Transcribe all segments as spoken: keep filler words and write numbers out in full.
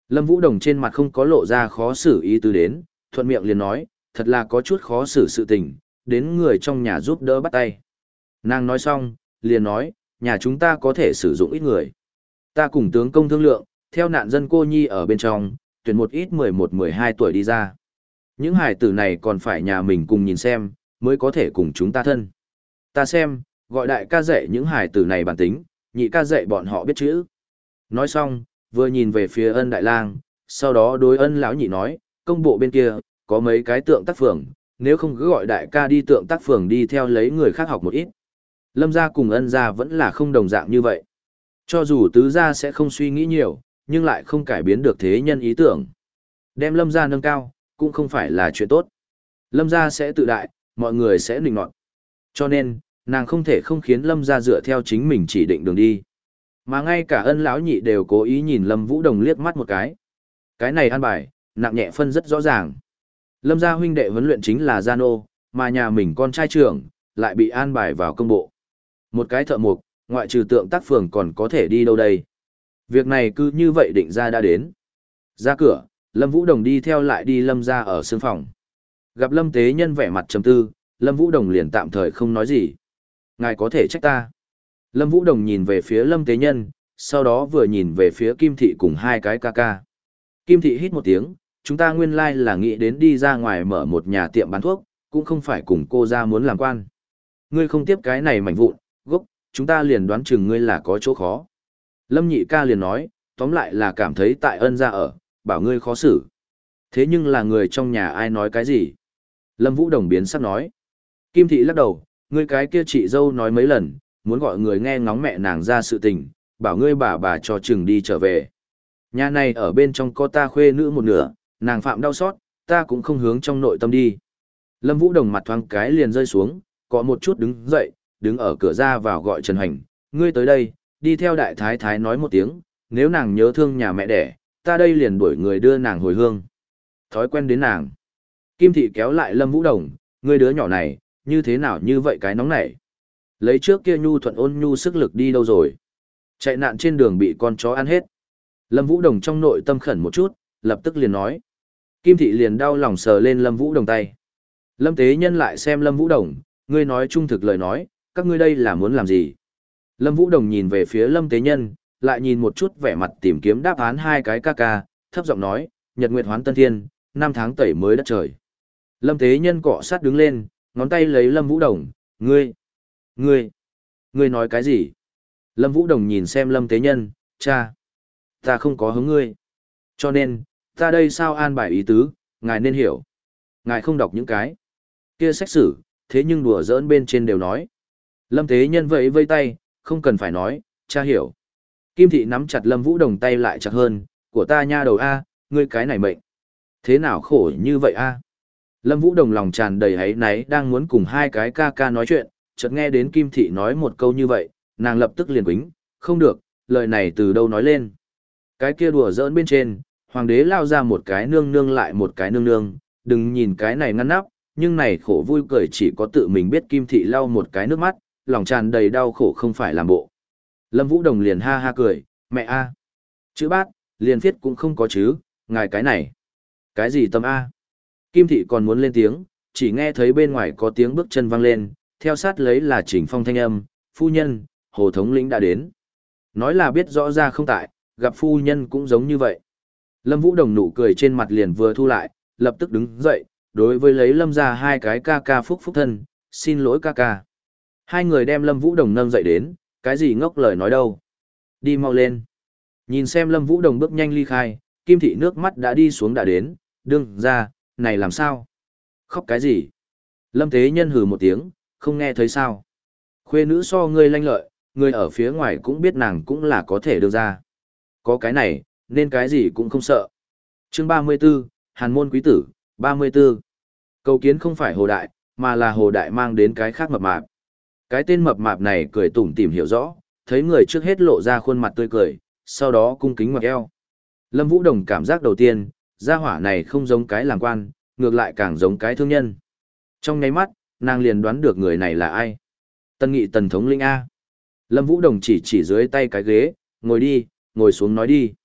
Lâm Vũ Đồng trên mặt không có lộ ra khó xử ý tứ đến, thuận miệng liền nói, thật là có chút khó xử sự tình, đến người trong nhà giúp đỡ bắt tay. Nàng nói xong, liền nói, nhà chúng ta có thể sử dụng ít người. Ta cùng tướng công thương lượng, theo nạn dân cô nhi ở bên trong, tuyển một ít mười một mười hai tuổi đi ra. Những hải tử này còn phải nhà mình cùng nhìn xem, mới có thể cùng chúng ta thân. Ta xem, gọi đại ca dạy những hải tử này bản tính, nhị ca dạy bọn họ biết chữ. Nói xong, vừa nhìn về phía ân đại lang, sau đó đối ân lão nhị nói, công bộ bên kia, có mấy cái tượng tác phường, nếu không cứ gọi đại ca đi tượng tác phường đi theo lấy người khác học một ít. Lâm gia cùng ân gia vẫn là không đồng dạng như vậy. Cho dù tứ gia sẽ không suy nghĩ nhiều, nhưng lại không cải biến được thế nhân ý tưởng. Đem lâm gia nâng cao, cũng không phải là chuyện tốt. Lâm gia sẽ tự đại, mọi người sẽ nịnh nọt. Cho nên, nàng không thể không khiến lâm gia dựa theo chính mình chỉ định đường đi. Mà ngay cả ân lão nhị đều cố ý nhìn Lâm Vũ Đồng liếc mắt một cái. Cái này an bài, nặng nhẹ phân rất rõ ràng. Lâm gia huynh đệ huấn luyện chính là gia nô, mà nhà mình con trai trưởng, lại bị an bài vào công bộ. Một cái thợ mộc, ngoại trừ tượng tác phường còn có thể đi đâu đây. Việc này cứ như vậy định ra đã đến. Ra cửa, Lâm Vũ Đồng đi theo lại đi Lâm gia ở sương phòng. Gặp Lâm Tế Nhân vẻ mặt trầm tư, Lâm Vũ Đồng liền tạm thời không nói gì. Ngài có thể trách ta. Lâm Vũ Đồng nhìn về phía Lâm Tế Nhân, sau đó vừa nhìn về phía Kim Thị cùng hai cái ca ca. Kim Thị hít một tiếng, chúng ta nguyên lai là nghĩ đến đi ra ngoài mở một nhà tiệm bán thuốc, cũng không phải cùng cô ra muốn làm quan. Ngươi không tiếp cái này mảnh vụn, gốc, chúng ta liền đoán chừng ngươi là có chỗ khó. Lâm Nhị ca liền nói, tóm lại là cảm thấy tại ân gia ở, bảo ngươi khó xử. Thế nhưng là người trong nhà ai nói cái gì? Lâm Vũ Đồng biến sắc nói. Kim Thị lắc đầu, ngươi cái kia chị dâu nói mấy lần, muốn gọi người nghe ngóng mẹ nàng ra sự tình, bảo ngươi bà bà cho chừng đi trở về. Nhà này ở bên trong có ta khuê nữ một nửa, nàng phạm đau xót, ta cũng không hướng trong nội tâm đi. Lâm Vũ Đồng mặt thoáng cái liền rơi xuống, có một chút đứng dậy, đứng ở cửa ra vào gọi Trần Hoành, ngươi tới đây, đi theo đại thái thái nói một tiếng, nếu nàng nhớ thương nhà mẹ đẻ, ta đây liền đuổi người đưa nàng hồi hương. Thói quen đến nàng. Kim Thị kéo lại Lâm Vũ Đồng, ngươi đứa nhỏ này, như thế nào như vậy cái nóng nảy. Lấy trước kia nhu thuận ôn nhu sức lực đi đâu rồi. Chạy nạn trên đường bị con chó ăn hết. Lâm Vũ Đồng trong nội tâm khẩn một chút, lập tức liền nói. Kim Thị liền đau lòng sờ lên Lâm Vũ Đồng tay. Lâm Tế Nhân lại xem Lâm Vũ Đồng, ngươi nói trung thực lời nói, các ngươi đây là muốn làm gì? Lâm Vũ Đồng nhìn về phía Lâm Tế Nhân, lại nhìn một chút vẻ mặt tìm kiếm đáp án hai cái ca ca, thấp giọng nói, Nhật Nguyệt Hoán Tân Thiên, năm tháng tẩy mới đất trời. Lâm Tế Nhân cọ sát đứng lên, ngón tay lấy Lâm Vũ Đồng, ngươi, ngươi, ngươi nói cái gì? Lâm Vũ Đồng nhìn xem Lâm Tế Nhân, cha, ta không có hứng ngươi. Cho nên, ta đây sao an bài ý tứ, ngài nên hiểu. Ngài không đọc những cái kia sách sử, thế nhưng đùa giỡn bên trên đều nói. Lâm Tế Nhân vẫy vây tay, không cần phải nói, cha hiểu. Kim Thị nắm chặt Lâm Vũ Đồng tay lại chặt hơn, của ta nha đầu A, ngươi cái này mệnh. Thế nào khổ như vậy A? Lâm Vũ Đồng lòng tràn đầy hấy náy đang muốn cùng hai cái ca ca nói chuyện, chợt nghe đến Kim Thị nói một câu như vậy, nàng lập tức liền quính, không được, lời này từ đâu nói lên. Cái kia đùa giỡn bên trên, hoàng đế lao ra một cái nương nương lại một cái nương nương, đừng nhìn cái này ngăn nắp, nhưng này khổ vui cười chỉ có tự mình biết. Kim Thị lau một cái nước mắt, lòng tràn đầy đau khổ không phải làm bộ. Lâm Vũ Đồng liền ha ha cười, mẹ a, chữ bát, liền viết cũng không có chứ, ngài cái này. Cái gì tâm A? Kim Thị còn muốn lên tiếng, chỉ nghe thấy bên ngoài có tiếng bước chân vang lên, theo sát lấy là Trình Phong thanh âm, phu nhân, Hồ thống lĩnh đã đến. Nói là biết rõ ra không tại, gặp phu nhân cũng giống như vậy. Lâm Vũ Đồng nụ cười trên mặt liền vừa thu lại, lập tức đứng dậy, đối với lấy Lâm ra hai cái ca ca phúc phúc thân, xin lỗi ca ca. Hai người đem Lâm Vũ Đồng nâng dậy đến, cái gì ngốc lời nói đâu. Đi mau lên. Nhìn xem Lâm Vũ Đồng bước nhanh ly khai, Kim Thị nước mắt đã đi xuống đã đến, đương ra, này làm sao? Khóc cái gì? Lâm Thế Nhân hừ một tiếng, không nghe thấy sao? Khuê nữ so ngươi lanh lợi, người ở phía ngoài cũng biết nàng cũng là có thể đưa ra. Có cái này, nên cái gì cũng không sợ. Chương ba mươi 34, Hàn môn quý tử, ba mươi 34. Cầu kiến không phải Hồ Đại, mà là Hồ Đại mang đến cái khác mập mạp. Cái tên mập mạp này cười tủm tỉm hiểu rõ, thấy người trước hết lộ ra khuôn mặt tươi cười, sau đó cung kính ngoặc eo. Lâm Vũ Đồng cảm giác đầu tiên, gia hỏa này không giống cái làm quan, ngược lại càng giống cái thương nhân. Trong nháy mắt, nàng liền đoán được người này là ai. Tân Nghị Tần thống lĩnh A. Lâm Vũ Đồng chỉ chỉ dưới tay cái ghế, ngồi đi, ngồi xuống nói đi.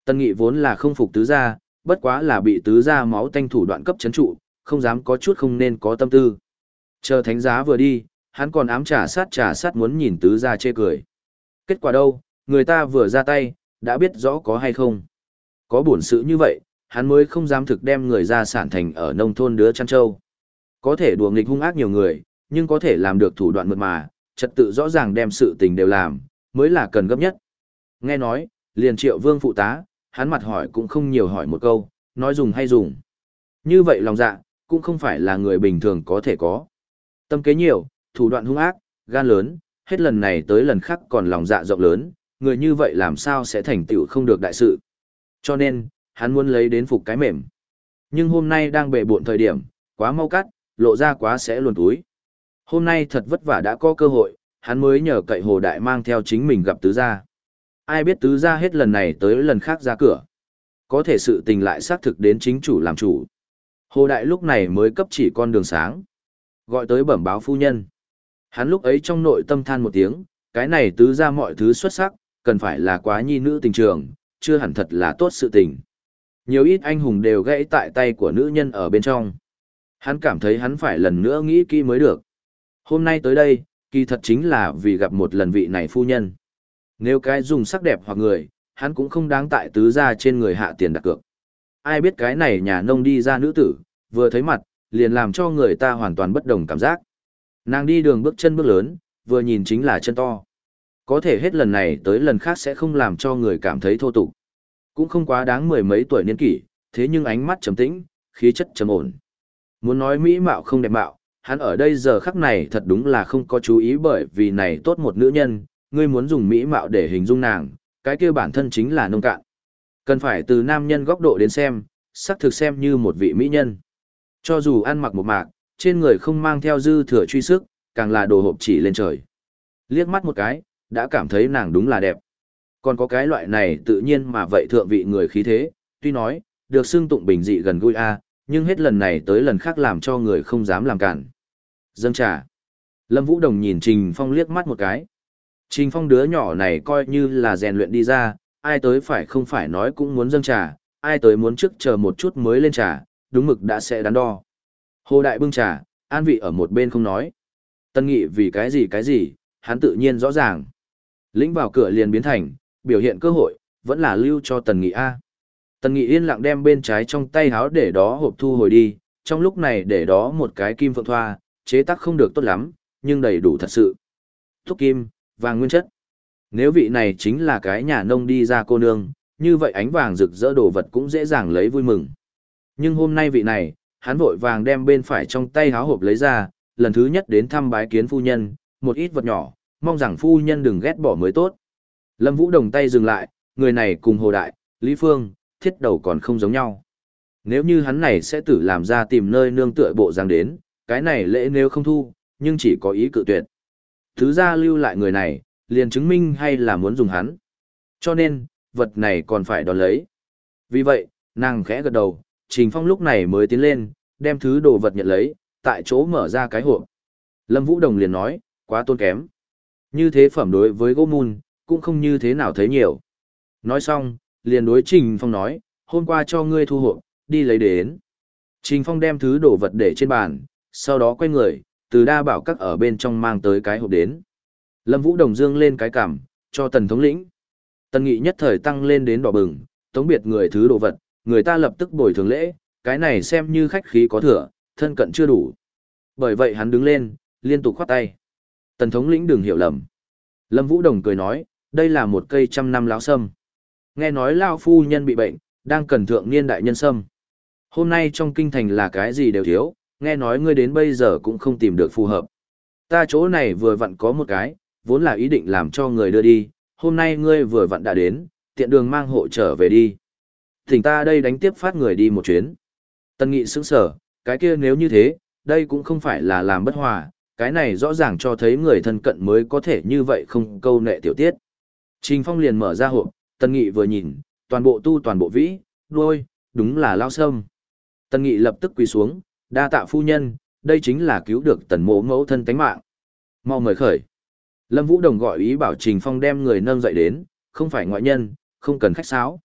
Tân Nghị vốn là không phục tứ gia, bất quá là bị tứ gia máu tanh thủ đoạn cấp chấn trụ, không dám có chút không nên có tâm tư. Chờ thánh giá vừa đi, hắn còn ám trả sát trả sát muốn nhìn tứ gia chê cười. Kết quả đâu, người ta vừa ra tay, đã biết rõ có hay không. Có bổn sự như vậy, hắn mới không dám thực đem người ra sản thành ở nông thôn đứa chăn trâu. Có thể đùa nghịch hung ác nhiều người, nhưng có thể làm được thủ đoạn mượt mà, trật tự rõ ràng đem sự tình đều làm, mới là cần gấp nhất. Nghe nói, liền Triệu Vương phụ tá, hắn mặt hỏi cũng không nhiều hỏi một câu, nói dùng hay dùng. Như vậy lòng dạ, cũng không phải là người bình thường có thể có. Tâm kế nhiều, thủ đoạn hung ác, gan lớn, hết lần này tới lần khác còn lòng dạ rộng lớn, người như vậy làm sao sẽ thành tựu không được đại sự. Cho nên, hắn muốn lấy đến phục cái mềm. Nhưng hôm nay đang bệ bộn thời điểm, quá mau cắt, lộ ra quá sẽ luồn túi. Hôm nay thật vất vả đã có cơ hội, hắn mới nhờ cậy Hồ Đại mang theo chính mình gặp tứ gia. Ai biết tứ gia hết lần này tới lần khác ra cửa. Có thể sự tình lại xác thực đến chính chủ làm chủ. Hồ Đại lúc này mới cấp chỉ con đường sáng. Gọi tới bẩm báo phu nhân. Hắn lúc ấy trong nội tâm than một tiếng, cái này tứ gia mọi thứ xuất sắc, cần phải là quá nhi nữ tình trường, chưa hẳn thật là tốt sự tình. Nhiều ít anh hùng đều gãy tại tay của nữ nhân ở bên trong. Hắn cảm thấy hắn phải lần nữa nghĩ kỹ mới được. Hôm nay tới đây, kỳ thật chính là vì gặp một lần vị này phu nhân. Nếu cái dùng sắc đẹp hoặc người, hắn cũng không đáng tại tứ gia trên người hạ tiền đặt cược. Ai biết cái này nhà nông đi ra nữ tử, vừa thấy mặt, liền làm cho người ta hoàn toàn bất đồng cảm giác. Nàng đi đường bước chân bước lớn, vừa nhìn chính là chân to. Có thể hết lần này tới lần khác sẽ không làm cho người cảm thấy thô tục. Cũng không quá đáng mười mấy tuổi niên kỷ, thế nhưng ánh mắt trầm tĩnh, khí chất trầm ổn. Muốn nói mỹ mạo không đẹp mạo, hắn ở đây giờ khắc này thật đúng là không có chú ý, bởi vì này tốt một nữ nhân, ngươi muốn dùng mỹ mạo để hình dung nàng, cái kia bản thân chính là nông cạn. Cần phải từ nam nhân góc độ đến xem, xác thực xem như một vị mỹ nhân. Cho dù ăn mặc một mạc, trên người không mang theo dư thừa truy sức, càng là đồ hộp chỉ lên trời. Liếc mắt một cái, đã cảm thấy nàng đúng là đẹp. Còn có cái loại này tự nhiên mà vậy thượng vị người khí thế, tuy nói, được xưng tụng bình dị gần gũi a, nhưng hết lần này tới lần khác làm cho người không dám làm cản. Dâng trà. Lâm Vũ Đồng nhìn Trình Phong liếc mắt một cái. Trình Phong đứa nhỏ này coi như là rèn luyện đi ra, ai tới phải không phải nói cũng muốn dâng trà, ai tới muốn trước chờ một chút mới lên trà, đúng mực đã sẽ đắn đo. Hồ Đại bưng trà, an vị ở một bên không nói. Tân Nghị vì cái gì cái gì, hắn tự nhiên rõ ràng. Lĩnh vào cửa liền biến thành, biểu hiện cơ hội, vẫn là lưu cho Tần Nghị A. Tần Nghị yên lặng đem bên trái trong tay háo để đó hộp thu hồi đi, trong lúc này để đó một cái kim phượng thoa, chế tác không được tốt lắm, nhưng đầy đủ thật sự. Thúc kim, vàng nguyên chất. Nếu vị này chính là cái nhà nông đi ra cô nương, như vậy ánh vàng rực rỡ đồ vật cũng dễ dàng lấy vui mừng. Nhưng hôm nay vị này, hắn vội vàng đem bên phải trong tay háo hộp lấy ra, lần thứ nhất đến thăm bái kiến phu nhân, một ít vật nhỏ, mong rằng phu nhân đừng ghét bỏ mới tốt. Lâm Vũ Đồng tay dừng lại, người này cùng Hồ Đại, Lý Phương, thiết đầu còn không giống nhau. Nếu như hắn này sẽ tử làm ra tìm nơi nương tựa bộ dáng đến, cái này lễ nếu không thu, nhưng chỉ có ý cự tuyệt. Thứ ra lưu lại người này, liền chứng minh hay là muốn dùng hắn. Cho nên, vật này còn phải đón lấy. Vì vậy, nàng khẽ gật đầu, Trình Phong lúc này mới tiến lên, đem thứ đồ vật nhận lấy, tại chỗ mở ra cái hộp. Lâm Vũ Đồng liền nói, quá tôn kém. Như thế phẩm đối với gỗ mun, cũng không như thế nào thấy nhiều. Nói xong, liền đối Trình Phong nói, hôm qua cho ngươi thu hộp, đi lấy đến. Trình Phong đem thứ đồ vật để trên bàn, sau đó quay người, từ đa bảo các ở bên trong mang tới cái hộp đến. Lâm Vũ Đồng dương lên cái cảm, cho Tần thống lĩnh. Tần Nghị nhất thời tăng lên đến đỏ bừng, tống biệt người thứ đồ vật, người ta lập tức bồi thường lễ, cái này xem như khách khí có thừa, thân cận chưa đủ. Bởi vậy hắn đứng lên, liên tục khoát tay. Tần thống lĩnh đừng hiểu lầm. Lâm Vũ Đồng cười nói, đây là một cây trăm năm lão sâm. Nghe nói lão phu nhân bị bệnh, đang cần thượng niên đại nhân sâm. Hôm nay trong kinh thành là cái gì đều thiếu, nghe nói ngươi đến bây giờ cũng không tìm được phù hợp. Ta chỗ này vừa vặn có một cái, vốn là ý định làm cho người đưa đi, hôm nay ngươi vừa vặn đã đến, tiện đường mang hộ trở về đi. Thỉnh ta đây đánh tiếp phát người đi một chuyến. Tân Nghị sững sở, cái kia nếu như thế, đây cũng không phải là làm bất hòa, cái này rõ ràng cho thấy người thân cận mới có thể như vậy không câu nệ tiểu tiết. Trình Phong liền mở ra hộp, Tân Nghị vừa nhìn, toàn bộ tu toàn bộ vĩ, đuôi, đúng là lao sâm. Tân Nghị lập tức quỳ xuống, đa tạ phu nhân, đây chính là cứu được Tần mỗ mẫu thân tánh mạng. Mau mời khởi. Lâm Vũ Đồng gọi ý bảo Trình Phong đem người nâng dậy đến, không phải ngoại nhân, không cần khách sáo.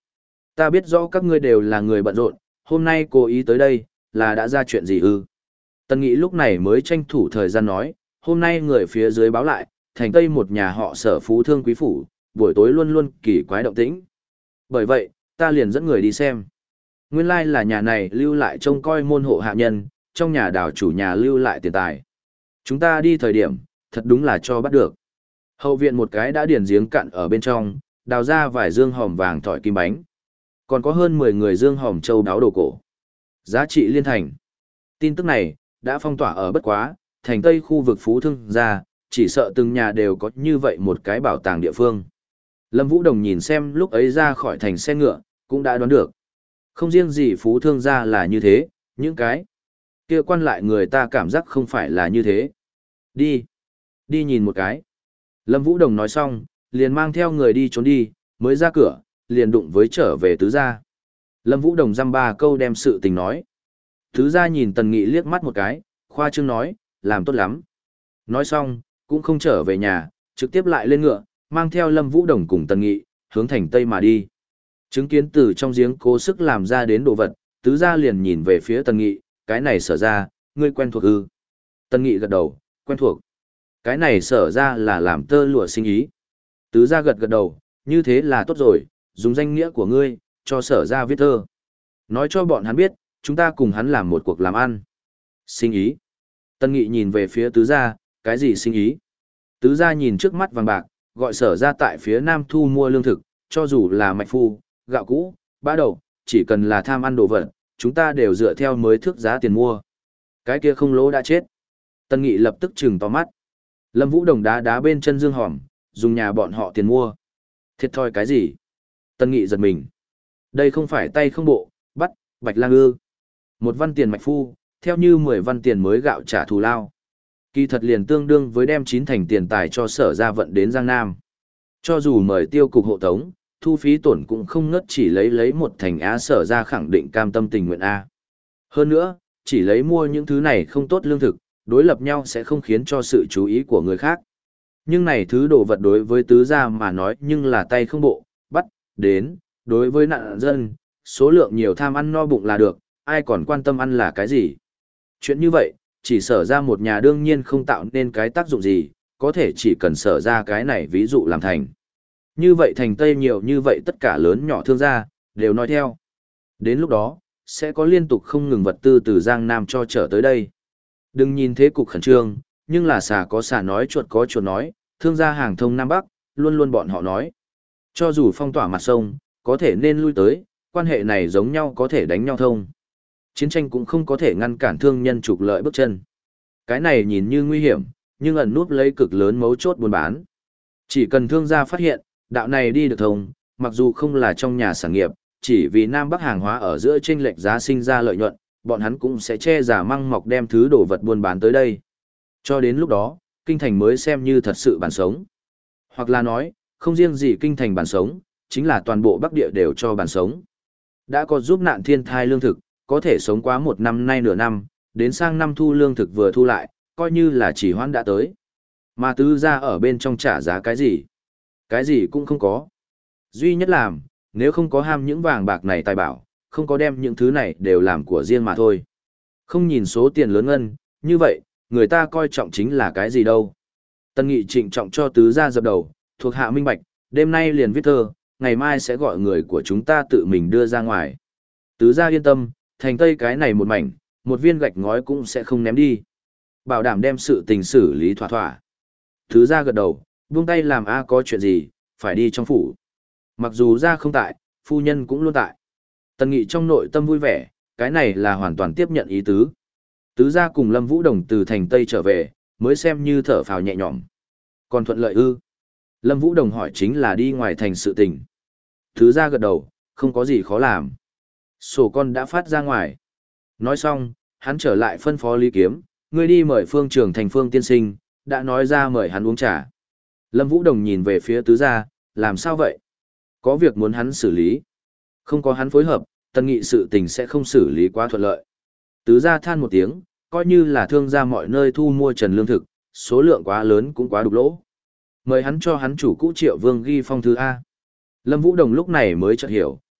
Ta biết rõ các ngươi đều là người bận rộn, hôm nay cố ý tới đây, là đã ra chuyện gì ư? Tần Nghị lúc này mới tranh thủ thời gian nói, hôm nay người phía dưới báo lại, thành Tây một nhà họ Sở phú thương quý phủ, buổi tối luôn luôn kỳ quái động tĩnh. Bởi vậy, ta liền dẫn người đi xem. Nguyên lai là nhà này lưu lại trông coi môn hộ hạ nhân, trong nhà đảo chủ nhà lưu lại tiền tài. Chúng ta đi thời điểm, thật đúng là cho bắt được. Hậu viện một cái đã điền giếng cạn ở bên trong, đào ra vài dương hòm vàng thỏi kim bánh. Còn có hơn mười người dương hòm châu đáo đồ cổ. Giá trị liên thành. Tin tức này, đã phong tỏa ở bất quá, thành Tây khu vực phú thương gia, chỉ sợ từng nhà đều có như vậy một cái bảo tàng địa phương. Lâm Vũ Đồng nhìn xem lúc ấy ra khỏi thành xe ngựa, cũng đã đoán được. Không riêng gì phú thương gia là như thế, những cái kia quan lại người ta cảm giác không phải là như thế. Đi, đi nhìn một cái. Lâm Vũ Đồng nói xong, liền mang theo người đi trốn đi, mới ra cửa, liền đụng với trở về tứ gia. Lâm Vũ Đồng dăm ba câu đem sự tình nói. Tứ gia nhìn Tần Nghị liếc mắt một cái, khoa trương nói, làm tốt lắm. Nói xong, cũng không trở về nhà, trực tiếp lại lên ngựa, mang theo Lâm Vũ Đồng cùng Tần Nghị, hướng thành Tây mà đi. Chứng kiến từ trong giếng cố sức làm ra đến đồ vật, tứ gia liền nhìn về phía Tần Nghị, cái này sở ra, ngươi quen thuộc ư? Tần Nghị gật đầu, quen thuộc. Cái này sở ra là làm tơ lụa sinh ý. Tứ gia gật gật đầu, như thế là tốt rồi, dùng danh nghĩa của ngươi, cho sở ra viết thơ. Nói cho bọn hắn biết, chúng ta cùng hắn làm một cuộc làm ăn. Sinh ý. Tần Nghị nhìn về phía tứ gia, cái gì sinh ý? Tứ gia nhìn trước mắt vàng bạc, gọi sở ra tại phía Nam thu mua lương thực, cho dù là mạch phu, gạo cũ, bã đậu, chỉ cần là tham ăn đồ vật, chúng ta đều dựa theo mới thước giá tiền mua. Cái kia không lỗ đã chết. Tần Nghị lập tức trừng to mắt. Lâm Vũ Đồng đá đá bên chân dương hòm, dùng nhà bọn họ tiền mua. Thiệt thòi cái gì? Tần Nghị giật mình. Đây không phải tay không bộ, bắt, bạch lang ư. Một văn tiền mạch phu, theo như mười văn tiền mới gạo trả thù lao. Kỳ thật liền tương đương với đem chín thành tiền tài cho sở ra vận đến Giang Nam. Cho dù mời tiêu cục hộ tống, thu phí tổn cũng không ngất chỉ lấy lấy một thành á sở ra khẳng định cam tâm tình nguyện A. Hơn nữa, chỉ lấy mua những thứ này không tốt lương thực, đối lập nhau sẽ không khiến cho sự chú ý của người khác. Nhưng này thứ đồ vật đối với tứ gia mà nói nhưng là tay không bộ, bắt, đến, đối với nạn dân, số lượng nhiều tham ăn no bụng là được, ai còn quan tâm ăn là cái gì. Chuyện như vậy, chỉ sở ra một nhà đương nhiên không tạo nên cái tác dụng gì, có thể chỉ cần sở ra cái này ví dụ làm thành. Như vậy thành Tây nhiều như vậy tất cả lớn nhỏ thương gia, đều nói theo. Đến lúc đó, sẽ có liên tục không ngừng vật tư từ Giang Nam cho trở tới đây. Đừng nhìn thế cục khẩn trương, nhưng là xà có xà nói chuột có chuột nói, thương gia hàng thông Nam Bắc, luôn luôn bọn họ nói. Cho dù phong tỏa mặt sông, có thể nên lui tới, quan hệ này giống nhau có thể đánh nhau thông. Chiến tranh cũng không có thể ngăn cản thương nhân trục lợi bước chân. Cái này nhìn như nguy hiểm, nhưng ẩn núp lấy cực lớn mấu chốt buôn bán. Chỉ cần thương gia phát hiện, đạo này đi được thông, mặc dù không là trong nhà sản nghiệp, chỉ vì Nam Bắc hàng hóa ở giữa chênh lệch giá sinh ra lợi nhuận, bọn hắn cũng sẽ che giả măng mọc đem thứ đồ vật buôn bán tới đây. Cho đến lúc đó, kinh thành mới xem như thật sự bản sống. Hoặc là nói, không riêng gì kinh thành bản sống, chính là toàn bộ Bắc Địa đều cho bản sống. Đã có giúp nạn thiên thai lương thực, có thể sống quá một năm nay nửa năm, đến sang năm thu lương thực vừa thu lại, coi như là chỉ hoãn đã tới. Mà tứ gia ở bên trong trả giá cái gì? Cái gì cũng không có. Duy nhất làm, nếu không có ham những vàng bạc này tài bảo, không có đem những thứ này đều làm của riêng mà thôi. Không nhìn số tiền lớn ngân, như vậy, người ta coi trọng chính là cái gì đâu. Tân Nghị trịnh trọng cho tứ gia dập đầu, thuộc hạ minh bạch, đêm nay liền viết thơ, ngày mai sẽ gọi người của chúng ta tự mình đưa ra ngoài. Tứ gia yên tâm, thành Tây cái này một mảnh, một viên gạch ngói cũng sẽ không ném đi. Bảo đảm đem sự tình xử lý thỏa thỏa. Tứ gia gật đầu, buông tay làm a có chuyện gì, phải đi trong phủ. Mặc dù gia không tại, phu nhân cũng luôn tại. Tần Nghị trong nội tâm vui vẻ, cái này là hoàn toàn tiếp nhận ý tứ. Tứ gia cùng Lâm Vũ Đồng từ thành Tây trở về, mới xem như thở phào nhẹ nhõm. Còn thuận lợi ư? Lâm Vũ Đồng hỏi chính là đi ngoài thành sự tình. Tứ gia gật đầu, không có gì khó làm. Sổ con đã phát ra ngoài. Nói xong, hắn trở lại phân phó Lý Kiếm, ngươi đi mời Phương Trường thành Phương tiên sinh, đã nói ra mời hắn uống trà. Lâm Vũ Đồng nhìn về phía tứ gia, làm sao vậy? Có việc muốn hắn xử lý. Không có hắn phối hợp, Tần Nghị sự tình sẽ không xử lý quá thuận lợi. Tứ gia than một tiếng, coi như là thương gia mọi nơi thu mua trần lương thực, số lượng quá lớn cũng quá đục lỗ. Mời hắn cho hắn chủ cũ Triệu Vương ghi phong thư A. Lâm Vũ Đồng lúc này mới chợt hiểu,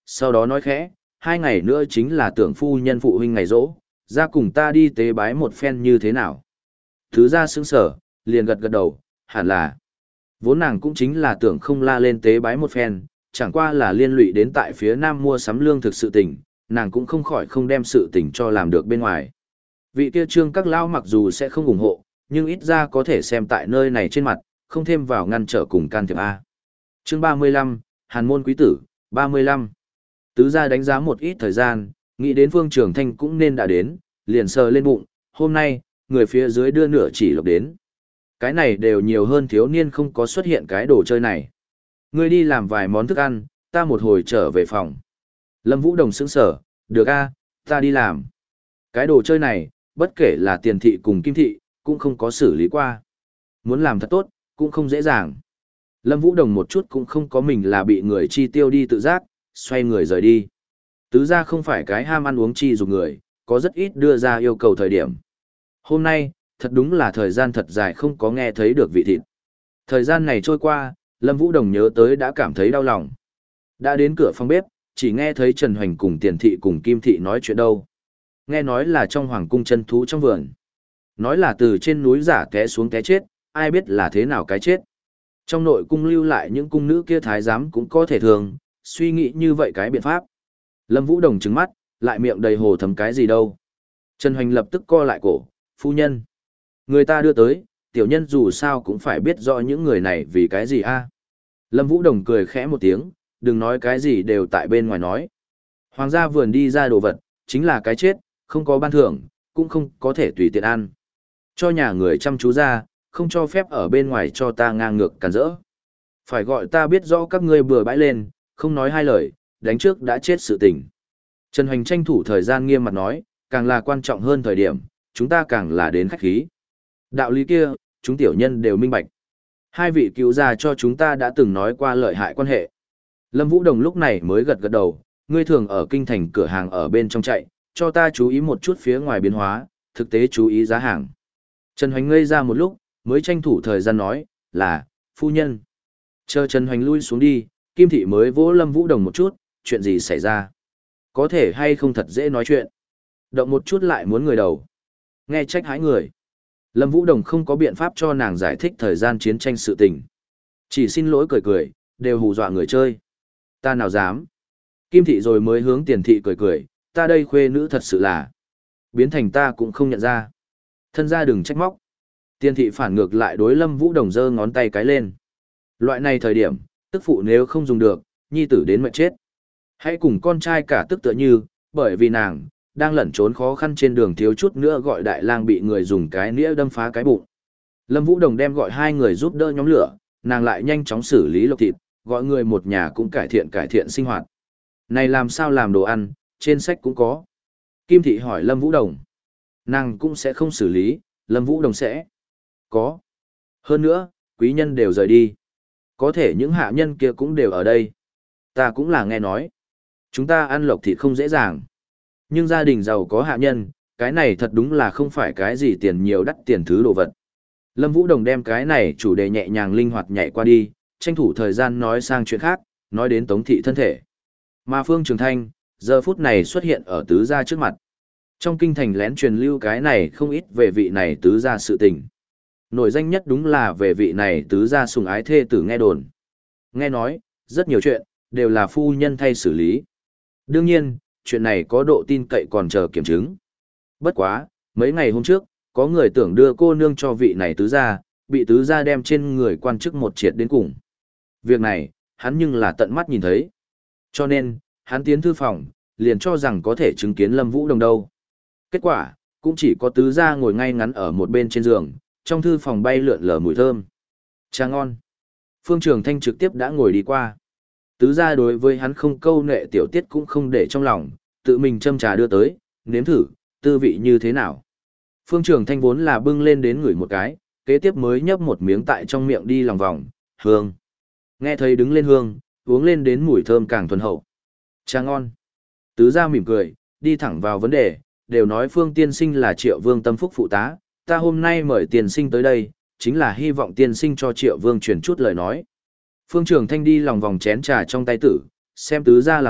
sau đó nói khẽ, hai ngày nữa chính là tưởng phu nhân phụ huynh ngày rỗ, ra cùng ta đi tế bái một phen như thế nào. Tứ gia sững sở, liền gật gật đầu, hẳn là. Vốn nàng cũng chính là tưởng không la lên tế bái một phen, chẳng qua là liên lụy đến tại phía nam mua sắm lương thực sự tình, nàng cũng không khỏi không đem sự tình cho làm được bên ngoài. Vị kia trương các lao mặc dù sẽ không ủng hộ, nhưng ít ra có thể xem tại nơi này trên mặt, không thêm vào ngăn trở cùng can thiệp A. Chương ba mươi lăm, Hàn môn quý tử, ba mươi lăm. Tứ gia đánh giá một ít thời gian, nghĩ đến Phương Trường Thanh cũng nên đã đến, liền sờ lên bụng, hôm nay, người phía dưới đưa nửa chỉ lộc đến. Cái này đều nhiều hơn thiếu niên không có xuất hiện cái đồ chơi này. Ngươi đi làm vài món thức ăn, ta một hồi trở về phòng. Lâm Vũ Đồng sững sở, được a, ta đi làm. Cái đồ chơi này, bất kể là tiền thị cùng kim thị, cũng không có xử lý qua. Muốn làm thật tốt, cũng không dễ dàng. Lâm Vũ Đồng một chút cũng không có mình là bị người chi tiêu đi tự giác, xoay người rời đi. Tứ gia không phải cái ham ăn uống chi dục người, có rất ít đưa ra yêu cầu thời điểm. Hôm nay, thật đúng là thời gian thật dài không có nghe thấy được vị thịt. Thời gian này trôi qua, Lâm Vũ Đồng nhớ tới đã cảm thấy đau lòng. Đã đến cửa phòng bếp, chỉ nghe thấy Trần Hoành cùng Tiền Thị cùng Kim Thị nói chuyện đâu. Nghe nói là trong hoàng cung chân thú trong vườn. Nói là từ trên núi giả té xuống té chết, ai biết là thế nào cái chết. Trong nội cung lưu lại những cung nữ kia thái giám cũng có thể thường, suy nghĩ như vậy cái biện pháp. Lâm Vũ Đồng trừng mắt, lại miệng đầy hồ thấm cái gì đâu. Trần Hoành lập tức co lại cổ, phu nhân. Người ta đưa tới, tiểu nhân dù sao cũng phải biết rõ những người này vì cái gì a. Lâm Vũ Đồng cười khẽ một tiếng, đừng nói cái gì đều tại bên ngoài nói. Hoàng gia vườn đi ra đồ vật, chính là cái chết, không có ban thưởng, cũng không có thể tùy tiện ăn. Cho nhà người chăm chú ra, không cho phép ở bên ngoài cho ta ngang ngược cản rỡ. Phải gọi ta biết rõ các ngươi bừa bãi lên, không nói hai lời, đánh trước đã chết sự tình. Trần Hoành tranh thủ thời gian nghiêm mặt nói, càng là quan trọng hơn thời điểm, chúng ta càng là đến khách khí. Đạo lý kia, chúng tiểu nhân đều minh bạch. Hai vị cứu gia cho chúng ta đã từng nói qua lợi hại quan hệ. Lâm Vũ Đồng lúc này mới gật gật đầu, ngươi thường ở kinh thành cửa hàng ở bên trong chạy, cho ta chú ý một chút phía ngoài biến hóa, thực tế chú ý giá hàng. Trần Hoành ngây ra một lúc, mới tranh thủ thời gian nói, là, phu nhân. Chờ Trần Hoành lui xuống đi, Kim Thị mới vỗ Lâm Vũ Đồng một chút, chuyện gì xảy ra? Có thể hay không thật dễ nói chuyện. Động một chút lại muốn người đầu. Nghe trách hãi người. Lâm Vũ Đồng không có biện pháp cho nàng giải thích thời gian chiến tranh sự tình. Chỉ xin lỗi cười cười, đều hù dọa người chơi. Ta nào dám. Kim Thị rồi mới hướng Tiền Thị cười cười, ta đây khuê nữ thật sự là. Biến thành ta cũng không nhận ra. Thân ra đừng trách móc. Tiền Thị phản ngược lại đối Lâm Vũ Đồng giơ ngón tay cái lên. Loại này thời điểm, tức phụ nếu không dùng được, nhi tử đến mệt chết. Hãy cùng con trai cả tức tựa như, bởi vì nàng, đang lẩn trốn khó khăn trên đường thiếu chút nữa gọi đại lang bị người dùng cái nĩa đâm phá cái bụng. Lâm Vũ Đồng đem gọi hai người giúp đỡ nhóm lửa, nàng lại nhanh chóng xử lý lộc thịt, gọi người một nhà cũng cải thiện cải thiện sinh hoạt. Này làm sao làm đồ ăn, trên sách cũng có. Kim Thị hỏi Lâm Vũ Đồng. Nàng cũng sẽ không xử lý, Lâm Vũ Đồng sẽ có. Hơn nữa, quý nhân đều rời đi. Có thể những hạ nhân kia cũng đều ở đây. Ta cũng là nghe nói. Chúng ta ăn lộc thịt không dễ dàng. Nhưng gia đình giàu có hạ nhân, cái này thật đúng là không phải cái gì tiền nhiều đắt tiền thứ đồ vật. Lâm Vũ Đồng đem cái này chủ đề nhẹ nhàng linh hoạt nhảy qua đi, tranh thủ thời gian nói sang chuyện khác, nói đến Tống Thị thân thể. Mà Phương Trường Thanh, giờ phút này xuất hiện ở tứ gia trước mặt. Trong kinh thành lén truyền lưu cái này không ít về vị này tứ gia sự tình. Nổi danh nhất đúng là về vị này tứ gia sùng ái thê tử nghe đồn. Nghe nói, rất nhiều chuyện, đều là phu nhân thay xử lý. Đương nhiên, chuyện này có độ tin cậy còn chờ kiểm chứng. Bất quá, mấy ngày hôm trước, có người tưởng đưa cô nương cho vị này tứ gia, bị tứ gia đem trên người quan chức một triệt đến cùng. Việc này, hắn nhưng là tận mắt nhìn thấy. Cho nên, hắn tiến thư phòng, liền cho rằng có thể chứng kiến Lâm Vũ Đồng đâu. Kết quả, cũng chỉ có tứ gia ngồi ngay ngắn ở một bên trên giường, trong thư phòng bay lượn lờ mùi thơm. Trà ngon. Phương Trường Thanh trực tiếp đã ngồi đi qua. Tứ gia đối với hắn không câu nệ tiểu tiết cũng không để trong lòng, tự mình châm trà đưa tới, nếm thử, tư vị như thế nào. Phương Trường Thanh vốn là bưng lên đến ngửi một cái, kế tiếp mới nhấp một miếng tại trong miệng đi lòng vòng, hương. Nghe thấy đứng lên hương, uống lên đến mùi thơm càng thuần hậu. Trà ngon. Tứ gia mỉm cười, đi thẳng vào vấn đề, đều nói Phương tiên sinh là Triệu Vương tâm phúc phụ tá, ta hôm nay mời tiên sinh tới đây, chính là hy vọng tiên sinh cho Triệu Vương truyền chút lời nói. Phương Trường Thanh đi lòng vòng chén trà trong tay tử, xem tứ gia làm việc,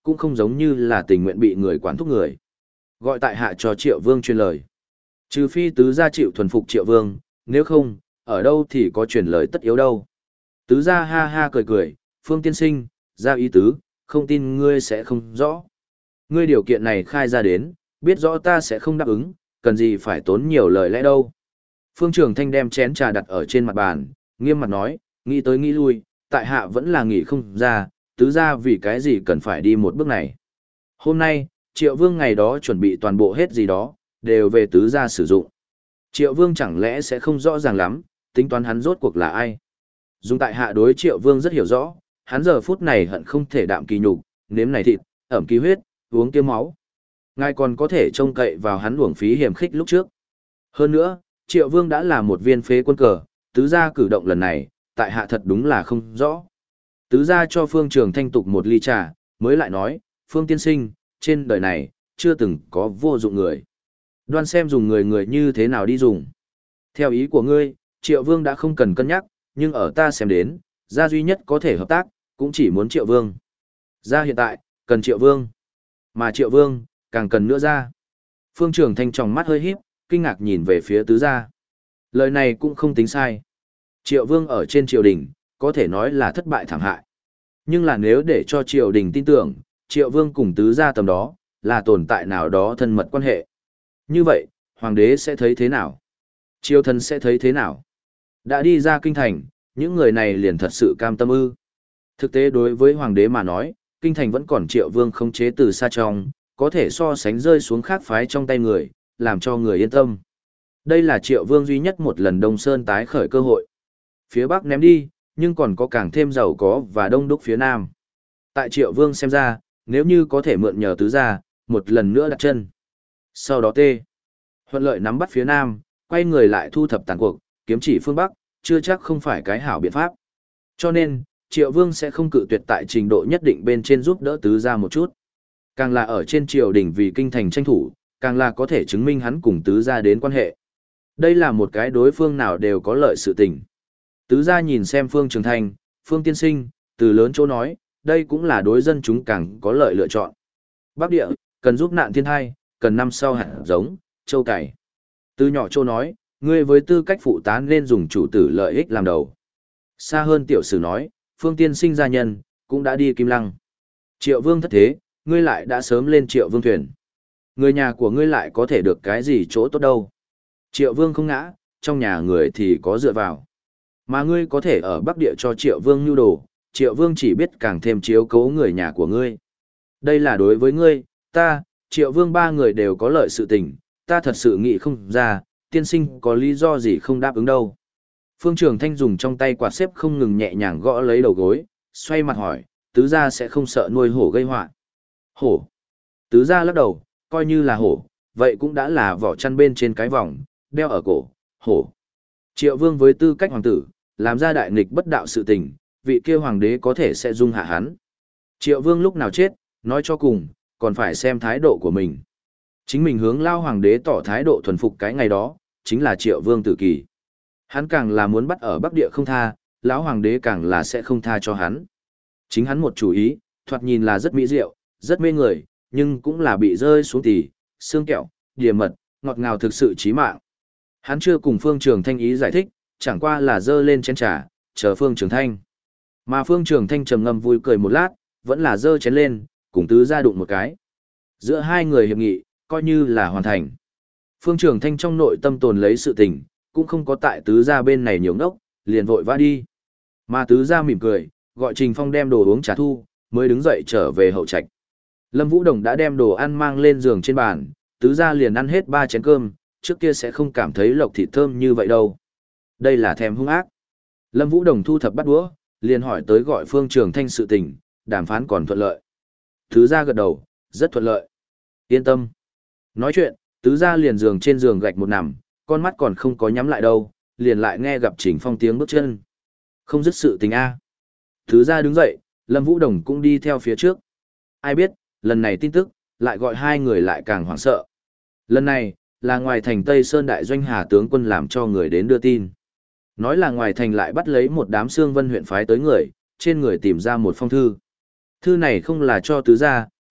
cũng không giống như là tình nguyện bị người quản thúc người. Gọi tại hạ cho Triệu Vương truyền lời. Trừ phi tứ gia chịu thuần phục Triệu Vương, nếu không, ở đâu thì có truyền lời tất yếu đâu. Tứ gia ha ha cười cười, Phương tiên sinh, ra ý tứ, không tin ngươi sẽ không rõ. Ngươi điều kiện này khai ra đến, biết rõ ta sẽ không đáp ứng, cần gì phải tốn nhiều lời lẽ đâu. Phương Trường Thanh đem chén trà đặt ở trên mặt bàn, nghiêm mặt nói, nghĩ tới nghĩ lui, tại hạ vẫn là nghĩ không ra, tứ gia vì cái gì cần phải đi một bước này. Hôm nay, Triệu Vương ngày đó chuẩn bị toàn bộ hết gì đó, đều về tứ gia sử dụng. Triệu Vương chẳng lẽ sẽ không rõ ràng lắm, tính toán hắn rốt cuộc là ai. Dùng tại hạ đối Triệu Vương rất hiểu rõ, hắn giờ phút này hận không thể đạm kỳ nhục, nếm này thịt, ẩm kỳ huyết, uống kia máu. Ngài còn có thể trông cậy vào hắn uổng phí hiểm khích lúc trước. Hơn nữa, Triệu Vương đã là một viên phế quân cờ, tứ gia cử động lần này, tại hạ thật đúng là không rõ. Tứ gia cho Phương Trường Thanh tục một ly trà, mới lại nói, Phương tiên sinh, trên đời này, chưa từng có vô dụng người. Đoan xem dùng người người như thế nào đi dùng. Theo ý của ngươi, Triệu Vương đã không cần cân nhắc, nhưng ở ta xem đến, gia duy nhất có thể hợp tác, cũng chỉ muốn Triệu Vương. Gia hiện tại, cần Triệu Vương. Mà Triệu Vương, càng cần nữa ra. Phương Trường Thanh tròng mắt hơi híp, kinh ngạc nhìn về phía tứ gia. Lời này cũng không tính sai. Triệu Vương ở trên triều đình, có thể nói là thất bại thảm hại. Nhưng là nếu để cho triều đình tin tưởng, Triệu Vương cùng tứ gia tầm đó, là tồn tại nào đó thân mật quan hệ. Như vậy, hoàng đế sẽ thấy thế nào? Triều thần sẽ thấy thế nào? Đã đi ra kinh thành, những người này liền thật sự cam tâm ư. Thực tế đối với hoàng đế mà nói, kinh thành vẫn còn Triệu Vương khống chế từ xa trong, có thể so sánh rơi xuống khác phái trong tay người, làm cho người yên tâm. Đây là Triệu Vương duy nhất một lần Đông Sơn tái khởi cơ hội. Phía Bắc ném đi, nhưng còn có càng thêm giàu có và đông đúc phía Nam. Tại Triệu Vương xem ra, nếu như có thể mượn nhờ tứ gia, một lần nữa đặt chân. Sau đó tê. Huận lợi nắm bắt phía Nam, quay người lại thu thập tàn cuộc, kiếm chỉ phương Bắc, chưa chắc không phải cái hảo biện pháp. Cho nên, Triệu Vương sẽ không cự tuyệt tại trình độ nhất định bên trên giúp đỡ tứ gia một chút. Càng là ở trên triều đình vì kinh thành tranh thủ, càng là có thể chứng minh hắn cùng tứ gia đến quan hệ. Đây là một cái đối phương nào đều có lợi sự tình. Tứ gia nhìn xem Phương Trường Thanh, Phương tiên sinh, từ lớn chỗ nói, đây cũng là đối dân chúng càng có lợi lựa chọn. Bắc địa, cần giúp nạn thiên thai, cần năm sau hạt giống, châu cày. Từ nhỏ chỗ nói, ngươi với tư cách phụ tá nên dùng chủ tử lợi ích làm đầu. Xa hơn tiểu sử nói, Phương tiên sinh gia nhân, cũng đã đi Kim Lăng. Triệu Vương thất thế, ngươi lại đã sớm lên Triệu Vương thuyền. Người nhà của ngươi lại có thể được cái gì chỗ tốt đâu. Triệu Vương không ngã, trong nhà người thì có dựa vào. Mà ngươi có thể ở Bắc Địa cho Triệu Vương nhu đồ, Triệu Vương chỉ biết càng thêm chiếu cố người nhà của ngươi. Đây là đối với ngươi, ta, Triệu Vương ba người đều có lợi sự tình, ta thật sự nghĩ không ra, tiên sinh có lý do gì không đáp ứng đâu. Phương Trường Thanh dùng trong tay quạt xếp không ngừng nhẹ nhàng gõ lấy đầu gối, xoay mặt hỏi, tứ gia sẽ không sợ nuôi hổ gây họa. Hổ. Tứ gia lắc đầu, coi như là hổ, vậy cũng đã là vỏ chăn bên trên cái vòng, đeo ở cổ, hổ. Triệu Vương với tư cách hoàng tử, làm ra đại nghịch bất đạo sự tình, vị kia hoàng đế có thể sẽ dung hạ hắn. Triệu Vương lúc nào chết, nói cho cùng, còn phải xem thái độ của mình. Chính mình hướng lao hoàng đế tỏ thái độ thuần phục cái ngày đó, chính là Triệu Vương tử kỳ. Hắn càng là muốn bắt ở Bắc Địa không tha, lão hoàng đế càng là sẽ không tha cho hắn. Chính hắn một chủ ý, thoạt nhìn là rất mỹ diệu, rất mê người, nhưng cũng là bị rơi xuống tỉ, xương kẹo, đìa mật, ngọt ngào thực sự chí mạng. Hắn chưa cùng Phương Trường Thanh ý giải thích, chẳng qua là dơ lên chén trà, chờ Phương Trường Thanh. Mà Phương Trường Thanh trầm ngâm vui cười một lát, vẫn là dơ chén lên, cùng tứ gia đụng một cái. Giữa hai người hiệp nghị, coi như là hoàn thành. Phương Trường Thanh trong nội tâm tồn lấy sự tình, cũng không có tại tứ gia bên này nhiều ngốc, liền vội vã đi. Mà tứ gia mỉm cười, gọi Trình Phong đem đồ uống trà thu, mới đứng dậy trở về hậu trạch. Lâm Vũ Đồng đã đem đồ ăn mang lên giường trên bàn, tứ gia liền ăn hết ba chén cơm, trước kia sẽ không cảm thấy lộc thịt thơm như vậy đâu. Đây là thèm hung ác. Lâm Vũ Đồng thu thập bắt đũa, liền hỏi tới gọi Phương Trường Thanh sự tình, đàm phán còn thuận lợi. Tứ gia gật đầu, rất thuận lợi. Yên tâm. Nói chuyện, tứ gia liền giường trên giường gạch một nằm, con mắt còn không có nhắm lại đâu, liền lại nghe gặp Trình Phong tiếng bước chân. Không dứt sự tình a. Tứ gia đứng dậy, Lâm Vũ Đồng cũng đi theo phía trước. Ai biết, lần này tin tức, lại gọi hai người lại càng hoảng sợ. Lần này, là ngoài thành Tây Sơn Đại Doanh Hà tướng quân làm cho người đến đưa tin. Nói là ngoài thành lại bắt lấy một đám Sương Vân huyện phái tới người, trên người tìm ra một phong thư. Thư này không là cho tứ gia,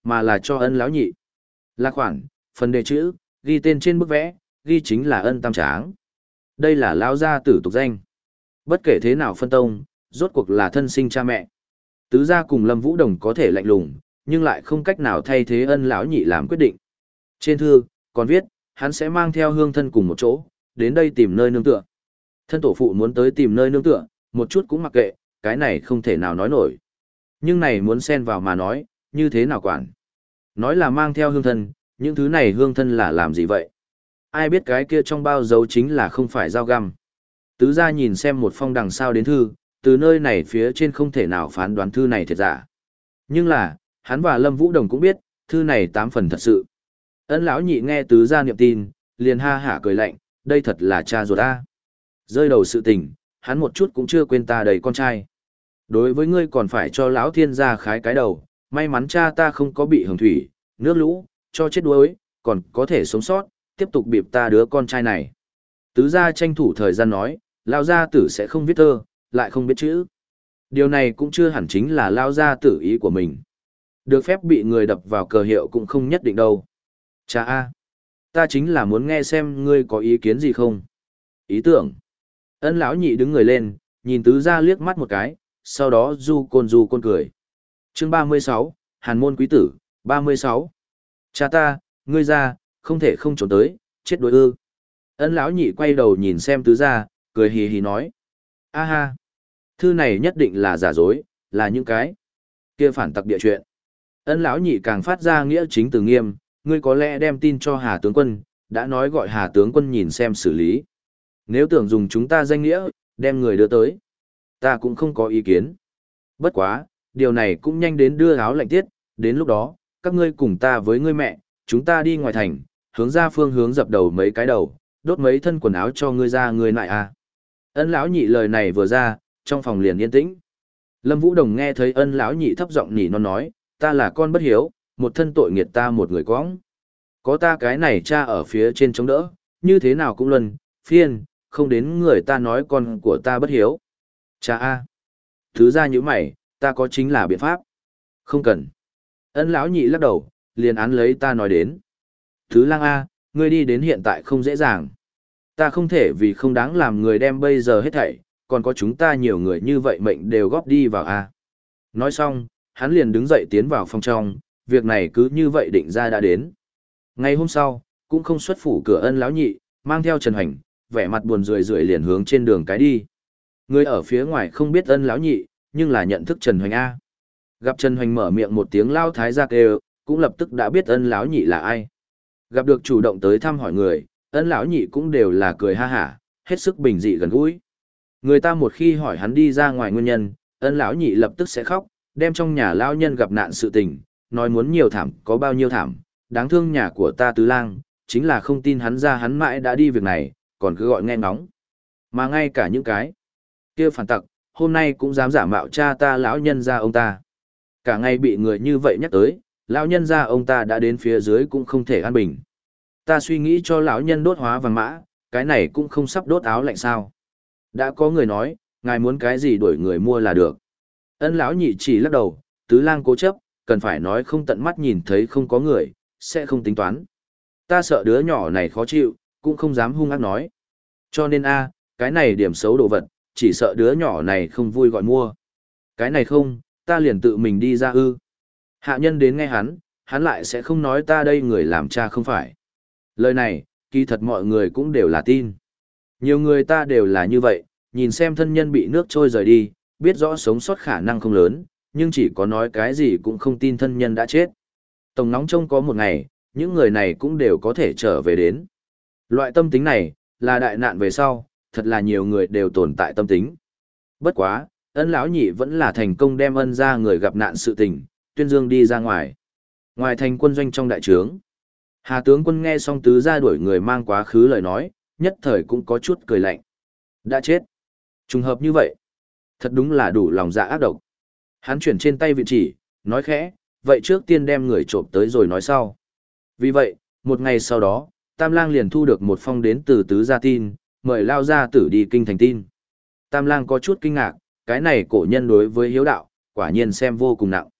mà là cho ân lão nhị. Là khoản, phần đề chữ, ghi tên trên bức vẽ, ghi chính là ân tam tráng. Đây là lão gia tử tục danh. Bất kể thế nào phân tông, rốt cuộc là thân sinh cha mẹ. Tứ gia cùng Lâm Vũ Đồng có thể lạnh lùng, nhưng lại không cách nào thay thế ân lão nhị làm quyết định. Trên thư, còn viết, hắn sẽ mang theo hương thân cùng một chỗ, đến đây tìm nơi nương tựa. Thân tổ phụ muốn tới tìm nơi nương tựa, một chút cũng mặc kệ, cái này không thể nào nói nổi. Nhưng này muốn xen vào mà nói, như thế nào quản. Nói là mang theo hương thân, những thứ này hương thân là làm gì vậy? Ai biết cái kia trong bao dấu chính là không phải dao găm. Tứ gia nhìn xem một phong đằng sao đến thư, từ nơi này phía trên không thể nào phán đoán thư này thật giả. Nhưng là, hắn và Lâm Vũ Đồng cũng biết, thư này tám phần thật sự. Ân lão nhị nghe tứ gia niệm tin, liền ha hả cười lạnh, đây thật là cha ruột ta. Rơi đầu sự tình, hắn một chút cũng chưa quên ta đầy con trai. Đối với ngươi còn phải cho lão thiên gia khái cái đầu, may mắn cha ta không có bị hồng thủy, nước lũ, cho chết đuối, còn có thể sống sót, tiếp tục bịp ta đứa con trai này. Tứ gia tranh thủ thời gian nói, lao gia tử sẽ không viết thơ, lại không biết chữ. Điều này cũng chưa hẳn chính là lao gia tử ý của mình. Được phép bị người đập vào cờ hiệu cũng không nhất định đâu. Cha A, ta chính là muốn nghe xem ngươi có ý kiến gì không. Ý tưởng. Ân lão nhị đứng người lên, nhìn tứ gia liếc mắt một cái, sau đó du côn du côn cười. Chương ba mươi sáu, Hàn môn quý tử, ba mươi sáu. Cha ta, ngươi ra, không thể không trốn tới, chết đối ư. Ân lão nhị quay đầu nhìn xem tứ gia, cười hì hì nói. A ha, thư này nhất định là giả dối, là những cái kia phản tặc địa chuyện. Ân lão nhị càng phát ra nghĩa chính từ nghiêm, ngươi có lẽ đem tin cho Hà tướng quân, đã nói gọi Hà tướng quân nhìn xem xử lý. Nếu tưởng dùng chúng ta danh nghĩa, đem người đưa tới, ta cũng không có ý kiến. Bất quá, điều này cũng nhanh đến đưa áo lạnh tiết, đến lúc đó, các ngươi cùng ta với ngươi mẹ, chúng ta đi ngoài thành, hướng ra phương hướng dập đầu mấy cái đầu, đốt mấy thân quần áo cho ngươi ra ngươi lại à. Ân lão nhị lời này vừa ra, trong phòng liền yên tĩnh. Lâm Vũ Đồng nghe thấy ân lão nhị thấp giọng nỉ non nói, ta là con bất hiếu, một thân tội nghiệt ta một người quõng. Có ta cái này cha ở phía trên chống đỡ, như thế nào cũng luân, phiên, không đến người ta nói con của ta bất hiếu. Cha A. Thứ ra như mày, ta có chính là biện pháp. Không cần. Ân lão nhị lắc đầu, liền án lấy ta nói đến. Thứ lang A, ngươi đi đến hiện tại không dễ dàng. Ta không thể vì không đáng làm người đem bây giờ hết thảy, còn có chúng ta nhiều người như vậy mệnh đều góp đi vào A. Nói xong, hắn liền đứng dậy tiến vào phòng trong, việc này cứ như vậy định ra đã đến. Ngày hôm sau, cũng không xuất phủ cửa ân lão nhị, mang theo Trần Hoành, vẻ mặt buồn rười rượi liền hướng trên đường cái đi. Người ở phía ngoài không biết ân lão nhị, nhưng là nhận thức Trần Hoành A. Gặp Trần Hoành mở miệng một tiếng lao thái gia kêu, cũng lập tức đã biết ân lão nhị là ai. Gặp được chủ động tới thăm hỏi người, ân lão nhị cũng đều là cười ha hả, hết sức bình dị gần gũi. Người ta một khi hỏi hắn đi ra ngoài nguyên nhân, ân lão nhị lập tức sẽ khóc, đem trong nhà lão nhân gặp nạn sự tình, nói muốn nhiều thảm có bao nhiêu thảm, đáng thương nhà của ta tứ lang, chính là không tin hắn ra hắn mãi đã đi việc này, còn cứ gọi nghe ngóng. Mà ngay cả những cái kia phản tặc, hôm nay cũng dám giả mạo cha ta lão nhân ra ông ta. Cả ngày bị người như vậy nhắc tới, lão nhân ra ông ta đã đến phía dưới cũng không thể an bình. Ta suy nghĩ cho lão nhân đốt hóa vàng mã, cái này cũng không sắp đốt áo lạnh sao. Đã có người nói, ngài muốn cái gì đuổi người mua là được. Ân lão nhị chỉ lắc đầu, tứ lang cố chấp, cần phải nói không tận mắt nhìn thấy không có người, sẽ không tính toán. Ta sợ đứa nhỏ này khó chịu, cũng không dám hung ác nói. Cho nên a, cái này điểm xấu đồ vật, chỉ sợ đứa nhỏ này không vui gọi mua. Cái này không, ta liền tự mình đi ra ư. Hạ nhân đến nghe hắn, hắn lại sẽ không nói ta đây người làm cha không phải. Lời này, kỳ thật mọi người cũng đều là tin. Nhiều người ta đều là như vậy, nhìn xem thân nhân bị nước trôi rời đi, biết rõ sống sót khả năng không lớn, nhưng chỉ có nói cái gì cũng không tin thân nhân đã chết. Tổng nóng trông có một ngày, những người này cũng đều có thể trở về đến. Loại tâm tính này, là đại nạn về sau, thật là nhiều người đều tồn tại tâm tính. Bất quá, ân lão nhị vẫn là thành công đem ân ra người gặp nạn sự tình, tuyên dương đi ra ngoài. Ngoài thành quân doanh trong đại trướng, Hà tướng quân nghe xong tứ gia đuổi người mang quá khứ lời nói, nhất thời cũng có chút cười lạnh. Đã chết. Trùng hợp như vậy. Thật đúng là đủ lòng dạ ác độc. Hắn chuyển trên tay vị chỉ, nói khẽ, vậy trước tiên đem người trộm tới rồi nói sau. Vì vậy, một ngày sau đó, Tam Lang liền thu được một phong đến từ tứ gia tin, mời lao gia tử đi kinh thành tin. Tam Lang có chút kinh ngạc, cái này cổ nhân đối với hiếu đạo, quả nhiên xem vô cùng nặng.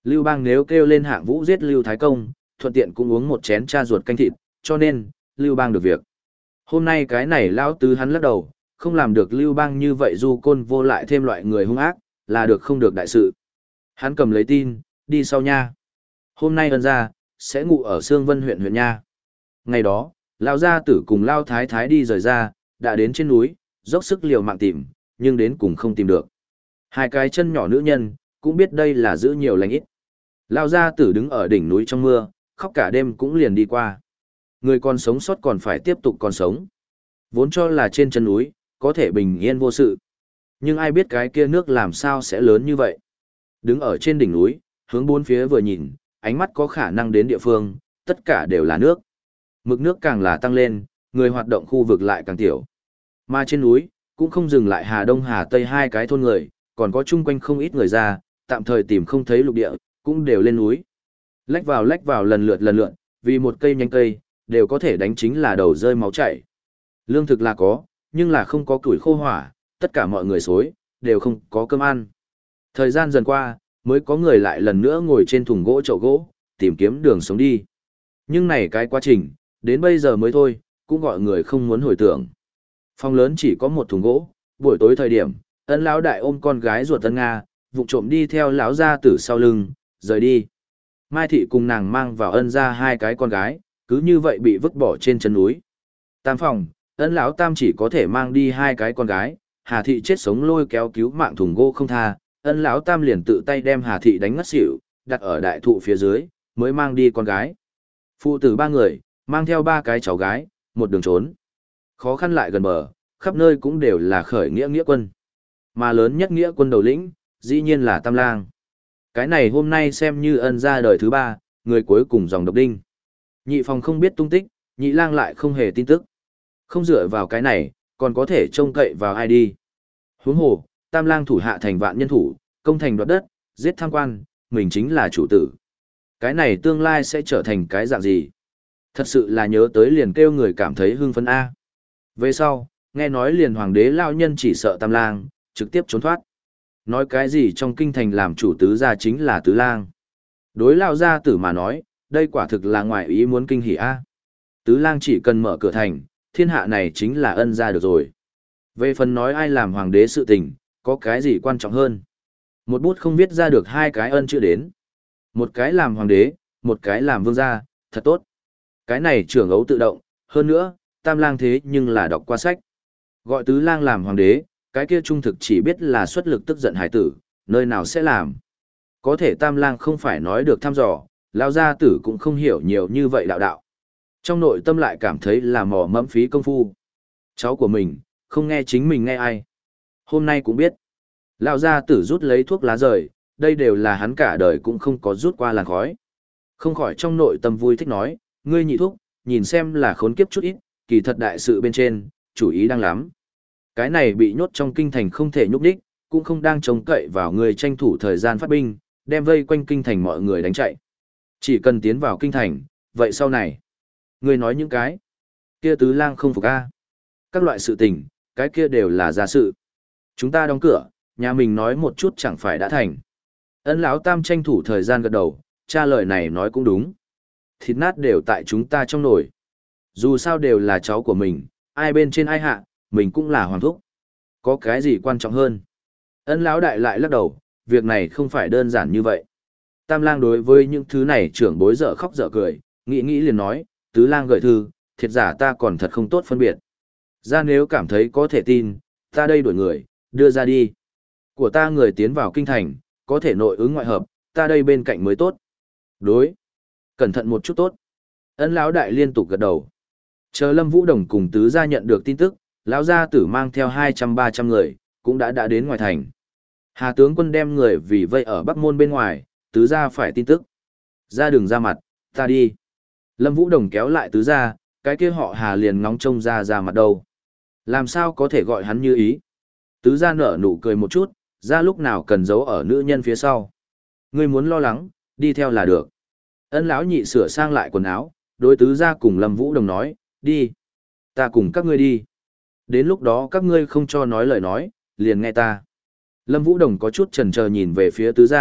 Lưu Bang nếu kêu lên hạng vũ giết Lưu Thái Công, thuận tiện cũng uống một chén cha ruột canh thịt, cho nên, Lưu Bang được việc. Hôm nay cái này lão tứ hắn lắc đầu, không làm được Lưu Bang như vậy du côn vô lại thêm loại người hung ác, là được không được đại sự. Hắn cầm lấy tin, đi sau nha. Hôm nay ân ra, sẽ ngụ ở Sương Vân huyện huyện nha. Ngày đó, lão gia tử cùng Lao Thái Thái đi rời ra, đã đến trên núi, dốc sức liều mạng tìm, nhưng đến cùng không tìm được. Hai cái chân nhỏ nữ nhân, cũng biết đây là giữ nhiều lành ít. Lao gia tử đứng ở đỉnh núi trong mưa, khóc cả đêm cũng liền đi qua. Người còn sống sót còn phải tiếp tục còn sống. Vốn cho là trên chân núi, có thể bình yên vô sự. Nhưng ai biết cái kia nước làm sao sẽ lớn như vậy. Đứng ở trên đỉnh núi, hướng bốn phía vừa nhìn, ánh mắt có khả năng đến địa phương, tất cả đều là nước. Mực nước càng là tăng lên, người hoạt động khu vực lại càng tiểu. Mà trên núi, cũng không dừng lại Hà Đông Hà Tây hai cái thôn người, còn có chung quanh không ít người ra, tạm thời tìm không thấy lục địa, cũng đều lên núi. Lách vào lách vào lần lượt lần lượt, vì một cây nhánh cây, đều có thể đánh chính là đầu rơi máu chảy. Lương thực là có, nhưng là không có củi khô hỏa, tất cả mọi người xối, đều không có cơm ăn. Thời gian dần qua, mới có người lại lần nữa ngồi trên thùng gỗ chậu gỗ, tìm kiếm đường sống đi. Nhưng này cái quá trình, đến bây giờ mới thôi, cũng gọi người không muốn hồi tưởng. Phòng lớn chỉ có một thùng gỗ, buổi tối thời điểm, ân lão đại ôm con gái ruột Tân Nga, vụng trộm đi theo lão gia tử sau lưng, rời đi. Mai thị cùng nàng mang vào ân ra hai cái con gái, cứ như vậy bị vứt bỏ trên chân núi. Tam phòng, ân lão tam chỉ có thể mang đi hai cái con gái, Hà thị chết sống lôi kéo cứu mạng thùng gỗ không tha, ân lão tam liền tự tay đem Hà thị đánh ngất xỉu, đặt ở đại thụ phía dưới, mới mang đi con gái. Phụ tử ba người, mang theo ba cái cháu gái, một đường trốn. Khó khăn lại gần bờ, khắp nơi cũng đều là khởi nghĩa nghĩa quân. Mà lớn nhất nghĩa quân đầu lĩnh, dĩ nhiên là Tam Lang. Cái này hôm nay xem như ân ra đời thứ ba, người cuối cùng dòng độc đinh. Nhị phòng không biết tung tích, nhị lang lại không hề tin tức. Không dựa vào cái này, còn có thể trông cậy vào ai đi. Huống hồ, Tam Lang thủ hạ thành vạn nhân thủ, công thành đoạt đất, giết tham quan, mình chính là chủ tử. Cái này tương lai sẽ trở thành cái dạng gì? Thật sự là nhớ tới liền kêu người cảm thấy hưng phấn A. Về sau, nghe nói liền hoàng đế lao nhân chỉ sợ Tam Lang, trực tiếp trốn thoát. Nói cái gì trong kinh thành làm chủ tứ gia chính là tứ lang. Đối lao gia tử mà nói, đây quả thực là ngoài ý muốn kinh hỉ A. Tứ lang chỉ cần mở cửa thành, thiên hạ này chính là ân gia được rồi. Về phần nói ai làm hoàng đế sự tình, có cái gì quan trọng hơn. Một bút không viết ra được hai cái ân chữ đến. Một cái làm hoàng đế, một cái làm vương gia, thật tốt. Cái này trưởng ấu tự động, hơn nữa, Tam Lang thế nhưng là đọc qua sách. Gọi tứ lang làm hoàng đế, cái kia trung thực chỉ biết là xuất lực tức giận hải tử, nơi nào sẽ làm. Có thể Tam Lang không phải nói được thăm dò, lao gia tử cũng không hiểu nhiều như vậy đạo đạo. Trong nội tâm lại cảm thấy là mò mẫm phí công phu. Cháu của mình, không nghe chính mình nghe ai. Hôm nay cũng biết. Lao gia tử rút lấy thuốc lá rời, đây đều là hắn cả đời cũng không có rút qua làn khói. Không khỏi trong nội tâm vui thích nói, ngươi nhị thúc, nhìn xem là khốn kiếp chút ít, kỳ thật đại sự bên trên, chủ ý đang lắm. Cái này bị nhốt trong kinh thành không thể nhúc đích, cũng không đang trông cậy vào người tranh thủ thời gian phát binh, đem vây quanh kinh thành mọi người đánh chạy. Chỉ cần tiến vào kinh thành, vậy sau này, người nói những cái, kia tứ lang không phục a. Các loại sự tình, cái kia đều là giả sự. Chúng ta đóng cửa, nhà mình nói một chút chẳng phải đã thành. Ân lão tam tranh thủ thời gian gật đầu, cha lời này nói cũng đúng. Thịt nát đều tại chúng ta trong nồi. Dù sao đều là cháu của mình, ai bên trên ai hạ, mình cũng là hoàng thúc. Có cái gì quan trọng hơn? Ân lão đại lại lắc đầu, việc này không phải đơn giản như vậy. Tam lang đối với những thứ này trưởng bối dở khóc dở cười, nghĩ nghĩ liền nói, tứ lang gợi thư, thiệt giả ta còn thật không tốt phân biệt. Ra nếu cảm thấy có thể tin, ta đây đuổi người, đưa ra đi. Của ta người tiến vào kinh thành, có thể nội ứng ngoại hợp, ta đây bên cạnh mới tốt. Đối. Cẩn thận một chút tốt. Ân lão đại liên tục gật đầu. Chờ Lâm Vũ Đồng cùng tứ gia nhận được tin tức, lão gia tử mang theo hai trăm ba trăm người, cũng đã đã đến ngoài thành. Hà tướng quân đem người vì vây ở Bắc Môn bên ngoài, tứ gia phải tin tức. Ra đường ra mặt, ta đi. Lâm Vũ Đồng kéo lại tứ gia, cái kia họ Hà liền ngóng trông ra ra mặt đâu. Làm sao có thể gọi hắn như ý. Tứ gia nở nụ cười một chút, ra lúc nào cần giấu ở nữ nhân phía sau. Ngươi muốn lo lắng, đi theo là được. Ân lão nhị sửa sang lại quần áo, đối tứ gia cùng Lâm Vũ Đồng nói, đi. Ta cùng các ngươi đi. Đến lúc đó các ngươi không cho nói lời nói, liền nghe ta. Lâm Vũ Đồng có chút chần chờ nhìn về phía tứ gia,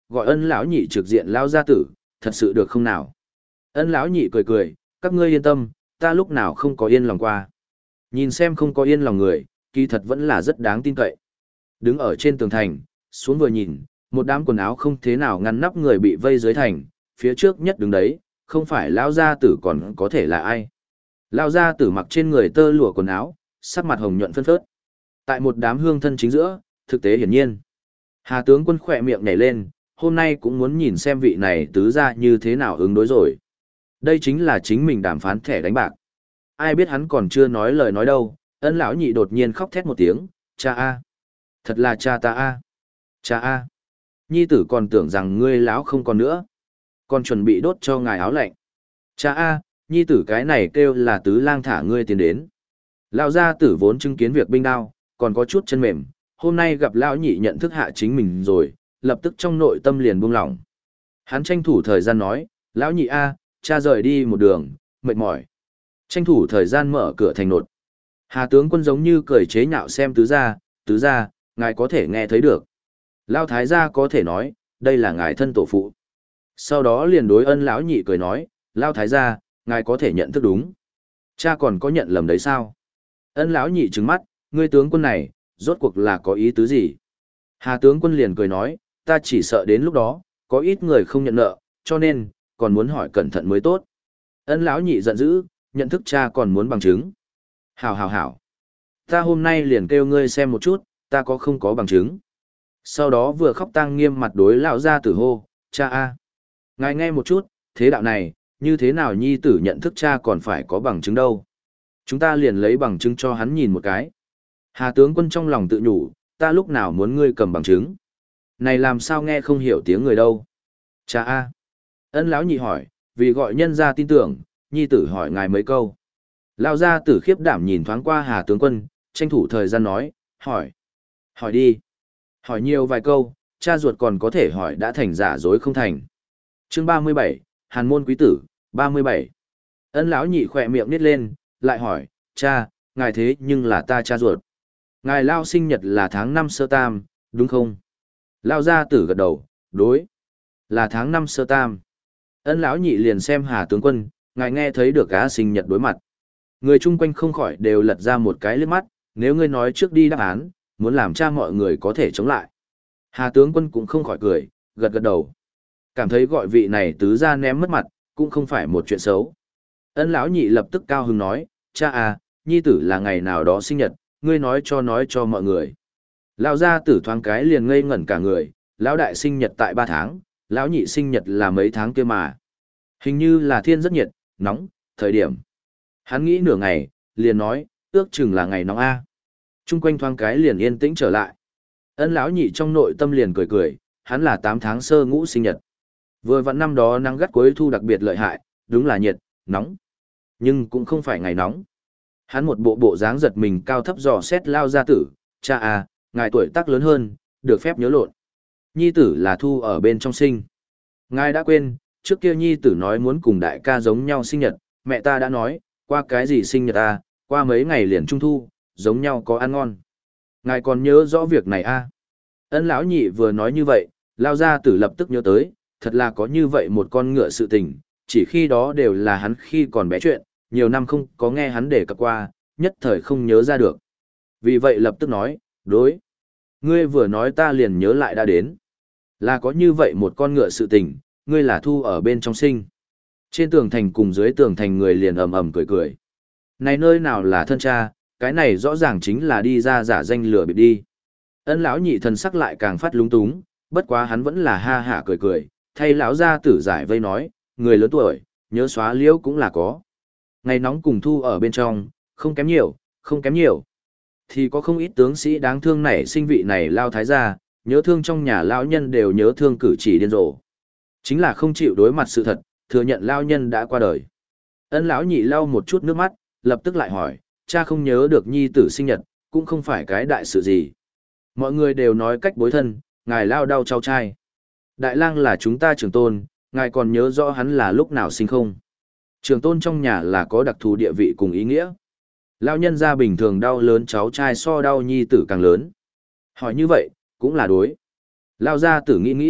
gọi ân lão nhị trực diện lao gia tử, thật sự được không nào? Ân lão nhị cười cười, các ngươi yên tâm, ta lúc nào không có yên lòng qua. Nhìn xem không có yên lòng người, kỳ thật vẫn là rất đáng tin cậy. Đứng ở trên tường thành, xuống vừa nhìn, một đám quần áo không thế nào ngăn nắp người bị vây dưới thành, phía trước nhất đứng đấy, không phải lão gia tử còn có thể là ai. Lão gia tử mặc trên người tơ lụa quần áo, sắc mặt hồng nhuận phân phớt. Tại một đám hương thân chính giữa, thực tế hiển nhiên. Hà tướng quân khỏe miệng nhảy lên, hôm nay cũng muốn nhìn xem vị này tứ gia như thế nào ứng đối rồi. Đây chính là chính mình đàm phán thẻ đánh bạc. Ai biết hắn còn chưa nói lời nói đâu, ân lão nhị đột nhiên khóc thét một tiếng, cha a, thật là cha ta a, cha a. Nhi tử còn tưởng rằng ngươi lão không còn nữa, còn chuẩn bị đốt cho ngài áo lạnh. Cha a, nhi tử cái này kêu là tứ lang thả ngươi tiến đến. Lão gia tử vốn chứng kiến việc binh đao, còn có chút chân mềm, hôm nay gặp lão nhị nhận thức hạ chính mình rồi, lập tức trong nội tâm liền buông lỏng. Hắn tranh thủ thời gian nói, lão nhị a, cha rời đi một đường, mệt mỏi. Tranh thủ thời gian mở cửa thành nột. Hà tướng quân giống như cười chế nhạo xem tứ gia, tứ gia, ngài có thể nghe thấy được. Lão thái gia có thể nói, đây là ngài thân tổ phụ. Sau đó liền đối ân lão nhị cười nói, lão thái gia, ngài có thể nhận thức đúng. Cha còn có nhận lầm đấy sao? Ân lão nhị trừng mắt, ngươi tướng quân này, rốt cuộc là có ý tứ gì? Hà tướng quân liền cười nói, ta chỉ sợ đến lúc đó, có ít người không nhận nợ, cho nên, còn muốn hỏi cẩn thận mới tốt. Ân lão nhị giận dữ, nhận thức cha còn muốn bằng chứng. Hảo hảo hảo. Ta hôm nay liền kêu ngươi xem một chút, ta có không có bằng chứng. Sau đó vừa khóc tang nghiêm mặt đối lão gia tử hô, cha a. Ngài nghe một chút, thế đạo này, như thế nào nhi tử nhận thức cha còn phải có bằng chứng đâu. Chúng ta liền lấy bằng chứng cho hắn nhìn một cái. Hà tướng quân trong lòng tự nhủ, ta lúc nào muốn ngươi cầm bằng chứng. Này làm sao nghe không hiểu tiếng người đâu. Cha a. Ân lão nhị hỏi, vì gọi nhân ra tin tưởng, nhi tử hỏi ngài mấy câu. Lão gia tử khiếp đảm nhìn thoáng qua Hà tướng quân, tranh thủ thời gian nói, hỏi. Hỏi đi. Hỏi nhiều vài câu, cha ruột còn có thể hỏi đã thành giả dối không thành. Chương ba mươi bảy, Hàn môn quý tử, ba mươi bảy. Ân lão nhị khỏe miệng nít lên, lại hỏi, cha, ngài thế nhưng là ta cha ruột. Ngài lao sinh nhật là tháng năm sơ tam, đúng không? Lao gia tử gật đầu, đối. Là tháng năm sơ tam. Ân lão nhị liền xem Hà tướng quân, ngài nghe thấy được cá sinh nhật đối mặt. Người chung quanh không khỏi đều lật ra một cái liếc mắt, nếu ngươi nói trước đi đáp án, muốn làm cha mọi người có thể chống lại. Hà tướng quân cũng không khỏi cười, gật gật đầu. Cảm thấy gọi vị này tứ ra ném mất mặt, cũng không phải một chuyện xấu. Ân lão nhị lập tức cao hứng nói, cha à, nhi tử là ngày nào đó sinh nhật, ngươi nói cho nói cho mọi người. Lão gia tử thoáng cái liền ngây ngẩn cả người, lão đại sinh nhật tại ba tháng, lão nhị sinh nhật là mấy tháng kia mà. Hình như là thiên rất nhiệt, nóng, thời điểm. Hắn nghĩ nửa ngày, liền nói, ước chừng là ngày nóng a. Trung quanh thoáng cái liền yên tĩnh trở lại. Ân lão nhị trong nội tâm liền cười cười, hắn là tám tháng sơ ngũ sinh nhật. Vừa vặn năm đó nắng gắt cuối thu đặc biệt lợi hại, đúng là nhiệt, nóng. Nhưng cũng không phải ngày nóng. Hắn một bộ bộ dáng giật mình cao thấp dò xét lao gia tử, cha à, ngài tuổi tác lớn hơn, được phép nhớ lộn. Nhi tử là thu ở bên trong sinh. Ngài đã quên, trước kia nhi tử nói muốn cùng đại ca giống nhau sinh nhật, mẹ ta đã nói, qua cái gì sinh nhật ta, qua mấy ngày liền trung thu, giống nhau có ăn ngon. Ngài còn nhớ rõ việc này à? Ân lão nhị vừa nói như vậy, lao gia tử lập tức nhớ tới, thật là có như vậy một con ngựa sự tình, chỉ khi đó đều là hắn khi còn bé chuyện, nhiều năm không có nghe hắn đề cập qua, nhất thời không nhớ ra được. Vì vậy lập tức nói, đối. Ngươi vừa nói ta liền nhớ lại đã đến. Là có như vậy một con ngựa sự tình, ngươi là thu ở bên trong sinh. Trên tường thành cùng dưới tường thành người liền ầm ầm cười cười. Này nơi nào là thân cha, cái này rõ ràng chính là đi ra giả danh lừa bịp đi. Ân lão nhị thần sắc lại càng phát lúng túng, bất quá hắn vẫn là ha hả cười cười, thay lão gia tử giải vây nói, người lớn tuổi, nhớ xóa liễu cũng là có. Ngày nóng cùng thu ở bên trong, không kém nhiều, không kém nhiều. Thì có không ít tướng sĩ đáng thương này sinh vị này lao thái gia, nhớ thương trong nhà lão nhân đều nhớ thương cử chỉ điên rồ. Chính là không chịu đối mặt sự thật, thừa nhận lao nhân đã qua đời. Ân lão nhị lau một chút nước mắt, lập tức lại hỏi, cha không nhớ được nhi tử sinh nhật, cũng không phải cái đại sự gì. Mọi người đều nói cách bối thân, ngài lao đau trao trai. Đại lang là chúng ta trưởng tôn, ngài còn nhớ rõ hắn là lúc nào sinh không? Trưởng tôn trong nhà là có đặc thù địa vị cùng ý nghĩa. Lao nhân gia bình thường đau lớn cháu trai so đau nhi tử càng lớn. Hỏi như vậy, cũng là đối. Lao gia tử nghĩ nghĩ,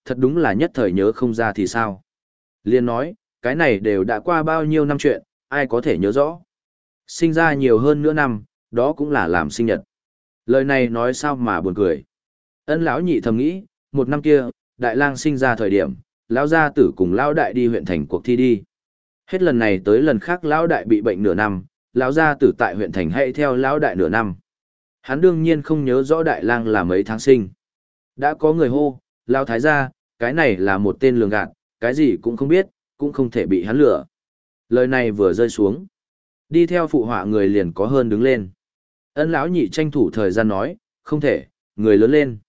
thật đúng là nhất thời nhớ không ra thì sao. Liên nói, cái này đều đã qua bao nhiêu năm chuyện, ai có thể nhớ rõ. Sinh ra nhiều hơn nửa năm, đó cũng là làm sinh nhật. Lời này nói sao mà buồn cười. Ân lão nhị thầm nghĩ, một năm kia, đại lang sinh ra thời điểm, lão gia tử cùng lão đại đi huyện thành cuộc thi đi. Hết lần này tới lần khác lão đại bị bệnh nửa năm, lão gia tử tại huyện thành hãy theo lão đại nửa năm. Hắn đương nhiên không nhớ rõ đại lang là mấy tháng sinh. Đã có người hô, lão thái gia, cái này là một tên lường gạt, cái gì cũng không biết, cũng không thể bị hắn lừa. Lời này vừa rơi xuống, đi theo phụ họa người liền có hơn đứng lên. Ân lão nhị tranh thủ thời gian nói, không thể, người lớn lên.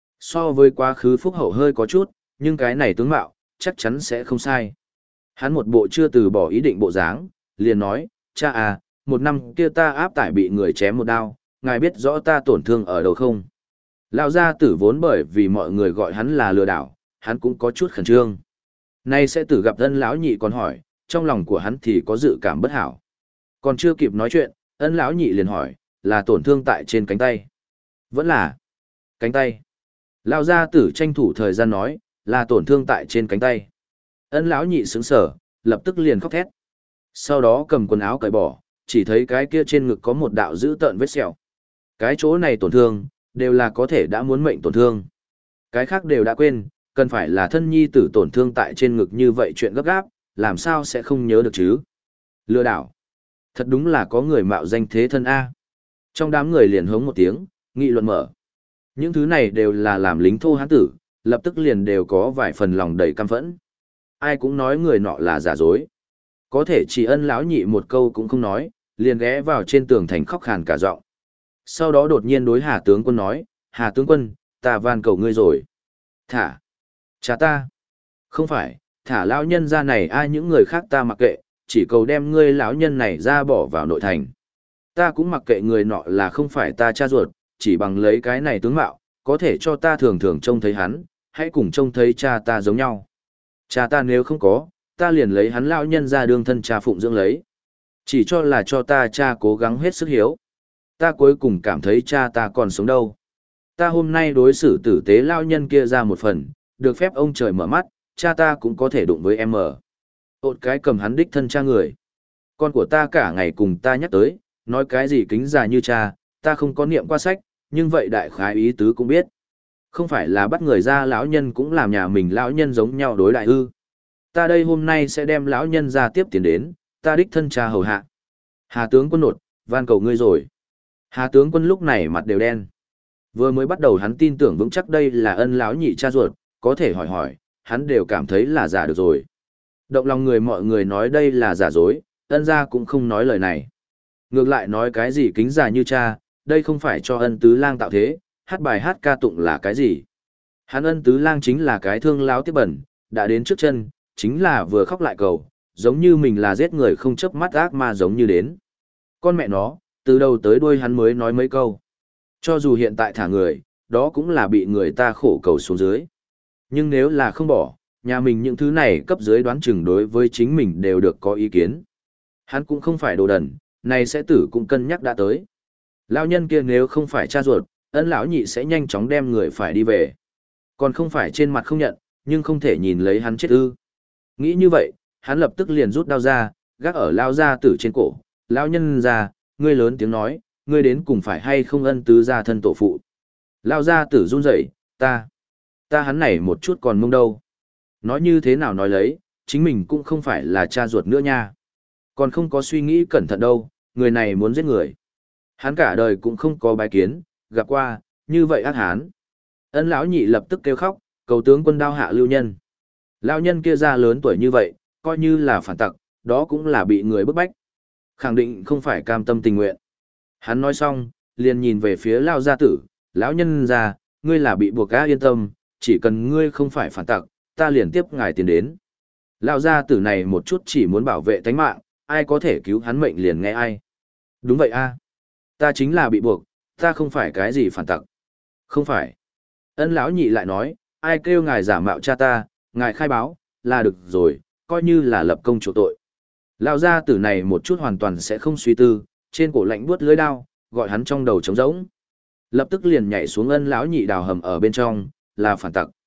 So với quá khứ phúc hậu hơi có chút, nhưng cái này tướng mạo, chắc chắn sẽ không sai. Hắn một bộ chưa từ bỏ ý định bộ dáng, liền nói, cha à, một năm kia ta áp tải bị người chém một đao, ngài biết rõ ta tổn thương ở đâu không? Lão gia tử vốn bởi vì mọi người gọi hắn là lừa đảo, hắn cũng có chút khẩn trương. Nay sẽ tử gặp ân lão nhị còn hỏi, trong lòng của hắn thì có dự cảm bất hảo. Còn chưa kịp nói chuyện, ân lão nhị liền hỏi, là tổn thương tại trên cánh tay. Vẫn là cánh tay. Lão gia tử tranh thủ thời gian nói, là tổn thương tại trên cánh tay. Ân lão nhị sững sờ, lập tức liền khóc thét. Sau đó cầm quần áo cởi bỏ, chỉ thấy cái kia trên ngực có một đạo dữ tợn vết sẹo. Cái chỗ này tổn thương, đều là có thể đã muốn mệnh tổn thương. Cái khác đều đã quên, cần phải là thân nhi tử tổn thương tại trên ngực như vậy chuyện gấp gáp, làm sao sẽ không nhớ được chứ? Lừa đảo. Thật đúng là có người mạo danh thế thân A. Trong đám người liền hống một tiếng, nghị luận mở. Những thứ này đều là làm lính thô hán tử, lập tức liền đều có vài phần lòng đầy căm phẫn. Ai cũng nói người nọ là giả dối. Có thể chỉ ân lão nhị một câu cũng không nói, liền ghé vào trên tường thành khóc khàn cả giọng. Sau đó đột nhiên đối Hà tướng quân nói, Hà tướng quân, ta van cầu ngươi rồi. Thả. Cha ta. Không phải, thả lão nhân ra này ai những người khác ta mặc kệ, chỉ cầu đem ngươi lão nhân này ra bỏ vào nội thành. Ta cũng mặc kệ người nọ là không phải ta cha ruột, chỉ bằng lấy cái này tướng mạo, có thể cho ta thường thường trông thấy hắn, hãy cùng trông thấy cha ta giống nhau. Cha ta nếu không có, ta liền lấy hắn lão nhân ra đương thân cha phụng dưỡng lấy. Chỉ cho là cho ta cha cố gắng hết sức hiếu. Ta cuối cùng cảm thấy cha ta còn sống đâu. Ta hôm nay đối xử tử tế lão nhân kia ra một phần, được phép ông trời mở mắt, cha ta cũng có thể đụng với em ở. Ột cái cầm hắn đích thân cha người. Con của ta cả ngày cùng ta nhắc tới, nói cái gì kính già như cha, ta không có niệm qua sách, nhưng vậy đại khái ý tứ cũng biết. Không phải là bắt người ra lão nhân cũng làm nhà mình lão nhân giống nhau đối đại ư. Ta đây hôm nay sẽ đem lão nhân ra tiếp tiền đến, ta đích thân cha hầu hạ. Hà tướng quân nột, van cầu ngươi rồi. Hà tướng quân lúc này mặt đều đen. Vừa mới bắt đầu hắn tin tưởng vững chắc đây là ân lão nhị cha ruột, có thể hỏi hỏi, hắn đều cảm thấy là giả được rồi. Động lòng người mọi người nói đây là giả dối, ân gia cũng không nói lời này. Ngược lại nói cái gì kính già như cha, đây không phải cho ân tứ lang tạo thế, hát bài hát ca tụng là cái gì. Hắn ân tứ lang chính là cái thương láo tiếp bẩn, đã đến trước chân, chính là vừa khóc lại cầu, giống như mình là giết người không chớp mắt ác ma giống như đến. Con mẹ nó, từ đầu tới đuôi hắn mới nói mấy câu. Cho dù hiện tại thả người, đó cũng là bị người ta khổ cầu xuống dưới. Nhưng nếu là không bỏ, nhà mình những thứ này cấp dưới đoán chừng đối với chính mình đều được có ý kiến. Hắn cũng không phải đồ đần, này sẽ tử cũng cân nhắc đã tới. Lão nhân kia nếu không phải cha ruột, ân lão nhị sẽ nhanh chóng đem người phải đi về. Còn không phải trên mặt không nhận, nhưng không thể nhìn lấy hắn chết ư. Nghĩ như vậy, hắn lập tức liền rút đao ra, gác ở lao gia tử trên cổ. Lão nhân ra, ngươi lớn tiếng nói, ngươi đến cùng phải hay không ân tứ gia thân tổ phụ. Lao gia tử run rẩy, ta, ta hắn này một chút còn mông đâu. Nói như thế nào nói lấy, chính mình cũng không phải là cha ruột nữa nha. Còn không có suy nghĩ cẩn thận đâu, người này muốn giết người. Hắn cả đời cũng không có bái kiến, gặp qua, như vậy ác hán. Ân lão nhị lập tức kêu khóc, cầu tướng quân đao hạ lưu nhân. Lão nhân kia ra lớn tuổi như vậy, coi như là phản tặc, đó cũng là bị người bức bách. Khẳng định không phải cam tâm tình nguyện. Hắn nói xong, liền nhìn về phía lão gia tử, lão nhân ra, ngươi là bị buộc á yên tâm, chỉ cần ngươi không phải phản tặc, ta liền tiếp ngài tiền đến. Lão gia tử này một chút chỉ muốn bảo vệ tánh mạng, ai có thể cứu hắn mệnh liền nghe ai. Đúng vậy a, ta chính là bị buộc, ta không phải cái gì phản tặc. Không phải. Ân lão nhị lại nói, ai kêu ngài giả mạo cha ta, ngài khai báo, là được rồi, coi như là lập công chỗ tội. Lão gia tử này một chút hoàn toàn sẽ không suy tư, trên cổ lạnh buốt lưỡi đao, gọi hắn trong đầu trống rỗng. Lập tức liền nhảy xuống ân lão nhị đào hầm ở bên trong, là phản tặc.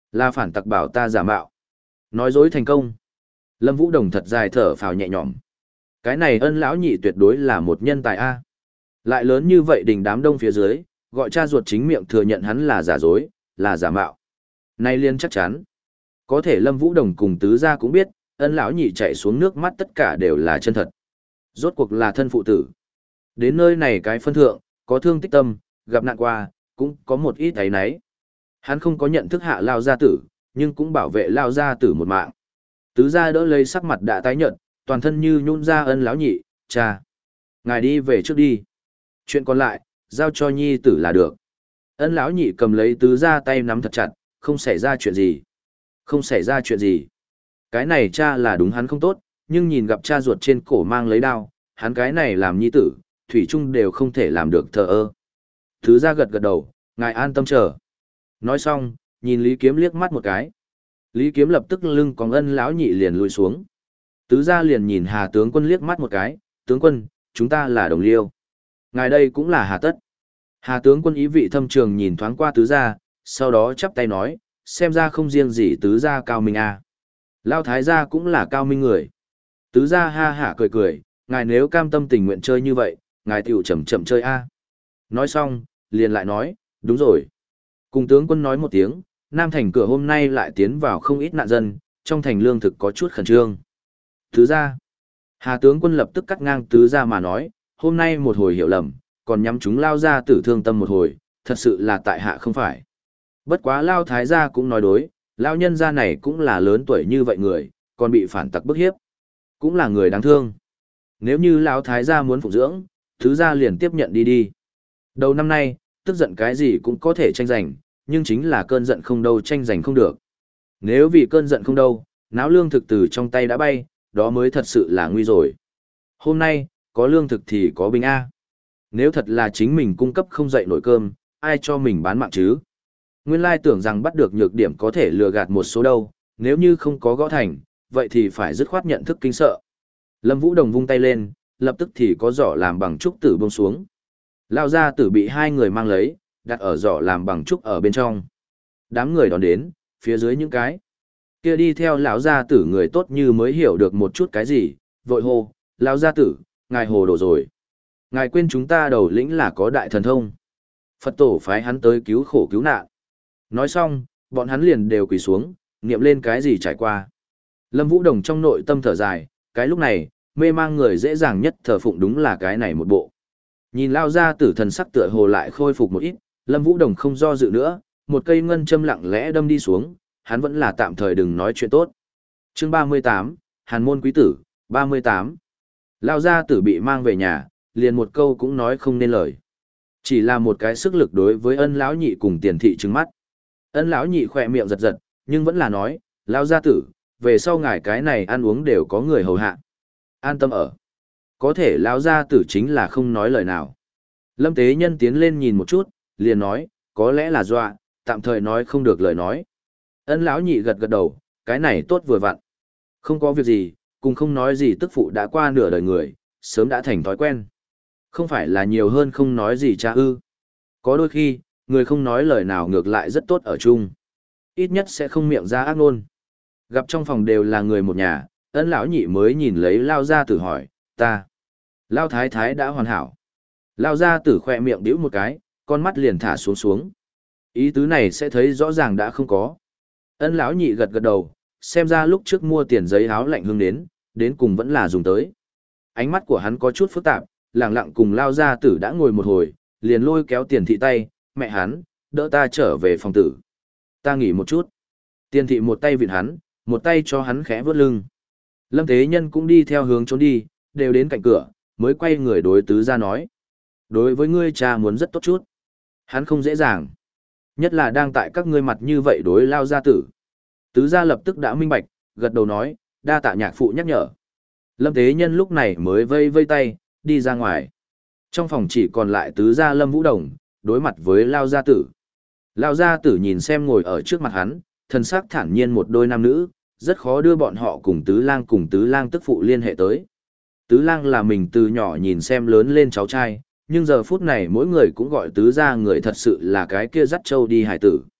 Là phản tặc bảo ta giả mạo. Nói dối thành công. Lâm Vũ Đồng thật dài thở phào nhẹ nhõm. Cái này Ân lão nhị tuyệt đối là một nhân tài a. Lại lớn như vậy đình đám đông phía dưới, gọi cha ruột chính miệng thừa nhận hắn là giả dối, là giả mạo. Nay liên chắc chắn. Có thể Lâm Vũ Đồng cùng tứ gia cũng biết, Ân lão nhị chạy xuống nước mắt tất cả đều là chân thật. Rốt cuộc là thân phụ tử. Đến nơi này cái phân thượng, có thương tích tâm, gặp nạn qua, cũng có một ít ấy nấy. Hắn không có nhận thức hạ Lao gia tử, nhưng cũng bảo vệ Lao gia tử một mạng. Tứ gia đỡ lấy sắc mặt đã tái nhợt, toàn thân như nhũn ra Ân lão nhị, cha. Ngài đi về trước đi. Chuyện còn lại, giao cho nhi tử là được. Ân lão nhị cầm lấy tứ gia tay nắm thật chặt, không xảy ra chuyện gì. Không xảy ra chuyện gì. Cái này cha là đúng hắn không tốt, nhưng nhìn gặp cha ruột trên cổ mang lấy đao, hắn cái này làm nhi tử, thủy chung đều không thể làm được thờ ơ. Tứ gia gật gật đầu, ngài an tâm chờ. Nói xong, nhìn Lý Kiếm liếc mắt một cái. Lý Kiếm lập tức lưng cong Ân lão nhị liền lùi xuống. Tứ gia liền nhìn Hà tướng quân liếc mắt một cái, tướng quân, chúng ta là đồng liêu. Ngài đây cũng là Hà tất. Hà tướng quân ý vị thâm trường nhìn thoáng qua tứ gia, sau đó chắp tay nói, xem ra không riêng gì tứ gia cao minh à. Lao thái gia cũng là cao minh người. Tứ gia ha hả cười cười, ngài nếu cam tâm tình nguyện chơi như vậy, ngài tiểu chậm chậm chơi a. Nói xong, liền lại nói, đúng rồi. Cùng tướng quân nói một tiếng, Nam thành cửa hôm nay lại tiến vào không ít nạn dân, trong thành lương thực có chút khẩn trương. Tứ gia. Hà tướng quân lập tức cắt ngang tứ gia mà nói, hôm nay một hồi hiểu lầm, còn nhắm chúng Lao gia tử thương tâm một hồi, thật sự là tại hạ không phải. Bất quá Lao thái gia cũng nói đối, Lao nhân gia này cũng là lớn tuổi như vậy người, còn bị phản tặc bức hiếp. Cũng là người đáng thương. Nếu như Lão thái gia muốn phụ dưỡng, tứ gia liền tiếp nhận đi đi. Đầu năm nay, tức giận cái gì cũng có thể tranh giành, nhưng chính là cơn giận không đâu tranh giành không được. Nếu vì cơn giận không đâu, náo lương thực từ trong tay đã bay, đó mới thật sự là nguy rồi. Hôm nay, có lương thực thì có bình A. Nếu thật là chính mình cung cấp không dậy nổi cơm, ai cho mình bán mạng chứ? Nguyên lai tưởng rằng bắt được nhược điểm có thể lừa gạt một số đâu, nếu như không có gõ thành, vậy thì phải dứt khoát nhận thức kinh sợ. Lâm Vũ Đồng vung tay lên, lập tức thì có giỏ làm bằng trúc tử buông xuống. Lao gia tử bị hai người mang lấy, đặt ở giỏ làm bằng trúc ở bên trong. Đám người đón đến, phía dưới những cái kia đi theo lão gia tử người tốt như mới hiểu được một chút cái gì, vội hô, lão gia tử, ngài hồ đồ rồi. Ngài quên chúng ta đầu lĩnh là có đại thần thông. Phật tổ phái hắn tới cứu khổ cứu nạn. Nói xong, bọn hắn liền đều quỳ xuống, niệm lên cái gì trải qua. Lâm Vũ Đồng trong nội tâm thở dài, cái lúc này, mê mang người dễ dàng nhất thờ phụng đúng là cái này một bộ. Nhìn lao ra tử thần sắc tựa hồ lại khôi phục một ít, Lâm Vũ Đồng không do dự nữa, một cây ngân châm lặng lẽ đâm đi xuống, hắn vẫn là tạm thời đừng nói chuyện tốt. Chương ba mươi tám, Hàn môn quý tử, ba mươi tám. Lao gia tử bị mang về nhà, liền một câu cũng nói không nên lời. Chỉ là một cái sức lực đối với Ân lão nhị cùng Tiền thị trừng mắt. Ân lão nhị khỏe miệng giật giật, nhưng vẫn là nói, lao gia tử, về sau ngài cái này ăn uống đều có người hầu hạ. An tâm ở. Có thể lão gia tử chính là không nói lời nào. Lâm Tế Nhân tiến lên nhìn một chút, liền nói, có lẽ là dọa, tạm thời nói không được lời nói. Ân lão nhị gật gật đầu, cái này tốt vừa vặn. Không có việc gì, cùng không nói gì tức phụ đã qua nửa đời người, sớm đã thành thói quen. Không phải là nhiều hơn không nói gì cha ư. Có đôi khi, người không nói lời nào ngược lại rất tốt ở chung. Ít nhất sẽ không miệng ra ác ngôn. Gặp trong phòng đều là người một nhà, Ân lão nhị mới nhìn lấy Lao gia tử hỏi, ta. Lao thái thái đã hoàn hảo. Lao gia tử khỏe miệng bĩu một cái, con mắt liền thả xuống xuống. Ý tứ này sẽ thấy rõ ràng đã không có. Ân lão nhị gật gật đầu, xem ra lúc trước mua tiền giấy áo lạnh hương đến, đến cùng vẫn là dùng tới. Ánh mắt của hắn có chút phức tạp, lặng lặng cùng Lao gia tử đã ngồi một hồi, liền lôi kéo Tiền thị tay, mẹ hắn, đỡ ta trở về phòng tử. Ta nghỉ một chút. Tiền thị một tay vịn hắn, một tay cho hắn khẽ vớt lưng. Lâm Tế Nhân cũng đi theo hướng trốn đi, đều đến cạnh cửa, mới quay người đối tứ gia nói. Đối với ngươi cha muốn rất tốt chút. Hắn không dễ dàng. Nhất là đang tại các ngươi mặt như vậy đối Lao gia tử. Tứ gia lập tức đã minh bạch, gật đầu nói, đa tạ nhạc phụ nhắc nhở. Lâm Tế Nhân lúc này mới vây vây tay, đi ra ngoài. Trong phòng chỉ còn lại tứ gia Lâm Vũ Đồng, đối mặt với Lao gia tử. Lao gia tử nhìn xem ngồi ở trước mặt hắn, thần sắc thản nhiên một đôi nam nữ, rất khó đưa bọn họ cùng tứ lang cùng tứ lang tức phụ liên hệ tới. Tứ lang là mình từ nhỏ nhìn xem lớn lên cháu trai, nhưng giờ phút này mỗi người cũng gọi tứ gia người thật sự là cái kia dắt trâu đi hải tử.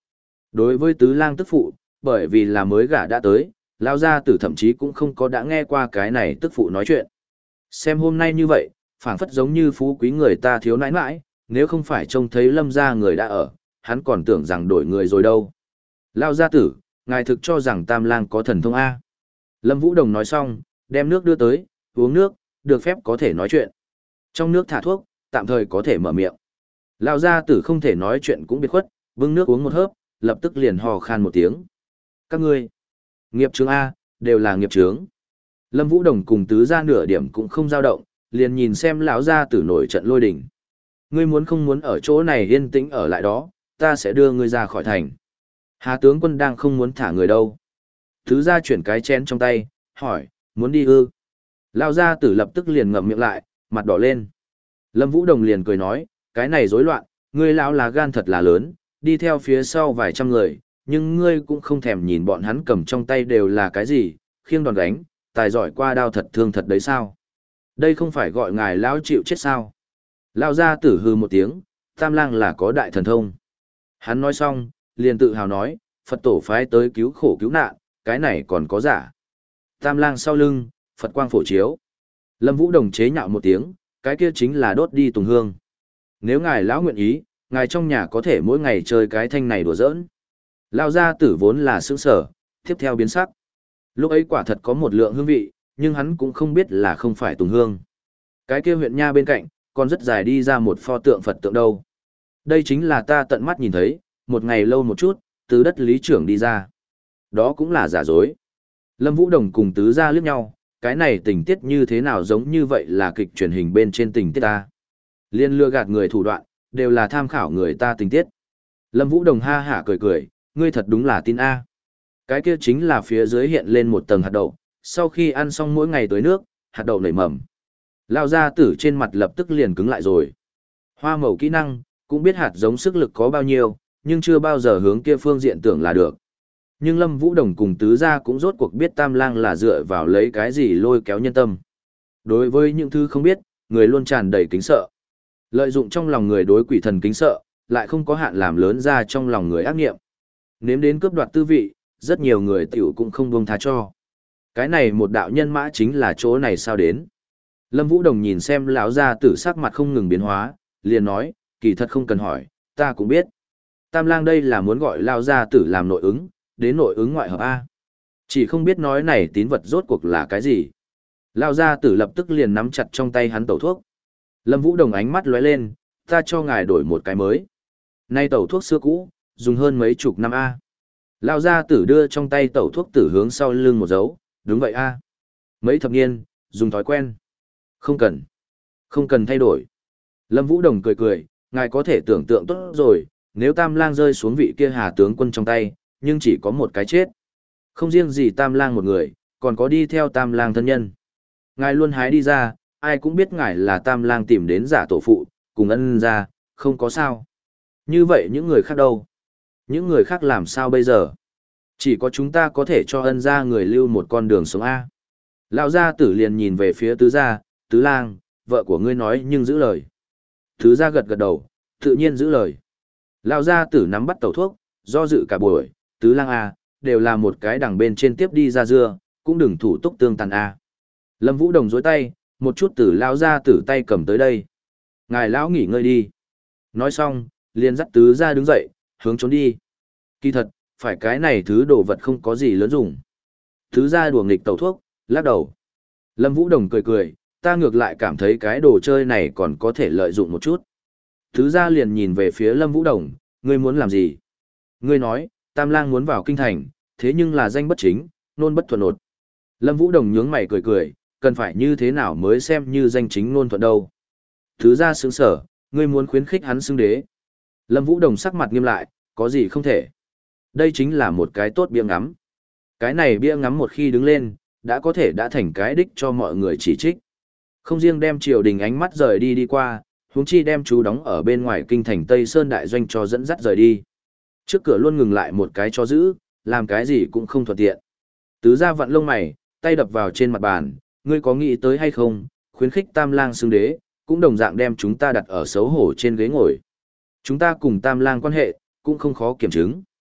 Đối với tứ lang tức phụ, bởi vì là mới gả đã tới, lao gia tử thậm chí cũng không có đã nghe qua cái này tức phụ nói chuyện. Xem hôm nay như vậy, phảng phất giống như phú quý người ta thiếu nãi nãi, nếu không phải trông thấy lâm gia người đã ở, hắn còn tưởng rằng đổi người rồi đâu. Lao gia tử, ngài thực cho rằng tam lang có thần thông A. Lâm Vũ Đồng nói xong, đem nước đưa tới, uống nước, được phép có thể nói chuyện. Trong nước thả thuốc, tạm thời có thể mở miệng. Lao gia tử không thể nói chuyện cũng biệt khuất, bưng nước uống một hớp, lập tức liền hò khan một tiếng. Các ngươi, nghiệp chướng A, đều là nghiệp chướng. Lâm Vũ Đồng cùng tứ gia nửa điểm cũng không dao động, liền nhìn xem lão gia tử nổi trận lôi đình. Ngươi muốn không muốn ở chỗ này yên tĩnh ở lại đó, ta sẽ đưa ngươi ra khỏi thành. Hà tướng quân đang không muốn thả người đâu. Tứ gia chuyển cái chén trong tay, hỏi, muốn đi ư? Lão gia tử lập tức liền ngậm miệng lại, mặt đỏ lên. Lâm Vũ Đồng liền cười nói, cái này rối loạn, ngươi lão là gan thật là lớn, đi theo phía sau vài trăm người, nhưng ngươi cũng không thèm nhìn bọn hắn cầm trong tay đều là cái gì, khiêng đòn gánh, tài giỏi qua đao thật thương thật đấy sao? Đây không phải gọi ngài lão chịu chết sao? Lão gia tử hừ một tiếng, tam lang là có đại thần thông. Hắn nói xong, liền tự hào nói, Phật tổ phái tới cứu khổ cứu nạn, cái này còn có giả. Tam lang sau lưng, Phật quang phổ chiếu. Lâm Vũ Đồng chế nhạo một tiếng, cái kia chính là đốt đi tùng hương. Nếu ngài lão nguyện ý, ngài trong nhà có thể mỗi ngày chơi cái thanh này đùa giỡn. Lão gia tử vốn là sướng sở, tiếp theo biến sắc. Lúc ấy quả thật có một lượng hương vị, nhưng hắn cũng không biết là không phải tùng hương. Cái kia huyện nha bên cạnh, còn rất dài đi ra một pho tượng Phật tượng đâu. Đây chính là ta tận mắt nhìn thấy, một ngày lâu một chút, từ đất lý trưởng đi ra. Đó cũng là giả dối. Lâm Vũ Đồng cùng tứ gia liếc nhau, cái này tình tiết như thế nào giống như vậy là kịch truyền hình bên trên tình tiết ta. Liên lừa gạt người thủ đoạn, đều là tham khảo người ta tình tiết. Lâm Vũ Đồng ha hả cười cười, ngươi thật đúng là tin A. Cái kia chính là phía dưới hiện lên một tầng hạt đậu, sau khi ăn xong mỗi ngày tưới nước, hạt đậu nảy mầm. Lao gia tử trên mặt lập tức liền cứng lại rồi. Hoa màu kỹ năng, cũng biết hạt giống sức lực có bao nhiêu, nhưng chưa bao giờ hướng kia phương diện tưởng là được. Nhưng Lâm Vũ Đồng cùng tứ gia cũng rốt cuộc biết tam lang là dựa vào lấy cái gì lôi kéo nhân tâm. Đối với những thứ không biết, người luôn tràn đầy kính sợ. Lợi dụng trong lòng người đối quỷ thần kính sợ, lại không có hạn làm lớn ra trong lòng người ác nghiệm. Nếm đến cướp đoạt tư vị, rất nhiều người tiểu cũng không buông tha cho. Cái này một đạo nhân mã chính là chỗ này sao đến. Lâm Vũ Đồng nhìn xem lão gia tử sắc mặt không ngừng biến hóa, liền nói, kỳ thật không cần hỏi, ta cũng biết. Tam lang đây là muốn gọi lão gia tử làm nội ứng, đến nội ứng ngoại hợp A. Chỉ không biết nói này tín vật rốt cuộc là cái gì. Lão gia tử lập tức liền nắm chặt trong tay hắn tẩu thuốc. Lâm Vũ Đồng ánh mắt lóe lên, ta cho ngài đổi một cái mới. Nay tẩu thuốc xưa cũ, dùng hơn mấy chục năm A. Lão gia tử đưa trong tay tẩu thuốc tử hướng sau lưng một dấu, đúng vậy A. Mấy thập niên, dùng thói quen. Không cần. Không cần thay đổi. Lâm Vũ Đồng cười cười, ngài có thể tưởng tượng tốt rồi, nếu Tam Lang rơi xuống vị kia Hà tướng quân trong tay, nhưng chỉ có một cái chết. Không riêng gì Tam Lang một người, còn có đi theo Tam Lang thân nhân. Ngài luôn hái đi ra, ai cũng biết ngài là Tam Lang tìm đến giả tổ phụ, cùng ân ra, không có sao. Như vậy những người khác đâu? Những người khác làm sao bây giờ? Chỉ có chúng ta có thể cho ân ra người lưu một con đường sống A. Lão gia tử liền nhìn về phía tứ gia, tứ lang, vợ của ngươi nói nhưng giữ lời. Tứ gia gật gật đầu, tự nhiên giữ lời. Lão gia tử nắm bắt tẩu thuốc, do dự cả buổi, tứ lang A, đều là một cái đằng bên trên tiếp đi ra dưa, cũng đừng thủ túc tương tàn A. Lâm Vũ Đồng dối tay, một chút tử lão gia tử tay cầm tới đây. Ngài lão nghỉ ngơi đi. Nói xong, liền dắt tứ gia đứng dậy, hướng trốn đi. Kỳ thật, phải cái này thứ đồ vật không có gì lớn dùng. Tứ gia đùa nghịch tẩu thuốc, lắc đầu. Lâm Vũ Đồng cười cười, ta ngược lại cảm thấy cái đồ chơi này còn có thể lợi dụng một chút. Tứ gia liền nhìn về phía Lâm Vũ Đồng, ngươi muốn làm gì? Ngươi nói, Tam Lang muốn vào kinh thành, thế nhưng là danh bất chính, nôn bất thuận nột. Lâm Vũ Đồng nhướng mày cười cười, cần phải như thế nào mới xem như danh chính nôn thuận đâu. Tứ gia sướng sở, ngươi muốn khuyến khích hắn xưng đế. Lâm Vũ Đồng sắc mặt nghiêm lại, có gì không thể. Đây chính là một cái tốt bia ngắm. Cái này bia ngắm một khi đứng lên, đã có thể đã thành cái đích cho mọi người chỉ trích. Không riêng đem triều đình ánh mắt rời đi đi qua, huống chi đem chú đóng ở bên ngoài kinh thành Tây Sơn đại doanh cho dẫn dắt rời đi. Trước cửa luôn ngừng lại một cái cho giữ, làm cái gì cũng không thuận tiện. Tứ gia vặn lông mày, tay đập vào trên mặt bàn, ngươi có nghĩ tới hay không, khuyến khích Tam Lang xưng đế, cũng đồng dạng đem chúng ta đặt ở xấu hổ trên ghế ngồi. Chúng ta cùng Tam Lang quan hệ, cũng không khó kiểm chứng.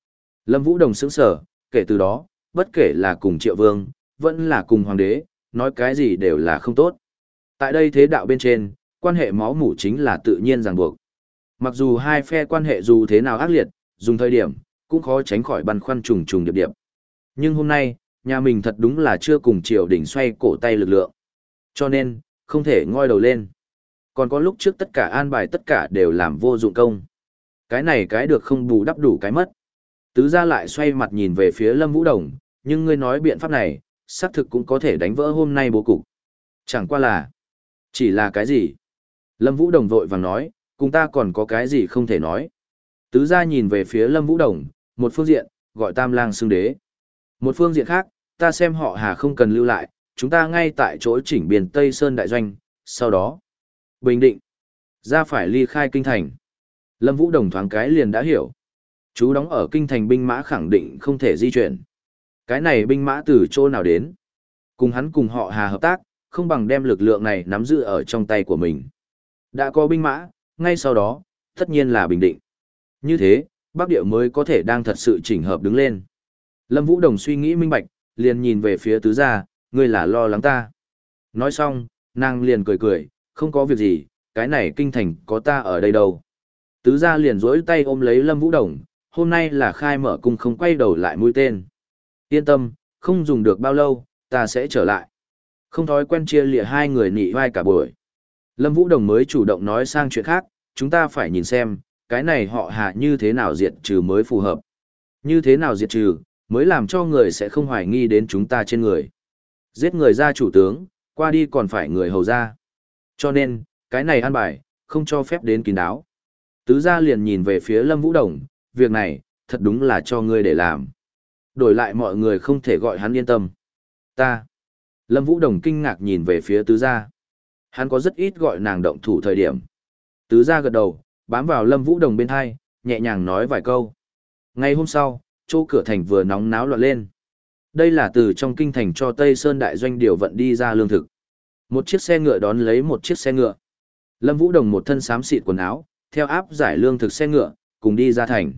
Lâm Vũ Đồng sững sờ, kể từ đó, bất kể là cùng Triệu Vương, vẫn là cùng Hoàng đế, nói cái gì đều là không tốt. Tại đây thế đạo bên trên, quan hệ máu mủ chính là tự nhiên ràng buộc. Mặc dù hai phe quan hệ dù thế nào ác liệt, dùng thời điểm, cũng khó tránh khỏi băn khoăn trùng trùng điệp điệp. Nhưng hôm nay, nhà mình thật đúng là chưa cùng triều đình xoay cổ tay lực lượng. Cho nên, không thể ngoi đầu lên. Còn có lúc trước tất cả an bài tất cả đều làm vô dụng công. Cái này cái được không bù đắp đủ cái mất. Tứ gia lại xoay mặt nhìn về phía Lâm Vũ Đồng, nhưng ngươi nói biện pháp này, xác thực cũng có thể đánh vỡ hôm nay bố cục. Chẳng qua là, chỉ là cái gì? Lâm Vũ Đồng vội vàng nói, cùng ta còn có cái gì không thể nói. Tứ gia nhìn về phía Lâm Vũ Đồng, một phương diện, gọi Tam Lang xưng đế. Một phương diện khác, ta xem họ Hà không cần lưu lại, chúng ta ngay tại chỗ chỉnh biên Tây Sơn đại doanh, sau đó, bình định, ra phải ly khai kinh thành. Lâm Vũ Đồng thoáng cái liền đã hiểu. Chú đóng ở kinh thành binh mã khẳng định không thể di chuyển. Cái này binh mã từ chỗ nào đến? Cùng hắn cùng họ Hà hợp tác, không bằng đem lực lượng này nắm giữ ở trong tay của mình. Đã có binh mã, ngay sau đó, tất nhiên là bình định. Như thế, Bắc Địa mới có thể đang thật sự chỉnh hợp đứng lên. Lâm Vũ Đồng suy nghĩ minh bạch, liền nhìn về phía tứ gia, ngươi là lo lắng ta. Nói xong, nàng liền cười cười, không có việc gì, cái này kinh thành có ta ở đây đâu. Tứ gia liền dỗi tay ôm lấy Lâm Vũ Đồng, hôm nay là khai mở cung không quay đầu lại mũi tên. Yên tâm, không dùng được bao lâu, ta sẽ trở lại. Không thói quen chia lìa hai người nị vai cả buổi. Lâm Vũ Đồng mới chủ động nói sang chuyện khác, chúng ta phải nhìn xem, cái này họ Hà như thế nào diệt trừ mới phù hợp. Như thế nào diệt trừ, mới làm cho người sẽ không hoài nghi đến chúng ta trên người. Giết người ra chủ tướng, qua đi còn phải người hầu ra. Cho nên, cái này an bài, không cho phép đến kín đáo. Tứ gia liền nhìn về phía Lâm Vũ Đồng, việc này, thật đúng là cho ngươi để làm. Đổi lại mọi người không thể gọi hắn yên tâm. Ta. Lâm Vũ Đồng kinh ngạc nhìn về phía tứ gia. Hắn có rất ít gọi nàng động thủ thời điểm. Tứ gia gật đầu, bám vào Lâm Vũ Đồng bên hai, nhẹ nhàng nói vài câu. Ngày hôm sau, chỗ cửa thành vừa nóng náo loạn lên. Đây là từ trong kinh thành cho Tây Sơn đại doanh điều vận đi ra lương thực. Một chiếc xe ngựa đón lấy một chiếc xe ngựa. Lâm Vũ Đồng một thân xám xịt quần áo, theo áp giải lương thực xe ngựa, cùng đi ra thành.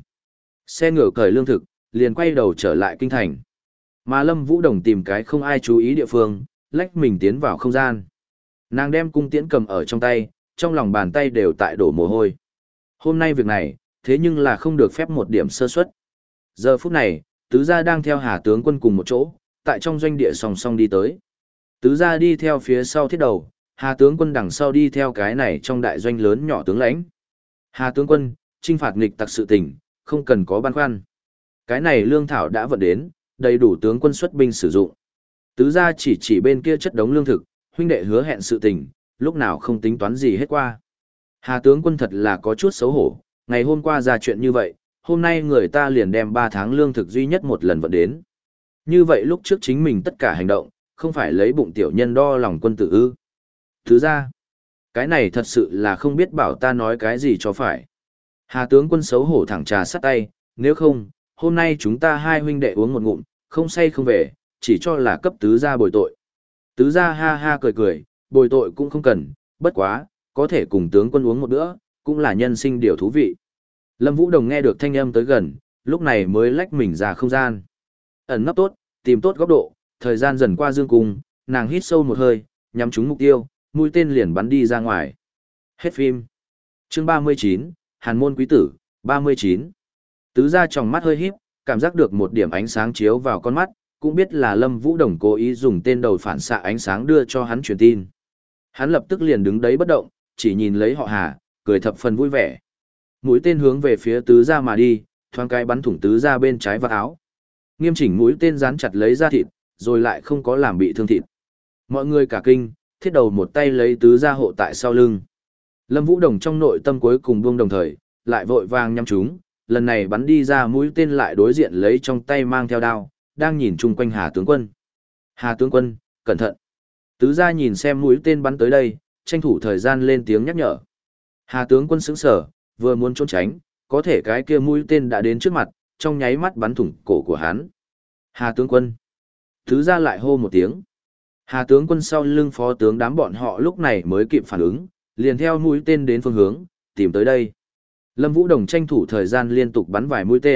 Xe ngựa cởi lương thực, liền quay đầu trở lại kinh thành. Mà Lâm Vũ Đồng tìm cái không ai chú ý địa phương, lách mình tiến vào không gian. Nàng đem cung tiễn cầm ở trong tay, trong lòng bàn tay đều tại đổ mồ hôi. Hôm nay việc này, thế nhưng là không được phép một điểm sơ suất. Giờ phút này, tứ gia đang theo Hà tướng quân cùng một chỗ, tại trong doanh địa song song đi tới. Tứ gia đi theo phía sau thiết đầu, Hà tướng quân đằng sau đi theo cái này trong đại doanh lớn nhỏ tướng lãnh. Hà tướng quân, trinh phạt nghịch tặc sự tình, không cần có băn khoăn. Cái này lương thảo đã vận đến, đầy đủ tướng quân xuất binh sử dụng. Tứ gia chỉ chỉ bên kia chất đống lương thực, huynh đệ hứa hẹn sự tình, lúc nào không tính toán gì hết qua. Hà tướng quân thật là có chút xấu hổ, ngày hôm qua ra chuyện như vậy, hôm nay người ta liền đem ba tháng lương thực duy nhất một lần vận đến. Như vậy lúc trước chính mình tất cả hành động, không phải lấy bụng tiểu nhân đo lòng quân tử ư. Thứ ra, cái này thật sự là không biết bảo ta nói cái gì cho phải. Hà tướng quân xấu hổ thẳng trà sắt tay, nếu không, hôm nay chúng ta hai huynh đệ uống một ngụm, không say không về, chỉ cho là cấp tứ gia bồi tội. Tứ gia ha ha cười cười, bồi tội cũng không cần, bất quá, có thể cùng tướng quân uống một bữa, cũng là nhân sinh điều thú vị. Lâm Vũ Đồng nghe được thanh âm tới gần, lúc này mới lách mình ra không gian. Ẩn nấp tốt, tìm tốt góc độ, thời gian dần qua dương cung, nàng hít sâu một hơi, nhắm trúng mục tiêu, mũi tên liền bắn đi ra ngoài. Hết phim. Chương ba mươi chín, Hàn môn quý tử, ba mươi chín. Tứ gia tròng mắt hơi híp, cảm giác được một điểm ánh sáng chiếu vào con mắt, cũng biết là Lâm Vũ Đồng cố ý dùng tên đầu phản xạ ánh sáng đưa cho hắn truyền tin. Hắn lập tức liền đứng đấy bất động, chỉ nhìn lấy họ Hà, cười thập phần vui vẻ. Mũi tên hướng về phía tứ gia mà đi, thoáng cái bắn thủng tứ gia bên trái vạt áo. Nghiêm chỉnh mũi tên dán chặt lấy da thịt, rồi lại không có làm bị thương thịt. Mọi người cả kinh, thiết đầu một tay lấy tứ gia hộ tại sau lưng. Lâm Vũ Đồng trong nội tâm cuối cùng buông đồng thời, lại vội vàng nhắm chúng, lần này bắn đi ra mũi tên lại đối diện lấy trong tay mang theo đao, đang nhìn chung quanh Hà tướng quân. Hà tướng quân, cẩn thận. Tứ gia nhìn xem mũi tên bắn tới đây, tranh thủ thời gian lên tiếng nhắc nhở. Hà tướng quân sững sờ, vừa muốn trốn tránh, có thể cái kia mũi tên đã đến trước mặt, trong nháy mắt bắn thủng cổ của hắn. Hà tướng quân. Tứ gia lại hô một tiếng. Hà tướng quân sau lưng phó tướng đám bọn họ lúc này mới kịp phản ứng, liền theo mũi tên đến phương hướng, tìm tới đây. Lâm Vũ Đồng tranh thủ thời gian liên tục bắn vài mũi tên,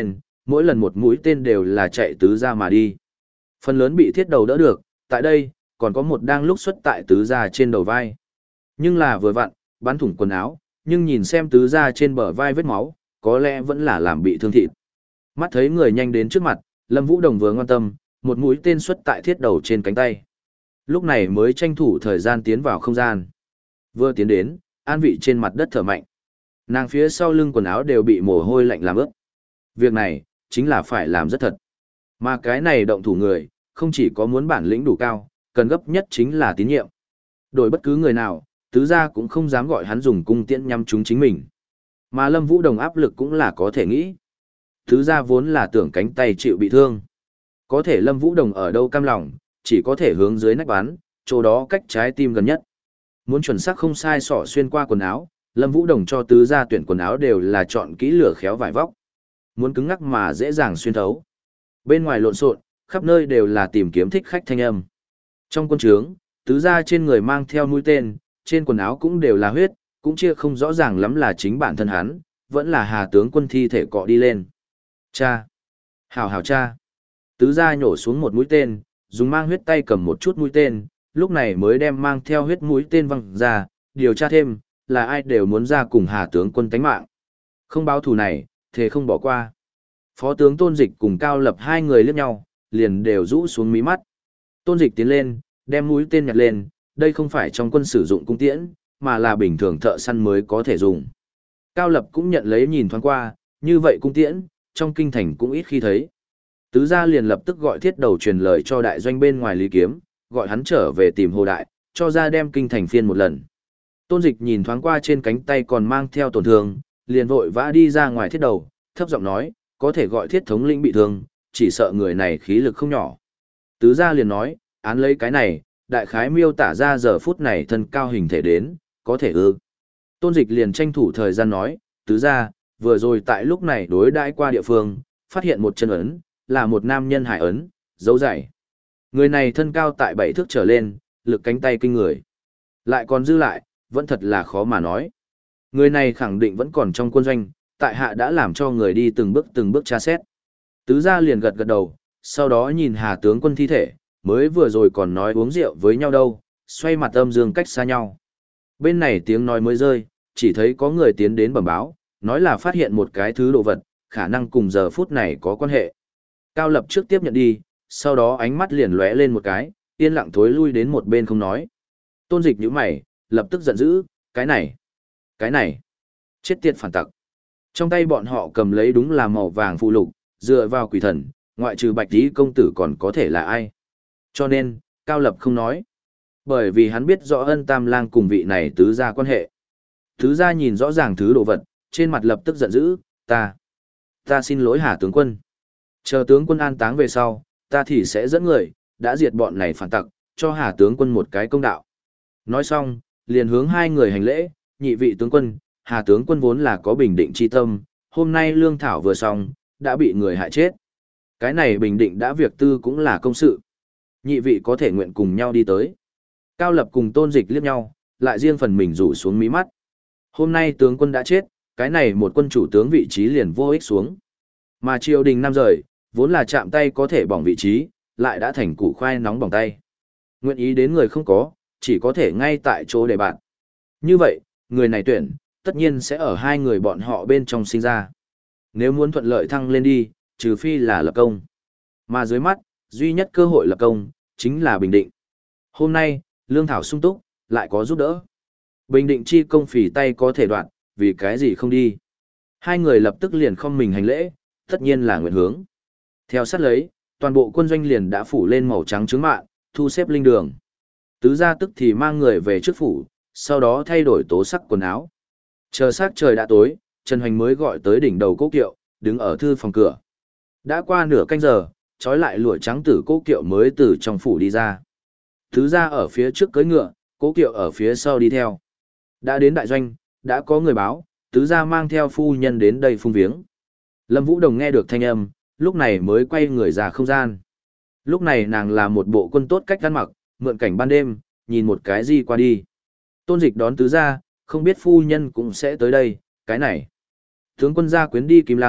mỗi lần một mũi tên đều là chạy tứ gia mà đi. Phần lớn bị thiết đầu đỡ được, tại đây, còn có một đang lúc xuất tại tứ gia trên đầu vai. Nhưng là vừa vặn, bắn thủng quần áo, nhưng nhìn xem tứ gia trên bờ vai vết máu, có lẽ vẫn là làm bị thương thịt. Mắt thấy người nhanh đến trước mặt, Lâm Vũ Đồng vừa ngoan tâm, một mũi tên xuất tại thiết đầu trên cánh tay. Lúc này mới tranh thủ thời gian tiến vào không gian. Vừa tiến đến, an vị trên mặt đất thở mạnh. Nàng phía sau lưng quần áo đều bị mồ hôi lạnh làm ướt. Việc này, chính là phải làm rất thật. Mà cái này động thủ người, không chỉ có muốn bản lĩnh đủ cao, cần gấp nhất chính là tín nhiệm. Đổi bất cứ người nào, tứ gia cũng không dám gọi hắn dùng cung tiễn nhắm trúng chính mình. Mà Lâm Vũ Đồng áp lực cũng là có thể nghĩ. Tứ gia vốn là tưởng cánh tay chịu bị thương. Có thể Lâm Vũ Đồng ở đâu cam lòng, chỉ có thể hướng dưới nách bắn, chỗ đó cách trái tim gần nhất. Muốn chuẩn xác không sai sỏ xuyên qua quần áo, Lâm Vũ Đồng cho tứ gia tuyển quần áo đều là chọn kỹ lửa khéo vải vóc. Muốn cứng ngắc mà dễ dàng xuyên thấu. Bên ngoài lộn xộn, khắp nơi đều là tìm kiếm thích khách thanh âm. Trong quân trướng, tứ gia trên người mang theo mũi tên, trên quần áo cũng đều là huyết, cũng chia không rõ ràng lắm là chính bản thân hắn, vẫn là Hà tướng quân thi thể cọ đi lên. Cha! Hảo hảo cha! Tứ gia nhổ xuống một mũi tên, dùng mang huyết tay cầm một chút mũi tên, lúc này mới đem mang theo huyết mũi tên văng ra, điều tra thêm, là ai đều muốn ra cùng Hà tướng quân tánh mạng. Không báo thù này, thế không bỏ qua. Phó tướng Tôn Dịch cùng Cao Lập hai người liếc nhau, liền đều rũ xuống mí mắt. Tôn Dịch tiến lên, đem mũi tên nhặt lên, đây không phải trong quân sử dụng cung tiễn, mà là bình thường thợ săn mới có thể dùng. Cao Lập cũng nhận lấy nhìn thoáng qua, như vậy cung tiễn, trong kinh thành cũng ít khi thấy. Tứ gia liền lập tức gọi thiết đầu truyền lời cho đại doanh bên ngoài Lý Kiếm, gọi hắn trở về tìm Hồ Đại, cho ra đem kinh thành phiên một lần. Tôn Dịch nhìn thoáng qua trên cánh tay còn mang theo tổn thương, liền vội vã đi ra ngoài thiết đầu, thấp giọng nói, có thể gọi thiết thống lĩnh bị thương, chỉ sợ người này khí lực không nhỏ. Tứ gia liền nói, án lấy cái này, đại khái miêu tả ra giờ phút này thân cao hình thể đến, có thể ư. Tôn Dịch liền tranh thủ thời gian nói, tứ gia, vừa rồi tại lúc này đối đãi qua địa phương, phát hiện một chân ấn, là một nam nhân hải ấn, dấu dày. Người này thân cao tại bảy thước trở lên, lực cánh tay kinh người. Lại còn dư lại, vẫn thật là khó mà nói. Người này khẳng định vẫn còn trong quân doanh, tại hạ đã làm cho người đi từng bước từng bước tra xét. Tứ gia liền gật gật đầu, sau đó nhìn Hà tướng quân thi thể, mới vừa rồi còn nói uống rượu với nhau đâu, xoay mặt âm dương cách xa nhau. Bên này tiếng nói mới rơi, chỉ thấy có người tiến đến bẩm báo, nói là phát hiện một cái thứ đồ vật, khả năng cùng giờ phút này có quan hệ. Cao Lập trước tiếp nhận đi, sau đó ánh mắt liền lóe lên một cái, yên lặng thối lui đến một bên không nói. Tôn Dịch nhíu mày, lập tức giận dữ, cái này, cái này, chết tiệt phản tặc. Trong tay bọn họ cầm lấy đúng là màu vàng phụ lục, dựa vào quỷ thần, ngoại trừ Bạch Tí công tử còn có thể là ai. Cho nên, Cao Lập không nói. Bởi vì hắn biết rõ Ân Tam Lang cùng vị này tứ gia quan hệ. Tứ gia nhìn rõ ràng thứ đồ vật, trên mặt lập tức giận dữ, ta, ta xin lỗi Hà tướng quân. Chờ tướng quân an táng về sau, ta thì sẽ dẫn người, đã diệt bọn này phản tặc, cho Hà tướng quân một cái công đạo. Nói xong, liền hướng hai người hành lễ, nhị vị tướng quân, Hà tướng quân vốn là có bình định chi tâm, hôm nay lương thảo vừa xong, đã bị người hại chết. Cái này bình định đã việc tư cũng là công sự. Nhị vị có thể nguyện cùng nhau đi tới. Cao Lập cùng Tôn Dịch liếc nhau, lại riêng phần mình rủ xuống mí mắt. Hôm nay tướng quân đã chết, cái này một quân chủ tướng vị trí liền vô ích xuống. Mà triều đình năm rời, vốn là chạm tay có thể bỏng vị trí, lại đã thành củ khoai nóng bỏng tay. Nguyện ý đến người không có, chỉ có thể ngay tại chỗ để bạn. Như vậy, người này tuyển, tất nhiên sẽ ở hai người bọn họ bên trong sinh ra. Nếu muốn thuận lợi thăng lên đi, trừ phi là lập công. Mà dưới mắt, duy nhất cơ hội lập công, chính là Bình Định. Hôm nay, lương thảo sung túc, lại có giúp đỡ. Bình Định chi công phỉ tay có thể đoạn, vì cái gì không đi. Hai người lập tức liền không mình hành lễ, tất nhiên là nguyện hướng. Theo sát lấy, toàn bộ quân doanh liền đã phủ lên màu trắng trướng mạn, thu xếp linh đường. Tứ gia tức thì mang người về trước phủ, sau đó thay đổi tố sắc quần áo. Chờ sắc trời đã tối, Trần Hoành mới gọi tới đỉnh đầu Cố Kiệu, đứng ở thư phòng cửa. Đã qua nửa canh giờ, trói lại lụa trắng tử Cố Kiệu mới từ trong phủ đi ra. Tứ gia ở phía trước cưỡi ngựa, Cố Kiệu ở phía sau đi theo. Đã đến đại doanh, đã có người báo, tứ gia mang theo phu nhân đến đây phung viếng. Lâm Vũ Đồng nghe được thanh âm, lúc này mới quay người ra không gian. Lúc này nàng là một bộ quân tốt cách ăn mặc, mượn cảnh ban đêm, nhìn một cái gì qua đi. Tôn Dịch đón tứ gia, không biết phu nhân cũng sẽ tới đây, cái này. Tướng quân gia quyến đi Kim Lăng,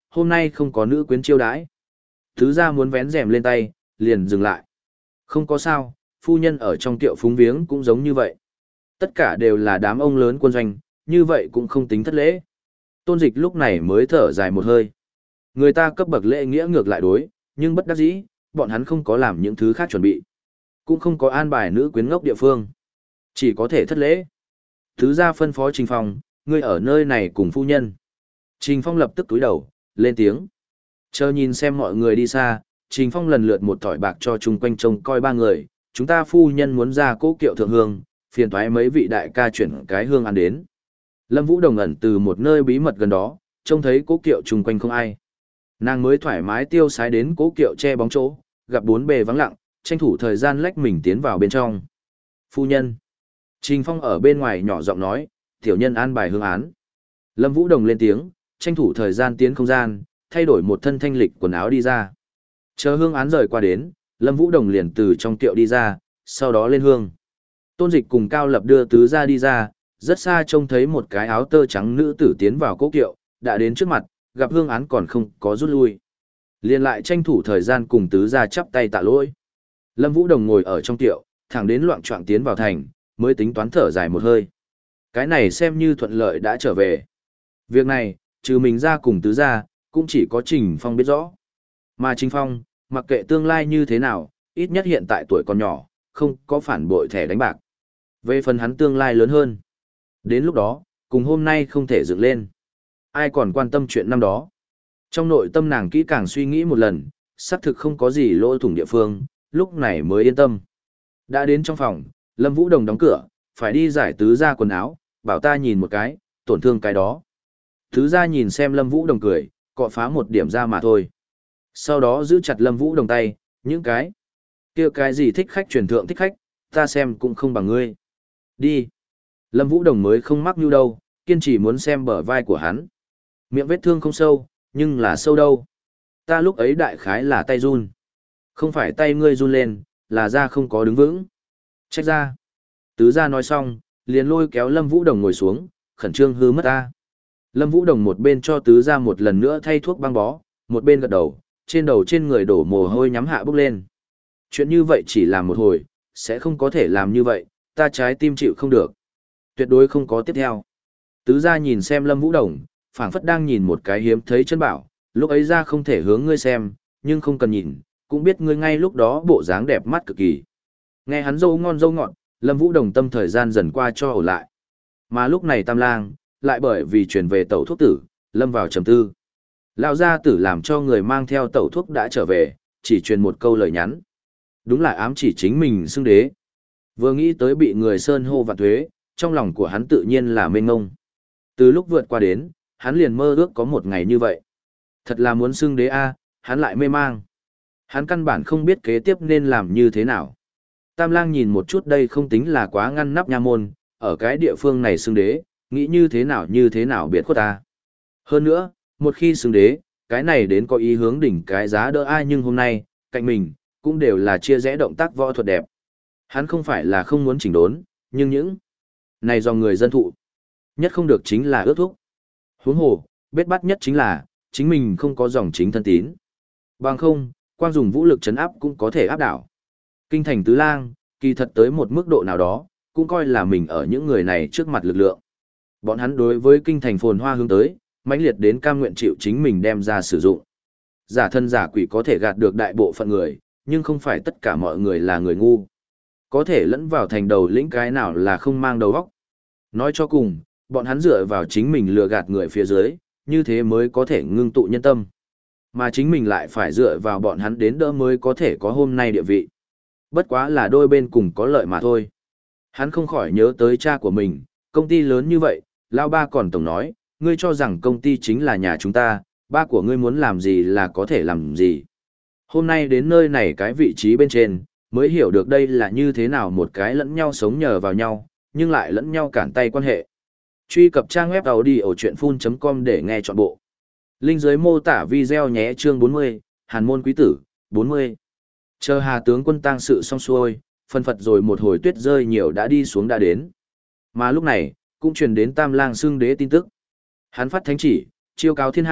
hôm nay không có nữ quyến chiêu đãi. Tứ gia muốn vén rèm lên tay, liền dừng lại. Không có sao, phu nhân ở trong tiệu phúng viếng cũng giống như vậy. Tất cả đều là đám ông lớn quân doanh, như vậy cũng không tính thất lễ. Tôn Dịch lúc này mới thở dài một hơi. Người ta cấp bậc lễ nghĩa ngược lại đối, nhưng bất đắc dĩ, bọn hắn không có làm những thứ khác chuẩn bị. Cũng không có an bài nữ quyến ngốc địa phương. Chỉ có thể thất lễ. Thứ gia phân phó Trình Phong, ngươi ở nơi này cùng phu nhân. Trình Phong lập tức túi đầu, lên tiếng. Chờ nhìn xem mọi người đi xa, Trình Phong lần lượt một thỏi bạc cho chung quanh trông coi ba người. Chúng ta phu nhân muốn ra cố kiệu thượng hương, phiền toái mấy vị đại ca chuyển cái hương ăn đến. Lâm Vũ Đồng ẩn từ một nơi bí mật gần đó, trông thấy cố kiệu chung quanh không ai. Nàng mới thoải mái tiêu sái đến cố kiệu che bóng chỗ, gặp bốn bề vắng lặng, tranh thủ thời gian lách mình tiến vào bên trong. Phu nhân. Trình Phong ở bên ngoài nhỏ giọng nói, tiểu nhân an bài hương án. Lâm Vũ Đồng lên tiếng, tranh thủ thời gian tiến không gian, thay đổi một thân thanh lịch quần áo đi ra. Chờ hương án rời qua đến, Lâm Vũ Đồng liền từ trong kiệu đi ra, sau đó lên hương. Tôn Dịch cùng Cao Lập đưa tứ gia đi ra, rất xa trông thấy một cái áo tơ trắng nữ tử tiến vào cố kiệu, đã đến trước mặt, gặp hương án còn không có rút lui. Liền lại tranh thủ thời gian cùng tứ gia chắp tay tạ lỗi. Lâm Vũ Đồng ngồi ở trong kiệu, thẳng đến loạng choạng tiến vào thành, mới tính toán thở dài một hơi. Cái này xem như thuận lợi đã trở về. Việc này, trừ mình ra cùng tứ gia, cũng chỉ có Trình Phong biết rõ. Mà Trình Phong, mặc kệ tương lai như thế nào, ít nhất hiện tại tuổi còn nhỏ, không có phản bội thẻ đánh bạc. Về phần hắn tương lai lớn hơn. Đến lúc đó, cùng hôm nay không thể dựng lên. Ai còn quan tâm chuyện năm đó. Trong nội tâm nàng kỹ càng suy nghĩ một lần, xác thực không có gì lỗ thủng địa phương, lúc này mới yên tâm. Đã đến trong phòng, Lâm Vũ Đồng đóng cửa, phải đi giải tứ gia quần áo, bảo ta nhìn một cái, tổn thương cái đó. Tứ gia nhìn xem Lâm Vũ Đồng cười, cọ phá một điểm ra mà thôi. Sau đó giữ chặt Lâm Vũ Đồng tay, những cái kia cái gì thích khách truyền thượng thích khách, ta xem cũng không bằng ngươi. Đi. Lâm Vũ Đồng mới không mắc mưu đâu, kiên trì muốn xem bờ vai của hắn. Miệng vết thương không sâu, nhưng là sâu đâu. Ta lúc ấy đại khái là tay run. Không phải tay ngươi run lên, là da không có đứng vững. Trách ra. Tứ gia nói xong, liền lôi kéo Lâm Vũ Đồng ngồi xuống, khẩn trương hư mất ta. Lâm Vũ Đồng một bên cho tứ gia một lần nữa thay thuốc băng bó, một bên gật đầu, trên đầu trên người đổ mồ hôi nhắm hạ bốc lên. Chuyện như vậy chỉ làm một hồi, sẽ không có thể làm như vậy, ta trái tim chịu không được. Tuyệt đối không có tiếp theo. Tứ gia nhìn xem Lâm Vũ Đồng, phảng phất đang nhìn một cái hiếm thấy chân bảo, lúc ấy ra không thể hướng ngươi xem, nhưng không cần nhìn, cũng biết ngươi ngay lúc đó bộ dáng đẹp mắt cực kỳ. Nghe hắn dâu ngon dâu ngọt, Lâm Vũ Đồng tâm thời gian dần qua cho ổn lại. Mà lúc này Tam Lang, lại bởi vì truyền về tẩu thuốc tử, lâm vào trầm tư. Lão gia tử làm cho người mang theo tẩu thuốc đã trở về, chỉ truyền một câu lời nhắn. Đúng là ám chỉ chính mình xưng đế. Vừa nghĩ tới bị người sơn hô vạn thuế, trong lòng của hắn tự nhiên là mênh ngông. Từ lúc vượt qua đến, hắn liền mơ ước có một ngày như vậy. Thật là muốn xưng đế a, hắn lại mê mang. Hắn căn bản không biết kế tiếp nên làm như thế nào. Tam Lang nhìn một chút đây không tính là quá ngăn nắp nha môn, ở cái địa phương này xưng đế, nghĩ như thế nào như thế nào biệt khuất ta. Hơn nữa, một khi xưng đế, cái này đến có ý hướng đỉnh cái giá đỡ ai, nhưng hôm nay, cạnh mình, cũng đều là chia rẽ động tác võ thuật đẹp. Hắn không phải là không muốn chỉnh đốn, nhưng những này do người dân thụ. Nhất không được chính là ước thúc. Huống hồ, bết bắt nhất chính là, chính mình không có dòng chính thân tín. Bằng không, quang dùng vũ lực chấn áp cũng có thể áp đảo. Kinh thành tứ lang, kỳ thật tới một mức độ nào đó, cũng coi là mình ở những người này trước mặt lực lượng. Bọn hắn đối với kinh thành phồn hoa hướng tới, mãnh liệt đến cam nguyện chịu chính mình đem ra sử dụng. Giả thân giả quỷ có thể gạt được đại bộ phận người, nhưng không phải tất cả mọi người là người ngu. Có thể lẫn vào thành đầu lĩnh cái nào là không mang đầu óc. Nói cho cùng, bọn hắn dựa vào chính mình lừa gạt người phía dưới, như thế mới có thể ngưng tụ nhân tâm. Mà chính mình lại phải dựa vào bọn hắn đến đỡ mới có thể có hôm nay địa vị. Bất quá là đôi bên cùng có lợi mà thôi. Hắn không khỏi nhớ tới cha của mình, công ty lớn như vậy, Lao Ba còn tổng nói, ngươi cho rằng công ty chính là nhà chúng ta, ba của ngươi muốn làm gì là có thể làm gì. Hôm nay đến nơi này cái vị trí bên trên, mới hiểu được đây là như thế nào một cái lẫn nhau sống nhờ vào nhau, nhưng lại lẫn nhau cản tay quan hệ. Truy cập trang web audiochuyenphun chấm com để nghe trọn bộ. Link dưới mô tả video nhé. Chương bốn mươi, Hàn môn quý tử, bốn mươi. Chờ Hà tướng quân tang sự xong xuôi, phân phật rồi một hồi tuyết rơi nhiều đã đi xuống đã đến. Mà lúc này, cũng truyền đến Tam Lang xưng đế tin tức. Hắn phát thánh chỉ, chiêu cáo thiên hạ,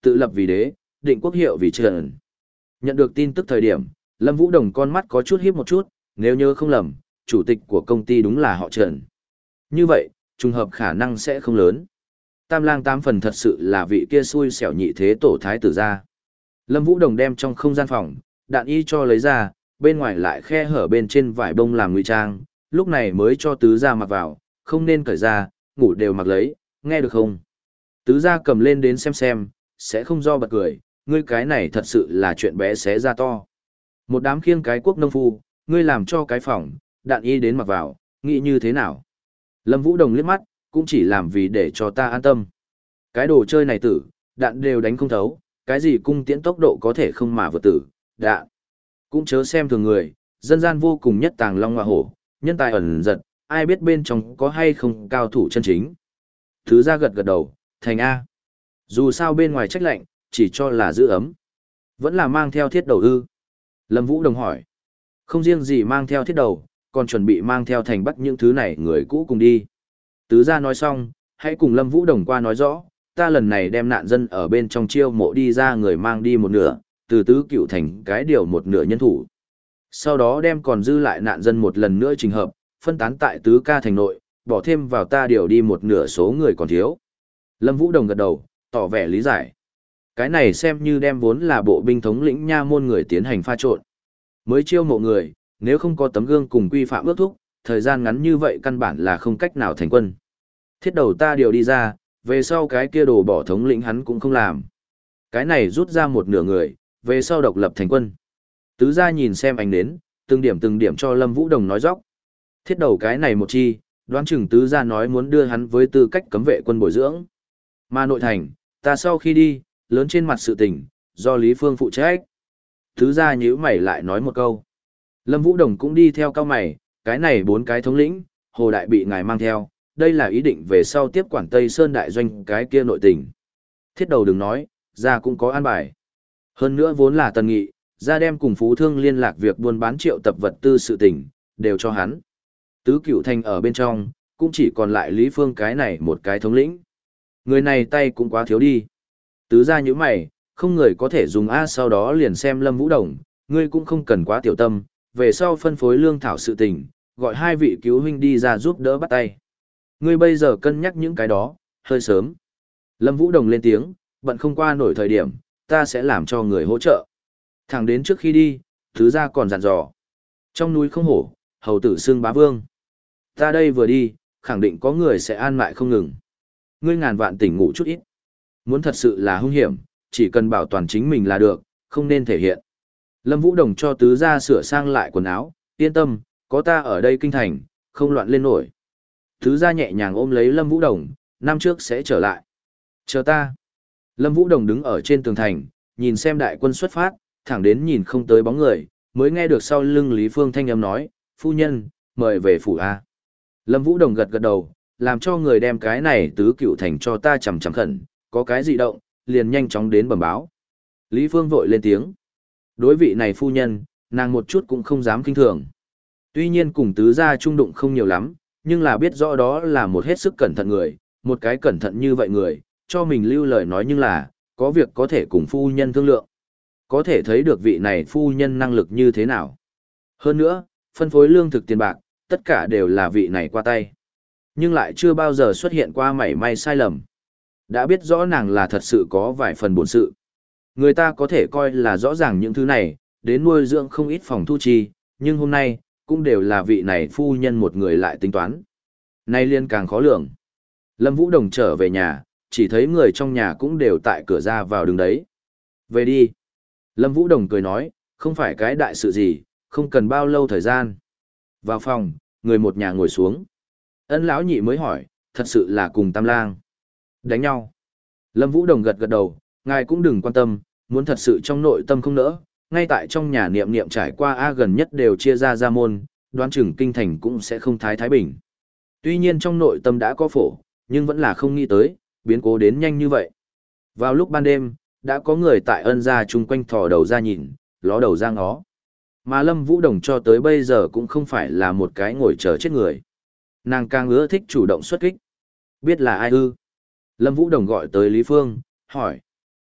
tự lập vì đế, định quốc hiệu vì trần. Nhận được tin tức thời điểm, Lâm Vũ Đồng con mắt có chút híp một chút, nếu nhớ không lầm, chủ tịch của công ty đúng là họ Trần. Như vậy, trùng hợp khả năng sẽ không lớn. Tam lang tám phần thật sự là vị kia xui xẻo nhị thế tổ thái tử ra. Lâm Vũ Đồng đem trong không gian phòng, đạn y cho lấy ra, bên ngoài lại khe hở bên trên vải bông làm ngụy trang, lúc này mới cho tứ gia mặc vào, không nên cởi ra, ngủ đều mặc lấy, nghe được không? Tứ gia cầm lên đến xem xem, sẽ không do bật cười, ngươi cái này thật sự là chuyện bé xé ra to. Một đám khiêng cái quốc nông phu, ngươi làm cho cái phòng, đạn y đến mặc vào, nghĩ như thế nào? Lâm Vũ Đồng liếc mắt, cũng chỉ làm vì để cho ta an tâm. Cái đồ chơi này tử, đạn đều đánh không thấu, cái gì cung tiễn tốc độ có thể không mà vượt tử, đạn. Cũng chớ xem thường người, dân gian vô cùng nhất tàng long hoa hổ, nhân tài ẩn giật, ai biết bên trong có hay không cao thủ chân chính. Thứ ra gật gật đầu, thành A. Dù sao bên ngoài trách lạnh, chỉ cho là giữ ấm. Vẫn là mang theo thiết đầu ư. Lâm Vũ Đồng hỏi. Không riêng gì mang theo thiết đầu, còn chuẩn bị mang theo thành bắt những thứ này người cũ cùng đi. Tứ gia nói xong, hãy cùng Lâm Vũ Đồng qua nói rõ, ta lần này đem nạn dân ở bên trong chiêu mộ đi ra người mang đi một nửa, từ tứ cựu thành cái điều một nửa nhân thủ. Sau đó đem còn dư lại nạn dân một lần nữa trình hợp, phân tán tại tứ ca thành nội, bỏ thêm vào ta điều đi một nửa số người còn thiếu. Lâm Vũ Đồng gật đầu, tỏ vẻ lý giải. Cái này xem như đem vốn là bộ binh thống lĩnh nha môn người tiến hành pha trộn. Mới chiêu mộ người, nếu không có tấm gương cùng quy phạm ước thúc, thời gian ngắn như vậy căn bản là không cách nào thành quân. Thiết đầu ta điều đi ra, về sau cái kia đồ bỏ thống lĩnh hắn cũng không làm. Cái này rút ra một nửa người, về sau độc lập thành quân. Tứ gia nhìn xem ánh đến, từng điểm từng điểm cho Lâm Vũ Đồng nói dóc. Thiết đầu cái này một chi, đoán chừng tứ gia nói muốn đưa hắn với tư cách cấm vệ quân bồi dưỡng. Mà nội thành, ta sau khi đi, lớn trên mặt sự tình, do Lý Phương phụ trách. Tứ gia nhíu mày lại nói một câu. Lâm Vũ Đồng cũng đi theo cao mày, cái này bốn cái thống lĩnh, Hồ Đại bị ngài mang theo, đây là ý định về sau tiếp quản Tây Sơn đại doanh cái kia nội tình. Thiết đầu đừng nói, gia cũng có an bài. Hơn nữa vốn là tần nghị, gia đem cùng Phú Thương liên lạc việc buôn bán triệu tập vật tư sự tình, đều cho hắn. Tứ Cửu Thành ở bên trong, cũng chỉ còn lại Lý Phương cái này một cái thống lĩnh. Người này tay cũng quá thiếu đi. Tứ gia như mày, không người có thể dùng A sau đó liền xem Lâm Vũ Đồng, ngươi cũng không cần quá tiểu tâm, về sau phân phối lương thảo sự tình, gọi hai vị cứu huynh đi ra giúp đỡ bắt tay. Ngươi bây giờ cân nhắc những cái đó, hơi sớm. Lâm Vũ Đồng lên tiếng, bận không qua nổi thời điểm, ta sẽ làm cho người hỗ trợ. Thẳng đến trước khi đi, thứ gia còn dặn dò. Trong núi không hổ, hầu tử xưng bá vương. Ta đây vừa đi, khẳng định có người sẽ an mại không ngừng. Ngươi ngàn vạn tỉnh ngủ chút ít. Muốn thật sự là hung hiểm, chỉ cần bảo toàn chính mình là được, không nên thể hiện. Lâm Vũ Đồng cho tứ gia sửa sang lại quần áo, yên tâm, có ta ở đây kinh thành, không loạn lên nổi. Tứ gia nhẹ nhàng ôm lấy Lâm Vũ Đồng, năm trước sẽ trở lại. Chờ ta. Lâm Vũ Đồng đứng ở trên tường thành, nhìn xem đại quân xuất phát, thẳng đến nhìn không tới bóng người, mới nghe được sau lưng Lý Phương thanh âm nói, phu nhân, mời về phủ A. Lâm Vũ Đồng gật gật đầu, làm cho người đem cái này tứ cựu thành cho ta chằm chằm khẩn, có cái gì động, liền nhanh chóng đến bẩm báo. Lý Phương vội lên tiếng. Đối vị này phu nhân, nàng một chút cũng không dám kinh thường. Tuy nhiên cùng tứ gia trung đụng không nhiều lắm, nhưng là biết rõ đó là một hết sức cẩn thận người, một cái cẩn thận như vậy người, cho mình lưu lời nói nhưng là, có việc có thể cùng phu nhân thương lượng. Có thể thấy được vị này phu nhân năng lực như thế nào. Hơn nữa, phân phối lương thực tiền bạc, tất cả đều là vị này qua tay. Nhưng lại chưa bao giờ xuất hiện qua mảy may sai lầm. Đã biết rõ nàng là thật sự có vài phần bổn sự. Người ta có thể coi là rõ ràng những thứ này, đến nuôi dưỡng không ít phòng thu chi, nhưng hôm nay, cũng đều là vị này phu nhân một người lại tính toán. Nay liên càng khó lường. Lâm Vũ Đồng trở về nhà, chỉ thấy người trong nhà cũng đều tại cửa ra vào đứng đấy. Về đi. Lâm Vũ Đồng cười nói, không phải cái đại sự gì, không cần bao lâu thời gian. Vào phòng, người một nhà ngồi xuống. Ân lão nhị mới hỏi, thật sự là cùng Tam Lang đánh nhau. Lâm Vũ Đồng gật gật đầu, ngài cũng đừng quan tâm, muốn thật sự trong nội tâm không nỡ, ngay tại trong nhà niệm niệm trải qua A gần nhất đều chia ra gia môn, đoán chừng kinh thành cũng sẽ không thái thái bình. Tuy nhiên trong nội tâm đã có phổ, nhưng vẫn là không nghĩ tới, biến cố đến nhanh như vậy. Vào lúc ban đêm, đã có người tại Ân gia chung quanh thò đầu ra nhìn, ló đầu ra ngó. Mà Lâm Vũ Đồng cho tới bây giờ cũng không phải là một cái ngồi chờ chết người. Nàng càng ưa thích chủ động xuất kích. Biết là ai ư? Lâm Vũ Đồng gọi tới Lý Phương, hỏi.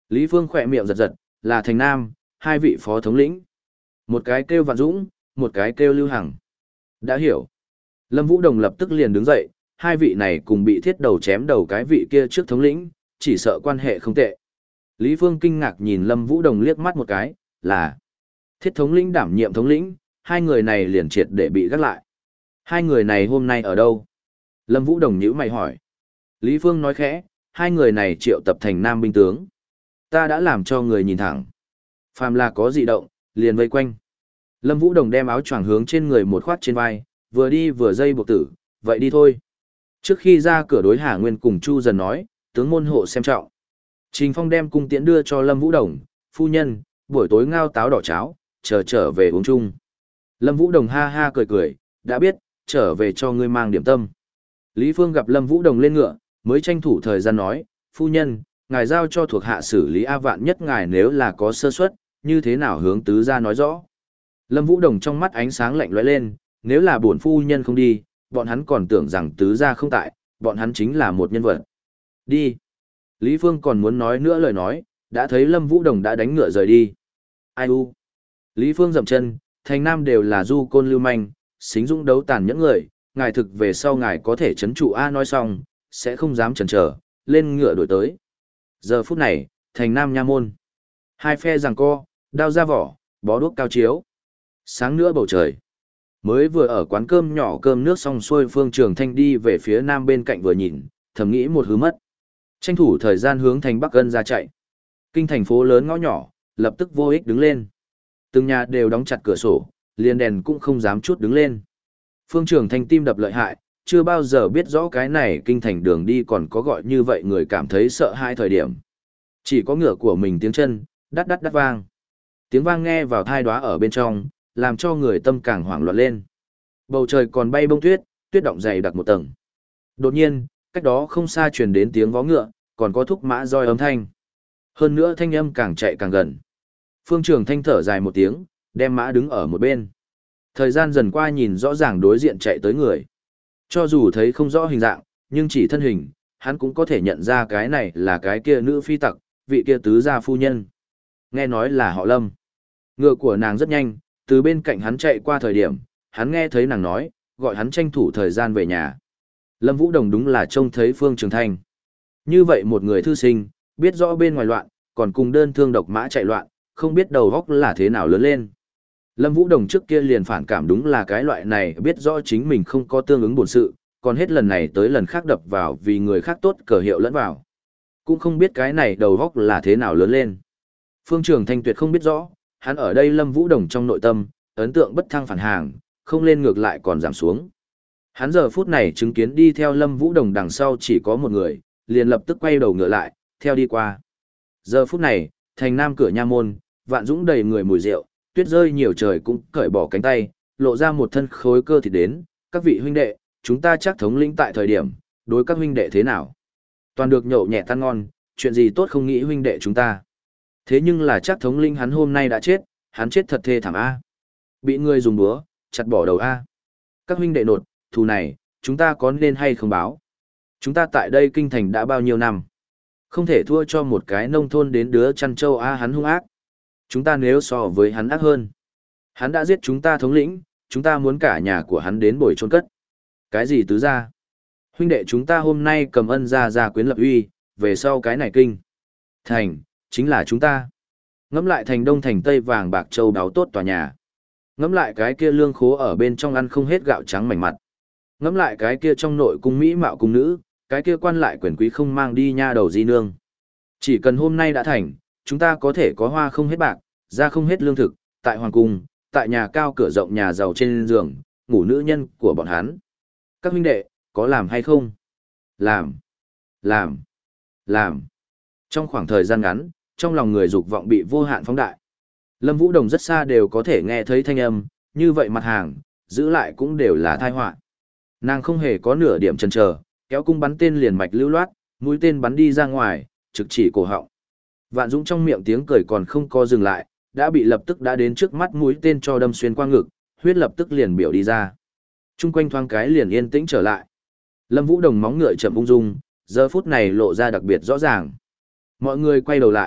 Lý Phương khỏe miệng giật giật, là Thành Nam, hai vị phó thống lĩnh. Một cái kêu Vạn Dũng, một cái kêu Lưu Hằng. Đã hiểu. Lâm Vũ Đồng lập tức liền đứng dậy, hai vị này cùng bị thiết đầu chém đầu cái vị kia trước thống lĩnh, chỉ sợ quan hệ không tệ. Lý Phương kinh ngạc nhìn Lâm Vũ Đồng liếc mắt một cái, là thiết thống lĩnh đảm nhiệm thống lĩnh, hai người này liền triệt để bị gác lại. Hai người này hôm nay ở đâu? Lâm Vũ Đồng nhíu mày hỏi. Lý Phương nói khẽ, hai người này triệu tập thành Nam binh tướng. Ta đã làm cho người nhìn thẳng. Phàm là có dị động, liền vây quanh. Lâm Vũ Đồng đem áo choàng hướng trên người một khoát trên vai, vừa đi vừa dây buộc tử, vậy đi thôi. Trước khi ra cửa đối Hà Nguyên cùng Chu Dần nói, tướng môn hộ xem trọng. Trình Phong đem cung tiễn đưa cho Lâm Vũ Đồng, phu nhân, buổi tối ngao táo đỏ cháo, chờ trở về uống chung. Lâm Vũ Đồng ha ha cười cười, đã biết, trở về cho ngươi mang điểm tâm. Lý Phương gặp Lâm Vũ Đồng lên ngựa, mới tranh thủ thời gian nói, phu nhân, ngài giao cho thuộc hạ xử lý A Vạn nhất ngài nếu là có sơ suất, như thế nào hướng tứ ra nói rõ. Lâm Vũ Đồng trong mắt ánh sáng lạnh lóe lên, nếu là bổn phu nhân không đi, bọn hắn còn tưởng rằng tứ gia không tại, bọn hắn chính là một nhân vật. Đi. Lý Phương còn muốn nói nữa lời nói, đã thấy Lâm Vũ Đồng đã đánh ngựa rời đi. Ai u. Lý Phương dậm chân, thành Nam đều là du côn lưu manh, xính dũng đấu tàn nhẫn người, ngài thực về sau ngài có thể chấn trụ A nói xong, sẽ không dám chần chờ, lên ngựa đổi tới. Giờ phút này, thành Nam nha môn. Hai phe giằng co, đao ra vỏ, bó đuốc cao chiếu. Sáng nữa bầu trời. Mới vừa ở quán cơm nhỏ cơm nước xong xuôi Phương Trường Thanh đi về phía nam bên cạnh vừa nhìn, thầm nghĩ một hứ mất. Tranh thủ thời gian hướng thành Bắc Ân ra chạy. Kinh thành phố lớn ngõ nhỏ, lập tức vô ích đứng lên. Từng nhà đều đóng chặt cửa sổ, liền đèn cũng không dám chút đứng lên. Phương Trường Thanh tim đập lợi hại, chưa bao giờ biết rõ cái này kinh thành đường đi còn có gọi như vậy người cảm thấy sợ hãi thời điểm. Chỉ có ngựa của mình tiếng chân, đắt đắt đắt vang. Tiếng vang nghe vào thai đoá ở bên trong, làm cho người tâm càng hoảng loạn lên. Bầu trời còn bay bông tuyết, tuyết động dày đặc một tầng. Đột nhiên, cách đó không xa truyền đến tiếng vó ngựa, còn có thúc mã roi âm thanh. Hơn nữa thanh âm càng chạy càng gần. Phương Trường Thanh thở dài một tiếng, đem mã đứng ở một bên. Thời gian dần qua nhìn rõ ràng đối diện chạy tới người. Cho dù thấy không rõ hình dạng, nhưng chỉ thân hình, hắn cũng có thể nhận ra cái này là cái kia nữ phi tặc, vị kia tứ gia phu nhân. Nghe nói là họ Lâm. Ngựa của nàng rất nhanh, từ bên cạnh hắn chạy qua thời điểm, hắn nghe thấy nàng nói, gọi hắn tranh thủ thời gian về nhà. Lâm Vũ Đồng đúng là trông thấy Phương Trường Thanh. Như vậy một người thư sinh, biết rõ bên ngoài loạn, còn cùng đơn thương độc mã chạy loạn, không biết đầu góc là thế nào lớn lên. Lâm Vũ Đồng trước kia liền phản cảm đúng là cái loại này biết rõ chính mình không có tương ứng bổn sự, còn hết lần này tới lần khác đập vào vì người khác tốt cờ hiệu lẫn vào. Cũng không biết cái này đầu góc là thế nào lớn lên. Phương Trường Thanh tuyệt không biết rõ, hắn ở đây Lâm Vũ Đồng trong nội tâm, ấn tượng bất thăng phản hàng, không lên ngược lại còn giảm xuống. Hắn giờ phút này chứng kiến đi theo Lâm Vũ Đồng đằng sau chỉ có một người, liền lập tức quay đầu ngựa lại, theo đi qua. Giờ phút này, thành Nam cửa nha môn, Vạn Dũng đầy người mùi rượu, tuyết rơi nhiều trời cũng cởi bỏ cánh tay, lộ ra một thân khối cơ thịt đến, các vị huynh đệ, chúng ta chắc thống lĩnh tại thời điểm, đối các huynh đệ thế nào? Toàn được nhậu nhẹ tan ngon, chuyện gì tốt không nghĩ huynh đệ chúng ta. Thế nhưng là chắc thống lĩnh hắn hôm nay đã chết, hắn chết thật thê thảm A. Bị người dùng búa, chặt bỏ đầu A. Các huynh đệ nột, thù này, chúng ta có nên hay không báo? Chúng ta tại đây kinh thành đã bao nhiêu năm? Không thể thua cho một cái nông thôn đến đứa chăn trâu A hắn hung ác. Chúng ta nếu so với hắn ác hơn. Hắn đã giết chúng ta thống lĩnh, chúng ta muốn cả nhà của hắn đến bồi chôn cất. Cái gì tứ gia? Huynh đệ chúng ta hôm nay cầm ân ra ra quyến lập uy, về sau cái này kinh. Thành, chính là chúng ta. Ngẫm lại thành đông thành tây vàng bạc châu đáo tốt tòa nhà. Ngẫm lại cái kia lương khố ở bên trong ăn không hết gạo trắng mảnh mặt. Ngẫm lại cái kia trong nội cung mỹ mạo cung nữ, cái kia quan lại quyền quý không mang đi nha đầu di nương. Chỉ cần hôm nay đã thành, chúng ta có thể có hoa không hết bạc, ra không hết lương thực, tại hoàng cung, tại nhà cao cửa rộng nhà giàu trên giường, ngủ nữ nhân của bọn hắn. Các huynh đệ, có làm hay không? Làm, làm, làm. Trong khoảng thời gian ngắn, trong lòng người dục vọng bị vô hạn phóng đại. Lâm Vũ Đồng rất xa đều có thể nghe thấy thanh âm, như vậy mặt hàng, giữ lại cũng đều là tai họa. Nàng không hề có nửa điểm chần chờ, kéo cung bắn tên liền mạch lưu loát, mũi tên bắn đi ra ngoài, trực chỉ cổ họng. Vạn Dũng trong miệng tiếng cười còn không có dừng lại, đã bị lập tức đã đến trước mắt mũi tên cho đâm xuyên qua ngực, huyết lập tức liền biểu đi ra. Trung quanh thoáng cái liền yên tĩnh trở lại. Lâm Vũ Đồng móng ngựa chậm ung dung, giờ phút này lộ ra đặc biệt rõ ràng. Mọi người quay đầu lại,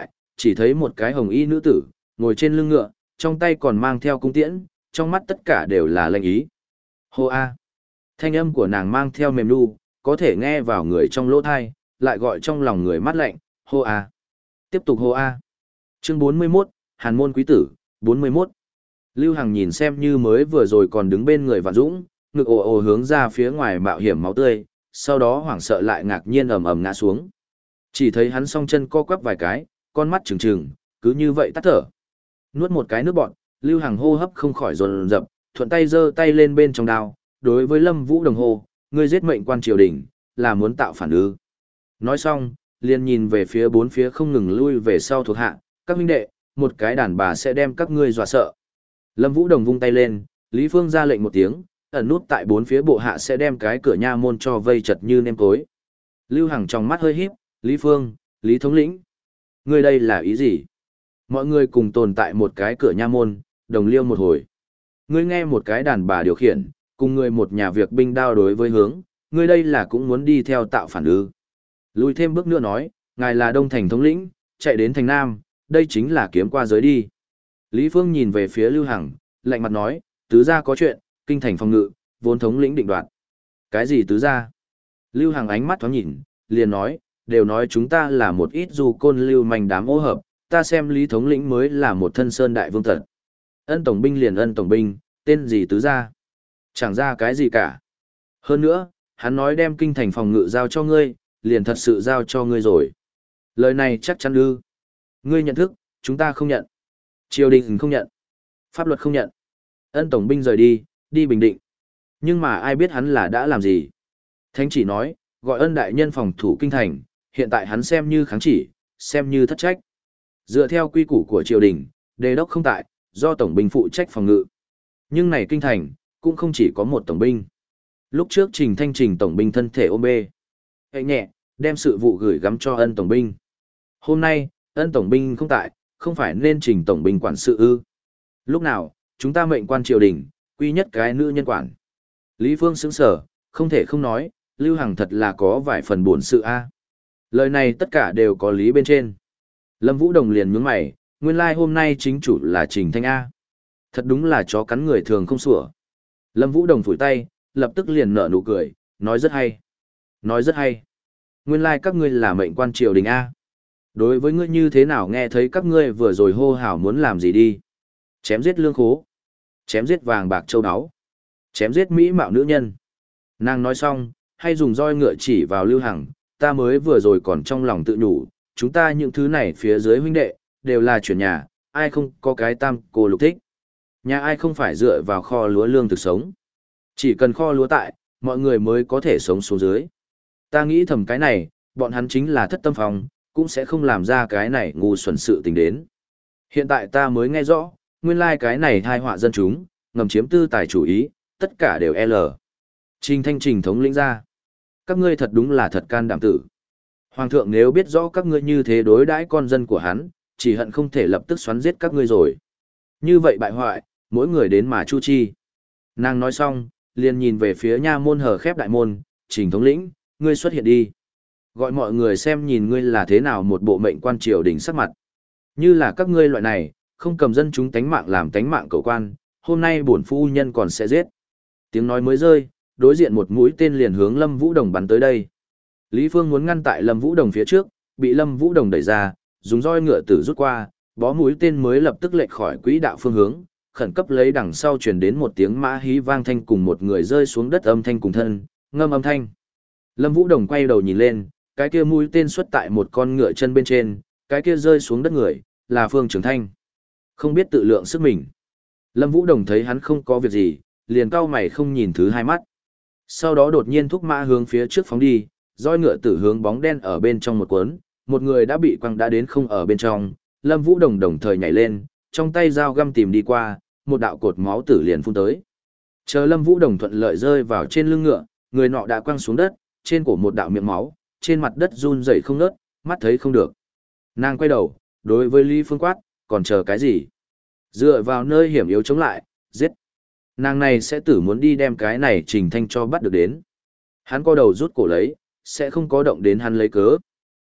chỉ thấy một cái hồng y nữ tử, ngồi trên lưng ngựa, trong tay còn mang theo cung tiễn, trong mắt tất cả đều là lệnh ý. Hô a. Thanh âm của nàng mang theo mềm nu, có thể nghe vào người trong lỗ thai, lại gọi trong lòng người mát lạnh, hô a. Tiếp tục hô a. Chương bốn mươi mốt, Hàn môn quý tử, bốn mươi mốt. Lưu Hằng nhìn xem như mới vừa rồi còn đứng bên người Vạn Dũng, ngực ồ ồ hướng ra phía ngoài mạo hiểm máu tươi, sau đó hoảng sợ lại ngạc nhiên ầm ầm ngã xuống. Chỉ thấy hắn song chân co quắp vài cái, con mắt trừng trừng, cứ như vậy tắt thở. Nuốt một cái nước bọt, Lưu Hằng hô hấp không khỏi dồn dập, thuận tay giơ tay lên bên trong đao, đối với Lâm Vũ Đồng hô, ngươi giết mệnh quan triều đình, là muốn tạo phản ư? Nói xong, liền nhìn về phía bốn phía không ngừng lui về sau thuộc hạ, các huynh đệ, một cái đàn bà sẽ đem các ngươi dọa sợ. Lâm Vũ Đồng vung tay lên, Lý Phương ra lệnh một tiếng, ẩn nút tại bốn phía bộ hạ sẽ đem cái cửa nha môn cho vây chật như nêm cối. Lưu Hằng trong mắt hơi híp, Lý Phương, Lý thống lĩnh, ngươi đây là ý gì? Mọi người cùng tồn tại một cái cửa nha môn, đồng liêu một hồi. Ngươi nghe một cái đàn bà điều khiển, cùng ngươi một nhà việc binh đao đối với hướng, ngươi đây là cũng muốn đi theo tạo phản ư? Lùi thêm bước nữa nói, ngài là Đông Thành thống lĩnh, chạy đến thành Nam, đây chính là kiếm qua giới đi. Lý Phương nhìn về phía Lưu Hằng, lạnh mặt nói, tứ gia có chuyện, kinh thành phòng ngự, vốn thống lĩnh định đoạt. Cái gì tứ gia? Lưu Hằng ánh mắt thoáng nhìn, liền nói, đều nói chúng ta là một ít du côn lưu manh đám ô hợp, ta xem Lý thống lĩnh mới là một thân sơn đại vương tật. Ân tổng binh liền ân tổng binh, tên gì tứ gia? Chẳng ra cái gì cả. Hơn nữa, hắn nói đem kinh thành phòng ngự giao cho ngươi, liền thật sự giao cho ngươi rồi. Lời này chắc chắn ư? Ngươi nhận thức, chúng ta không nhận. Triều đình không nhận. Pháp luật không nhận. Ân tổng binh rời đi, đi Bình Định. Nhưng mà ai biết hắn là đã làm gì? Thánh chỉ nói, gọi ân đại nhân phòng thủ kinh thành, hiện tại hắn xem như kháng chỉ, xem như thất trách. Dựa theo quy củ của triều đình, đề đốc không tại, do tổng binh phụ trách phòng ngự. Nhưng này kinh thành, cũng không chỉ có một tổng binh. Lúc trước Trình Thanh Trình tổng binh thân thể ôm bê. Hệ nhẹ, đem sự vụ gửi gắm cho ân tổng binh. Hôm nay, ân tổng binh không tại, không phải nên Trình tổng binh quản sự ư? Lúc nào, chúng ta mệnh quan triều đình, quy nhất cái nữ nhân quản. Lý Phương sững sở, không thể không nói, Lưu Hằng thật là có vài phần buồn sự a. Lời này tất cả đều có lý bên trên. Lâm Vũ Đồng liền nhướng mày, nguyên lai like hôm nay chính chủ là Trình Thanh A. Thật đúng là chó cắn người thường không sủa. Lâm Vũ Đồng phủi tay, lập tức liền nở nụ cười, nói rất hay. Nói rất hay. Nguyên lai like các ngươi là mệnh quan triều đình A. Đối với ngươi như thế nào nghe thấy các ngươi vừa rồi hô hào muốn làm gì đi. Chém giết lương khố. Chém giết vàng bạc châu áo. Chém giết mỹ mạo nữ nhân. Nàng nói xong, hay dùng roi ngựa chỉ vào Lưu Hằng, ta mới vừa rồi còn trong lòng tự nhủ, chúng ta những thứ này phía dưới huynh đệ, đều là chuyển nhà, ai không có cái tam cô lục thích. Nhà ai không phải dựa vào kho lúa lương thực sống. Chỉ cần kho lúa tại, mọi người mới có thể sống xuống dưới. Ta nghĩ thầm cái này, bọn hắn chính là thất tâm phòng, cũng sẽ không làm ra cái này ngu xuẩn sự tình đến. Hiện tại ta mới nghe rõ, nguyên lai like cái này thai họa dân chúng, ngầm chiếm tư tài chủ ý, tất cả đều L. Trình Thanh Trình thống lĩnh ra. Các ngươi thật đúng là thật can đảm tử. Hoàng thượng nếu biết rõ các ngươi như thế đối đãi con dân của hắn, chỉ hận không thể lập tức xoắn giết các ngươi rồi. Như vậy bại hoại, mỗi người đến mà chu chi. Nàng nói xong, liền nhìn về phía nha môn hờ khép đại môn, Trình thống lĩnh, ngươi xuất hiện đi. Gọi mọi người xem nhìn ngươi là thế nào một bộ mệnh quan triều đình sắc mặt. Như là các ngươi loại này, không cầm dân chúng tánh mạng làm tánh mạng cầu quan, hôm nay bổn phu nhân còn sẽ giết. Tiếng nói mới rơi, đối diện một mũi tên liền hướng Lâm Vũ Đồng bắn tới đây. Lý Phương muốn ngăn tại Lâm Vũ Đồng phía trước, bị Lâm Vũ Đồng đẩy ra, dùng roi ngựa tử rút qua, bó mũi tên mới lập tức lệch khỏi quỹ đạo phương hướng, khẩn cấp lấy đằng sau truyền đến một tiếng mã hí vang thanh cùng một người rơi xuống đất âm thanh cùng thân, ngâm âm thanh. Lâm Vũ Đồng quay đầu nhìn lên, cái kia mũi tên xuất tại một con ngựa chân bên trên, cái kia rơi xuống đất người, là Phương Trường Thanh. Không biết tự lượng sức mình. Lâm Vũ Đồng thấy hắn không có việc gì, liền cau mày không nhìn thứ hai mắt. Sau đó đột nhiên thúc mã hướng phía trước phóng đi, roi ngựa tử hướng bóng đen ở bên trong một cuốn, một người đã bị quăng đã đến không ở bên trong, Lâm Vũ Đồng đồng thời nhảy lên, trong tay dao găm tìm đi qua, một đạo cột máu tử liền phun tới. Chờ Lâm Vũ Đồng thuận lợi rơi vào trên lưng ngựa, người nọ đã quăng xuống đất, trên cổ một đạo miệng máu, trên mặt đất run rẩy không ngớt, mắt thấy không được. Nàng quay đầu, đối với Lý Phương quát, còn chờ cái gì? Dựa vào nơi hiểm yếu chống lại, giết. Nàng này sẽ tử muốn đi đem cái này Trình Thanh cho bắt được đến. Hắn co đầu rút cổ lấy, sẽ không có động đến hắn lấy cớ.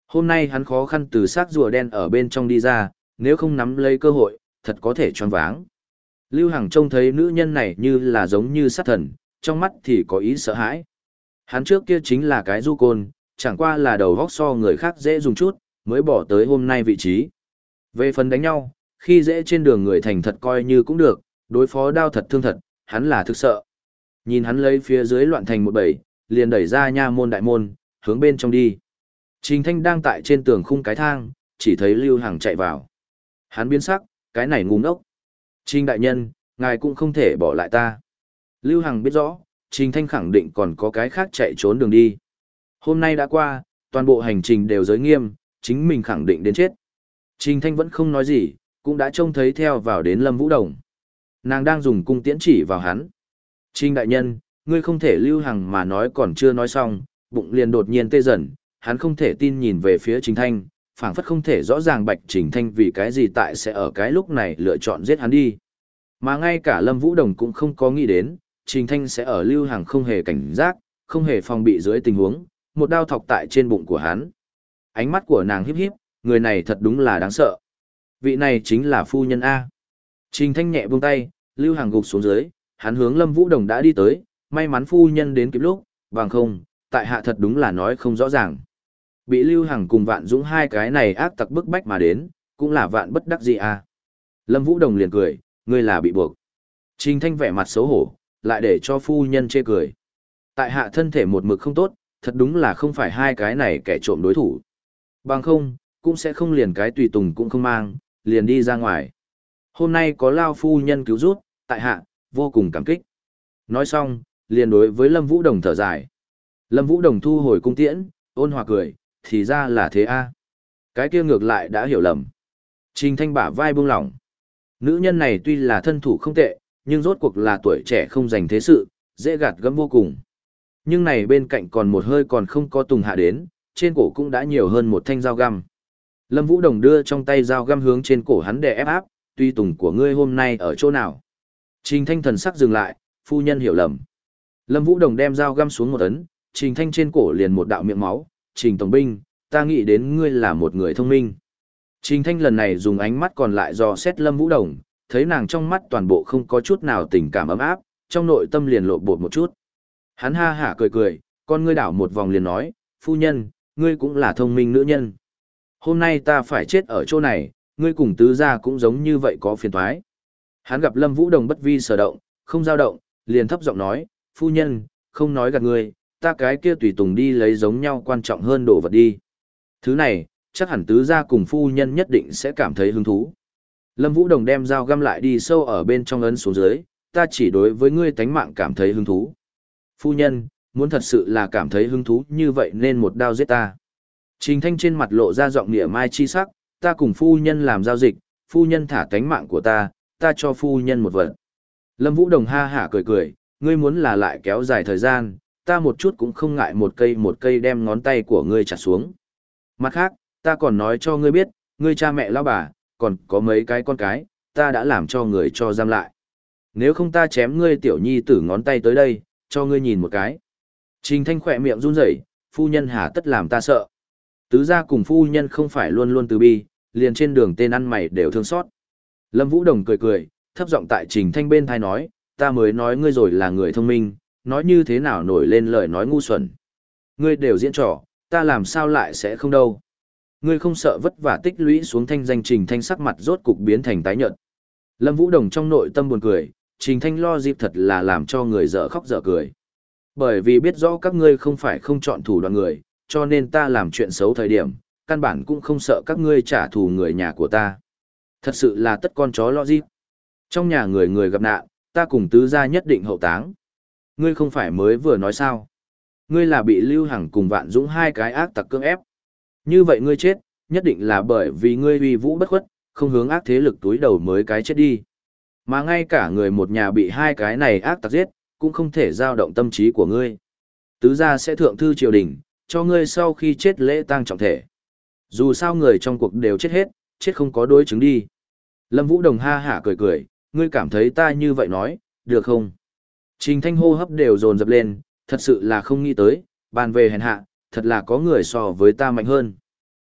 Hôm nay hắn khó khăn từ xác rùa đen ở bên trong đi ra, nếu không nắm lấy cơ hội, thật có thể choáng váng. Lưu Hằng trông thấy nữ nhân này như là giống như sát thần, trong mắt thì có ý sợ hãi. Hắn trước kia chính là cái du côn, chẳng qua là đầu góc so người khác dễ dùng chút, mới bỏ tới hôm nay vị trí. Về phần đánh nhau, khi dễ trên đường người thành thật coi như cũng được, đối phó đao thật thương thật, hắn là thực sợ. Nhìn hắn lấy phía dưới loạn thành một bầy, liền đẩy ra nha môn đại môn, hướng bên trong đi. Trình Thanh đang tại trên tường khung cái thang, chỉ thấy Lưu Hằng chạy vào. Hắn biến sắc, cái này ngu ngốc. Trình đại nhân, ngài cũng không thể bỏ lại ta. Lưu Hằng biết rõ, Trình Thanh khẳng định còn có cái khác chạy trốn đường đi. Hôm nay đã qua, toàn bộ hành trình đều giới nghiêm, chính mình khẳng định đến chết. Trình Thanh vẫn không nói gì, cũng đã trông thấy theo vào đến Lâm Vũ Đồng. Nàng đang dùng cung tiễn chỉ vào hắn. Trình đại nhân, ngươi không thể Lưu Hằng mà nói còn chưa nói xong, bụng liền đột nhiên tê dần, hắn không thể tin nhìn về phía Trình Thanh, phảng phất không thể rõ ràng bạch Trình Thanh vì cái gì tại sẽ ở cái lúc này lựa chọn giết hắn đi. Mà ngay cả Lâm Vũ Đồng cũng không có nghĩ đến, Trình Thanh sẽ ở Lưu Hằng không hề cảnh giác, không hề phòng bị dưới tình huống, một đao thọc tại trên bụng của hắn. Ánh mắt của nàng híp híp, người này thật đúng là đáng sợ. Vị này chính là phu nhân A. Trình Thanh nhẹ buông tay, Lưu Hằng gục xuống dưới, hắn hướng Lâm Vũ Đồng đã đi tới, may mắn phu nhân đến kịp lúc, bằng không, tại hạ thật đúng là nói không rõ ràng. Bị Lưu Hằng cùng Vạn Dũng hai cái này ác tặc bức bách mà đến, cũng là vạn bất đắc dĩ a. Lâm Vũ Đồng liền cười, ngươi là bị buộc. Trình Thanh vẻ mặt xấu hổ, lại để cho phu nhân chê cười. Tại hạ thân thể một mực không tốt, thật đúng là không phải hai cái này kẻ trộm đối thủ. Bằng không, cũng sẽ không liền cái tùy tùng cũng không mang, liền đi ra ngoài. Hôm nay có Lao phu nhân cứu rút, tại hạ, vô cùng cảm kích. Nói xong, liền đối với Lâm Vũ Đồng thở dài. Lâm Vũ Đồng thu hồi cung tiễn, ôn hòa cười, thì ra là thế a. Cái kia ngược lại đã hiểu lầm. Trình Thanh bả vai buông lỏng. Nữ nhân này tuy là thân thủ không tệ, nhưng rốt cuộc là tuổi trẻ không dành thế sự, dễ gạt gẫm vô cùng. Nhưng này bên cạnh còn một hơi còn không có tùng hạ đến, trên cổ cũng đã nhiều hơn một thanh dao găm. Lâm Vũ Đồng đưa trong tay dao găm hướng trên cổ hắn để ép áp, tuy tùng của ngươi hôm nay ở chỗ nào. Trình Thanh thần sắc dừng lại, phu nhân hiểu lầm. Lâm Vũ Đồng đem dao găm xuống một ấn, Trình Thanh trên cổ liền một đạo miệng máu, Trình Tổng binh, ta nghĩ đến ngươi là một người thông minh. Trình Thanh lần này dùng ánh mắt còn lại dò xét Lâm Vũ Đồng, thấy nàng trong mắt toàn bộ không có chút nào tình cảm ấm áp, trong nội tâm liền lộ bột một chút. Hắn ha hả cười cười, con ngươi đảo một vòng liền nói, phu nhân, ngươi cũng là thông minh nữ nhân. Hôm nay ta phải chết ở chỗ này, ngươi cùng tứ gia cũng giống như vậy có phiền toái. Hắn gặp Lâm Vũ Đồng bất vi sở động, không dao động, liền thấp giọng nói, phu nhân, không nói gạt ngươi, ta cái kia tùy tùng đi lấy giống nhau quan trọng hơn đồ vật đi. Thứ này, chắc hẳn tứ gia cùng phu nhân nhất định sẽ cảm thấy hứng thú. Lâm Vũ Đồng đem dao găm lại đi sâu ở bên trong ấn xuống dưới, ta chỉ đối với ngươi tánh mạng cảm thấy hứng thú. Phu nhân, muốn thật sự là cảm thấy hứng thú như vậy nên một đao giết ta. Trình Thanh trên mặt lộ ra giọng nịa mai chi sắc, ta cùng phu nhân làm giao dịch, phu nhân thả tánh mạng của ta, ta cho phu nhân một vật. Lâm Vũ Đồng ha hả cười cười, ngươi muốn là lại kéo dài thời gian, ta một chút cũng không ngại một cây một cây đem ngón tay của ngươi chặt xuống. Mặt khác, ta còn nói cho ngươi biết, ngươi cha mẹ lão bà, còn có mấy cái con cái, ta đã làm cho người cho giam lại. Nếu không ta chém ngươi tiểu nhi tử ngón tay tới đây, cho ngươi nhìn một cái. Trình Thanh khỏe miệng run rẩy, phu nhân hà tất làm ta sợ. Tứ gia cùng phu nhân không phải luôn luôn từ bi, liền trên đường tên ăn mày đều thương xót. Lâm Vũ Đồng cười cười, thấp giọng tại Trình Thanh bên thai nói, ta mới nói ngươi rồi là người thông minh, nói như thế nào nổi lên lời nói ngu xuẩn. Ngươi đều diễn trò, ta làm sao lại sẽ không đâu. Ngươi không sợ vất vả tích lũy xuống thanh danh Trình Thanh sắc mặt rốt cục biến thành tái nhợt. Lâm Vũ Đồng trong nội tâm buồn cười, Trình Thanh lo dịp thật là làm cho người dở khóc dở cười. Bởi vì biết rõ các ngươi không phải không chọn thủ đoạn người, cho nên ta làm chuyện xấu thời điểm, căn bản cũng không sợ các ngươi trả thù người nhà của ta. Thật sự là tất con chó lo dịp. Trong nhà người người gặp nạn, ta cùng tứ gia nhất định hậu táng. Ngươi không phải mới vừa nói sao? Ngươi là bị Lưu Hằng cùng Vạn Dũng hai cái ác tặc cưỡng ép. Như vậy ngươi chết, nhất định là bởi vì ngươi uy vũ bất khuất, không hướng ác thế lực túi đầu mới cái chết đi. Mà ngay cả người một nhà bị hai cái này ác tặc giết, cũng không thể dao động tâm trí của ngươi. Tứ gia sẽ thượng thư triều đình, cho ngươi sau khi chết lễ tang trọng thể. Dù sao người trong cuộc đều chết hết, chết không có đối chứng đi. Lâm Vũ Đồng ha hả cười cười, ngươi cảm thấy ta như vậy nói, được không? Trình Thanh hô hấp đều dồn dập lên, thật sự là không nghĩ tới, bàn về hèn hạ, thật là có người so với ta mạnh hơn.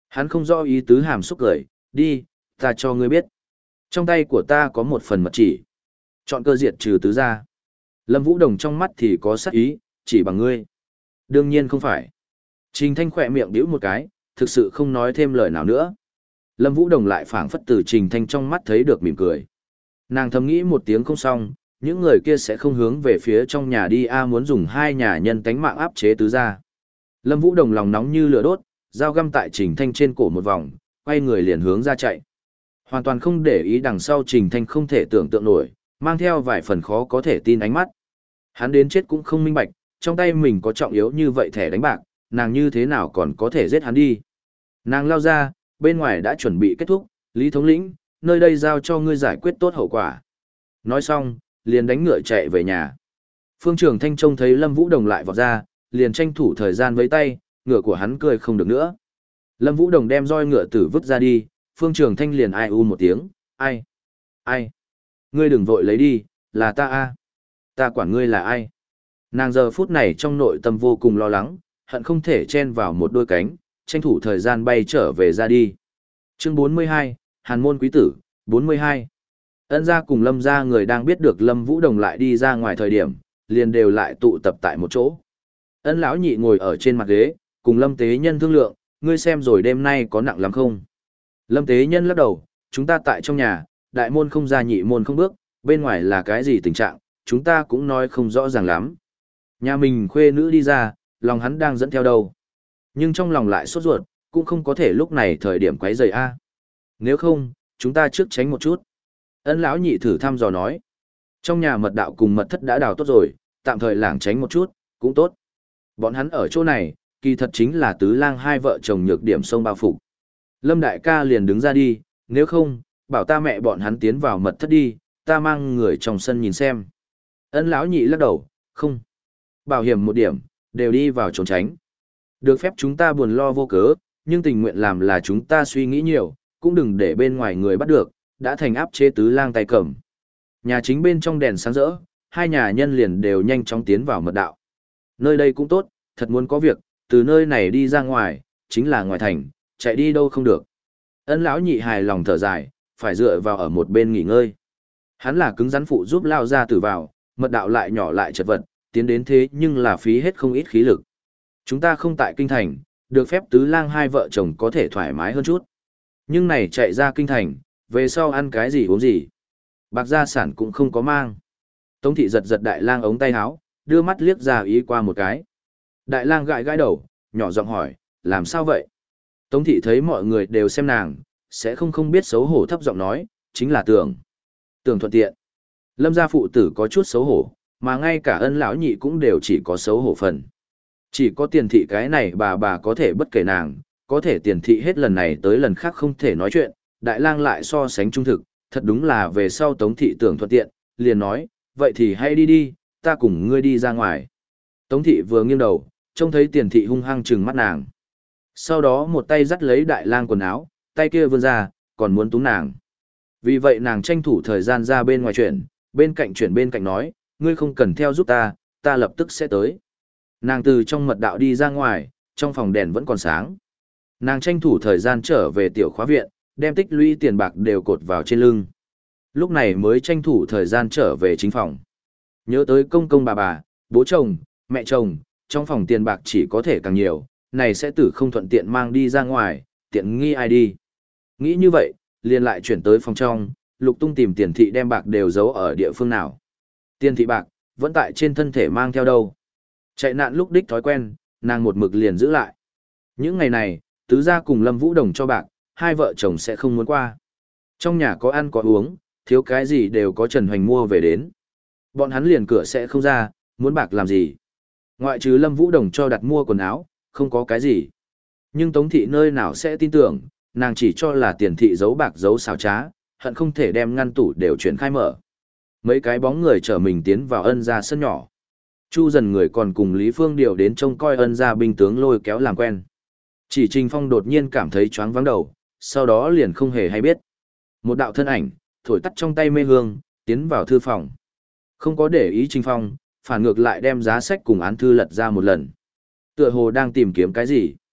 Hắn không rõ ý tứ hàm xúc cười, đi, ta cho ngươi biết. Trong tay của ta có một phần mật chỉ. Chọn cơ diệt trừ tứ gia. Lâm Vũ Đồng trong mắt thì có sắc ý, chỉ bằng ngươi. Đương nhiên không phải. Trình Thanh khỏe miệng bĩu một cái, thực sự không nói thêm lời nào nữa. Lâm Vũ Đồng lại phảng phất từ Trình Thanh trong mắt thấy được mỉm cười. Nàng thầm nghĩ một tiếng không xong, những người kia sẽ không hướng về phía trong nhà đi a muốn dùng hai nhà nhân tánh mạng áp chế tứ gia. Lâm Vũ Đồng lòng nóng như lửa đốt, dao găm tại Trình Thanh trên cổ một vòng, quay người liền hướng ra chạy. Hoàn toàn không để ý đằng sau Trình Thanh không thể tưởng tượng nổi, mang theo vài phần khó có thể tin ánh mắt. Hắn đến chết cũng không minh bạch, trong tay mình có trọng yếu như vậy thẻ đánh bạc, nàng như thế nào còn có thể giết hắn đi. Nàng lao ra, bên ngoài đã chuẩn bị kết thúc, Lý thống lĩnh, nơi đây giao cho ngươi giải quyết tốt hậu quả. Nói xong, liền đánh ngựa chạy về nhà. Phương Trường Thanh trông thấy Lâm Vũ Đồng lại vọt ra, liền tranh thủ thời gian với tay, ngựa của hắn cười không được nữa. Lâm Vũ Đồng đem roi ngựa tử vứt ra đi, Phương Trường Thanh liền ai u một tiếng, ai, ai, ngươi đừng vội lấy đi, là ta a, ta quản ngươi là ai. Nàng giờ phút này trong nội tâm vô cùng lo lắng, hận không thể chen vào một đôi cánh, tranh thủ thời gian bay trở về ra đi. Chương bốn mươi hai, Hàn môn quý tử, bốn mươi hai. Ân gia cùng Lâm gia người đang biết được Lâm Vũ Đồng lại đi ra ngoài thời điểm, liền đều lại tụ tập tại một chỗ. Ân lão nhị ngồi ở trên mặt ghế, cùng Lâm Tế Nhân thương lượng, ngươi xem rồi đêm nay có nặng lắm không? Lâm Tế Nhân lắc đầu, chúng ta tại trong nhà, đại môn không ra nhị môn không bước, bên ngoài là cái gì tình trạng, chúng ta cũng nói không rõ ràng lắm. Nhà mình khuê nữ đi ra, lòng hắn đang dẫn theo đâu. Nhưng trong lòng lại sốt ruột, cũng không có thể lúc này thời điểm quấy rầy a. Nếu không, chúng ta trước tránh một chút. Ân lão nhị thử thăm dò nói. Trong nhà mật đạo cùng mật thất đã đào tốt rồi, tạm thời lảng tránh một chút, cũng tốt. Bọn hắn ở chỗ này, kỳ thật chính là tứ lang hai vợ chồng nhược điểm sông bao phục. Lâm đại ca liền đứng ra đi, nếu không, bảo ta mẹ bọn hắn tiến vào mật thất đi, ta mang người trong sân nhìn xem. Ân lão nhị lắc đầu, không. Bảo hiểm một điểm, đều đi vào trốn tránh. Được phép chúng ta buồn lo vô cớ, nhưng tình nguyện làm là chúng ta suy nghĩ nhiều, cũng đừng để bên ngoài người bắt được, đã thành áp chế tứ lang tay cầm. Nhà chính bên trong đèn sáng rỡ, hai nhà nhân liền đều nhanh chóng tiến vào mật đạo. Nơi đây cũng tốt, thật muốn có việc, từ nơi này đi ra ngoài, chính là ngoài thành, chạy đi đâu không được. Ân lão nhị hài lòng thở dài, phải dựa vào ở một bên nghỉ ngơi. Hắn là cứng rắn phụ giúp lao ra tử vào, mật đạo lại nhỏ lại chật vật, tiến đến thế nhưng là phí hết không ít khí lực. Chúng ta không tại kinh thành, được phép tứ lang hai vợ chồng có thể thoải mái hơn chút. Nhưng này chạy ra kinh thành, về sau ăn cái gì uống gì. Bạc gia sản cũng không có mang. Tống thị giật giật đại lang ống tay áo, đưa mắt liếc ra ý qua một cái. Đại lang gãi gãi đầu, nhỏ giọng hỏi, làm sao vậy? Tống thị thấy mọi người đều xem nàng, sẽ không không biết xấu hổ thấp giọng nói, chính là tưởng. Tưởng thuận tiện. Lâm gia phụ tử có chút xấu hổ, mà ngay cả Ân lão nhị cũng đều chỉ có xấu hổ phần. Chỉ có tiền thị cái này bà bà có thể bất kể nàng, có thể tiền thị hết lần này tới lần khác không thể nói chuyện, đại lang lại so sánh trung thực, thật đúng là về sau Tống thị tưởng thuận tiện, liền nói, vậy thì hãy đi đi, ta cùng ngươi đi ra ngoài. Tống thị vừa nghiêng đầu, trông thấy tiền thị hung hăng trừng mắt nàng. Sau đó một tay dắt lấy đại lang quần áo, tay kia vươn ra, còn muốn túm nàng. Vì vậy nàng tranh thủ thời gian ra bên ngoài chuyển, bên cạnh chuyển bên cạnh nói, ngươi không cần theo giúp ta, ta lập tức sẽ tới. Nàng từ trong mật đạo đi ra ngoài, trong phòng đèn vẫn còn sáng. Nàng tranh thủ thời gian trở về tiểu khóa viện, đem tích lũy tiền bạc đều cột vào trên lưng. Lúc này mới tranh thủ thời gian trở về chính phòng. Nhớ tới công công bà bà, bố chồng, mẹ chồng, trong phòng tiền bạc chỉ có thể càng nhiều, này sẽ tử không thuận tiện mang đi ra ngoài, tiện nghi ai đi. Nghĩ như vậy, liền lại chuyển tới phòng trong, lục tung tìm tiền thị đem bạc đều giấu ở địa phương nào. Tiền thị bạc, vẫn tại trên thân thể mang theo đâu. Chạy nạn lúc đích thói quen, nàng một mực liền giữ lại. Những ngày này, tứ gia cùng Lâm Vũ Đồng cho bạc, hai vợ chồng sẽ không muốn qua. Trong nhà có ăn có uống, thiếu cái gì đều có Trần Hoành mua về đến. Bọn hắn liền cửa sẽ không ra, muốn bạc làm gì. Ngoại trừ Lâm Vũ Đồng cho đặt mua quần áo, không có cái gì. Nhưng Tống thị nơi nào sẽ tin tưởng, nàng chỉ cho là tiền thị giấu bạc giấu xào trá, hận không thể đem ngăn tủ đều chuyển khai mở. Mấy cái bóng người chở mình tiến vào Ân gia sân nhỏ. Chu dần người còn cùng Lý Phương điều đến trông coi Ân gia binh tướng lôi kéo làm quen. Chỉ Trình Phong đột nhiên cảm thấy choáng vắng đầu, sau đó liền không hề hay biết. Một đạo thân ảnh, thổi tắt trong tay mê hương, tiến vào thư phòng. Không có để ý Trình Phong, phản ngược lại đem giá sách cùng án thư lật ra một lần. Tựa hồ đang tìm kiếm cái gì.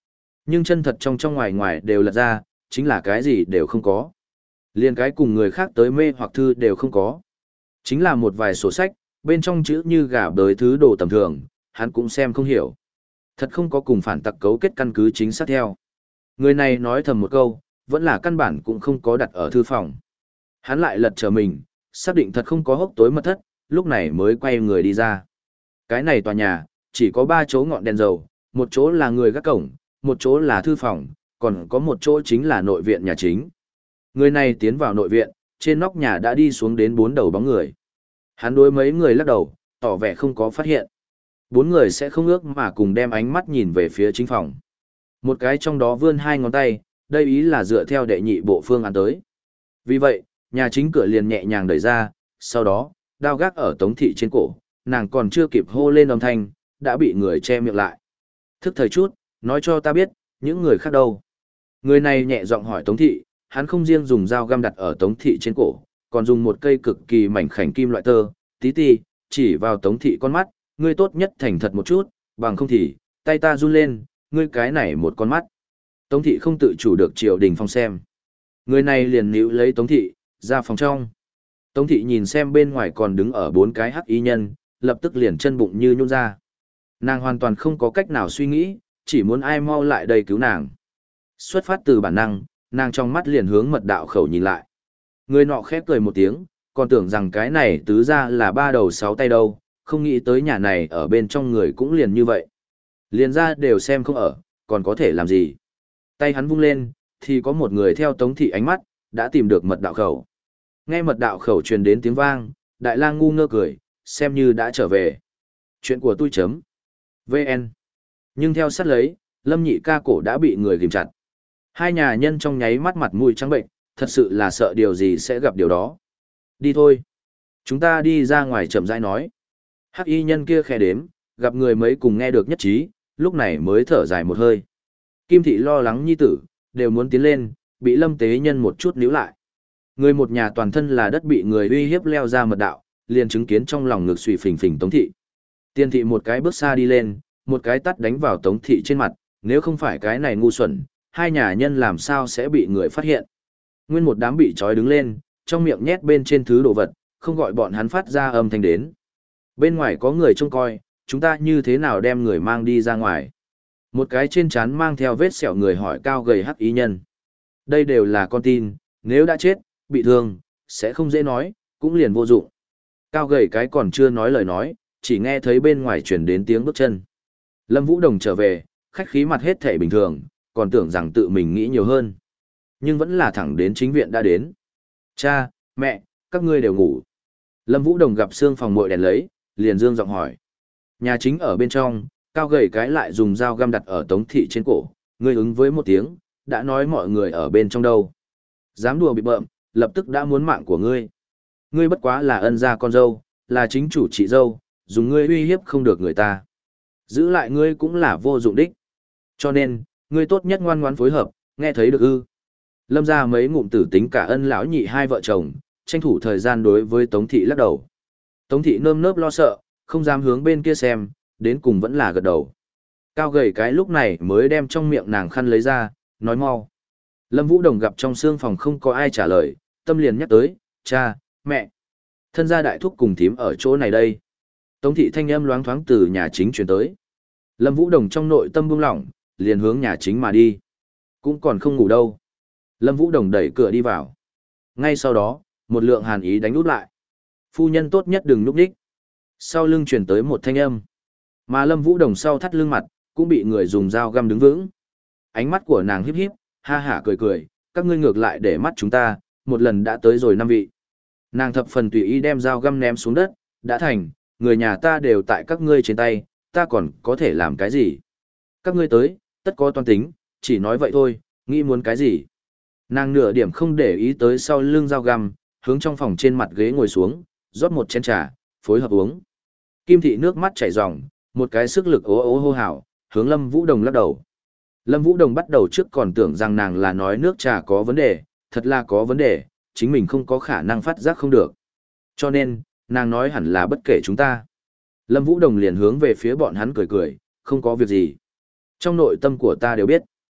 Nhưng chân thật trong trong ngoài ngoài đều lật ra, chính là cái gì đều không có. Liên cái cùng người khác tới mê hoặc thư đều không có. Chính là một vài sổ sách, bên trong chữ như gà bới thứ đồ tầm thường, hắn cũng xem không hiểu. Thật không có cùng phản tặc cấu kết căn cứ chính xác theo. Người này nói thầm một câu, vẫn là căn bản cũng không có đặt ở thư phòng. Hắn lại lật trở mình, xác định thật không có hốc tối mật thất, lúc này mới quay người đi ra. Cái này tòa nhà, chỉ có ba chỗ ngọn đèn dầu, một chỗ là người gác cổng, một chỗ là thư phòng, còn có một chỗ chính là nội viện nhà chính. Người này tiến vào nội viện, trên nóc nhà đã đi xuống đến bốn đầu bóng người. Hắn đối mấy người lắc đầu, tỏ vẻ không có phát hiện. Bốn người sẽ không ước mà cùng đem ánh mắt nhìn về phía chính phòng. Một cái trong đó vươn hai ngón tay, đây ý là dựa theo đệ nhị bộ phương án tới. Vì vậy, nhà chính cửa liền nhẹ nhàng đẩy ra, sau đó, đao gác ở Tống Thị trên cổ, nàng còn chưa kịp hô lên âm thanh, đã bị người che miệng lại. Thức thời chút, nói cho ta biết, những người khác đâu. Người này nhẹ giọng hỏi Tống Thị, hắn không riêng dùng dao găm đặt ở Tống Thị trên cổ, còn dùng một cây cực kỳ mảnh khảnh kim loại tơ, tí tí, chỉ vào Tống Thị con mắt, ngươi tốt nhất thành thật một chút, bằng không thì, tay ta run lên, ngươi cái này một con mắt. Tống Thị không tự chủ được Triều Đình Phong xem. Người này liền níu lấy Tống Thị, ra phòng trong. Tống Thị nhìn xem bên ngoài còn đứng ở bốn cái hắc y nhân, lập tức liền chân bụng như nhún ra. Nàng hoàn toàn không có cách nào suy nghĩ, chỉ muốn ai mau lại đây cứu nàng. Xuất phát từ bản năng, nàng trong mắt liền hướng mật đạo khẩu nhìn lại. Người nọ khép cười một tiếng, còn tưởng rằng cái này tứ ra là ba đầu sáu tay đâu, không nghĩ tới nhà này ở bên trong người cũng liền như vậy. Liền ra đều xem không ở, còn có thể làm gì. Tay hắn vung lên, thì có một người theo Tống Thị ánh mắt, đã tìm được mật đạo khẩu. Nghe mật đạo khẩu truyền đến tiếng vang, Đại Lang ngu ngơ cười, xem như đã trở về. Chuyện của tôi chấm. vê en. Nhưng theo sát lấy, Lâm Nhị ca cổ đã bị người ghim chặt. Hai nhà nhân trong nháy mắt mặt mũi trắng bệnh, thật sự là sợ điều gì sẽ gặp điều đó. Đi thôi. Chúng ta đi ra ngoài chậm rãi nói. Hắc y nhân kia khẽ đếm, gặp người mấy cùng nghe được nhất trí, lúc này mới thở dài một hơi. Kim thị lo lắng nhi tử, đều muốn tiến lên, bị Lâm Tế Nhân một chút níu lại. Người một nhà toàn thân là đất bị người uy hiếp leo ra mật đạo, liền chứng kiến trong lòng ngực suy phình phình Tống Thị. Tiên thị một cái bước xa đi lên, một cái tắt đánh vào Tống Thị trên mặt, nếu không phải cái này ngu xuẩn, hai nhà nhân làm sao sẽ bị người phát hiện. Nguyên một đám bị trói đứng lên, trong miệng nhét bên trên thứ đồ vật, không gọi bọn hắn phát ra âm thanh đến. Bên ngoài có người trông coi, chúng ta như thế nào đem người mang đi ra ngoài. Một cái trên trán mang theo vết sẹo người hỏi cao gầy hắc ý nhân. Đây đều là con tin, nếu đã chết, bị thương, sẽ không dễ nói, cũng liền vô dụng. Cao gầy cái còn chưa nói lời nói, chỉ nghe thấy bên ngoài chuyển đến tiếng bước chân. Lâm Vũ Đồng trở về, khách khí mặt hết thể bình thường, còn tưởng rằng tự mình nghĩ nhiều hơn. Nhưng vẫn là thẳng đến chính viện đã đến. Cha, mẹ, các ngươi đều ngủ. Lâm Vũ Đồng gặp xương phòng muội đèn lấy, liền dương giọng hỏi. Nhà chính ở bên trong, cao gầy cái lại dùng dao găm đặt ở Tống Thị trên cổ, ngươi ứng với một tiếng, đã nói mọi người ở bên trong đâu. Dám đùa bị bợm, lập tức đã muốn mạng của ngươi. Ngươi bất quá là ân gia con dâu, là chính chủ chị dâu, dùng ngươi uy hiếp không được người ta. Giữ lại ngươi cũng là vô dụng đích. Cho nên, ngươi tốt nhất ngoan ngoãn phối hợp, nghe thấy được ư. Lâm ra mấy ngụm tử tính cả ân lão nhị hai vợ chồng, tranh thủ thời gian đối với Tống Thị lắc đầu. Tống Thị nơm nớp lo sợ, không dám hướng bên kia xem, đến cùng vẫn là gật đầu. Cao gầy cái lúc này mới đem trong miệng nàng khăn lấy ra, nói mau. Lâm Vũ Đồng gặp trong xương phòng không có ai trả lời, tâm liền nhắc tới, cha, mẹ. Thân gia đại thúc cùng thím ở chỗ này đây. Tống Thị thanh âm loáng thoáng từ nhà chính truyền tới. Lâm Vũ Đồng trong nội tâm buông lỏng, liền hướng nhà chính mà đi. Cũng còn không ngủ đâu. Lâm Vũ Đồng đẩy cửa đi vào. Ngay sau đó, một lượng hàn ý đánh út lại. Phu nhân tốt nhất đừng núp đích. Sau lưng truyền tới một thanh âm. Mà Lâm Vũ Đồng sau thắt lưng mặt, cũng bị người dùng dao găm đứng vững. Ánh mắt của nàng híp híp, ha hả cười cười, các ngươi ngược lại để mắt chúng ta, một lần đã tới rồi năm vị. Nàng thập phần tùy ý đem dao găm ném xuống đất, đã thành, người nhà ta đều tại các ngươi trên tay, ta còn có thể làm cái gì? Các ngươi tới, tất có toan tính, chỉ nói vậy thôi, nghĩ muốn cái gì? Nàng nửa điểm không để ý tới sau lưng dao găm, hướng trong phòng trên mặt ghế ngồi xuống, rót một chén trà, phối hợp uống. Kim thị nước mắt chảy ròng, một cái sức lực ố ố hô hào, hướng Lâm Vũ Đồng lắc đầu. Lâm Vũ Đồng bắt đầu trước còn tưởng rằng nàng là nói nước trà có vấn đề, thật là có vấn đề, chính mình không có khả năng phát giác không được. Cho nên, nàng nói hẳn là bất kể chúng ta. Lâm Vũ Đồng liền hướng về phía bọn hắn cười cười, không có việc gì. Trong nội tâm của ta đều biết.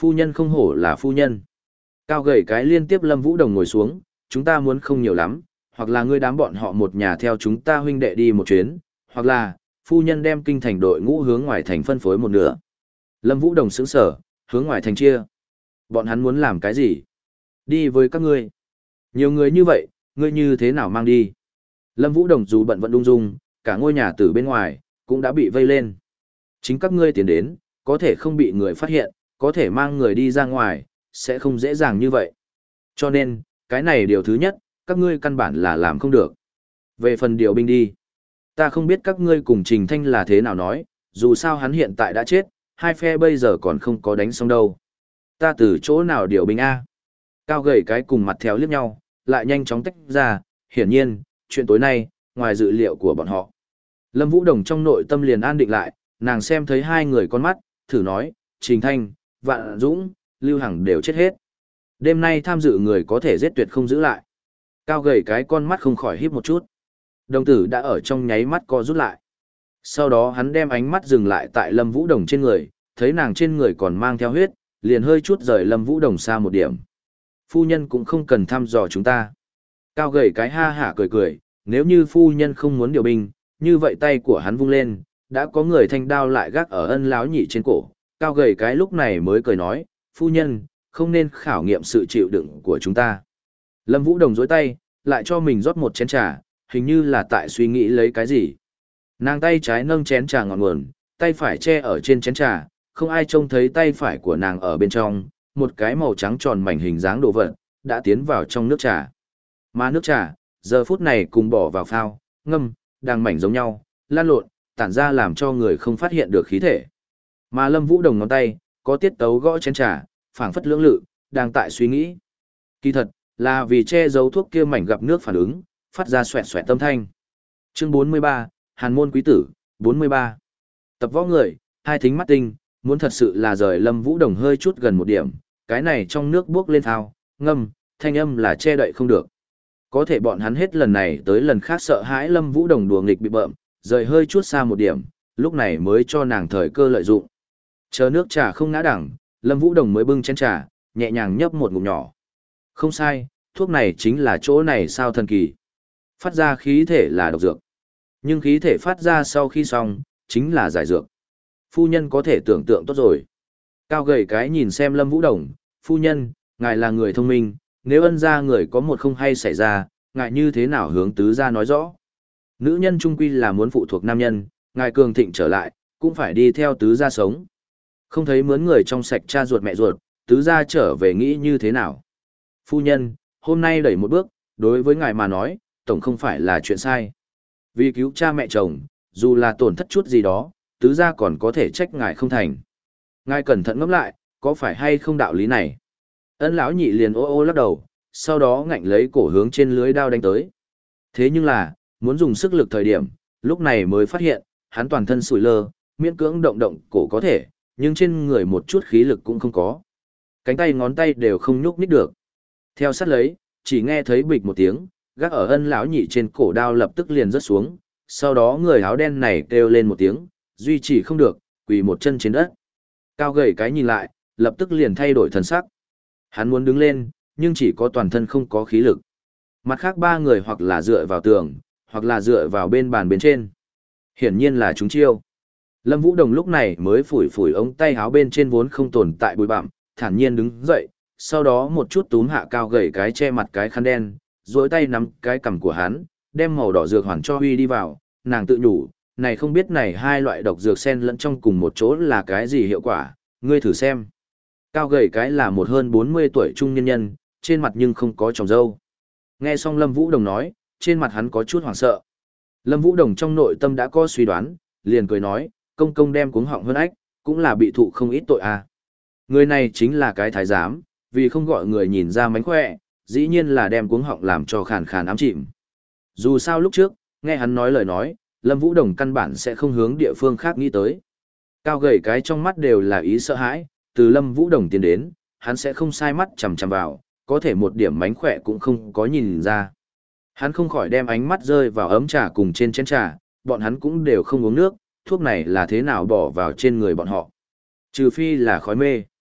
Phu nhân không hổ là phu nhân. Cao gầy cái liên tiếp Lâm Vũ Đồng ngồi xuống, chúng ta muốn không nhiều lắm, hoặc là ngươi đám bọn họ một nhà theo chúng ta huynh đệ đi một chuyến, hoặc là, phu nhân đem kinh thành đội ngũ hướng ngoài thành phân phối một nửa. Lâm Vũ Đồng sững sở, hướng ngoài thành chia. Bọn hắn muốn làm cái gì? Đi với các ngươi. Nhiều người như vậy, ngươi như thế nào mang đi? Lâm Vũ Đồng dù bận vẫn ung dung, cả ngôi nhà từ bên ngoài, cũng đã bị vây lên. Chính các ngươi tiến đến, có thể không bị người phát hiện, có thể mang người đi ra ngoài, sẽ không dễ dàng như vậy. Cho nên, cái này điều thứ nhất, các ngươi căn bản là làm không được. Về phần điều binh đi, ta không biết các ngươi cùng Trình Thanh là thế nào nói, dù sao hắn hiện tại đã chết, hai phe bây giờ còn không có đánh xong đâu. Ta từ chỗ nào điều binh A? Cao gầy cái cùng mặt theo liếc nhau, lại nhanh chóng tách ra, hiển nhiên, chuyện tối nay, ngoài dự liệu của bọn họ. Lâm Vũ Đồng trong nội tâm liền an định lại, nàng xem thấy hai người con mắt, thử nói, Trình Thanh, Vạn Dũng, Lưu Hằng đều chết hết. Đêm nay tham dự người có thể giết tuyệt không giữ lại. Cao gầy cái con mắt không khỏi híp một chút. Đồng tử đã ở trong nháy mắt co rút lại. Sau đó hắn đem ánh mắt dừng lại tại Lâm Vũ Đồng trên người, thấy nàng trên người còn mang theo huyết, liền hơi chút rời Lâm Vũ Đồng xa một điểm. Phu nhân cũng không cần thăm dò chúng ta. Cao gầy cái ha hả cười cười, nếu như phu nhân không muốn điều binh, như vậy tay của hắn vung lên, đã có người thanh đao lại gác ở Ân Láo Nhị trên cổ. Cao gầy cái lúc này mới cười nói, phu nhân, không nên khảo nghiệm sự chịu đựng của chúng ta. Lâm Vũ Đồng dối tay, lại cho mình rót một chén trà, hình như là tại suy nghĩ lấy cái gì. Nàng tay trái nâng chén trà ngọn nguồn, tay phải che ở trên chén trà, không ai trông thấy tay phải của nàng ở bên trong, một cái màu trắng tròn mảnh hình dáng đồ vật, đã tiến vào trong nước trà. Mà nước trà, giờ phút này cùng bỏ vào phao, ngâm, đang mảnh giống nhau, lan lộn, tản ra làm cho người không phát hiện được khí thể. Mà Lâm Vũ Đồng ngón tay, có tiết tấu gõ chén trà, phảng phất lưỡng lự, đang tại suy nghĩ. Kỳ thật, là vì che giấu thuốc kia mảnh gặp nước phản ứng, phát ra xoẹt xoẹt tâm thanh. Chương bốn mươi ba, Hàn môn quý tử, bốn mươi ba. Tập võ người, hai thính mắt tinh, muốn thật sự là rời Lâm Vũ Đồng hơi chút gần một điểm, cái này trong nước bước lên thao, ngâm, thanh âm là che đậy không được. Có thể bọn hắn hết lần này tới lần khác sợ hãi Lâm Vũ Đồng đùa nghịch bị bợm, rời hơi chút xa một điểm, lúc này mới cho nàng thời cơ lợi dụng. Chờ nước trà không ngã đẳng, Lâm Vũ Đồng mới bưng chén trà, nhẹ nhàng nhấp một ngụm nhỏ. Không sai, thuốc này chính là chỗ này sao thần kỳ. Phát ra khí thể là độc dược. Nhưng khí thể phát ra sau khi xong, chính là giải dược. Phu nhân có thể tưởng tượng tốt rồi. Cao gầy cái nhìn xem Lâm Vũ Đồng, phu nhân, ngài là người thông minh, nếu ân gia người có một không hay xảy ra, ngài như thế nào hướng tứ gia nói rõ. Nữ nhân trung quy là muốn phụ thuộc nam nhân, ngài cường thịnh trở lại, cũng phải đi theo tứ gia sống. Không thấy mướn người trong sạch cha ruột mẹ ruột, tứ gia trở về nghĩ như thế nào. Phu nhân, hôm nay đẩy một bước, đối với ngài mà nói, tổng không phải là chuyện sai. Vì cứu cha mẹ chồng, dù là tổn thất chút gì đó, tứ gia còn có thể trách ngài không thành. Ngài cẩn thận ngẫm lại, có phải hay không đạo lý này? Ân lão nhị liền ô ô lắc đầu, sau đó ngạnh lấy cổ hướng trên lưới đao đánh tới. Thế nhưng là, muốn dùng sức lực thời điểm, lúc này mới phát hiện, hắn toàn thân sủi lơ, miễn cưỡng động động cổ có thể, nhưng trên người một chút khí lực cũng không có. Cánh tay ngón tay đều không nhúc nhích được. Theo sát lấy, chỉ nghe thấy bịch một tiếng, gác ở Ân lão nhị trên cổ đao lập tức liền rớt xuống, sau đó người áo đen này kêu lên một tiếng, duy trì không được, quỳ một chân trên đất. Cao gầy cái nhìn lại, lập tức liền thay đổi thần sắc. Hắn muốn đứng lên, nhưng chỉ có toàn thân không có khí lực. Mặt khác ba người hoặc là dựa vào tường, hoặc là dựa vào bên bàn bên trên. Hiển nhiên là chúng chiêu. Lâm Vũ Đồng lúc này mới phủi phủi ống tay áo bên trên vốn không tồn tại bụi bặm, thản nhiên đứng dậy, sau đó một chút túm hạ cao gầy cái che mặt cái khăn đen, duỗi tay nắm cái cằm của hắn, đem màu đỏ dược hoàn cho huy đi vào, nàng tự nhủ, này không biết này hai loại độc dược xen lẫn trong cùng một chỗ là cái gì hiệu quả, ngươi thử xem. Cao gầy cái là một hơn bốn mươi tuổi trung nhân nhân, trên mặt nhưng không có tròng râu. Nghe xong Lâm Vũ Đồng nói, trên mặt hắn có chút hoảng sợ. Lâm Vũ Đồng trong nội tâm đã có suy đoán, liền cười nói, công công đem cuống họng hơn ách, cũng là bị thụ không ít tội à. Người này chính là cái thái giám, vì không gọi người nhìn ra mánh khỏe, dĩ nhiên là đem cuống họng làm cho khàn khàn ám chìm. Dù sao lúc trước, nghe hắn nói lời nói, Lâm Vũ Đồng căn bản sẽ không hướng địa phương khác nghĩ tới. Cao gầy cái trong mắt đều là ý sợ hãi, từ Lâm Vũ Đồng tiến đến, hắn sẽ không sai mắt chằm chằm vào, có thể một điểm mánh khỏe cũng không có nhìn ra. Hắn không khỏi đem ánh mắt rơi vào ấm trà cùng trên chén trà, bọn hắn cũng đều không uống nước, thuốc này là thế nào bỏ vào trên người bọn họ. Trừ phi là khói mê.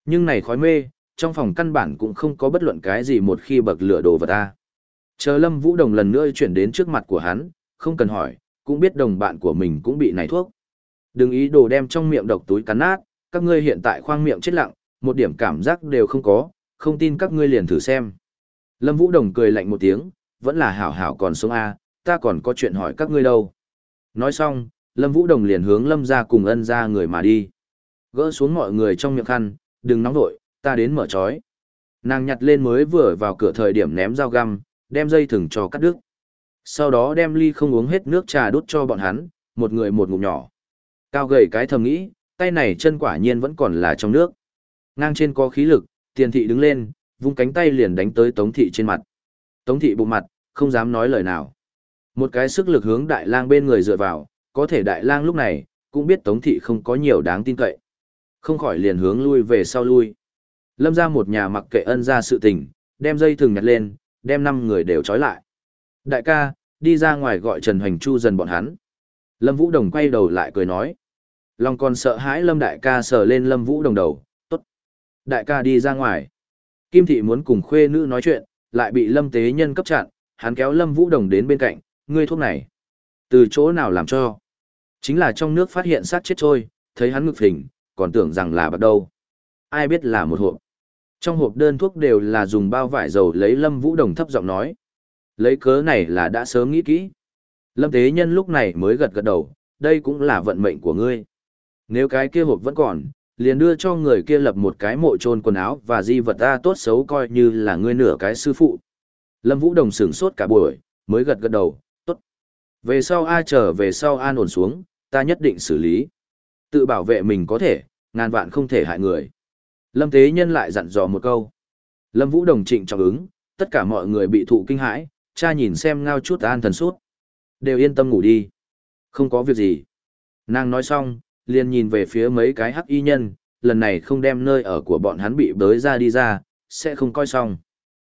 Nhưng này khói mê, trong phòng căn bản cũng không có bất luận cái gì một khi bậc lửa đồ vật ta. Chờ Lâm Vũ Đồng lần nữa chuyển đến trước mặt của hắn, không cần hỏi, cũng biết đồng bạn của mình cũng bị này thuốc. Đừng ý đồ đem trong miệng độc túi cắn nát, các ngươi hiện tại khoang miệng chết lặng, một điểm cảm giác đều không có, không tin các ngươi liền thử xem. Lâm Vũ Đồng cười lạnh một tiếng, vẫn là hảo hảo còn sống a, ta còn có chuyện hỏi các ngươi đâu. Nói xong, Lâm Vũ Đồng liền hướng Lâm gia cùng Ân gia người mà đi. Gỡ xuống mọi người trong miệng khăn, đừng nóng vội, ta đến mở trói. Nàng nhặt lên mới vừa vào cửa thời điểm ném dao găm, đem dây thừng cho cắt đứt. Sau đó đem ly không uống hết nước trà đút cho bọn hắn, một người một ngụm nhỏ. Cao gầy cái thầm nghĩ, tay này chân quả nhiên vẫn còn là trong nước. Ngang trên có khí lực, Tiền thị đứng lên, vung cánh tay liền đánh tới Tống thị trên mặt. Tống thị bụng mặt, không dám nói lời nào. Một cái sức lực hướng đại lang bên người dựa vào, có thể đại lang lúc này, cũng biết Tống thị không có nhiều đáng tin cậy. Không khỏi liền hướng lui về sau lui. Lâm ra một nhà mặc kệ Ân ra sự tình, đem dây thừng nhặt lên, đem năm người đều trói lại. Đại ca, đi ra ngoài gọi Trần Hoành Chu dần bọn hắn. Lâm Vũ Đồng quay đầu lại cười nói. Lòng còn sợ hãi Lâm đại ca sờ lên Lâm Vũ Đồng đầu, tốt. Đại ca đi ra ngoài. Kim thị muốn cùng khuê nữ nói chuyện, lại bị Lâm tế nhân cấp chặn, hắn kéo Lâm Vũ Đồng đến bên cạnh, ngươi thuốc này. Từ chỗ nào làm cho? Chính là trong nước phát hiện xác chết trôi, thấy hắn ngực phình, còn tưởng rằng là bạc đâu. Ai biết là một hộp. Trong hộp đơn thuốc đều là dùng bao vải dầu lấy Lâm Vũ Đồng thấp giọng nói. Lấy cớ này là đã sớm nghĩ kỹ. Lâm tế nhân lúc này mới gật gật đầu, đây cũng là vận mệnh của ngươi. Nếu cái kia hộp vẫn còn, liền đưa cho người kia lập một cái mộ chôn quần áo và di vật ta tốt xấu coi như là ngươi nửa cái sư phụ. Lâm Vũ Đồng sửng sốt cả buổi, mới gật gật đầu, tốt. Về sau ai trở về sau an ổn xuống, ta nhất định xử lý. Tự bảo vệ mình có thể, ngàn vạn không thể hại người. Lâm Tế Nhân lại dặn dò một câu. Lâm Vũ Đồng trịnh trọng ứng, tất cả mọi người bị thụ kinh hãi, cha nhìn xem ngao chút an thần suốt. Đều yên tâm ngủ đi. Không có việc gì. Nàng nói xong, liền nhìn về phía mấy cái hắc y nhân, lần này không đem nơi ở của bọn hắn bị bới ra đi ra, sẽ không coi xong.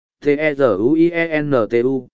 T-E-Z-U-I-E-N-T-U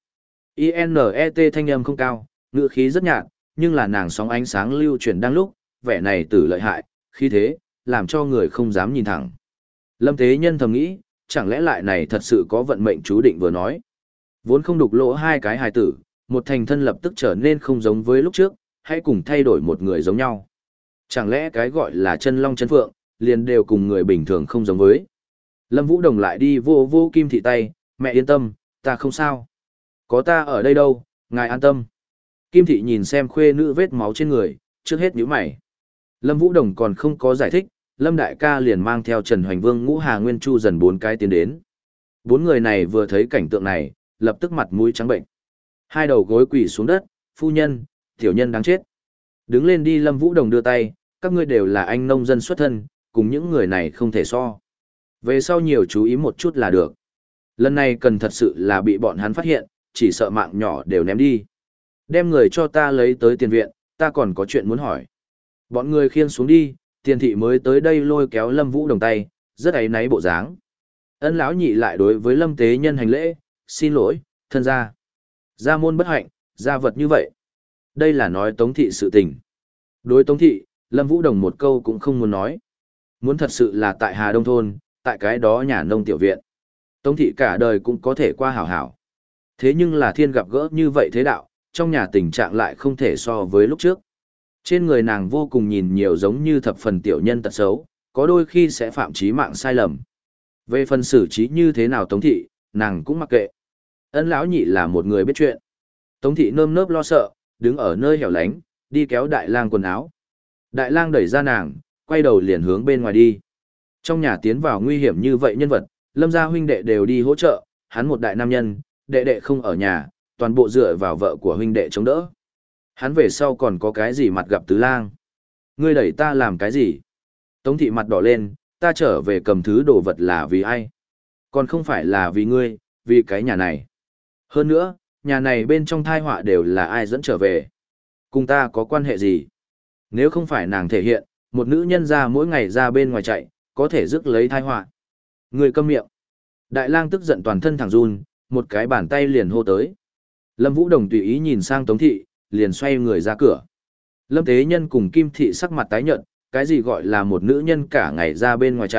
I-N-E-T thanh âm không cao, ngữ khí rất nhạt, nhưng là nàng sóng ánh sáng lưu chuyển đang lúc, vẻ này tử lợi hại, khi thế, làm cho người không dám nhìn thẳng. Lâm Thế Nhân thầm nghĩ, chẳng lẽ lại này thật sự có vận mệnh chú định vừa nói. Vốn không đục lỗ hai cái hài tử, một thành thân lập tức trở nên không giống với lúc trước, hãy cùng thay đổi một người giống nhau. Chẳng lẽ cái gọi là chân long chân phượng, liền đều cùng người bình thường không giống với. Lâm Vũ Đồng lại đi vô vô Kim thị tay, mẹ yên tâm, ta không sao. Có ta ở đây đâu, ngài an tâm. Kim thị nhìn xem khuê nữ vết máu trên người, trước hết nhíu mày. Lâm Vũ Đồng còn không có giải thích, Lâm đại ca liền mang theo Trần Hoành Vương Ngũ Hà Nguyên Chu dần bốn cái tiến đến. Bốn người này vừa thấy cảnh tượng này, lập tức mặt mũi trắng bệnh. Hai đầu gối quỳ xuống đất, phu nhân, tiểu nhân đáng chết. Đứng lên đi Lâm Vũ Đồng đưa tay, các ngươi đều là anh nông dân xuất thân, cùng những người này không thể so. Về sau nhiều chú ý một chút là được. Lần này cần thật sự là bị bọn hắn phát hiện, chỉ sợ mạng nhỏ đều ném đi. Đem người cho ta lấy tới tiền viện, ta còn có chuyện muốn hỏi. Bọn người khiêng xuống đi, tiền thị mới tới đây lôi kéo Lâm Vũ Đồng tay, rất áy náy bộ dáng. Ân lão nhị lại đối với Lâm tế nhân hành lễ, xin lỗi, thân gia. Gia môn bất hạnh, gia vật như vậy. Đây là nói Tống thị sự tình. Đối Tống thị, Lâm Vũ Đồng một câu cũng không muốn nói. Muốn thật sự là tại Hà Đông Thôn, tại cái đó nhà nông tiểu viện. Tống thị cả đời cũng có thể qua hảo hảo. Thế nhưng là thiên gặp gỡ như vậy thế đạo, trong nhà tình trạng lại không thể so với lúc trước. Trên người nàng vô cùng nhìn nhiều giống như thập phần tiểu nhân tật xấu, có đôi khi sẽ phạm chí mạng sai lầm. Về phần xử trí như thế nào Tống thị, nàng cũng mặc kệ. Ân lão nhị là một người biết chuyện. Tống thị nơm nớp lo sợ, đứng ở nơi hẻo lánh, đi kéo đại lang quần áo. Đại lang đẩy ra nàng, quay đầu liền hướng bên ngoài đi. Trong nhà tiến vào nguy hiểm như vậy nhân vật, Lâm gia huynh đệ đều đi hỗ trợ, hắn một đại nam nhân, đệ đệ không ở nhà, toàn bộ dựa vào vợ của huynh đệ chống đỡ. Hắn về sau còn có cái gì mặt gặp tứ lang. Ngươi đẩy ta làm cái gì? Tống thị mặt đỏ lên, ta trở về cầm thứ đồ vật là vì ai? Còn không phải là vì ngươi, vì cái nhà này. Hơn nữa, nhà này bên trong thai họa đều là ai dẫn trở về. Cùng ta có quan hệ gì? Nếu không phải nàng thể hiện, một nữ nhân ra mỗi ngày ra bên ngoài chạy, có thể rước lấy thai họa. Người câm miệng. Đại lang tức giận toàn thân thẳng run, một cái bàn tay liền hô tới. Lâm Vũ Đồng tùy ý nhìn sang Tống thị, liền xoay người ra cửa. Lâm Tế Nhân cùng Kim thị sắc mặt tái nhợt, cái gì gọi là một nữ nhân cả ngày ra bên ngoài chạy,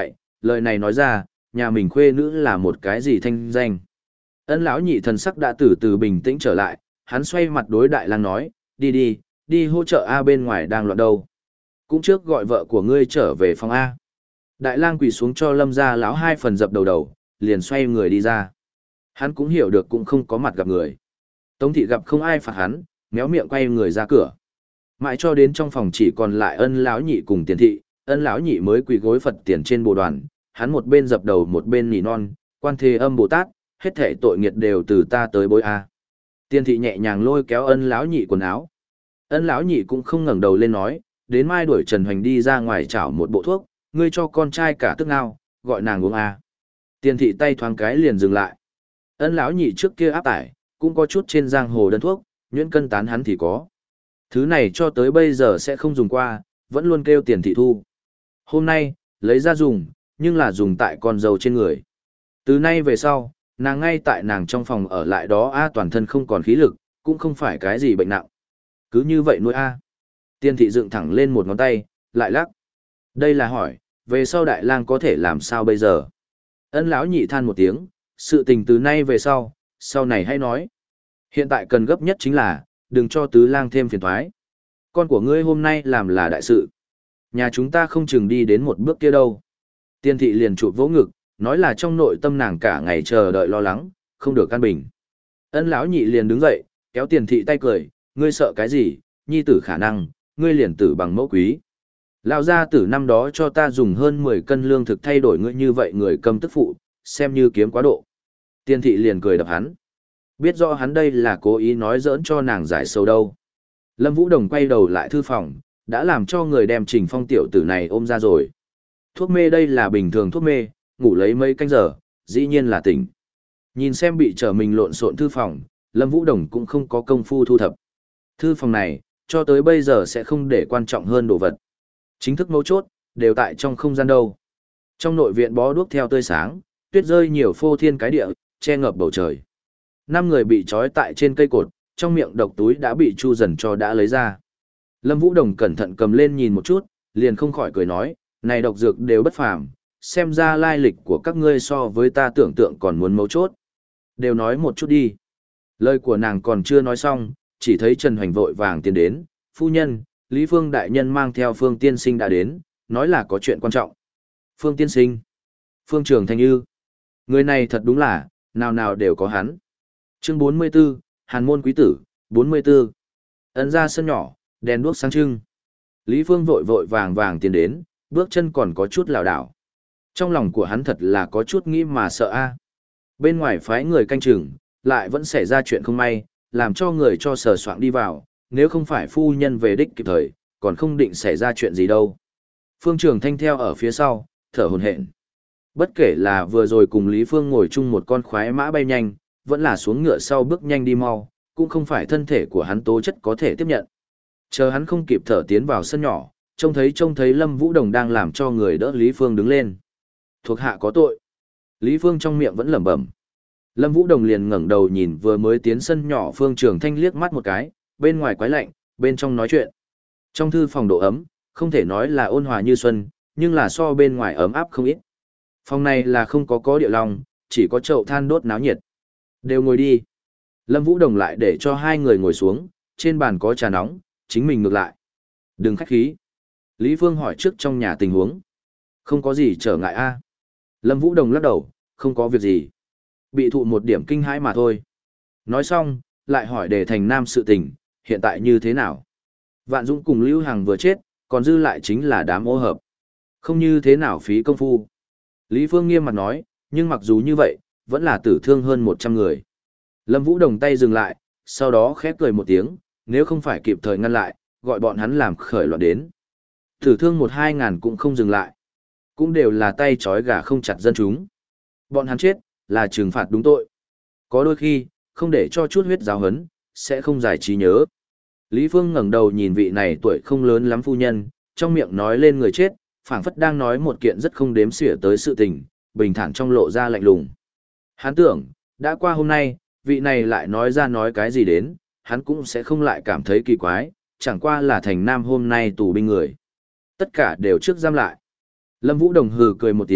lời này nói ra, nhà mình khuê nữ là một cái gì thanh danh. Ân lão nhị thần sắc đã từ từ bình tĩnh trở lại, hắn xoay mặt đối đại lang nói, đi đi, đi hỗ trợ A bên ngoài đang loạn đâu. Cũng trước gọi vợ của ngươi trở về phòng A. Đại lang quỳ xuống cho lâm gia lão hai phần dập đầu đầu, liền xoay người đi ra. Hắn cũng hiểu được cũng không có mặt gặp người. Tống thị gặp không ai phạt hắn, méo miệng quay người ra cửa. Mãi cho đến trong phòng chỉ còn lại ân lão nhị cùng tiền thị, ân lão nhị mới quỳ gối Phật tiền trên bồ đoàn, hắn một bên dập đầu một bên nỉ non, quan thế âm Bồ Tát, hết thảy tội nghiệt đều từ ta tới bối a. Tiền thị nhẹ nhàng lôi kéo ân lão nhị quần áo. Ân lão nhị cũng không ngẩng đầu lên nói, đến mai đuổi Trần Hoành đi ra ngoài chảo một bộ thuốc, ngươi cho con trai cả tức ngao, gọi nàng uống a. Tiền thị tay thoáng cái liền dừng lại. Ân lão nhị trước kia áp tải, cũng có chút trên giang hồ đơn thuốc, nhuyễn cân tán hắn thì có. Thứ này cho tới bây giờ sẽ không dùng qua, vẫn luôn kêu tiền thị thu. Hôm nay, lấy ra dùng, nhưng là dùng tại con dâu trên người. Từ nay về sau, nàng ngay tại nàng trong phòng ở lại đó a toàn thân không còn khí lực, cũng không phải cái gì bệnh nặng. Cứ như vậy nuôi a. Tiền thị dựng thẳng lên một ngón tay, lại lắc. Đây là hỏi, về sau đại lang có thể làm sao bây giờ? Ân lão nhị than một tiếng, sự tình từ nay về sau, sau này hãy nói. Hiện tại cần gấp nhất chính là, đừng cho tứ lang thêm phiền toái. Con của ngươi hôm nay làm là đại sự. Nhà chúng ta không chừng đi đến một bước kia đâu. Tiên thị liền chụp vỗ ngực, nói là trong nội tâm nàng cả ngày chờ đợi lo lắng, không được căn bình. Ân lão nhị liền đứng dậy, kéo tiền thị tay cười, ngươi sợ cái gì, nhi tử khả năng, ngươi liền tử bằng mẫu quý. Lão gia tử năm đó cho ta dùng hơn mười cân lương thực thay đổi ngươi như vậy người cầm tức phụ, xem như kiếm quá độ. Tiên thị liền cười đập hắn. Biết rõ hắn đây là cố ý nói giỡn cho nàng giải sầu đâu. Lâm Vũ Đồng quay đầu lại thư phòng, đã làm cho người đem Trình Phong tiểu tử này ôm ra rồi. Thuốc mê đây là bình thường thuốc mê, ngủ lấy mấy canh giờ, dĩ nhiên là tỉnh. Nhìn xem bị trở mình lộn xộn thư phòng, Lâm Vũ Đồng cũng không có công phu thu thập. Thư phòng này, cho tới bây giờ sẽ không để quan trọng hơn đồ vật. Chính thức mấu chốt, đều tại trong không gian đâu. Trong nội viện bó đuốc theo tươi sáng, tuyết rơi nhiều phô thiên cái địa, che ngập bầu trời. Năm người bị trói tại trên cây cột, trong miệng độc túi đã bị Chu Dần cho đã lấy ra. Lâm Vũ Đồng cẩn thận cầm lên nhìn một chút, liền không khỏi cười nói, này độc dược đều bất phàm, xem ra lai lịch của các ngươi so với ta tưởng tượng còn muốn mấu chốt. Đều nói một chút đi. Lời của nàng còn chưa nói xong, chỉ thấy Trần Hoành vội vàng tiến đến, phu nhân, Lý Phương đại nhân mang theo Phương tiên sinh đã đến, nói là có chuyện quan trọng. Phương tiên sinh, Phương Trường Thanh Ư, người này thật đúng là, nào nào đều có hắn. Chương bốn mươi 44, Hàn môn quý tử, bốn mươi 44. Ấn ra sân nhỏ, đèn đuốc sáng trưng. Lý Phương vội vội vàng vàng tiến đến, bước chân còn có chút lảo đảo. Trong lòng của hắn thật là có chút nghĩ mà sợ a. Bên ngoài phái người canh chừng, lại vẫn xảy ra chuyện không may, làm cho người cho sờ soạng đi vào, nếu không phải phu nhân về đích kịp thời, còn không định xảy ra chuyện gì đâu. Phương Trường Thanh theo ở phía sau, thở hổn hển. Bất kể là vừa rồi cùng Lý Phương ngồi chung một con khoái mã bay nhanh, vẫn là xuống ngựa sau bước nhanh đi mau, cũng không phải thân thể của hắn tố chất có thể tiếp nhận. Chờ hắn không kịp thở tiến vào sân nhỏ, trông thấy trông thấy Lâm Vũ Đồng đang làm cho người đỡ Lý Phương đứng lên. Thuộc hạ có tội. Lý Phương trong miệng vẫn lẩm bẩm. Lâm Vũ Đồng liền ngẩng đầu nhìn vừa mới tiến sân nhỏ Phương Trường Thanh liếc mắt một cái, bên ngoài quái lạnh, bên trong nói chuyện. Trong thư phòng độ ấm, không thể nói là ôn hòa như xuân, nhưng là so bên ngoài ấm áp không ít. Phòng này là không có có địa long, chỉ có chậu than đốt náo nhiệt. Đều ngồi đi. Lâm Vũ Đồng lại để cho hai người ngồi xuống, trên bàn có trà nóng, chính mình ngược lại. Đừng khách khí. Lý Phương hỏi trước trong nhà tình huống. Không có gì trở ngại a. Lâm Vũ Đồng lắc đầu, không có việc gì. Bị thụ một điểm kinh hãi mà thôi. Nói xong, lại hỏi đề thành nam sự tình, hiện tại như thế nào. Vạn Dũng cùng Lưu Hằng vừa chết, còn dư lại chính là đám ô hợp. Không như thế nào phí công phu. Lý Phương nghiêm mặt nói, nhưng mặc dù như vậy, vẫn là tử thương hơn một trăm người. Lâm Vũ Đồng tay dừng lại, sau đó khép cười một tiếng, nếu không phải kịp thời ngăn lại, gọi bọn hắn làm khởi loạn đến. Tử thương một hai ngàn cũng không dừng lại. Cũng đều là tay trói gà không chặt dân chúng. Bọn hắn chết, là trừng phạt đúng tội. Có đôi khi, không để cho chút huyết giáo hấn, sẽ không giải trí nhớ. Lý Phương ngẩng đầu nhìn vị này tuổi không lớn lắm phu nhân, trong miệng nói lên người chết, phảng phất đang nói một kiện rất không đếm xỉa tới sự tình, bình thản trong lộ ra lạnh lùng. Hắn tưởng, đã qua hôm nay, vị này lại nói ra nói cái gì đến, hắn cũng sẽ không lại cảm thấy kỳ quái, chẳng qua là thành nam hôm nay tù binh người. Tất cả đều trước giam lại. Lâm Vũ Đồng hừ cười một tiếng,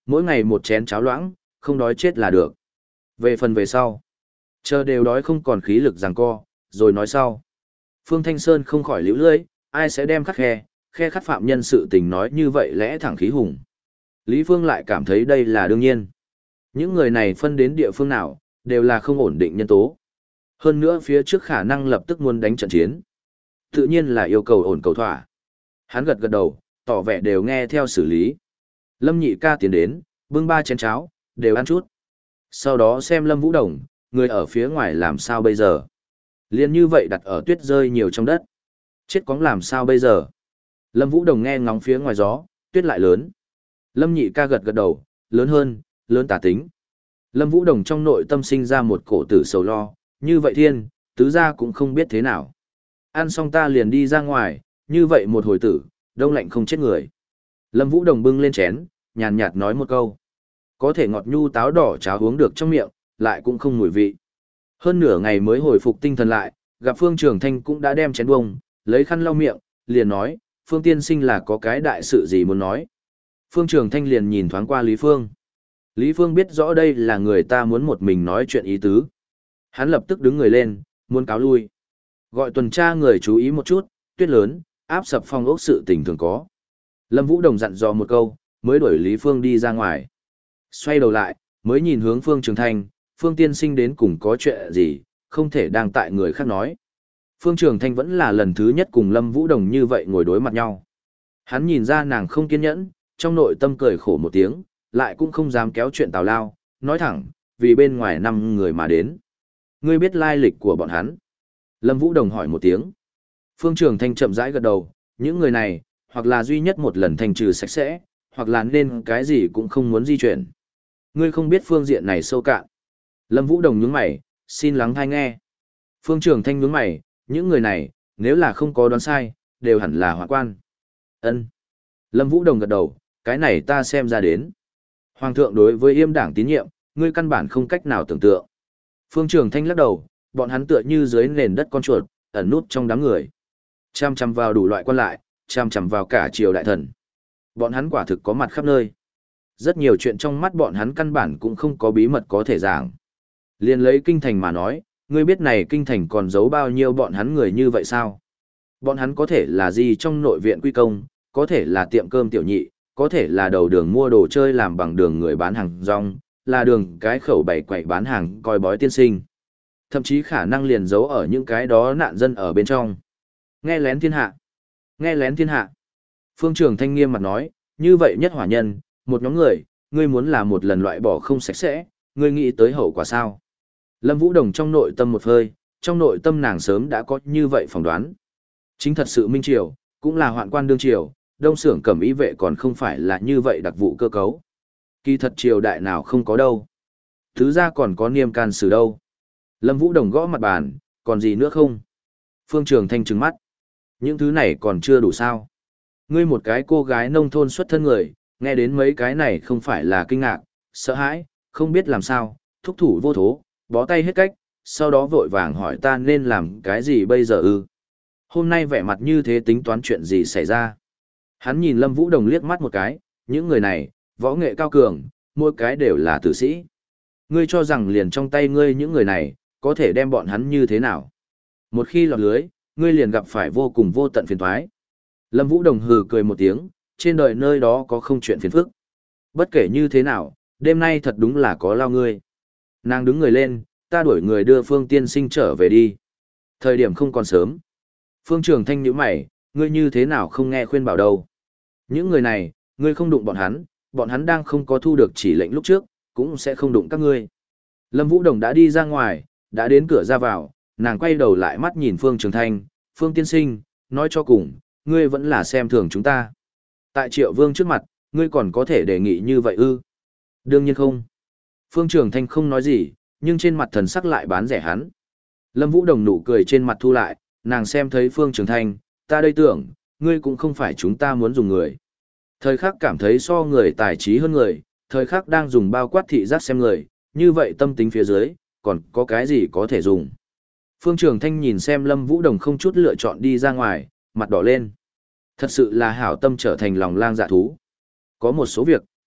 mỗi ngày một chén cháo loãng, không đói chết là được. Về phần về sau, chờ đều đói không còn khí lực giằng co, rồi nói sau. Phương Thanh Sơn không khỏi liễu lưỡi, ai sẽ đem khắc khe, khe khắc phạm nhân sự tình nói như vậy lẽ thẳng khí hùng. Lý Phương lại cảm thấy đây là đương nhiên. Những người này phân đến địa phương nào, đều là không ổn định nhân tố. Hơn nữa phía trước khả năng lập tức muốn đánh trận chiến. Tự nhiên là yêu cầu ổn cầu thỏa. Hắn gật gật đầu, tỏ vẻ đều nghe theo xử lý. Lâm Nhị ca tiến đến, bưng ba chén cháo, đều ăn chút. Sau đó xem Lâm Vũ Đồng, người ở phía ngoài làm sao bây giờ. Liên như vậy đặt ở tuyết rơi nhiều trong đất. Chết cóng làm sao bây giờ. Lâm Vũ Đồng nghe ngóng phía ngoài gió, tuyết lại lớn. Lâm Nhị ca gật gật đầu, lớn hơn, lớn tả tính. Lâm Vũ Đồng trong nội tâm sinh ra một cổ tử sầu lo, như vậy thiên, tứ gia cũng không biết thế nào. Ăn xong ta liền đi ra ngoài, như vậy một hồi tử, đông lạnh không chết người. Lâm Vũ Đồng bưng lên chén, nhàn nhạt nói một câu. Có thể ngọt nhu táo đỏ cháo uống được trong miệng, lại cũng không mùi vị. Hơn nửa ngày mới hồi phục tinh thần lại, gặp Phương Trường Thanh cũng đã đem chén bông, lấy khăn lau miệng, liền nói, Phương tiên sinh là có cái đại sự gì muốn nói. Phương Trường Thanh liền nhìn thoáng qua Lý Phương. Lý Phương biết rõ đây là người ta muốn một mình nói chuyện ý tứ. Hắn lập tức đứng người lên, muốn cáo lui. Gọi tuần tra người chú ý một chút, tuyết lớn, áp sập phong ốc sự tình thường có. Lâm Vũ Đồng dặn dò một câu, mới đuổi Lý Phương đi ra ngoài. Xoay đầu lại, mới nhìn hướng Phương Trường Thanh, Phương tiên sinh đến cùng có chuyện gì, không thể đang tại người khác nói. Phương Trường Thanh vẫn là lần thứ nhất cùng Lâm Vũ Đồng như vậy ngồi đối mặt nhau. Hắn nhìn ra nàng không kiên nhẫn, trong nội tâm cười khổ một tiếng, lại cũng không dám kéo chuyện tào lao, nói thẳng, vì bên ngoài năm người mà đến. Ngươi biết lai lịch của bọn hắn? Lâm Vũ Đồng hỏi một tiếng. Phương Trường Thanh chậm rãi gật đầu, những người này, hoặc là duy nhất một lần thành trừ sạch sẽ, hoặc là nên cái gì cũng không muốn di chuyển. Ngươi không biết phương diện này sâu cạn. Lâm Vũ Đồng nhướng mày, xin lắng thai nghe. Phương Trường Thanh nhướng mày, những người này, nếu là không có đoán sai, đều hẳn là hoạn quan. Ân. Lâm Vũ Đồng gật đầu, cái này ta xem ra đến. Hoàng thượng đối với Yêm đảng tín nhiệm, ngươi căn bản không cách nào tưởng tượng. Phương Trường Thanh lắc đầu, bọn hắn tựa như dưới nền đất con chuột, ẩn nút trong đám người. Chăm chăm vào đủ loại quan lại, chăm chăm vào cả triều đại thần. Bọn hắn quả thực có mặt khắp nơi. Rất nhiều chuyện trong mắt bọn hắn căn bản cũng không có bí mật có thể giảng. Liên lấy kinh thành mà nói, ngươi biết này kinh thành còn giấu bao nhiêu bọn hắn người như vậy sao? Bọn hắn có thể là gì trong nội viện quy công, có thể là tiệm cơm tiểu nhị, có thể là đầu đường mua đồ chơi làm bằng đường người bán hàng rong, là đường cái khẩu bày quậy bán hàng coi bói tiên sinh. Thậm chí khả năng liền giấu ở những cái đó nạn dân ở bên trong. Nghe lén thiên hạ. Nghe lén thiên hạ. Phương Trường Thanh nghiêm mặt nói, như vậy nhất hỏa nhân, một nhóm người, ngươi muốn là một lần loại bỏ không sạch sẽ, ngươi nghĩ tới hậu quả sao? Lâm Vũ Đồng trong nội tâm một hơi, trong nội tâm nàng sớm đã có như vậy phỏng đoán. Chính thật sự minh triều, cũng là hoạn quan đương triều, đông xưởng cẩm y vệ còn không phải là như vậy đặc vụ cơ cấu. Kỳ thật triều đại nào không có đâu. Thứ ra còn có niêm can xử đâu. Lâm Vũ Đồng gõ mặt bàn, còn gì nữa không? Phương Trường Thanh trừng mắt. Những thứ này còn chưa đủ sao. Ngươi một cái cô gái nông thôn xuất thân người, nghe đến mấy cái này không phải là kinh ngạc, sợ hãi, không biết làm sao, thúc thủ vô thố, bó tay hết cách, sau đó vội vàng hỏi ta nên làm cái gì bây giờ ư. Hôm nay vẻ mặt như thế tính toán chuyện gì xảy ra. Hắn nhìn Lâm Vũ Đồng liếc mắt một cái, những người này, võ nghệ cao cường, mỗi cái đều là tử sĩ. Ngươi cho rằng liền trong tay ngươi những người này, có thể đem bọn hắn như thế nào. Một khi lọt lưới, ngươi liền gặp phải vô cùng vô tận phiền toái. Lâm Vũ Đồng hừ cười một tiếng, trên đời nơi đó có không chuyện phiền phức. Bất kể như thế nào, đêm nay thật đúng là có lao ngươi. Nàng đứng người lên, ta đuổi người đưa Phương tiên sinh trở về đi. Thời điểm không còn sớm. Phương Trường Thanh nhíu mày, ngươi như thế nào không nghe khuyên bảo đâu. Những người này, ngươi không đụng bọn hắn, bọn hắn đang không có thu được chỉ lệnh lúc trước, cũng sẽ không đụng các ngươi. Lâm Vũ Đồng đã đi ra ngoài, đã đến cửa ra vào, nàng quay đầu lại mắt nhìn Phương Trường Thanh, Phương tiên sinh, nói cho cùng, ngươi vẫn là xem thường chúng ta. Tại Triệu Vương trước mặt, ngươi còn có thể đề nghị như vậy ư? Đương nhiên không. Phương Trường Thanh không nói gì, nhưng trên mặt thần sắc lại bán rẻ hắn. Lâm Vũ Đồng nụ cười trên mặt thu lại, nàng xem thấy Phương Trường Thanh, ta đây tưởng, ngươi cũng không phải chúng ta muốn dùng người. Thời khắc cảm thấy so người tài trí hơn người, thời khắc đang dùng bao quát thị giác xem người, như vậy tâm tính phía dưới, còn có cái gì có thể dùng. Phương Trường Thanh nhìn xem Lâm Vũ Đồng không chút lựa chọn đi ra ngoài, mặt đỏ lên. Thật sự là hảo tâm trở thành lòng lang dạ thú. Có một số việc,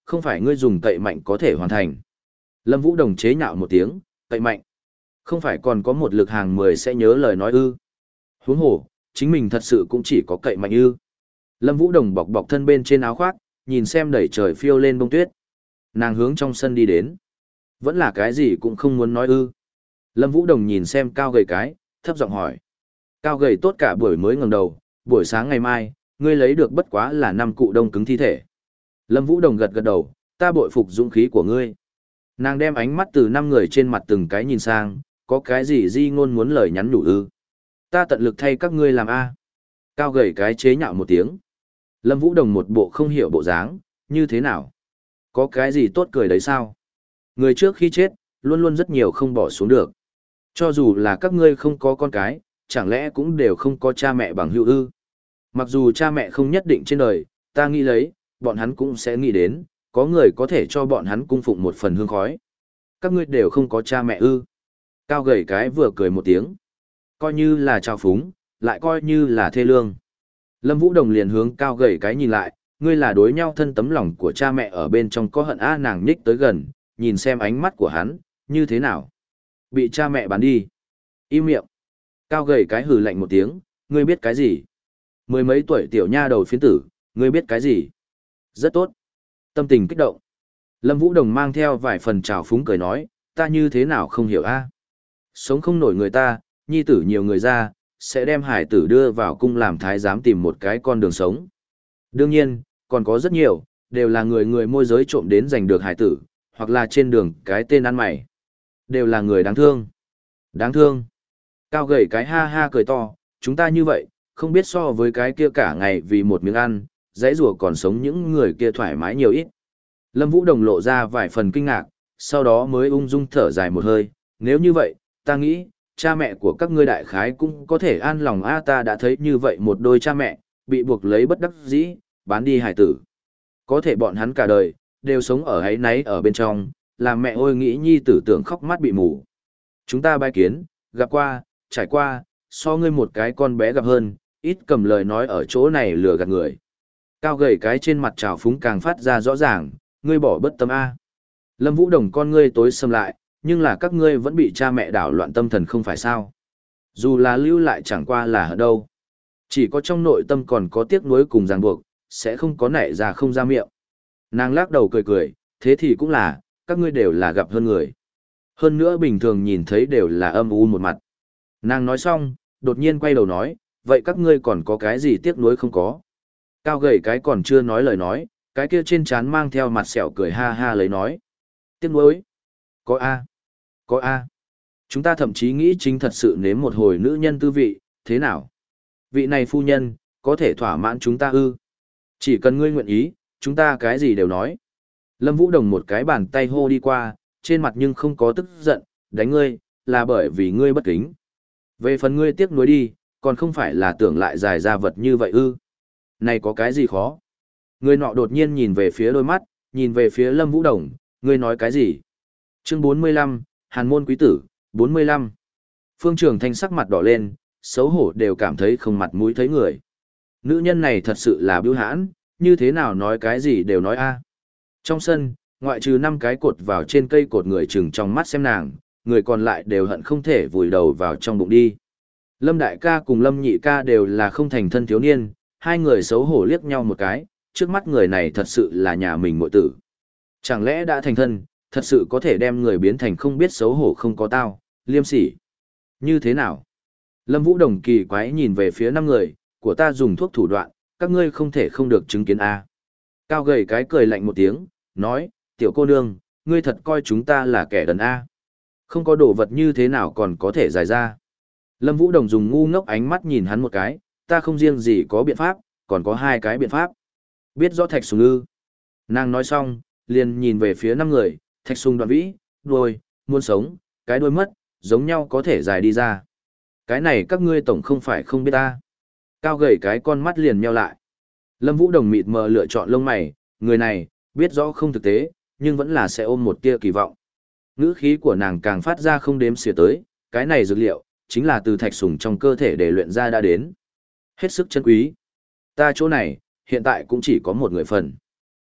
không phải ngươi dùng cậy mạnh có thể hoàn thành. Lâm Vũ Đồng chế nhạo một tiếng, cậy mạnh. Không phải còn có một lực hàng mười sẽ nhớ lời nói ư. Huống hồ, chính mình thật sự cũng chỉ có cậy mạnh ư. Lâm Vũ Đồng bọc bọc thân bên trên áo khoác, nhìn xem đẩy trời phiêu lên bông tuyết. Nàng hướng trong sân đi đến. Vẫn là cái gì cũng không muốn nói ư. Lâm Vũ Đồng nhìn xem cao gầy cái, thấp giọng hỏi. Cao gầy tốt cả buổi mới ngẩng đầu, buổi sáng ngày mai, ngươi lấy được bất quá là năm cụ đông cứng thi thể. Lâm Vũ Đồng gật gật đầu, ta bội phục dũng khí của ngươi. Nàng đem ánh mắt từ năm người trên mặt từng cái nhìn sang, có cái gì di ngôn muốn lời nhắn nhủ ư. Ta tận lực thay các ngươi làm A. Cao gầy cái chế nhạo một tiếng. Lâm Vũ Đồng một bộ không hiểu bộ dáng, như thế nào? Có cái gì tốt cười đấy sao? Người trước khi chết, luôn luôn rất nhiều không bỏ xuống được. Cho dù là các ngươi không có con cái, chẳng lẽ cũng đều không có cha mẹ bằng hữu ư? Mặc dù cha mẹ không nhất định trên đời, ta nghĩ lấy, bọn hắn cũng sẽ nghĩ đến, có người có thể cho bọn hắn cung phụng một phần hương khói. Các ngươi đều không có cha mẹ ư? Cao gầy cái vừa cười một tiếng. Coi như là trào phúng, lại coi như là thê lương. Lâm Vũ Đồng liền hướng cao gầy cái nhìn lại, ngươi là đối nhau thân tấm lòng của cha mẹ ở bên trong có hận a. Nàng nhích tới gần, nhìn xem ánh mắt của hắn, như thế nào? Bị cha mẹ bán đi. Im miệng. Cao gầy cái hừ lạnh một tiếng, ngươi biết cái gì? Mười mấy tuổi tiểu nha đầu phiến tử, ngươi biết cái gì? Rất tốt. Tâm tình kích động. Lâm Vũ Đồng mang theo vài phần trào phúng cười nói, ta như thế nào không hiểu a? Sống không nổi người ta, nhi tử nhiều người ra, sẽ đem hải tử đưa vào cung làm thái giám tìm một cái con đường sống. Đương nhiên, còn có rất nhiều, đều là người người môi giới trộm đến giành được hải tử, hoặc là trên đường cái tên ăn mày. Đều là người đáng thương. Đáng thương. Cao gầy cái ha ha cười to, chúng ta như vậy, không biết so với cái kia cả ngày vì một miếng ăn, dãy rùa còn sống những người kia thoải mái nhiều ít. Lâm Vũ Đồng lộ ra vài phần kinh ngạc, sau đó mới ung dung thở dài một hơi, nếu như vậy, ta nghĩ, cha mẹ của các ngươi đại khái cũng có thể an lòng a. Ta đã thấy như vậy một đôi cha mẹ, bị buộc lấy bất đắc dĩ, bán đi hải tử. Có thể bọn hắn cả đời, đều sống ở ấy náy ở bên trong, làm mẹ ôi nghĩ nhi tử tưởng khóc mắt bị mù. Chúng ta bái kiến, gặp qua, trải qua, so ngươi một cái con bé gặp hơn, ít cầm lời nói ở chỗ này lừa gạt người. Cao gầy cái trên mặt trào phúng càng phát ra rõ ràng, ngươi bỏ bất tâm a. Lâm Vũ Đồng con ngươi tối sầm lại, nhưng là các ngươi vẫn bị cha mẹ đảo loạn tâm thần không phải sao. Dù là lưu lại chẳng qua là ở đâu. Chỉ có trong nội tâm còn có tiếc nuối cùng ràng buộc, sẽ không có nảy ra không ra miệng. Nàng lắc đầu cười cười, thế thì cũng là, các ngươi đều là gặp hơn người. Hơn nữa bình thường nhìn thấy đều là âm u một mặt. Nàng nói xong, đột nhiên quay đầu nói, vậy các ngươi còn có cái gì tiếc nuối không có? Cao gầy cái còn chưa nói lời nói, cái kia trên trán mang theo mặt sẹo cười ha ha lấy nói. Tiếc nuối? Có a, có a. Chúng ta thậm chí nghĩ chính thật sự nếm một hồi nữ nhân tư vị, thế nào? Vị này phu nhân, có thể thỏa mãn chúng ta ư? Chỉ cần ngươi nguyện ý, chúng ta cái gì đều nói. Lâm Vũ Đồng một cái bàn tay hô đi qua, trên mặt nhưng không có tức giận, đánh ngươi, là bởi vì ngươi bất kính. Về phần ngươi tiếc nuối đi, còn không phải là tưởng lại dài ra vật như vậy ư? Này có cái gì khó? Người nọ đột nhiên nhìn về phía đôi mắt, nhìn về phía Lâm Vũ Đồng, ngươi nói cái gì? Chương bốn mươi lăm, Hàn môn quý tử, bốn mươi lăm. Phương Trường Thanh sắc mặt đỏ lên, xấu hổ đều cảm thấy không mặt mũi thấy người. Nữ nhân này thật sự là bưu hãn, như thế nào nói cái gì đều nói a. Trong sân, ngoại trừ năm cái cột vào trên cây cột người chừng trong mắt xem nàng, người còn lại đều hận không thể vùi đầu vào trong bụng đi. Lâm đại ca cùng Lâm nhị ca đều là không thành thân thiếu niên, hai người xấu hổ liếc nhau một cái, trước mắt người này thật sự là nhà mình muội tử. Chẳng lẽ đã thành thân, thật sự có thể đem người biến thành không biết xấu hổ không có tao, liêm sỉ. Như thế nào? Lâm Vũ Đồng kỳ quái nhìn về phía năm người, của ta dùng thuốc thủ đoạn, các ngươi không thể không được chứng kiến a. Cao gầy cái cười lạnh một tiếng, nói, tiểu cô nương, ngươi thật coi chúng ta là kẻ đần a. Không có đồ vật như thế nào còn có thể giải ra. Lâm Vũ Đồng dùng ngu ngốc ánh mắt nhìn hắn một cái, ta không riêng gì có biện pháp, còn có hai cái biện pháp. Biết rõ Thạch Sùng ư? Nàng nói xong, liền nhìn về phía năm người, Thạch Sùng Đoạn Vĩ, đuôi, muốn sống, cái đuôi mất, giống nhau có thể dài đi ra. Cái này các ngươi tổng không phải không biết ta. Cao gầy cái con mắt liền nheo lại. Lâm Vũ Đồng mịt mờ lựa chọn lông mày, người này, biết rõ không thực tế, nhưng vẫn là sẽ ôm một tia kỳ vọng. Ngữ khí của nàng càng phát ra không đếm xỉa tới, cái này dược liệu, chính là từ thạch sủng trong cơ thể để luyện ra đã đến. Hết sức chân quý. Ta chỗ này, hiện tại cũng chỉ có một người phần.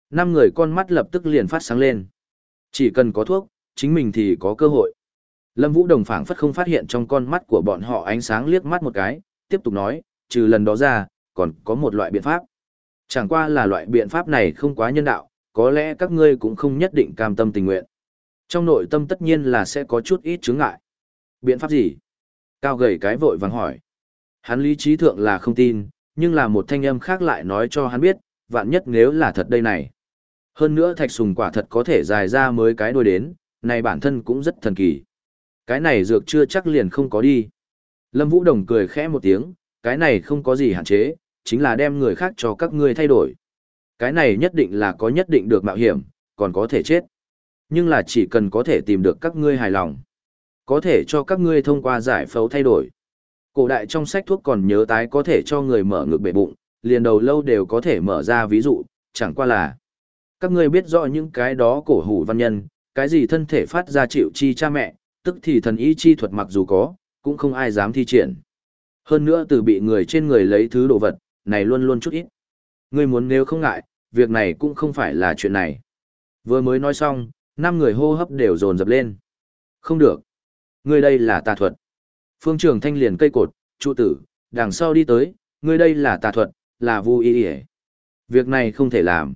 Năm người con mắt lập tức liền phát sáng lên. Chỉ cần có thuốc, chính mình thì có cơ hội. Lâm Vũ Đồng phảng phất không phát hiện trong con mắt của bọn họ ánh sáng liếc mắt một cái, tiếp tục nói, trừ lần đó ra, còn có một loại biện pháp. Chẳng qua là loại biện pháp này không quá nhân đạo, có lẽ các ngươi cũng không nhất định cam tâm tình nguyện. Trong nội tâm tất nhiên là sẽ có chút ít chướng ngại. Biện pháp gì? Cao gầy cái vội vàng hỏi. Hắn lý trí thượng là không tin, nhưng là một thanh âm khác lại nói cho hắn biết, vạn nhất nếu là thật đây này. Hơn nữa thạch sùng quả thật có thể dài ra mới cái đuôi đến, này bản thân cũng rất thần kỳ. Cái này dược chưa chắc liền không có đi. Lâm Vũ Đồng cười khẽ một tiếng, cái này không có gì hạn chế, chính là đem người khác cho các ngươi thay đổi. Cái này nhất định là có nhất định được mạo hiểm, còn có thể chết. Nhưng là chỉ cần có thể tìm được các ngươi hài lòng. Có thể cho các ngươi thông qua giải phẫu thay đổi. Cổ đại trong sách thuốc còn nhớ tái có thể cho người mở ngực bể bụng, liền đầu lâu đều có thể mở ra ví dụ, chẳng qua là. Các ngươi biết rõ những cái đó cổ hủ văn nhân, cái gì thân thể phát ra chịu chi cha mẹ, tức thì thần ý chi thuật mặc dù có, cũng không ai dám thi triển. Hơn nữa từ bị người trên người lấy thứ đồ vật, này luôn luôn chút ít. Ngươi muốn nếu không ngại, việc này cũng không phải là chuyện này. Vừa mới nói xong, năm người hô hấp đều dồn dập lên. Không được. Ngươi đây là tà thuật. Phương Trường Thanh liền cây cột, trụ tử, đằng sau đi tới, ngươi đây là tà thuật, là vu y y. Việc này không thể làm.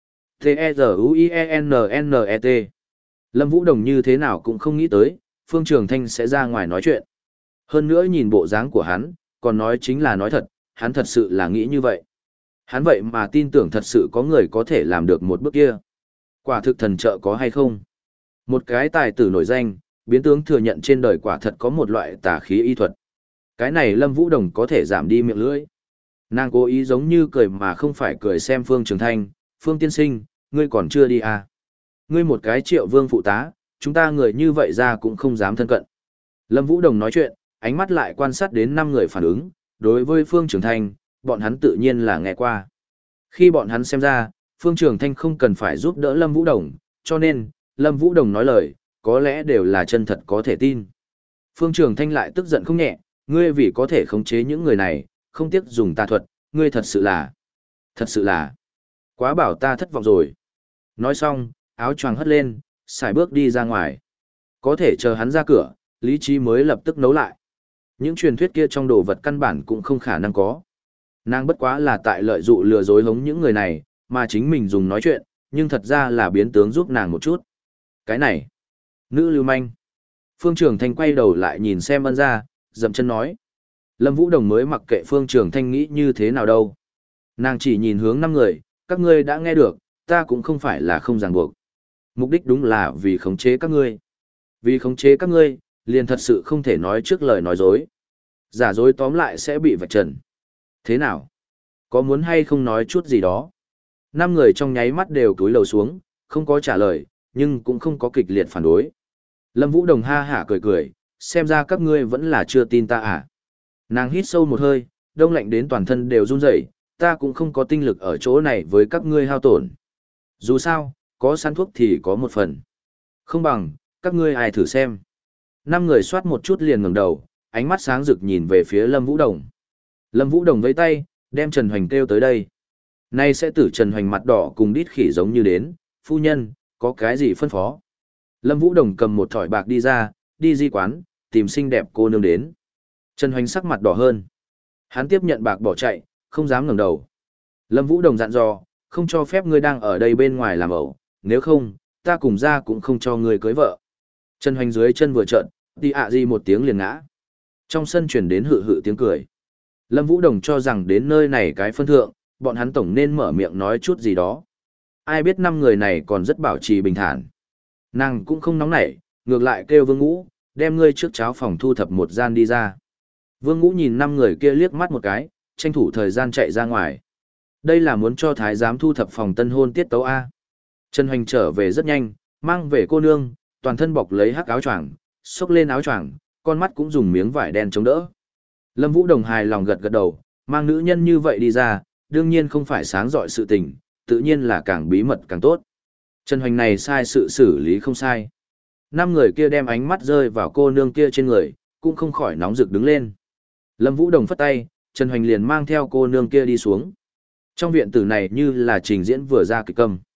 T-E-Z-U-I-E-N-N-E-T. Lâm Vũ Đồng như thế nào cũng không nghĩ tới, Phương Trường Thanh sẽ ra ngoài nói chuyện. Hơn nữa nhìn bộ dáng của hắn, còn nói chính là nói thật, hắn thật sự là nghĩ như vậy. Hắn vậy mà tin tưởng thật sự có người có thể làm được một bước kia. Quả thực thần trợ có hay không? Một cái tài tử nổi danh, biến tướng thừa nhận trên đời quả thật có một loại tà khí y thuật. Cái này Lâm Vũ Đồng có thể giảm đi miệng lưỡi. Nàng cố ý giống như cười mà không phải cười xem Phương Trường Thanh, Phương tiên sinh, ngươi còn chưa đi à? Ngươi một cái Triệu Vương phụ tá, chúng ta người như vậy ra cũng không dám thân cận. Lâm Vũ Đồng nói chuyện, ánh mắt lại quan sát đến năm người phản ứng, đối với Phương Trường Thanh, bọn hắn tự nhiên là nghe qua. Khi bọn hắn xem ra, Phương Trường Thanh không cần phải giúp đỡ Lâm Vũ Đồng, cho nên, Lâm Vũ Đồng nói lời, có lẽ đều là chân thật có thể tin. Phương Trường Thanh lại tức giận không nhẹ, ngươi vì có thể khống chế những người này, không tiếc dùng tà thuật, ngươi thật sự là, thật sự là, quá bảo ta thất vọng rồi. Nói xong, áo choàng hất lên, xài bước đi ra ngoài. Có thể chờ hắn ra cửa, lý trí mới lập tức nấu lại. Những truyền thuyết kia trong đồ vật căn bản cũng không khả năng có. Nàng bất quá là tại lợi dụ lừa dối hống những người này, mà chính mình dùng nói chuyện, nhưng thật ra là biến tướng giúp nàng một chút. Cái này, nữ lưu manh. Phương Trường Thanh quay đầu lại nhìn xem ân ra, dậm chân nói. Lâm Vũ Đồng mới mặc kệ Phương Trường Thanh nghĩ như thế nào đâu. Nàng chỉ nhìn hướng năm người, các ngươi đã nghe được, ta cũng không phải là không ràng buộc. Mục đích đúng là vì khống chế các ngươi. Vì khống chế các ngươi, liền thật sự không thể nói trước lời nói dối. Giả dối tóm lại sẽ bị vạch trần. Thế nào? Có muốn hay không nói chút gì đó? Năm người trong nháy mắt đều cúi lầu xuống, không có trả lời, nhưng cũng không có kịch liệt phản đối. Lâm Vũ Đồng ha hả cười cười, xem ra các ngươi vẫn là chưa tin ta à. Nàng hít sâu một hơi, đông lạnh đến toàn thân đều run rẩy, ta cũng không có tinh lực ở chỗ này với các ngươi hao tổn. Dù sao, có săn thuốc thì có một phần. Không bằng, các ngươi ai thử xem. Năm người soát một chút liền ngẩng đầu, ánh mắt sáng rực nhìn về phía Lâm Vũ Đồng. Lâm Vũ Đồng vẫy tay, đem Trần Hoành kêu tới đây. Nay sẽ tử Trần Hoành mặt đỏ cùng đít khỉ giống như đến, phu nhân, có cái gì phân phó. Lâm Vũ Đồng cầm một thỏi bạc đi ra, đi di quán, tìm xinh đẹp cô nương đến. Trần Hoành sắc mặt đỏ hơn. Hắn tiếp nhận bạc bỏ chạy, không dám ngẩng đầu. Lâm Vũ Đồng dặn dò, không cho phép ngươi đang ở đây bên ngoài làm ẩu, nếu không, ta cùng ra cũng không cho ngươi cưới vợ. Trần Hoành dưới chân vừa trợn, đi ạ gì một tiếng liền ngã. Trong sân chuyển đến hự hự tiếng cười. Lâm Vũ Đồng cho rằng đến nơi này cái phân thượng, bọn hắn tổng nên mở miệng nói chút gì đó. Ai biết năm người này còn rất bảo trì bình thản. Nàng cũng không nóng nảy, ngược lại kêu Vương Ngũ, đem ngươi trước cháo phòng thu thập một gian đi ra. Vương Ngũ nhìn năm người kia liếc mắt một cái, tranh thủ thời gian chạy ra ngoài. Đây là muốn cho thái giám thu thập phòng tân hôn tiết tấu A. Trần Hoành trở về rất nhanh, mang về cô nương, toàn thân bọc lấy hắc áo choàng, xốc lên áo choàng, con mắt cũng dùng miếng vải đen chống đỡ. Lâm Vũ Đồng hài lòng gật gật đầu, mang nữ nhân như vậy đi ra, đương nhiên không phải sáng dọi sự tình, tự nhiên là càng bí mật càng tốt. Trần Hoành này sai sự xử lý không sai. Năm người kia đem ánh mắt rơi vào cô nương kia trên người, cũng không khỏi nóng rực đứng lên. Lâm Vũ Đồng phất tay, Trần Hoành liền mang theo cô nương kia đi xuống. Trong viện tử này như là trình diễn vừa ra kịch câm.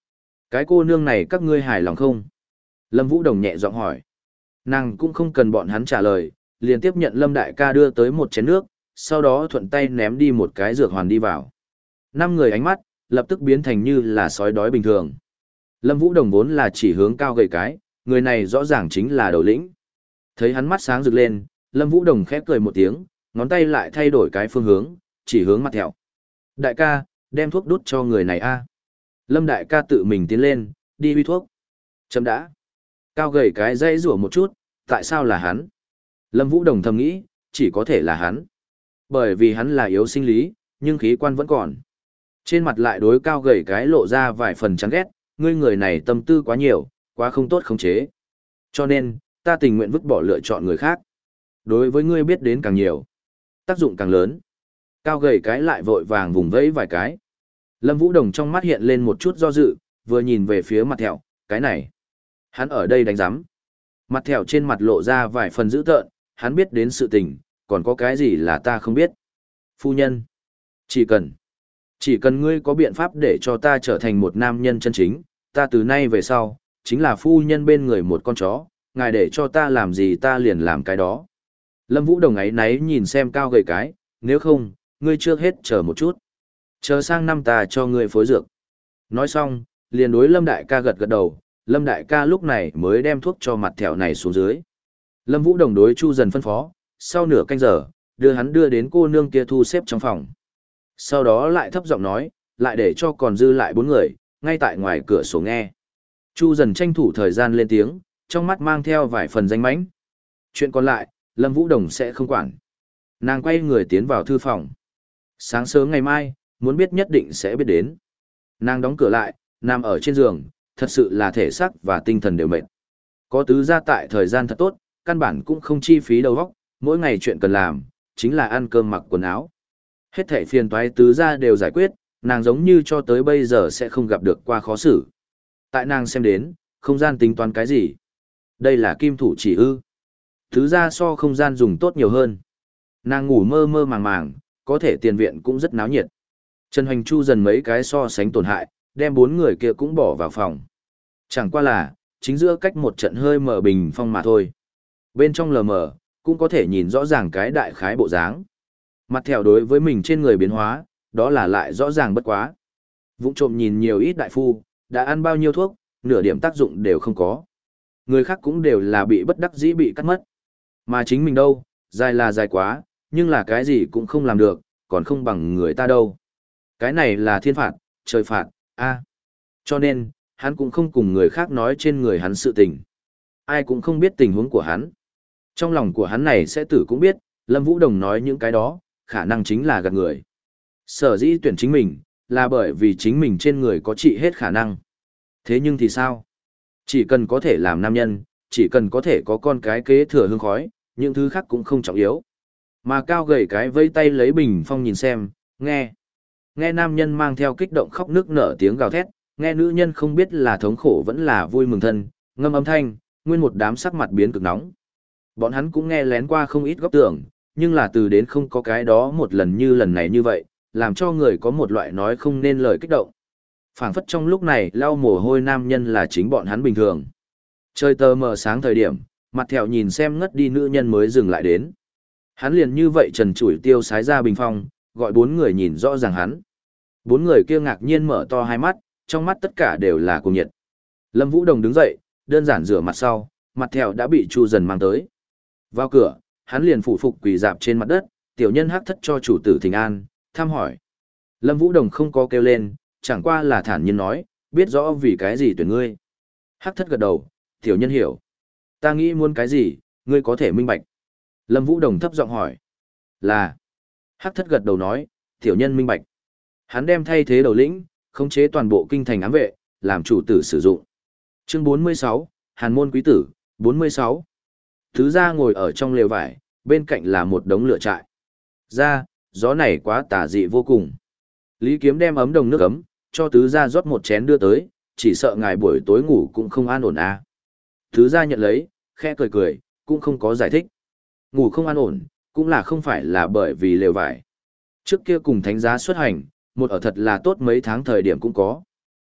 Cái cô nương này các ngươi hài lòng không? Lâm Vũ Đồng nhẹ giọng hỏi. Nàng cũng không cần bọn hắn trả lời, liền tiếp nhận Lâm Đại ca đưa tới một chén nước, sau đó thuận tay ném đi một cái dược hoàn đi vào. Năm người ánh mắt, lập tức biến thành như là sói đói bình thường. Lâm Vũ Đồng vốn là chỉ hướng cao gầy cái, người này rõ ràng chính là đầu lĩnh. Thấy hắn mắt sáng rực lên, Lâm Vũ Đồng khép cười một tiếng, ngón tay lại thay đổi cái phương hướng, chỉ hướng mặt thẹo. Đại ca, đem thuốc đút cho người này a. Lâm Đại ca tự mình tiến lên, đi huy thuốc. Chấm đã. Cao gầy cái dây rủa một chút, tại sao là hắn? Lâm Vũ Đồng thầm nghĩ, chỉ có thể là hắn. Bởi vì hắn là yếu sinh lý, nhưng khí quan vẫn còn. Trên mặt lại đối cao gầy cái lộ ra vài phần chán ghét, ngươi người này tâm tư quá nhiều, quá không tốt khống chế. Cho nên, ta tình nguyện vứt bỏ lựa chọn người khác. Đối với ngươi biết đến càng nhiều, tác dụng càng lớn. Cao gầy cái lại vội vàng vùng vẫy vài cái. Lâm Vũ Đồng trong mắt hiện lên một chút do dự, vừa nhìn về phía mặt thẹo, cái này. Hắn ở đây đánh giám. Mặt thẹo trên mặt lộ ra vài phần dữ tợn, hắn biết đến sự tình, còn có cái gì là ta không biết. Phu nhân, chỉ cần, chỉ cần ngươi có biện pháp để cho ta trở thành một nam nhân chân chính, ta từ nay về sau, chính là phu nhân bên người một con chó, ngài để cho ta làm gì ta liền làm cái đó. Lâm Vũ Đồng ấy náy nhìn xem cao gầy cái, nếu không, ngươi trước hết chờ một chút. Chờ sang năm ta cho ngươi phối dược. Nói xong, liền đối Lâm Đại ca gật gật đầu, Lâm Đại ca lúc này mới đem thuốc cho mặt thẹo này xuống dưới. Lâm Vũ Đồng đối Chu Dần phân phó, sau nửa canh giờ, đưa hắn đưa đến cô nương kia thu xếp trong phòng. Sau đó lại thấp giọng nói, lại để cho còn dư lại bốn người, ngay tại ngoài cửa sổ nghe. Chu Dần tranh thủ thời gian lên tiếng, trong mắt mang theo vài phần danh mãnh. Chuyện còn lại, Lâm Vũ Đồng sẽ không quản. Nàng quay người tiến vào thư phòng. Sáng sớm ngày mai, muốn biết nhất định sẽ biết đến. Nàng đóng cửa lại, nằm ở trên giường, thật sự là thể xác và tinh thần đều mệt. Có tứ gia tại thời gian thật tốt, căn bản cũng không chi phí đầu óc, mỗi ngày chuyện cần làm, chính là ăn cơm mặc quần áo. Hết thảy phiền toái tứ gia đều giải quyết, nàng giống như cho tới bây giờ sẽ không gặp được qua khó xử. Tại nàng xem đến, không gian tính toán cái gì? Đây là kim thủ chỉ ư. Tứ gia so không gian dùng tốt nhiều hơn. Nàng ngủ mơ mơ màng màng, có thể tiền viện cũng rất náo nhiệt. Trần Hoành Chu dần mấy cái so sánh tổn hại, đem bốn người kia cũng bỏ vào phòng. Chẳng qua là, chính giữa cách một trận hơi mở bình phong mà thôi. Bên trong lờ mờ, cũng có thể nhìn rõ ràng cái đại khái bộ dáng. Mặt thẹo đối với mình trên người biến hóa, đó là lại rõ ràng bất quá. Vụng trộm nhìn nhiều ít đại phu, đã ăn bao nhiêu thuốc, nửa điểm tác dụng đều không có. Người khác cũng đều là bị bất đắc dĩ bị cắt mất. Mà chính mình đâu, dài là dài quá, nhưng là cái gì cũng không làm được, còn không bằng người ta đâu. Cái này là thiên phạt, trời phạt, a. Cho nên, hắn cũng không cùng người khác nói trên người hắn sự tình. Ai cũng không biết tình huống của hắn. Trong lòng của hắn này sẽ tử cũng biết, Lâm Vũ Đồng nói những cái đó, khả năng chính là gạt người. Sở dĩ tuyển chính mình, là bởi vì chính mình trên người có trị hết khả năng. Thế nhưng thì sao? Chỉ cần có thể làm nam nhân, chỉ cần có thể có con cái kế thừa hương khói, những thứ khác cũng không trọng yếu. Mà cao gầy cái vây tay lấy bình phong nhìn xem, nghe. Nghe nam nhân mang theo kích động khóc nước nở tiếng gào thét, nghe nữ nhân không biết là thống khổ vẫn là vui mừng thân, ngâm âm thanh, nguyên một đám sắc mặt biến cực nóng. Bọn hắn cũng nghe lén qua không ít góc tưởng, nhưng là từ đến không có cái đó một lần như lần này như vậy, làm cho người có một loại nói không nên lời kích động. Phảng phất trong lúc này lau mồ hôi nam nhân là chính bọn hắn bình thường. Trời tờ mờ sáng thời điểm, mặt thẹo nhìn xem ngất đi nữ nhân mới dừng lại đến. Hắn liền như vậy trần trụi tiêu sái ra bình phong, gọi bốn người nhìn rõ ràng hắn. Bốn người kia ngạc nhiên mở to hai mắt, trong mắt tất cả đều là cuồng nhiệt. Lâm Vũ Đồng đứng dậy, đơn giản rửa mặt sau, mặt thẹo đã bị Chu Dần mang tới. Vào cửa, hắn liền phủ phục quỳ dạp trên mặt đất, tiểu nhân hắc thất cho chủ tử thỉnh an, thăm hỏi. Lâm Vũ Đồng không có kêu lên, chẳng qua là thản nhiên nói, biết rõ vì cái gì tuyển ngươi. Hắc thất gật đầu, tiểu nhân hiểu. Ta nghĩ muốn cái gì, ngươi có thể minh bạch. Lâm Vũ Đồng thấp giọng hỏi. Là. Hắc thất gật đầu nói, tiểu nhân minh bạch. Hắn đem thay thế đầu lĩnh, khống chế toàn bộ kinh thành ám vệ, làm chủ tử sử dụng. Chương bốn mươi sáu, Hàn môn quý tử, bốn mươi sáu. Thứ gia ngồi ở trong lều vải, bên cạnh là một đống lửa trại. Ra, gió này quá tà dị vô cùng. Lý Kiếm đem ấm đồng nước ấm, cho tứ gia rót một chén đưa tới, chỉ sợ ngài buổi tối ngủ cũng không an ổn à. Tứ gia nhận lấy, khẽ cười cười, cũng không có giải thích. Ngủ không an ổn, cũng là không phải là bởi vì lều vải. Trước kia cùng thánh giá xuất hành, một ở thật là tốt mấy tháng thời điểm cũng có.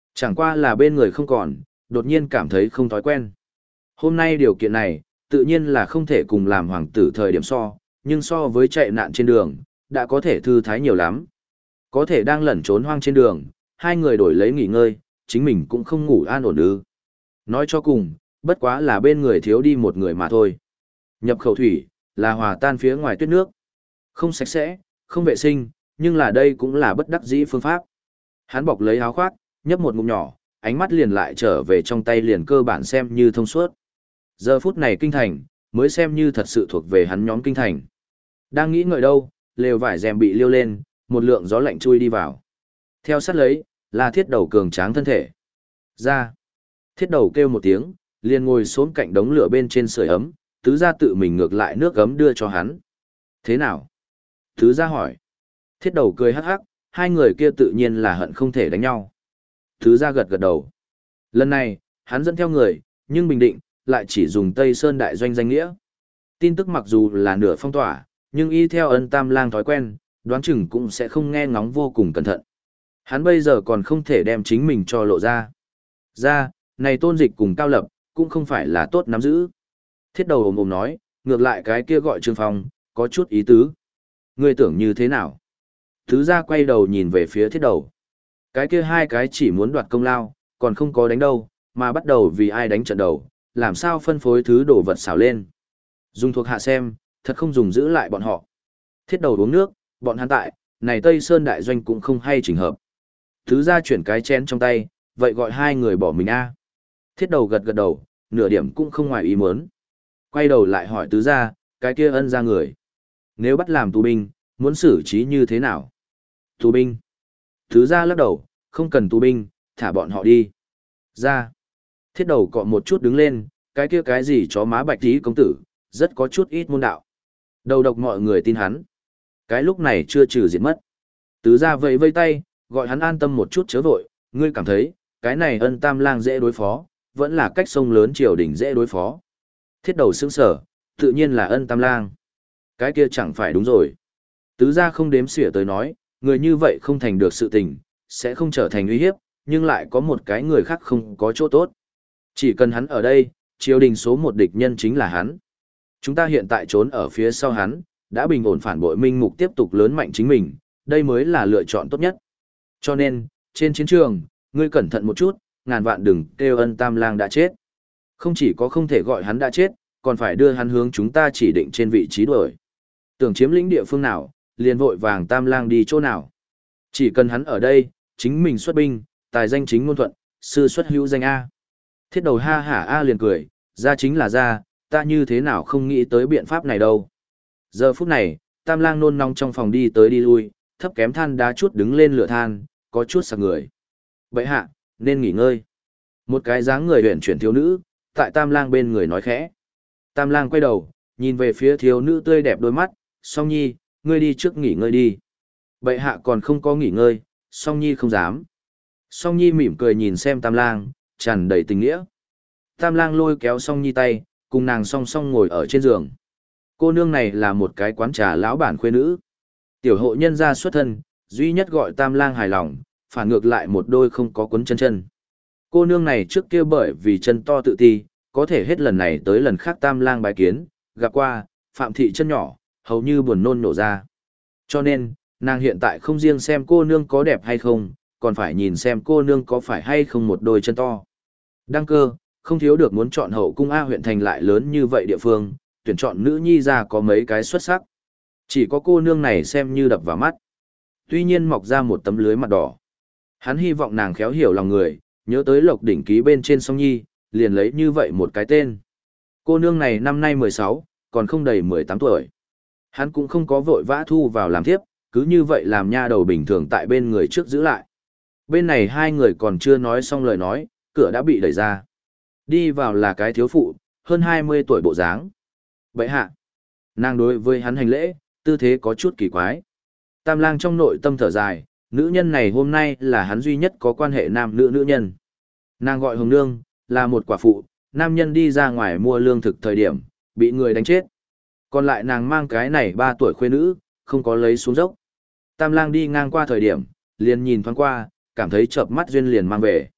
Chẳng qua là bên người không còn, đột nhiên cảm thấy không thói quen. Hôm nay điều kiện này, tự nhiên là không thể cùng làm hoàng tử thời điểm so, nhưng so với chạy nạn trên đường, đã có thể thư thái nhiều lắm. Có thể đang lẩn trốn hoang trên đường, hai người đổi lấy nghỉ ngơi, chính mình cũng không ngủ an ổn ư. Nói cho cùng, bất quá là bên người thiếu đi một người mà thôi. Nhập khẩu thủy, là hòa tan phía ngoài tuyết nước. Không sạch sẽ, không vệ sinh, nhưng là đây cũng là bất đắc dĩ phương pháp. Hắn bọc lấy áo khoác, nhấp một ngụm nhỏ, ánh mắt liền lại trở về trong tay liền cơ bản xem như thông suốt. Giờ phút này kinh thành, mới xem như thật sự thuộc về hắn nhóm kinh thành. Đang nghĩ ngợi đâu, lều vải rèm bị liêu lên, một lượng gió lạnh chui đi vào. Theo sát lấy, là thiết đầu cường tráng thân thể. Ra. Thiết đầu kêu một tiếng, liền ngồi xuống cạnh đống lửa bên trên sưởi ấm, tứ gia tự mình ngược lại nước ấm đưa cho hắn. Thế nào? Tứ gia hỏi. Thiết đầu cười hắc hắc, hai người kia tự nhiên là hận không thể đánh nhau. Tứ gia gật gật đầu. Lần này, hắn dẫn theo người, nhưng bình định, lại chỉ dùng Tây Sơn đại doanh danh nghĩa. Tin tức mặc dù là nửa phong tỏa, nhưng y theo ân tam lang thói quen, đoán chừng cũng sẽ không nghe ngóng vô cùng cẩn thận. Hắn bây giờ còn không thể đem chính mình cho lộ ra. Ra, này tôn dịch cùng cao lập, cũng không phải là tốt nắm giữ. Thiết đầu ồm ồm nói, ngược lại cái kia gọi Trương Phong, có chút ý tứ. Ngươi tưởng như thế nào? Thứ ra quay đầu nhìn về phía thiết đầu. Cái kia hai cái chỉ muốn đoạt công lao, còn không có đánh đâu, mà bắt đầu vì ai đánh trận đầu, làm sao phân phối thứ đồ vật xảo lên. Dùng thuộc hạ xem, thật không dùng giữ lại bọn họ. Thiết đầu uống nước, bọn hắn tại, này Tây Sơn đại doanh cũng không hay chỉnh hợp. Thứ ra chuyển cái chén trong tay, vậy gọi hai người bỏ mình a. Thiết đầu gật gật đầu, nửa điểm cũng không ngoài ý muốn. Quay đầu lại hỏi tứ gia, cái kia ân ra người. Nếu bắt làm tù binh, muốn xử trí như thế nào? Tù binh. Tứ gia lắc đầu, không cần tù binh, thả bọn họ đi. Ra. Thiết đầu cọ một chút đứng lên, cái kia cái gì chó má bạch tí công tử, rất có chút ít môn đạo. Đầu độc mọi người tin hắn. Cái lúc này chưa trừ diệt mất. Tứ gia vẫy vây tay, gọi hắn an tâm một chút chớ vội, ngươi cảm thấy, cái này ân tam lang dễ đối phó, vẫn là cách sông lớn triều đình dễ đối phó. Thiết đầu sững sở, tự nhiên là ân tam lang. Cái kia chẳng phải đúng rồi. Tứ gia không đếm xỉa tới nói, người như vậy không thành được sự tình, sẽ không trở thành uy hiếp, nhưng lại có một cái người khác không có chỗ tốt. Chỉ cần hắn ở đây, triều đình số một địch nhân chính là hắn. Chúng ta hiện tại trốn ở phía sau hắn, đã bình ổn phản bội minh mục tiếp tục lớn mạnh chính mình, đây mới là lựa chọn tốt nhất. Cho nên, trên chiến trường, ngươi cẩn thận một chút, ngàn vạn đừng kêu ân tam lang đã chết. Không chỉ có không thể gọi hắn đã chết, còn phải đưa hắn hướng chúng ta chỉ định trên vị trí đuổi. Tưởng chiếm lĩnh địa phương nào, liền vội vàng tam lang đi chỗ nào. Chỉ cần hắn ở đây, chính mình xuất binh, tài danh chính ngôn thuận, sư xuất hữu danh A. Thiết đầu ha hả A liền cười, ra chính là ra, ta như thế nào không nghĩ tới biện pháp này đâu. Giờ phút này, tam lang nôn nóng trong phòng đi tới đi lui, thấp kém than đá chút đứng lên lửa than, có chút sặc người. Vậy hạ, nên nghỉ ngơi. Một cái dáng người huyền chuyển thiếu nữ, tại tam lang bên người nói khẽ. Tam lang quay đầu, nhìn về phía thiếu nữ tươi đẹp đôi mắt, song nhi, ngươi đi trước nghỉ ngơi đi. Bệ hạ còn không có nghỉ ngơi, song nhi không dám. Song nhi mỉm cười nhìn xem tam lang, tràn đầy tình nghĩa. Tam lang lôi kéo song nhi tay, cùng nàng song song ngồi ở trên giường. Cô nương này là một cái quán trà lão bản khuê nữ. Tiểu hộ nhân gia xuất thân, duy nhất gọi tam lang hài lòng, phản ngược lại một đôi không có cuốn chân chân. Cô nương này trước kia bởi vì chân to tự ti, có thể hết lần này tới lần khác tam lang bái kiến, gặp qua, phạm thị chân nhỏ, hầu như buồn nôn nổ ra. Cho nên, nàng hiện tại không riêng xem cô nương có đẹp hay không, còn phải nhìn xem cô nương có phải hay không một đôi chân to. Đăng cơ, không thiếu được muốn chọn hậu cung A huyện thành lại lớn như vậy địa phương, tuyển chọn nữ nhi ra có mấy cái xuất sắc. Chỉ có cô nương này xem như đập vào mắt. Tuy nhiên mọc ra một tấm lưới mặt đỏ. Hắn hy vọng nàng khéo hiểu lòng người, nhớ tới lộc đỉnh ký bên trên song nhi, liền lấy như vậy một cái tên. Cô nương này năm nay mười sáu, còn không đầy mười tám tuổi. Hắn cũng không có vội vã thu vào làm thiếp, cứ như vậy làm nha đầu bình thường tại bên người trước giữ lại. Bên này hai người còn chưa nói xong lời nói, cửa đã bị đẩy ra. Đi vào là cái thiếu phụ, hơn hai mươi tuổi bộ dáng. Bậy hạ. Nàng đối với hắn hành lễ, tư thế có chút kỳ quái. Tam lang trong nội tâm thở dài, nữ nhân này hôm nay là hắn duy nhất có quan hệ nam nữ nữ nhân. Nàng gọi Hồng Nương, là một quả phụ, nam nhân đi ra ngoài mua lương thực thời điểm, bị người đánh chết. Còn lại nàng mang cái này ba tuổi khuê nữ, không có lấy xuống dốc. Tam lang đi ngang qua thời điểm, liền nhìn thoáng qua, cảm thấy chợp mắt duyên liền mang về.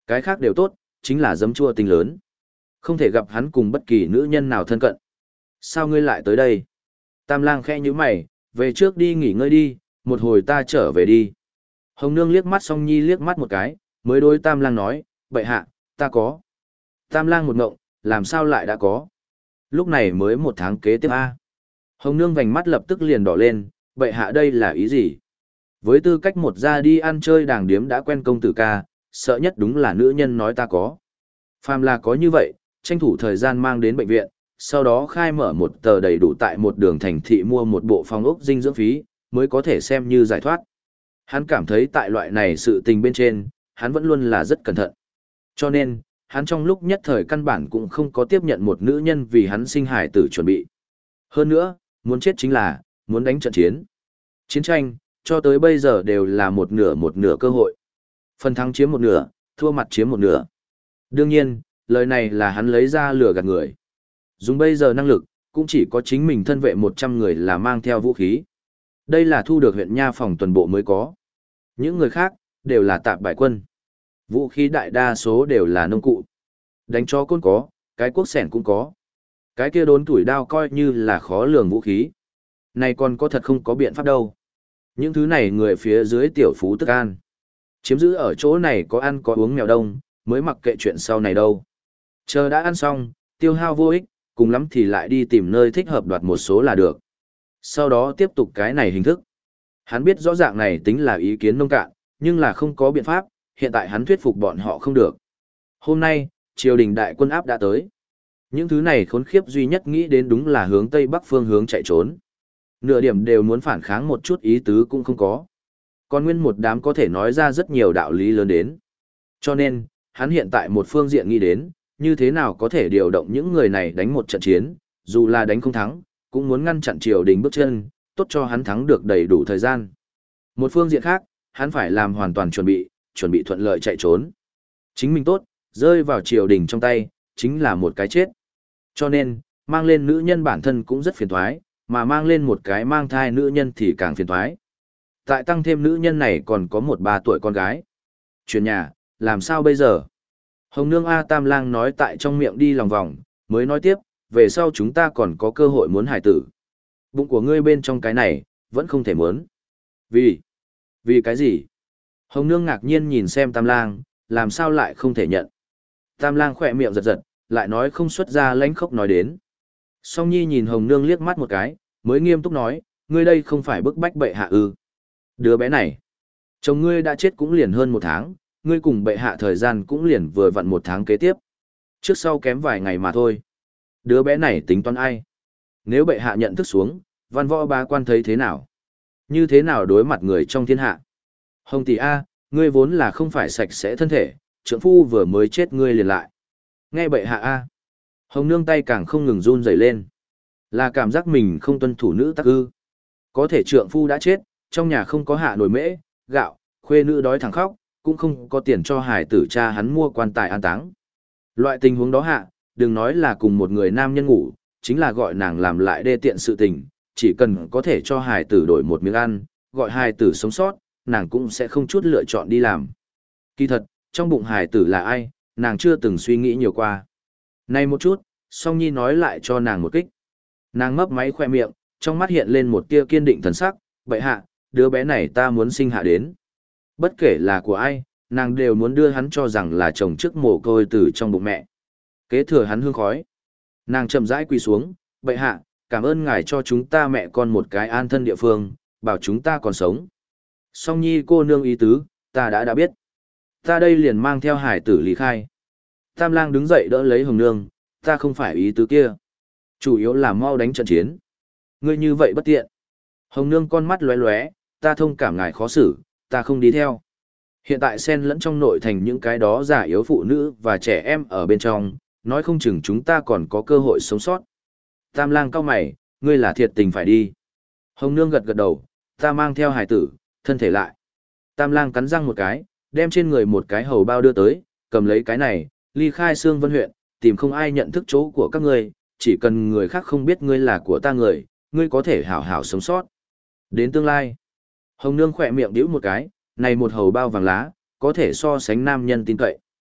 Cái khác đều tốt, chính là giấm chua tinh lớn. Không thể gặp hắn cùng bất kỳ nữ nhân nào thân cận. Sao ngươi lại tới đây? Tam lang khẽ nhíu mày, về trước đi nghỉ ngơi đi, một hồi ta trở về đi. Hồng Nương liếc mắt Song Nhi liếc mắt một cái, mới đối Tam lang nói, bệ hạ, ta có. Tam lang một ngộng, làm sao lại đã có? Lúc này mới một tháng kế tiếp a. Hồng Nương vành mắt lập tức liền đỏ lên, bệ hạ đây là ý gì? Với tư cách một gia đi ăn chơi đàng điếm đã quen công tử ca, sợ nhất đúng là nữ nhân nói ta có. Phàm là có như vậy, tranh thủ thời gian mang đến bệnh viện, sau đó khai mở một tờ đầy đủ tại một đường thành thị mua một bộ phòng ốc dinh dưỡng phí, mới có thể xem như giải thoát. Hắn cảm thấy tại loại này sự tình bên trên, hắn vẫn luôn là rất cẩn thận. Cho nên, hắn trong lúc nhất thời căn bản cũng không có tiếp nhận một nữ nhân vì hắn sinh hải tử chuẩn bị. Hơn nữa, muốn chết chính là, muốn đánh trận chiến. Chiến tranh, cho tới bây giờ đều là một nửa một nửa cơ hội. Phần thắng chiếm một nửa, thua mặt chiếm một nửa. Đương nhiên, lời này là hắn lấy ra lừa gạt người. Dùng bây giờ năng lực, cũng chỉ có chính mình thân vệ một trăm người là mang theo vũ khí. Đây là thu được huyện nha phòng tuần bộ mới có. Những người khác, đều là tạp bại quân. Vũ khí đại đa số đều là nông cụ. Đánh chó côn có, cái cuốc sẻn cũng có. Cái kia đốn tuổi đao coi như là khó lường vũ khí. Này còn có thật không có biện pháp đâu. Những thứ này người phía dưới tiểu phú tức an. Chiếm giữ ở chỗ này có ăn có uống mèo đông, mới mặc kệ chuyện sau này đâu. Chờ đã ăn xong, tiêu hao vô ích, cùng lắm thì lại đi tìm nơi thích hợp đoạt một số là được. Sau đó tiếp tục cái này hình thức. Hắn biết rõ ràng này tính là ý kiến nông cạn, nhưng là không có biện pháp, hiện tại hắn thuyết phục bọn họ không được. Hôm nay, triều đình đại quân áp đã tới. Những thứ này khốn khiếp duy nhất nghĩ đến đúng là hướng tây bắc phương hướng chạy trốn. Nửa điểm đều muốn phản kháng một chút ý tứ cũng không có. Còn nguyên một đám có thể nói ra rất nhiều đạo lý lớn đến. Cho nên, hắn hiện tại một phương diện nghĩ đến, như thế nào có thể điều động những người này đánh một trận chiến, dù là đánh không thắng, cũng muốn ngăn chặn triều đình bước chân, tốt cho hắn thắng được đầy đủ thời gian. Một phương diện khác, hắn phải làm hoàn toàn chuẩn bị, chuẩn bị thuận lợi chạy trốn. Chính mình tốt, rơi vào triều đình trong tay, chính là một cái chết. Cho nên, mang lên nữ nhân bản thân cũng rất phiền toái, mà mang lên một cái mang thai nữ nhân thì càng phiền toái. Tại tăng thêm nữ nhân này còn có một ba tuổi con gái. Chuyển nhà, làm sao bây giờ? Hồng Nương A Tam Lang nói tại trong miệng đi lòng vòng, mới nói tiếp, về sau chúng ta còn có cơ hội muốn hài tử. Bụng của ngươi bên trong cái này, vẫn không thể muốn. Vì? Vì cái gì? Hồng Nương ngạc nhiên nhìn xem Tam Lang, làm sao lại không thể nhận. Tam Lang khỏe miệng giật giật, lại nói không xuất ra lãnh khốc nói đến. Song Nhi nhìn Hồng Nương liếc mắt một cái, mới nghiêm túc nói, ngươi đây không phải bức bách bệ hạ ư. Đứa bé này, chồng ngươi đã chết cũng liền hơn một tháng, ngươi cùng bệ hạ thời gian cũng liền vừa vặn một tháng kế tiếp. Trước sau kém vài ngày mà thôi. Đứa bé này tính toán ai? Nếu bệ hạ nhận thức xuống, văn võ bá quan thấy thế nào? Như thế nào đối mặt người trong thiên hạ? Hồng tỷ A, ngươi vốn là không phải sạch sẽ thân thể, trượng phu vừa mới chết ngươi liền lại. Nghe bệ hạ A. Hồng Nương tay càng không ngừng run rẩy lên. Là cảm giác mình không tuân thủ nữ tắc ư. Có thể trượng phu đã chết, trong nhà không có hạ nồi mễ, gạo, khuê nữ đói thẳng khóc, cũng không có tiền cho hải tử cha hắn mua quan tài an táng. Loại tình huống đó hạ, đừng nói là cùng một người nam nhân ngủ, chính là gọi nàng làm lại đê tiện sự tình, chỉ cần có thể cho hải tử đổi một miếng ăn, gọi hải tử sống sót, nàng cũng sẽ không chút lựa chọn đi làm. Kỳ thật, trong bụng hải tử là ai, nàng chưa từng suy nghĩ nhiều qua. Này một chút, Song Nhi nói lại cho nàng một kích. Nàng mấp máy khoe miệng, trong mắt hiện lên một tia kiên định thần sắc, bệ hạ, đứa bé này ta muốn sinh hạ đến. Bất kể là của ai, nàng đều muốn đưa hắn cho rằng là chồng trước mồ côi từ trong bụng mẹ. Kế thừa hắn hương khói. Nàng chậm rãi quỳ xuống, bệ hạ, cảm ơn ngài cho chúng ta mẹ con một cái an thân địa phương, bảo chúng ta còn sống. Song Nhi cô nương ý tứ, ta đã đã biết. Ta đây liền mang theo hải tử lý khai. Tam Lang đứng dậy đỡ lấy Hồng Nương, ta không phải ý tứ kia. Chủ yếu là mau đánh trận chiến. Ngươi như vậy bất tiện. Hồng Nương con mắt lóe lóe, ta thông cảm ngài khó xử, ta không đi theo. Hiện tại xen lẫn trong nội thành những cái đó già yếu phụ nữ và trẻ em ở bên trong, nói không chừng chúng ta còn có cơ hội sống sót. Tam Lang cau mày, ngươi là thiệt tình phải đi. Hồng Nương gật gật đầu, ta mang theo hải tử, thân thể lại. Tam Lang cắn răng một cái, đem trên người một cái hầu bao đưa tới, cầm lấy cái này, ly khai Sương Vân huyện, tìm không ai nhận thức chỗ của các ngươi, chỉ cần người khác không biết ngươi là của ta người, ngươi có thể hảo hảo sống sót. Đến tương lai, Hồng Nương khỏe miệng đĩu một cái, này một hầu bao vàng lá, có thể so sánh nam nhân tin cậy.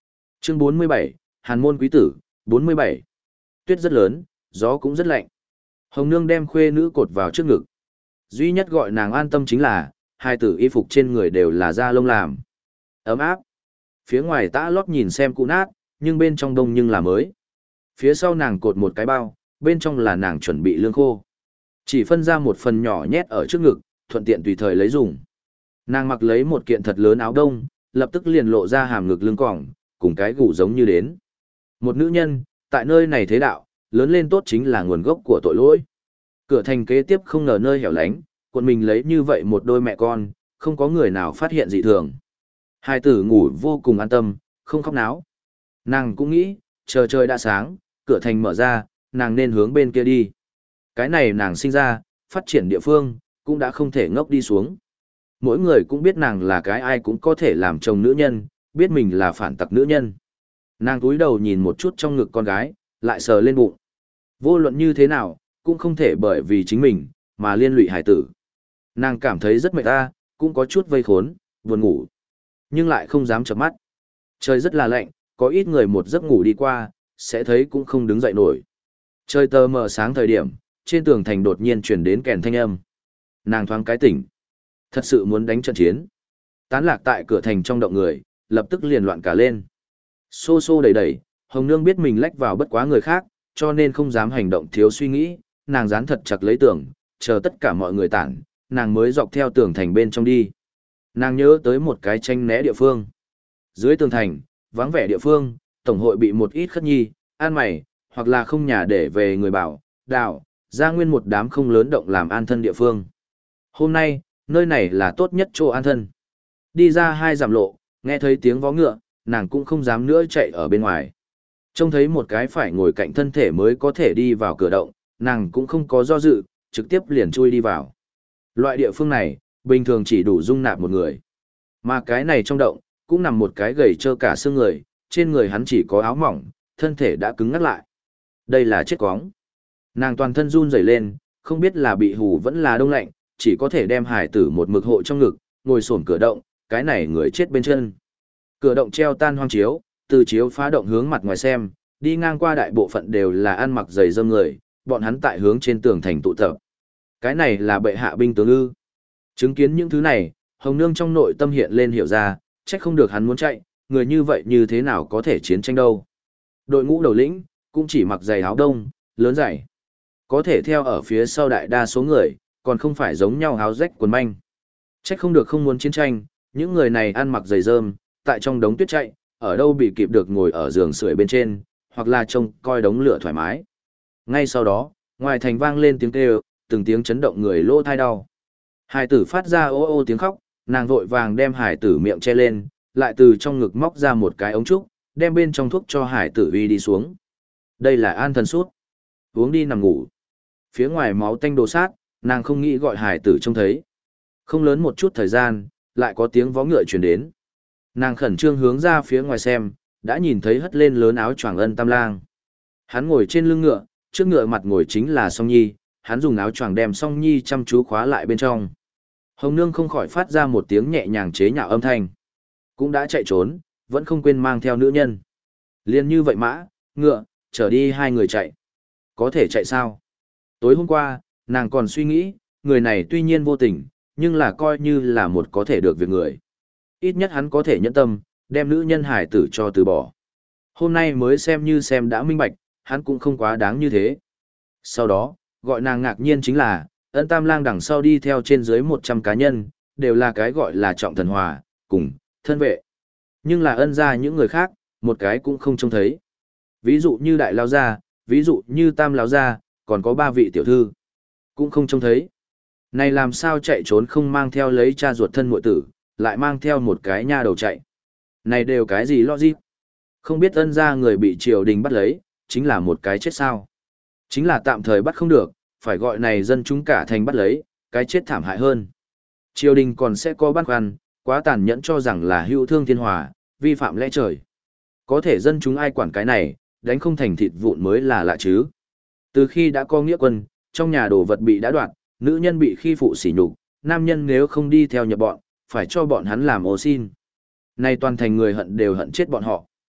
Chương bốn mươi bảy, Hàn môn quý tử, bốn mươi bảy. Tuyết rất lớn, gió cũng rất lạnh. Hồng Nương đem khuê nữ cột vào trước ngực. Duy nhất gọi nàng an tâm chính là, hai tử y phục trên người đều là da lông làm. Ấm áp. Phía ngoài tã lót nhìn xem cũ nát, nhưng bên trong đông nhưng là mới. Phía sau nàng cột một cái bao, bên trong là nàng chuẩn bị lương khô. Chỉ phân ra một phần nhỏ nhét ở trước ngực, thuận tiện tùy thời lấy dùng. Nàng mặc lấy một kiện thật lớn áo đông, lập tức liền lộ ra hàm ngực lưng cỏng, cùng cái gù giống như đến. Một nữ nhân, tại nơi này thế đạo, lớn lên tốt chính là nguồn gốc của tội lỗi. Cửa thành kế tiếp không ngờ nơi hẻo lánh, quần mình lấy như vậy một đôi mẹ con, không có người nào phát hiện dị thường. Hai tử ngủ vô cùng an tâm, không khóc náo. Nàng cũng nghĩ, chờ trời đã sáng, cửa thành mở ra, nàng nên hướng bên kia đi. Cái này nàng sinh ra, phát triển địa phương, cũng đã không thể ngốc đi xuống. Mỗi người cũng biết nàng là cái ai cũng có thể làm chồng nữ nhân, biết mình là phản tặc nữ nhân. Nàng túi đầu nhìn một chút trong ngực con gái, lại sờ lên bụng. Vô luận như thế nào, cũng không thể bởi vì chính mình, mà liên lụy hải tử. Nàng cảm thấy rất mệt ta, cũng có chút vây khốn, buồn ngủ. Nhưng lại không dám chợp mắt. Trời rất là lạnh, có ít người một giấc ngủ đi qua, sẽ thấy cũng không đứng dậy nổi. Trời tờ mờ sáng thời điểm, trên tường thành đột nhiên truyền đến kèn thanh âm. Nàng thoáng cái tỉnh. Thật sự muốn đánh trận chiến. Tán lạc tại cửa thành trong động người, lập tức liền loạn cả lên. Xô xô đẩy đẩy, Hồng Nương biết mình lách vào bất quá người khác, cho nên không dám hành động thiếu suy nghĩ, nàng dán thật chặt lấy tường, chờ tất cả mọi người tản, nàng mới dọc theo tường thành bên trong đi. Nàng nhớ tới một cái tranh né địa phương. Dưới tường thành, vắng vẻ địa phương, tổng hội bị một ít khất nhi, an mày, hoặc là không nhà để về người bảo, đạo, ra nguyên một đám không lớn động làm an thân địa phương. Hôm nay, nơi này là tốt nhất chỗ an thân. Đi ra hai dặm lộ, nghe thấy tiếng vó ngựa, nàng cũng không dám nữa chạy ở bên ngoài. Trông thấy một cái phải ngồi cạnh thân thể mới có thể đi vào cửa động, nàng cũng không có do dự, trực tiếp liền chui đi vào. Loại địa phương này, bình thường chỉ đủ dung nạp một người. Mà cái này trong động, cũng nằm một cái gầy trơ cả xương người, trên người hắn chỉ có áo mỏng, thân thể đã cứng ngắt lại. Đây là chết cóng. Nàng toàn thân run rẩy lên, không biết là bị hù vẫn là đông lạnh, chỉ có thể đem hải tử một mực hộ trong ngực, ngồi xổm cửa động, cái này người chết bên chân. Cửa động treo tan hoang chiếu, từ chiếu phá động hướng mặt ngoài xem, đi ngang qua đại bộ phận đều là ăn mặc giày dâm người, bọn hắn tại hướng trên tường thành tụ tập. Cái này là bệ hạ binh tướng ư? Chứng kiến những thứ này, Hồng Nương trong nội tâm hiện lên hiểu ra, trách không được hắn muốn chạy, người như vậy như thế nào có thể chiến tranh đâu. Đội ngũ đầu lĩnh, cũng chỉ mặc giày áo đông, lớn dày. Có thể theo ở phía sau đại đa số người, còn không phải giống nhau áo rách quần manh. Trách không được không muốn chiến tranh, những người này ăn mặc giày rơm, tại trong đống tuyết chạy, ở đâu bị kịp được ngồi ở giường sưởi bên trên, hoặc là trông coi đống lửa thoải mái. Ngay sau đó, ngoài thành vang lên tiếng kêu, từng tiếng chấn động người lỗ thai đau. Hải tử phát ra ô ô tiếng khóc, nàng vội vàng đem hải tử miệng che lên, lại từ trong ngực móc ra một cái ống trúc, đem bên trong thuốc cho hải tử uy đi xuống. Đây là an thần sút. Uống đi nằm ngủ. Phía ngoài máu tanh đồ sát, nàng không nghĩ gọi hải tử trông thấy. Không lớn một chút thời gian, lại có tiếng vó ngựa truyền đến. Nàng khẩn trương hướng ra phía ngoài xem, đã nhìn thấy hất lên lớn áo choàng Ân Tam Lang. Hắn ngồi trên lưng ngựa, trước ngựa mặt ngồi chính là Song Nhi, hắn dùng áo choàng đem Song Nhi chăm chú khóa lại bên trong. Hồng Nương không khỏi phát ra một tiếng nhẹ nhàng chế nhạo âm thanh. Cũng đã chạy trốn, vẫn không quên mang theo nữ nhân. Liên như vậy mã, ngựa, chở đi hai người chạy. Có thể chạy sao? Tối hôm qua, nàng còn suy nghĩ, người này tuy nhiên vô tình, nhưng là coi như là một có thể được việc người. Ít nhất hắn có thể nhẫn tâm, đem nữ nhân hải tử cho từ bỏ. Hôm nay mới xem như xem đã minh bạch, hắn cũng không quá đáng như thế. Sau đó, gọi nàng ngạc nhiên chính là, Ân Tam Lang đằng sau đi theo trên dưới một trăm cá nhân, đều là cái gọi là trọng thần hòa, cùng, thân vệ. Nhưng là ân ra những người khác, một cái cũng không trông thấy. Ví dụ như đại lao gia, ví dụ như tam lao gia, còn có ba vị tiểu thư. Cũng không trông thấy. Này làm sao chạy trốn không mang theo lấy cha ruột thân muội tử, lại mang theo một cái nha đầu chạy. Này đều cái gì logic? Không biết ân ra người bị triều đình bắt lấy, chính là một cái chết sao. Chính là tạm thời bắt không được, phải gọi này dân chúng cả thành bắt lấy, cái chết thảm hại hơn. Triều đình còn sẽ có băn khoăn, quá tàn nhẫn cho rằng là hữu thương thiên hòa, vi phạm lẽ trời. Có thể dân chúng ai quản cái này, đánh không thành thịt vụn mới là lạ chứ. Từ khi đã có nghĩa quân, trong nhà đồ vật bị đã đoạt, nữ nhân bị khi phụ sỉ nhục, nam nhân nếu không đi theo nhập bọn, phải cho bọn hắn làm ô xin. Nay toàn thành người hận đều hận chết bọn họ.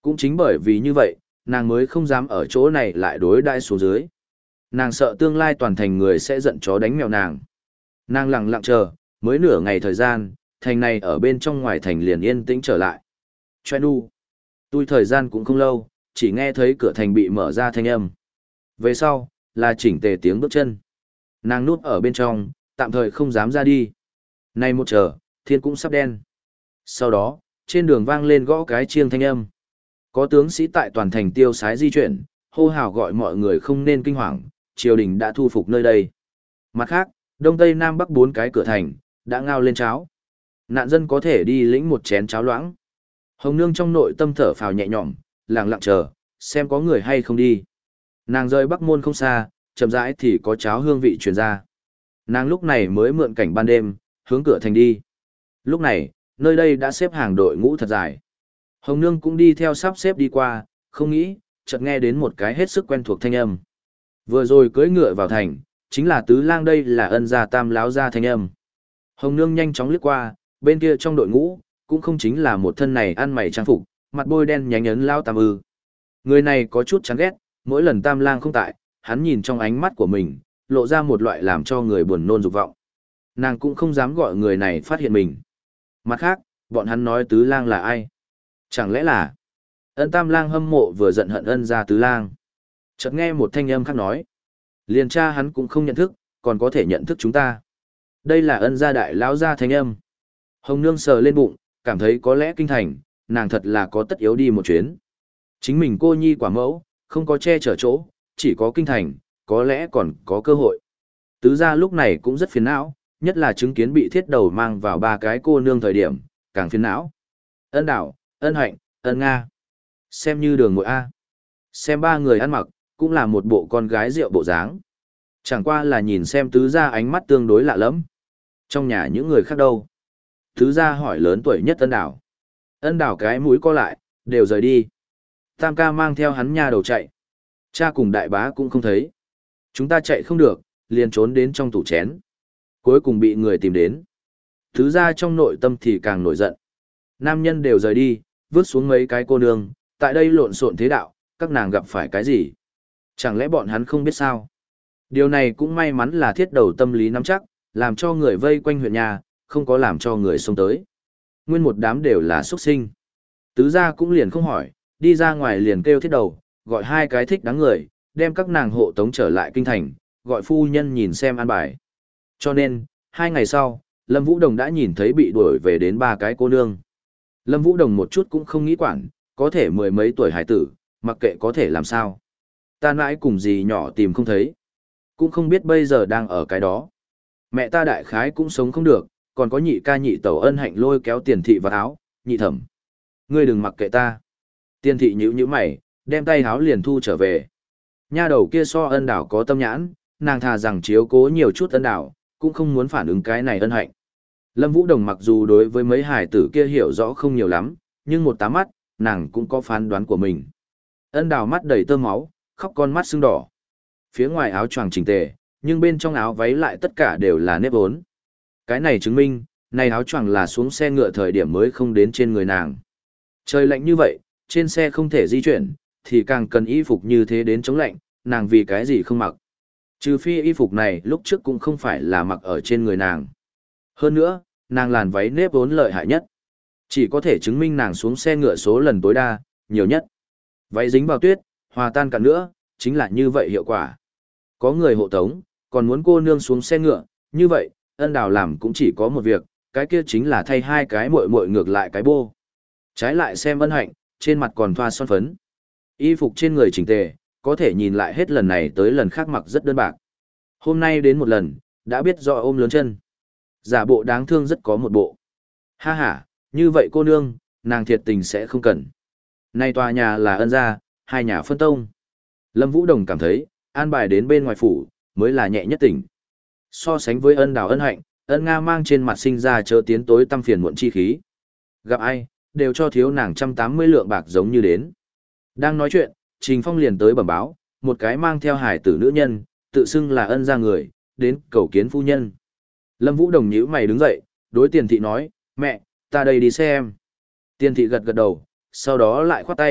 Cũng chính bởi vì như vậy, nàng mới không dám ở chỗ này lại đối đãi xuống dưới. Nàng sợ tương lai toàn thành người sẽ giận chó đánh mèo nàng. Nàng lặng lặng chờ, mới nửa ngày thời gian, thành này ở bên trong ngoài thành liền yên tĩnh trở lại. Choe nu. Tôi thời gian cũng không lâu, chỉ nghe thấy cửa thành bị mở ra thanh âm. Về sau, là chỉnh tề tiếng bước chân. Nàng núp ở bên trong, tạm thời không dám ra đi. Nay một chờ, thiên cũng sắp đen. Sau đó, trên đường vang lên gõ cái chiêng thanh âm. Có tướng sĩ tại toàn thành tiêu sái di chuyển, hô hào gọi mọi người không nên kinh hoàng, triều đình đã thu phục nơi đây. Mặt khác, đông tây nam bắc bốn cái cửa thành, đã ngao lên cháo. Nạn dân có thể đi lĩnh một chén cháo loãng. Hồng Nương trong nội tâm thở phào nhẹ nhõm, lặng lặng chờ, xem có người hay không đi. Nàng rời Bắc Môn không xa, chậm rãi thì có cháo hương vị truyền ra. Nàng lúc này mới mượn cảnh ban đêm, hướng cửa thành đi. Lúc này, nơi đây đã xếp hàng đội ngũ thật dài. Hồng Nương cũng đi theo sắp xếp đi qua, không nghĩ, chợt nghe đến một cái hết sức quen thuộc thanh âm. Vừa rồi cưỡi ngựa vào thành, chính là tứ lang đây là ân gia tam láo gia thanh âm. Hồng Nương nhanh chóng lướt qua, bên kia trong đội ngũ, cũng không chính là một thân này ăn mày trang phục, mặt bôi đen nhánh ấn lao tam ư. Người này có chút chán ghét, mỗi lần tam lang không tại, hắn nhìn trong ánh mắt của mình, lộ ra một loại làm cho người buồn nôn dục vọng. Nàng cũng không dám gọi người này phát hiện mình. Mặt khác, bọn hắn nói tứ lang là ai? Chẳng lẽ là ân tam lang hâm mộ vừa giận hận ân gia tứ lang? Chợt nghe một thanh âm khác nói. Liền cha hắn cũng không nhận thức, còn có thể nhận thức chúng ta. Đây là ân gia đại lão gia thanh âm. Hồng Nương sờ lên bụng, cảm thấy có lẽ kinh thành, nàng thật là có tất yếu đi một chuyến. Chính mình cô nhi quả mẫu, không có che chở chỗ, chỉ có kinh thành, có lẽ còn có cơ hội. Tứ gia lúc này cũng rất phiền não, nhất là chứng kiến bị thiết đầu mang vào ba cái cô nương thời điểm, càng phiền não. Ân Đảo, Ân Hạnh, Ân Nga. Xem như đường ngội A. Xem ba người ăn mặc, cũng là một bộ con gái rượu bộ dáng. Chẳng qua là nhìn xem tứ gia ánh mắt tương đối lạ lẫm. Trong nhà những người khác đâu? Tứ gia hỏi lớn tuổi nhất Ân Đảo. Ân Đảo cái mũi co lại, đều rời đi. Tam ca mang theo hắn nha đầu chạy. Cha cùng đại bá cũng không thấy. Chúng ta chạy không được, liền trốn đến trong tủ chén. Cuối cùng bị người tìm đến. Tứ gia trong nội tâm thì càng nổi giận. Nam nhân đều rời đi, vứt xuống mấy cái cô nương, tại đây lộn xộn thế đạo, các nàng gặp phải cái gì? Chẳng lẽ bọn hắn không biết sao? Điều này cũng may mắn là thiết đầu tâm lý nắm chắc, làm cho người vây quanh huyện nhà, không có làm cho người xông tới. Nguyên một đám đều là xuất sinh. Tứ gia cũng liền không hỏi, đi ra ngoài liền kêu thiết đầu, gọi hai cái thích đáng người, đem các nàng hộ tống trở lại kinh thành, gọi phu nhân nhìn xem an bài. Cho nên, hai ngày sau, Lâm Vũ Đồng đã nhìn thấy bị đuổi về đến ba cái cô nương. Lâm Vũ Đồng một chút cũng không nghĩ quản, có thể mười mấy tuổi hải tử, mặc kệ có thể làm sao. Ta mãi cùng gì nhỏ tìm không thấy. Cũng không biết bây giờ đang ở cái đó. Mẹ ta đại khái cũng sống không được, còn có nhị ca nhị tẩu Ân Hạnh lôi kéo Tiền thị vào áo, nhị thẩm. Ngươi đừng mặc kệ ta. Tiền thị nhíu nhíu mày, đem tay áo liền thu trở về. Nha đầu kia so Ân Đảo có tâm nhãn, nàng thà rằng chiếu cố nhiều chút Ân Đảo, cũng không muốn phản ứng cái này Ân Hạnh. Lâm Vũ Đồng mặc dù đối với mấy hải tử kia hiểu rõ không nhiều lắm, nhưng một tá mắt, nàng cũng có phán đoán của mình. Ân Đảo mắt đầy tơ máu, khóc con mắt sưng đỏ. Phía ngoài áo choàng chỉnh tề, nhưng bên trong áo váy lại tất cả đều là nếp vốn. Cái này chứng minh, này áo choàng là xuống xe ngựa thời điểm mới không đến trên người nàng. Trời lạnh như vậy, trên xe không thể di chuyển, thì càng cần y phục như thế đến chống lạnh, nàng vì cái gì không mặc. Trừ phi y phục này lúc trước cũng không phải là mặc ở trên người nàng. Hơn nữa, nàng làn váy nếp vốn lợi hại nhất. Chỉ có thể chứng minh nàng xuống xe ngựa số lần tối đa, nhiều nhất. Váy dính vào tuyết, hòa tan cả nữa, chính là như vậy hiệu quả. Có người hộ tống, còn muốn cô nương xuống xe ngựa, như vậy, Ân Đào làm cũng chỉ có một việc, cái kia chính là thay hai cái muội muội ngược lại cái bô. Trái lại xem Ân Hạnh, trên mặt còn thoa son phấn. Y phục trên người chỉnh tề, có thể nhìn lại hết lần này tới lần khác mặc rất đơn bạc. Hôm nay đến một lần, đã biết rõ ôm lớn chân. Giả bộ đáng thương rất có một bộ. Ha ha, như vậy cô nương, nàng thiệt tình sẽ không cần. Nay tòa nhà là Ân gia, hai nhà phân tông. Lâm Vũ Đồng cảm thấy, an bài đến bên ngoài phủ, mới là nhẹ nhất tỉnh. So sánh với Ân Đào Ân Hạnh, Ân Nga mang trên mặt sinh ra chớ tiến tối tâm phiền muộn chi khí. Gặp ai, đều cho thiếu nàng trăm tám mươi lượng bạc giống như đến. Đang nói chuyện, Trình Phong liền tới bẩm báo, một cái mang theo hải tử nữ nhân, tự xưng là Ân gia người, đến cầu kiến phu nhân. Lâm Vũ Đồng nhíu mày đứng dậy, đối Tiền thị nói, mẹ, ta đây đi xem. Tiền thị gật gật đầu, sau đó lại khoát tay,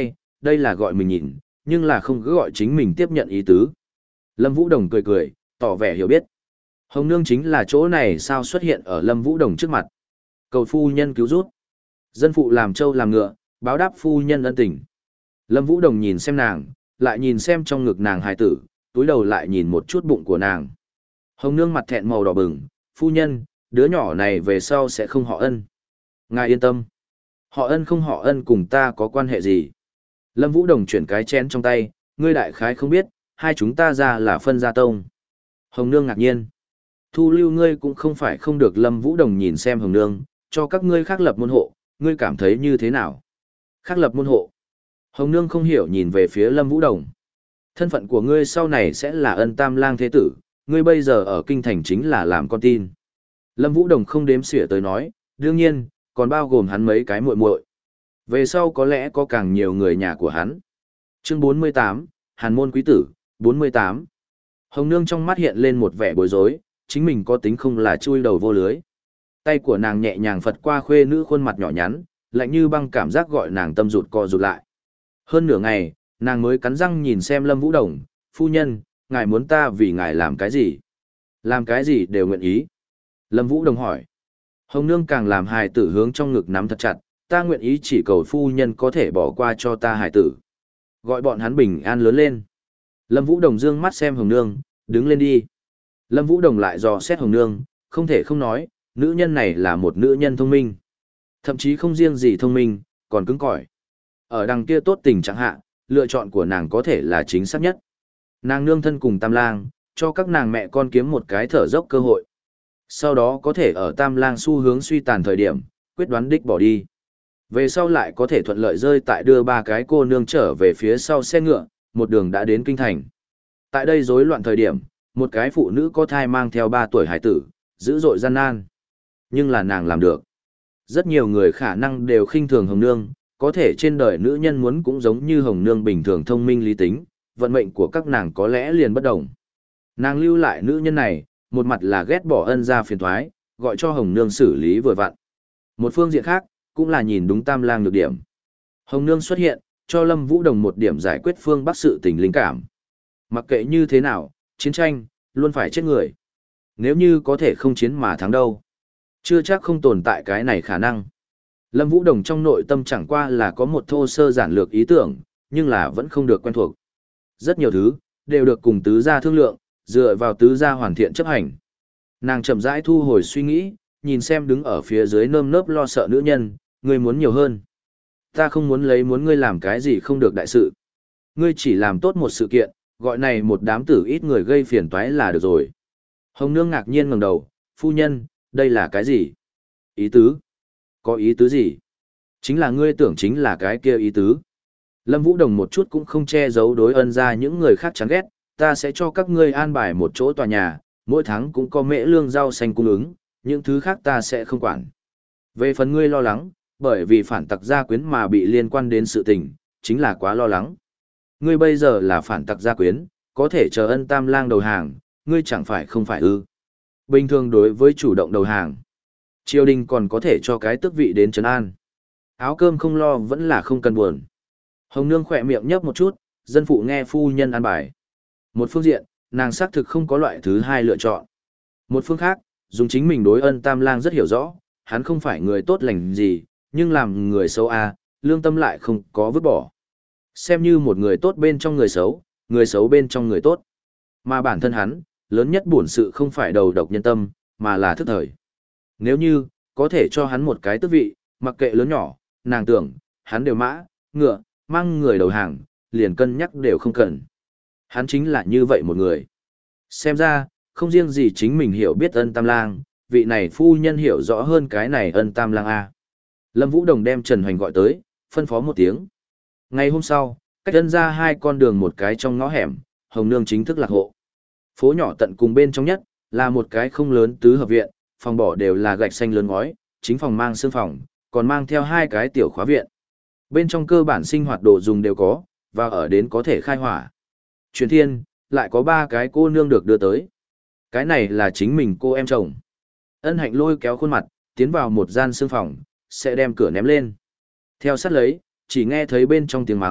đây là gọi mình nhìn, nhưng là không cứ gọi chính mình tiếp nhận ý tứ. Lâm Vũ Đồng cười cười, tỏ vẻ hiểu biết. Hồng Nương chính là chỗ này sao xuất hiện ở Lâm Vũ Đồng trước mặt. Cầu phu nhân cứu rút. Dân phụ làm trâu làm ngựa, báo đáp phu nhân ân tình. Lâm Vũ Đồng nhìn xem nàng, lại nhìn xem trong ngực nàng hài tử, túi đầu lại nhìn một chút bụng của nàng. Hồng Nương mặt thẹn màu đỏ bừng, phu nhân, đứa nhỏ này về sau sẽ không họ ân. Ngài yên tâm. Họ ân không họ ân cùng ta có quan hệ gì. Lâm Vũ Đồng chuyển cái chén trong tay, ngươi đại khái không biết, hai chúng ta ra là phân gia tông. Hồng Nương ngạc nhiên. Thu lưu ngươi cũng không phải không được. Lâm Vũ Đồng nhìn xem Hồng Nương, cho các ngươi khác lập môn hộ, ngươi cảm thấy như thế nào? Khác lập môn hộ. Hồng Nương không hiểu nhìn về phía Lâm Vũ Đồng. Thân phận của ngươi sau này sẽ là ân tam lang thế tử, ngươi bây giờ ở kinh thành chính là làm con tin. Lâm Vũ Đồng không đếm xỉa tới nói, đương nhiên, còn bao gồm hắn mấy cái muội muội. Về sau có lẽ có càng nhiều người nhà của hắn. Chương bốn mươi tám, Hàn môn quý tử, bốn mươi tám. Hồng Nương trong mắt hiện lên một vẻ bối rối, chính mình có tính không là chui đầu vô lưới. Tay của nàng nhẹ nhàng phật qua khuê nữ khuôn mặt nhỏ nhắn, lạnh như băng cảm giác gọi nàng tâm rụt co rụt lại. Hơn nửa ngày, nàng mới cắn răng nhìn xem Lâm Vũ Đồng, phu nhân, ngài muốn ta vì ngài làm cái gì? Làm cái gì đều nguyện ý. Lâm Vũ Đồng hỏi. Hồng Nương càng làm hài tử hướng trong ngực nắm thật chặt, ta nguyện ý chỉ cầu phu nhân có thể bỏ qua cho ta hài tử. Gọi bọn hắn bình an lớn lên. Lâm Vũ Đồng dương mắt xem Hồng Nương, đứng lên đi. Lâm Vũ Đồng lại dò xét Hồng Nương, không thể không nói, nữ nhân này là một nữ nhân thông minh. Thậm chí không riêng gì thông minh, còn cứng cỏi. Ở đằng kia tốt tình chẳng hạ, lựa chọn của nàng có thể là chính xác nhất. Nàng nương thân cùng Tam Lang, cho các nàng mẹ con kiếm một cái thở dốc cơ hội. Sau đó có thể ở Tam Lang xu hướng suy tàn thời điểm, quyết đoán đích bỏ đi. Về sau lại có thể thuận lợi rơi tại đưa ba cái cô nương trở về phía sau xe ngựa, một đường đã đến kinh thành. Tại đây rối loạn thời điểm, một cái phụ nữ có thai mang theo ba tuổi hải tử, dữ dội gian nan. Nhưng là nàng làm được. Rất nhiều người khả năng đều khinh thường Hồng Nương, có thể trên đời nữ nhân muốn cũng giống như Hồng Nương bình thường thông minh lý tính, vận mệnh của các nàng có lẽ liền bất đồng. Nàng lưu lại nữ nhân này, một mặt là ghét bỏ ân gia phiền thoái, gọi cho Hồng Nương xử lý vừa vặn. Một phương diện khác, cũng là nhìn đúng Tam Lang nhược điểm. Hồng Nương xuất hiện, cho Lâm Vũ Đồng một điểm giải quyết phương Bắc sự tình linh cảm. Mặc kệ như thế nào, chiến tranh, luôn phải chết người. Nếu như có thể không chiến mà thắng đâu. Chưa chắc không tồn tại cái này khả năng. Lâm Vũ Đồng trong nội tâm chẳng qua là có một thô sơ giản lược ý tưởng, nhưng là vẫn không được quen thuộc. Rất nhiều thứ, đều được cùng tứ gia thương lượng, dựa vào tứ gia hoàn thiện chấp hành. Nàng chậm rãi thu hồi suy nghĩ, nhìn xem đứng ở phía dưới nơm nớp lo sợ nữ nhân, ngươi muốn nhiều hơn. Ta không muốn lấy muốn ngươi làm cái gì không được đại sự. Ngươi chỉ làm tốt một sự kiện, gọi này một đám tử ít người gây phiền toái là được rồi. Hồng Nương ngạc nhiên ngẩng đầu, phu nhân, đây là cái gì? Ý tứ? Có ý tứ gì? Chính là ngươi tưởng chính là cái kia ý tứ. Lâm Vũ Đồng một chút cũng không che giấu đối ân ra những người khác chán ghét, ta sẽ cho các ngươi an bài một chỗ tòa nhà, mỗi tháng cũng có mễ lương rau xanh cung ứng, những thứ khác ta sẽ không quản. Về phần ngươi lo lắng, bởi vì phản tặc gia quyến mà bị liên quan đến sự tình, chính là quá lo lắng. Ngươi bây giờ là phản tặc gia quyến, có thể chờ ân tam lang đầu hàng, ngươi chẳng phải không phải ư. Bình thường đối với chủ động đầu hàng, triều đình còn có thể cho cái tước vị đến trấn an. Áo cơm không lo vẫn là không cần buồn. Hồng Nương khỏe miệng nhấp một chút, dân phụ nghe phu nhân an bài. Một phương diện, nàng xác thực không có loại thứ hai lựa chọn. Một phương khác, dùng chính mình đối ân tam lang rất hiểu rõ, hắn không phải người tốt lành gì, nhưng làm người xấu à, lương tâm lại không có vứt bỏ. Xem như một người tốt bên trong người xấu, người xấu bên trong người tốt. Mà bản thân hắn, lớn nhất bổn sự không phải đầu độc nhân tâm, mà là thức thời. Nếu như, có thể cho hắn một cái tước vị, mặc kệ lớn nhỏ, nàng tưởng, hắn đều mã, ngựa, mang người đầu hàng, liền cân nhắc đều không cần. Hắn chính là như vậy một người. Xem ra, không riêng gì chính mình hiểu biết ân tam lang, vị này phu nhân hiểu rõ hơn cái này ân tam lang A. Lâm Vũ Đồng đem Trần Hoành gọi tới, phân phó một tiếng. Ngày hôm sau, cách ân ra hai con đường một cái trong ngõ hẻm, Hồng Nương chính thức lạc hộ. Phố nhỏ tận cùng bên trong nhất, là một cái không lớn tứ hợp viện, phòng bỏ đều là gạch xanh lớn ngói, chính phòng mang xương phòng, còn mang theo hai cái tiểu khóa viện. Bên trong cơ bản sinh hoạt đồ dùng đều có, và ở đến có thể khai hỏa. Truyền thiên, lại có ba cái cô nương được đưa tới. Cái này là chính mình cô em chồng. Ân Hạnh lôi kéo khuôn mặt, tiến vào một gian xương phòng, sẽ đem cửa ném lên. Theo sát lấy, chỉ nghe thấy bên trong tiếng mắng,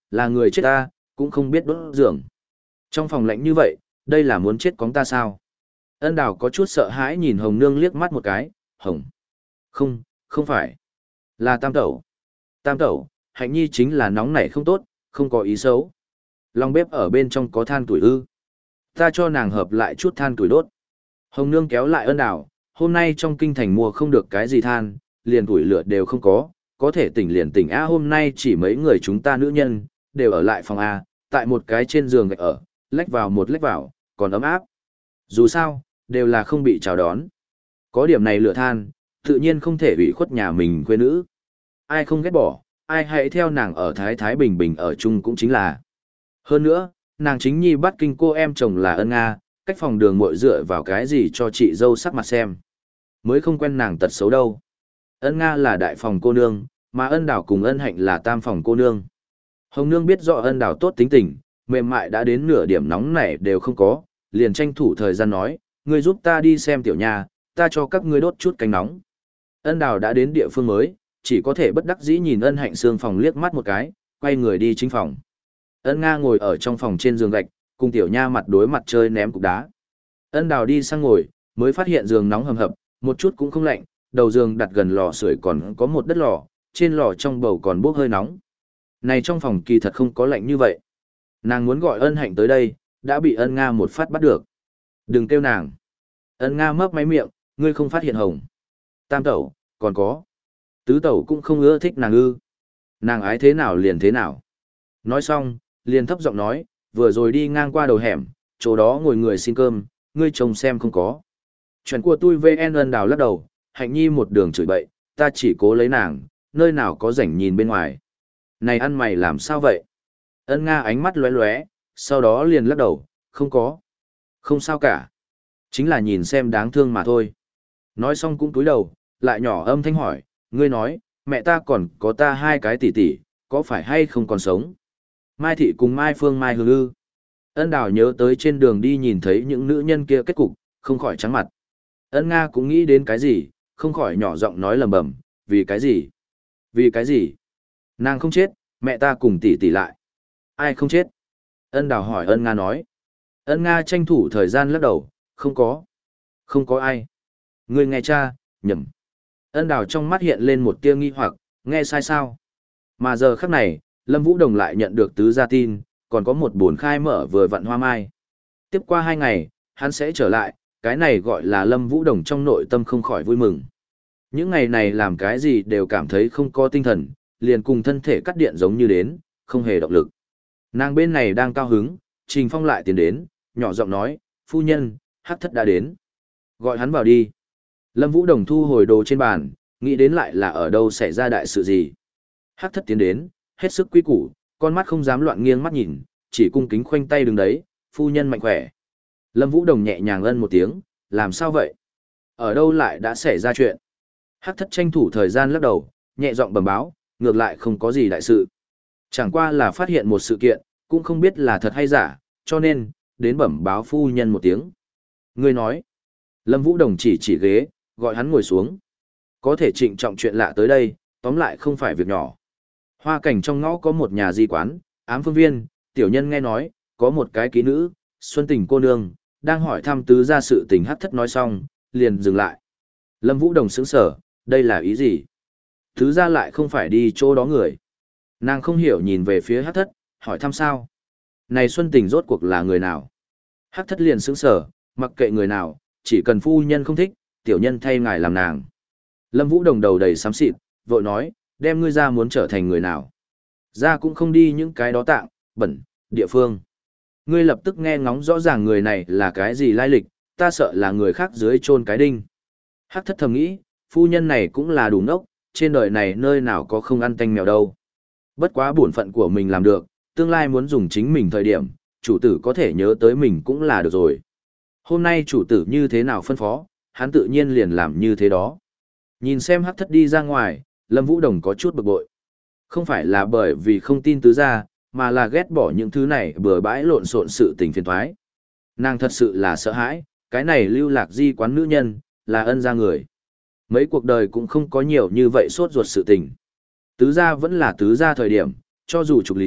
là người chết ta, cũng không biết đốt giường. Trong phòng lạnh như vậy, đây là muốn chết cóng ta sao? Ân Đào có chút sợ hãi nhìn Hồng Nương liếc mắt một cái, Hồng. Không, không phải. Là Tam Tẩu. Tam Tẩu, Hạnh Nhi chính là nóng nảy không tốt, không có ý xấu. Lòng bếp ở bên trong có than tuổi ư. Ta cho nàng hợp lại chút than tuổi đốt. Hồng Nương kéo lại Ân Đào, hôm nay trong kinh thành mua không được cái gì than, liền tuổi lửa đều không có, có thể tỉnh liền tỉnh A hôm nay chỉ mấy người chúng ta nữ nhân, đều ở lại phòng A, tại một cái trên giường gạch ở, lách vào một lách vào, còn ấm áp. Dù sao, đều là không bị chào đón. Có điểm này lửa than, tự nhiên không thể ủy khuất nhà mình quê nữ. Ai không ghét bỏ, ai hãy theo nàng ở Thái Thái Bình Bình ở chung cũng chính là. Hơn nữa, nàng chính nhi bắt kinh cô em chồng là Ân Nga, cách phòng đường muội dựa vào cái gì cho chị dâu sắc mặt xem. Mới không quen nàng tật xấu đâu. Ân Nga là đại phòng cô nương, mà Ân Đào cùng Ân Hạnh là tam phòng cô nương. Hồng Nương biết rõ Ân Đào tốt tính tình, mềm mại đã đến nửa điểm nóng nảy đều không có, liền tranh thủ thời gian nói, ngươi giúp ta đi xem tiểu nhà, ta cho các ngươi đốt chút cánh nóng. Ân Đào đã đến địa phương mới, chỉ có thể bất đắc dĩ nhìn Ân Hạnh xương phòng liếc mắt một cái, quay người đi chính phòng. Ân Nga ngồi ở trong phòng trên giường gạch, cùng tiểu nha mặt đối mặt chơi ném cục đá. Ân Đào đi sang ngồi, mới phát hiện giường nóng hầm hập, một chút cũng không lạnh, đầu giường đặt gần lò sưởi còn có một đất lò, trên lò trong bầu còn bốc hơi nóng. Này trong phòng kỳ thật không có lạnh như vậy. Nàng muốn gọi Ân Hạnh tới đây, đã bị Ân Nga một phát bắt được. Đừng kêu nàng. Ân Nga mấp máy miệng, ngươi không phát hiện Hồng. Tam tẩu, còn có. Tứ tẩu cũng không ưa thích nàng ư. Nàng ái thế nào liền thế nào. Nói xong, liền thấp giọng nói, vừa rồi đi ngang qua đầu hẻm, chỗ đó ngồi người xin cơm, ngươi trông xem không có. Chuyện của tôi vê en Ân Đào lắc đầu, Hạnh Nhi một đường chửi bậy, ta chỉ cố lấy nàng, nơi nào có rảnh nhìn bên ngoài. Này ăn mày làm sao vậy? Ân Nga ánh mắt lóe lóe, sau đó liền lắc đầu, không có. Không sao cả. Chính là nhìn xem đáng thương mà thôi. Nói xong cũng cúi đầu, lại nhỏ âm thanh hỏi, ngươi nói, mẹ ta còn có ta hai cái tỷ tỷ, có phải hay không còn sống? Mai Thị cùng Mai Phương Mai Hương ư. Ân Đào nhớ tới trên đường đi nhìn thấy những nữ nhân kia kết cục, không khỏi trắng mặt. Ân Nga cũng nghĩ đến cái gì, không khỏi nhỏ giọng nói lầm bầm, vì cái gì? Vì cái gì? Nàng không chết, mẹ ta cùng tỷ tỷ lại. Ai không chết? Ân Đào hỏi Ân Nga nói. Ân Nga tranh thủ thời gian lắc đầu, không có. Không có ai. Ngươi nghe cha, nhầm. Ân Đào trong mắt hiện lên một tia nghi hoặc, nghe sai sao? Mà giờ khắc này, Lâm Vũ Đồng lại nhận được tứ gia tin, còn có một buồn khai mở vừa vặn hoa mai. Tiếp qua hai ngày, hắn sẽ trở lại, cái này gọi là Lâm Vũ Đồng trong nội tâm không khỏi vui mừng. Những ngày này làm cái gì đều cảm thấy không có tinh thần, liền cùng thân thể cắt điện giống như đến, không hề động lực. Nàng bên này đang cao hứng, Trình Phong lại tiến đến, nhỏ giọng nói, phu nhân, Hắc Thất đã đến. Gọi hắn vào đi. Lâm Vũ Đồng thu hồi đồ trên bàn, nghĩ đến lại là ở đâu xảy ra đại sự gì. Hắc Thất tiến đến, hết sức quý củ, con mắt không dám loạn nghiêng mắt nhìn, chỉ cung kính khoanh tay đứng đấy, phu nhân mạnh khỏe. Lâm Vũ Đồng nhẹ nhàng ân một tiếng, làm sao vậy? Ở đâu lại đã xảy ra chuyện? Hắc Thất tranh thủ thời gian lắc đầu, nhẹ giọng bẩm báo, ngược lại không có gì đại sự. Chẳng qua là phát hiện một sự kiện, cũng không biết là thật hay giả, cho nên, đến bẩm báo phu nhân một tiếng. Ngươi nói, Lâm Vũ Đồng chỉ chỉ ghế, gọi hắn ngồi xuống. Có thể trịnh trọng chuyện lạ tới đây, tóm lại không phải việc nhỏ. Hoa cảnh trong ngõ có một nhà di quán, ám phương viên, tiểu nhân nghe nói, có một cái ký nữ, Xuân Tình cô nương, đang hỏi thăm tứ gia sự tình. Hắc Thất nói xong, liền dừng lại. Lâm Vũ Đồng sững sờ, đây là ý gì? Tứ gia lại không phải đi chỗ đó người. Nàng không hiểu nhìn về phía Hắc Thất, hỏi thăm sao? Này Xuân Tình rốt cuộc là người nào? Hắc Thất liền sững sờ, mặc kệ người nào, chỉ cần phu nhân không thích, tiểu nhân thay ngài làm nàng. Lâm Vũ Đồng đầu đầy xám xịt, vội nói, đem ngươi ra muốn trở thành người nào? Ra cũng không đi những cái đó tạng, bẩn, địa phương. Ngươi lập tức nghe ngóng rõ ràng người này là cái gì lai lịch, ta sợ là người khác dưới chôn cái đinh. Hắc Thất thầm nghĩ, phu nhân này cũng là đủ ngốc, trên đời này nơi nào có không ăn tanh mèo đâu. Bất quá bổn phận của mình làm được, tương lai muốn dùng chính mình thời điểm, chủ tử có thể nhớ tới mình cũng là được rồi. Hôm nay chủ tử như thế nào phân phó, hắn tự nhiên liền làm như thế đó. Nhìn xem Hắc Thất đi ra ngoài, Lâm Vũ Đồng có chút bực bội. Không phải là bởi vì không tin tứ gia, mà là ghét bỏ những thứ này bừa bãi lộn xộn sự tình phiền toái. Nàng thật sự là sợ hãi, cái này lưu lạc di quán nữ nhân, là Ân gia người. Mấy cuộc đời cũng không có nhiều như vậy sốt ruột sự tình. Tứ gia vẫn là tứ gia thời điểm, cho dù trục lý,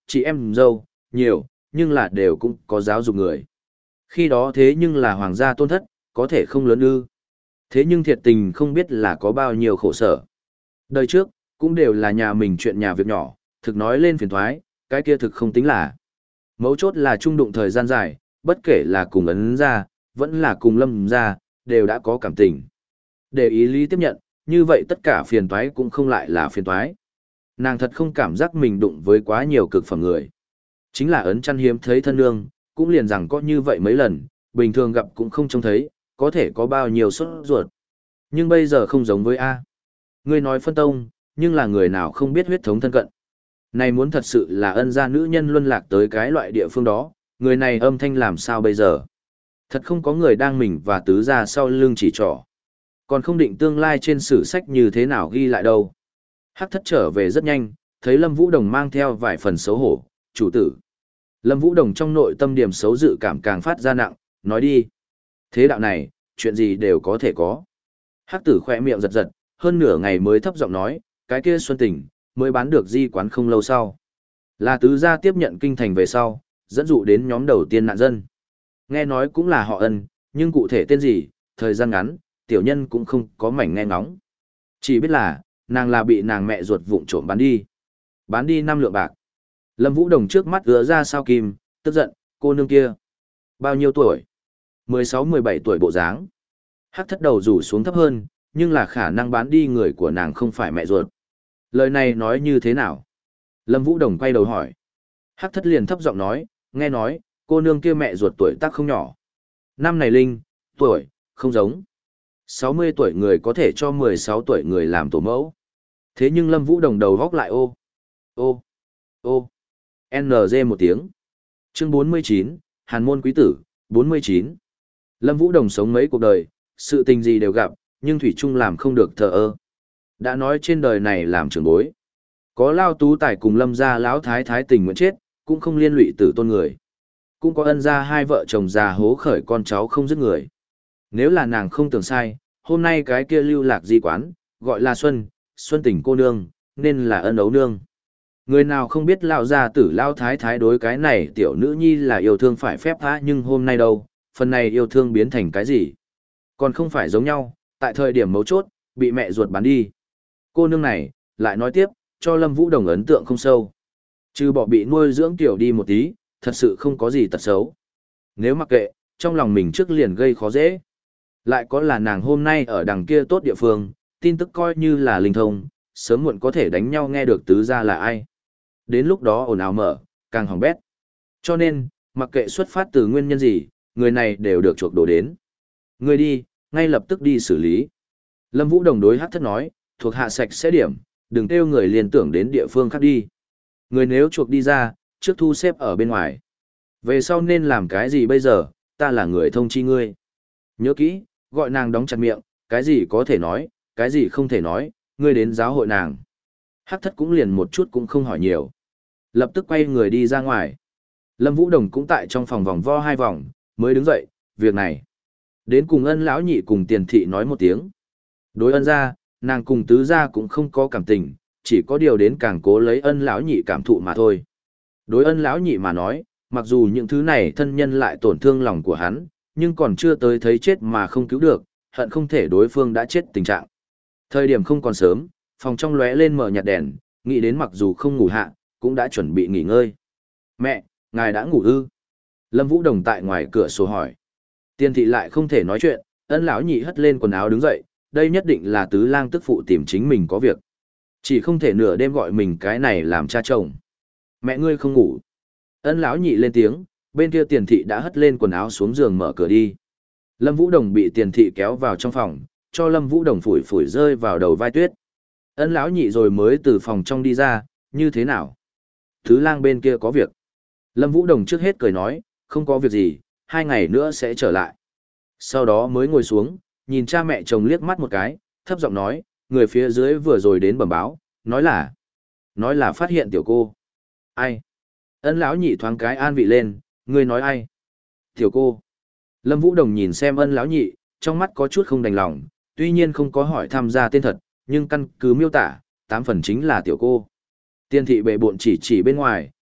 chị em dâu, nhiều, nhưng là đều cũng có giáo dục người. Khi đó thế nhưng là hoàng gia tôn thất, có thể không lớn ư. Thế nhưng thiệt tình không biết là có bao nhiêu khổ sở. Đời trước, cũng đều là nhà mình chuyện nhà việc nhỏ, thực nói lên phiền thoái, cái kia thực không tính là. Mấu chốt là trung đụng thời gian dài, bất kể là cùng ấn ra, vẫn là cùng lâm ra, đều đã có cảm tình. Để ý lý tiếp nhận, như vậy tất cả phiền toái cũng không lại là phiền toái. Nàng thật không cảm giác mình đụng với quá nhiều cực phẩm người. Chính là ấn chăn hiếm thấy thân nương, cũng liền rằng có như vậy mấy lần, bình thường gặp cũng không trông thấy, có thể có bao nhiêu sốt ruột. Nhưng bây giờ không giống với A. Ngươi nói phân tông, nhưng là người nào không biết huyết thống thân cận. Này muốn thật sự là ân gia nữ nhân luân lạc tới cái loại địa phương đó, người này âm thanh làm sao bây giờ? Thật không có người đang mình và tứ gia sau lưng chỉ trỏ. Còn không định tương lai trên sử sách như thế nào ghi lại đâu. Hắc thất trở về rất nhanh, thấy Lâm Vũ Đồng mang theo vài phần xấu hổ, chủ tử. Lâm Vũ Đồng trong nội tâm điểm xấu dự cảm càng phát ra nặng, nói đi. Thế đạo này, chuyện gì đều có thể có. Hắc tử khỏe miệng giật giật, hơn nửa ngày mới thấp giọng nói, cái kia Xuân Tỉnh, mới bán được di quán không lâu sau. Là tứ gia tiếp nhận kinh thành về sau, dẫn dụ đến nhóm đầu tiên nạn dân. Nghe nói cũng là họ Ân, nhưng cụ thể tên gì, thời gian ngắn, tiểu nhân cũng không có mảnh nghe ngóng. Chỉ biết là, nàng là bị nàng mẹ ruột vụng trộm bán đi. Bán đi năm lượng bạc. Lâm Vũ Đồng trước mắt ứa ra sao kim, tức giận, cô nương kia. Bao nhiêu tuổi? mười sáu mười bảy tuổi bộ dáng. Hắc thất đầu rủ xuống thấp hơn, nhưng là khả năng bán đi người của nàng không phải mẹ ruột. Lời này nói như thế nào? Lâm Vũ Đồng quay đầu hỏi. Hắc thất liền thấp giọng nói, nghe nói, cô nương kia mẹ ruột tuổi tác không nhỏ. Năm này Linh, tuổi, không giống. sáu mươi tuổi người có thể cho mười sáu tuổi người làm tổ mẫu. Thế nhưng Lâm Vũ Đồng đầu góc lại ô. Ô. Ô. en giê một tiếng. Chương bốn mươi chín, Hàn môn quý tử, bốn mươi chín. Lâm Vũ Đồng sống mấy cuộc đời, sự tình gì đều gặp, nhưng Thủy Trung làm không được thờ ơ. Đã nói trên đời này làm trưởng bối. Có Lao Tú Tài cùng Lâm gia lão thái thái tình nguyện chết, cũng không liên lụy tử tôn người. Cũng có Ân gia hai vợ chồng già hố khởi con cháu không dứt người. Nếu là nàng không tưởng sai, hôm nay cái kia lưu lạc di quán, gọi là Xuân, Xuân Tình cô nương, nên là Ân ấu nương. Người nào không biết lão gia tử lão thái thái đối cái này tiểu nữ nhi là yêu thương phải phép tha, nhưng hôm nay đâu, phần này yêu thương biến thành cái gì? Còn không phải giống nhau, tại thời điểm mấu chốt, bị mẹ ruột bán đi. Cô nương này, lại nói tiếp, cho Lâm Vũ Đồng ấn tượng không sâu. Trừ bỏ bị nuôi dưỡng tiểu đi một tí, thật sự không có gì tật xấu. Nếu mặc kệ, trong lòng mình trước liền gây khó dễ. Lại có là nàng hôm nay ở đằng kia tốt địa phương, tin tức coi như là linh thông, sớm muộn có thể đánh nhau nghe được tứ gia là ai. Đến lúc đó ồn ào mở, càng hỏng bét. Cho nên, mặc kệ xuất phát từ nguyên nhân gì, người này đều được chuộc đồ đến. Người đi, ngay lập tức đi xử lý. Lâm Vũ Đồng đối Hắc thất nói, thuộc hạ sạch sẽ điểm, đừng kêu người liên tưởng đến địa phương khác đi. Người nếu chuộc đi ra, trước thu xếp ở bên ngoài. Về sau nên làm cái gì bây giờ, ta là người thông chi ngươi. Nhớ kỹ, gọi nàng đóng chặt miệng, cái gì có thể nói, cái gì không thể nói, ngươi đến giáo hội nàng. Hắc thất cũng liền một chút cũng không hỏi nhiều. Lập tức quay người đi ra ngoài. Lâm Vũ Đồng cũng tại trong phòng vòng vo hai vòng, mới đứng dậy, việc này. Đến cùng Ân lão nhị cùng Tiền thị nói một tiếng. Đối Ân gia, nàng cùng tứ gia cũng không có cảm tình, chỉ có điều đến càng cố lấy Ân lão nhị cảm thụ mà thôi. Đối Ân lão nhị mà nói, mặc dù những thứ này thân nhân lại tổn thương lòng của hắn, nhưng còn chưa tới thấy chết mà không cứu được, hận không thể đối phương đã chết tình trạng. Thời điểm không còn sớm, phòng trong lóe lên mở nhạt đèn, nghĩ đến mặc dù không ngủ hạ, cũng đã chuẩn bị nghỉ ngơi. Mẹ, ngài đã ngủ ư? Lâm Vũ Đồng tại ngoài cửa sổ hỏi. Tiên thị lại không thể nói chuyện, Ân lão nhị hất lên quần áo đứng dậy, đây nhất định là tứ lang tức phụ tìm chính mình có việc. Chỉ không thể nửa đêm gọi mình cái này làm cha chồng. Mẹ ngươi không ngủ. Ân lão nhị lên tiếng, bên kia Tiền thị đã hất lên quần áo xuống giường mở cửa đi. Lâm Vũ Đồng bị Tiền thị kéo vào trong phòng, cho Lâm Vũ Đồng phủi phủi rơi vào đầu vai tuyết. Ân lão nhị rồi mới từ phòng trong đi ra, như thế nào? Thứ lang bên kia có việc. Lâm Vũ Đồng trước hết cười nói, không có việc gì, hai ngày nữa sẽ trở lại. Sau đó mới ngồi xuống, nhìn cha mẹ chồng liếc mắt một cái, thấp giọng nói, người phía dưới vừa rồi đến bẩm báo, nói là, nói là phát hiện tiểu cô. Ai? Ân lão nhị thoáng cái an vị lên, ngươi nói ai? Tiểu cô. Lâm Vũ Đồng nhìn xem Ân lão nhị, trong mắt có chút không đành lòng, tuy nhiên không có hỏi tham gia tên thật, nhưng căn cứ miêu tả, tám phần chính là tiểu cô. Tiên thị bệ bộn chỉ chỉ bên ngoài,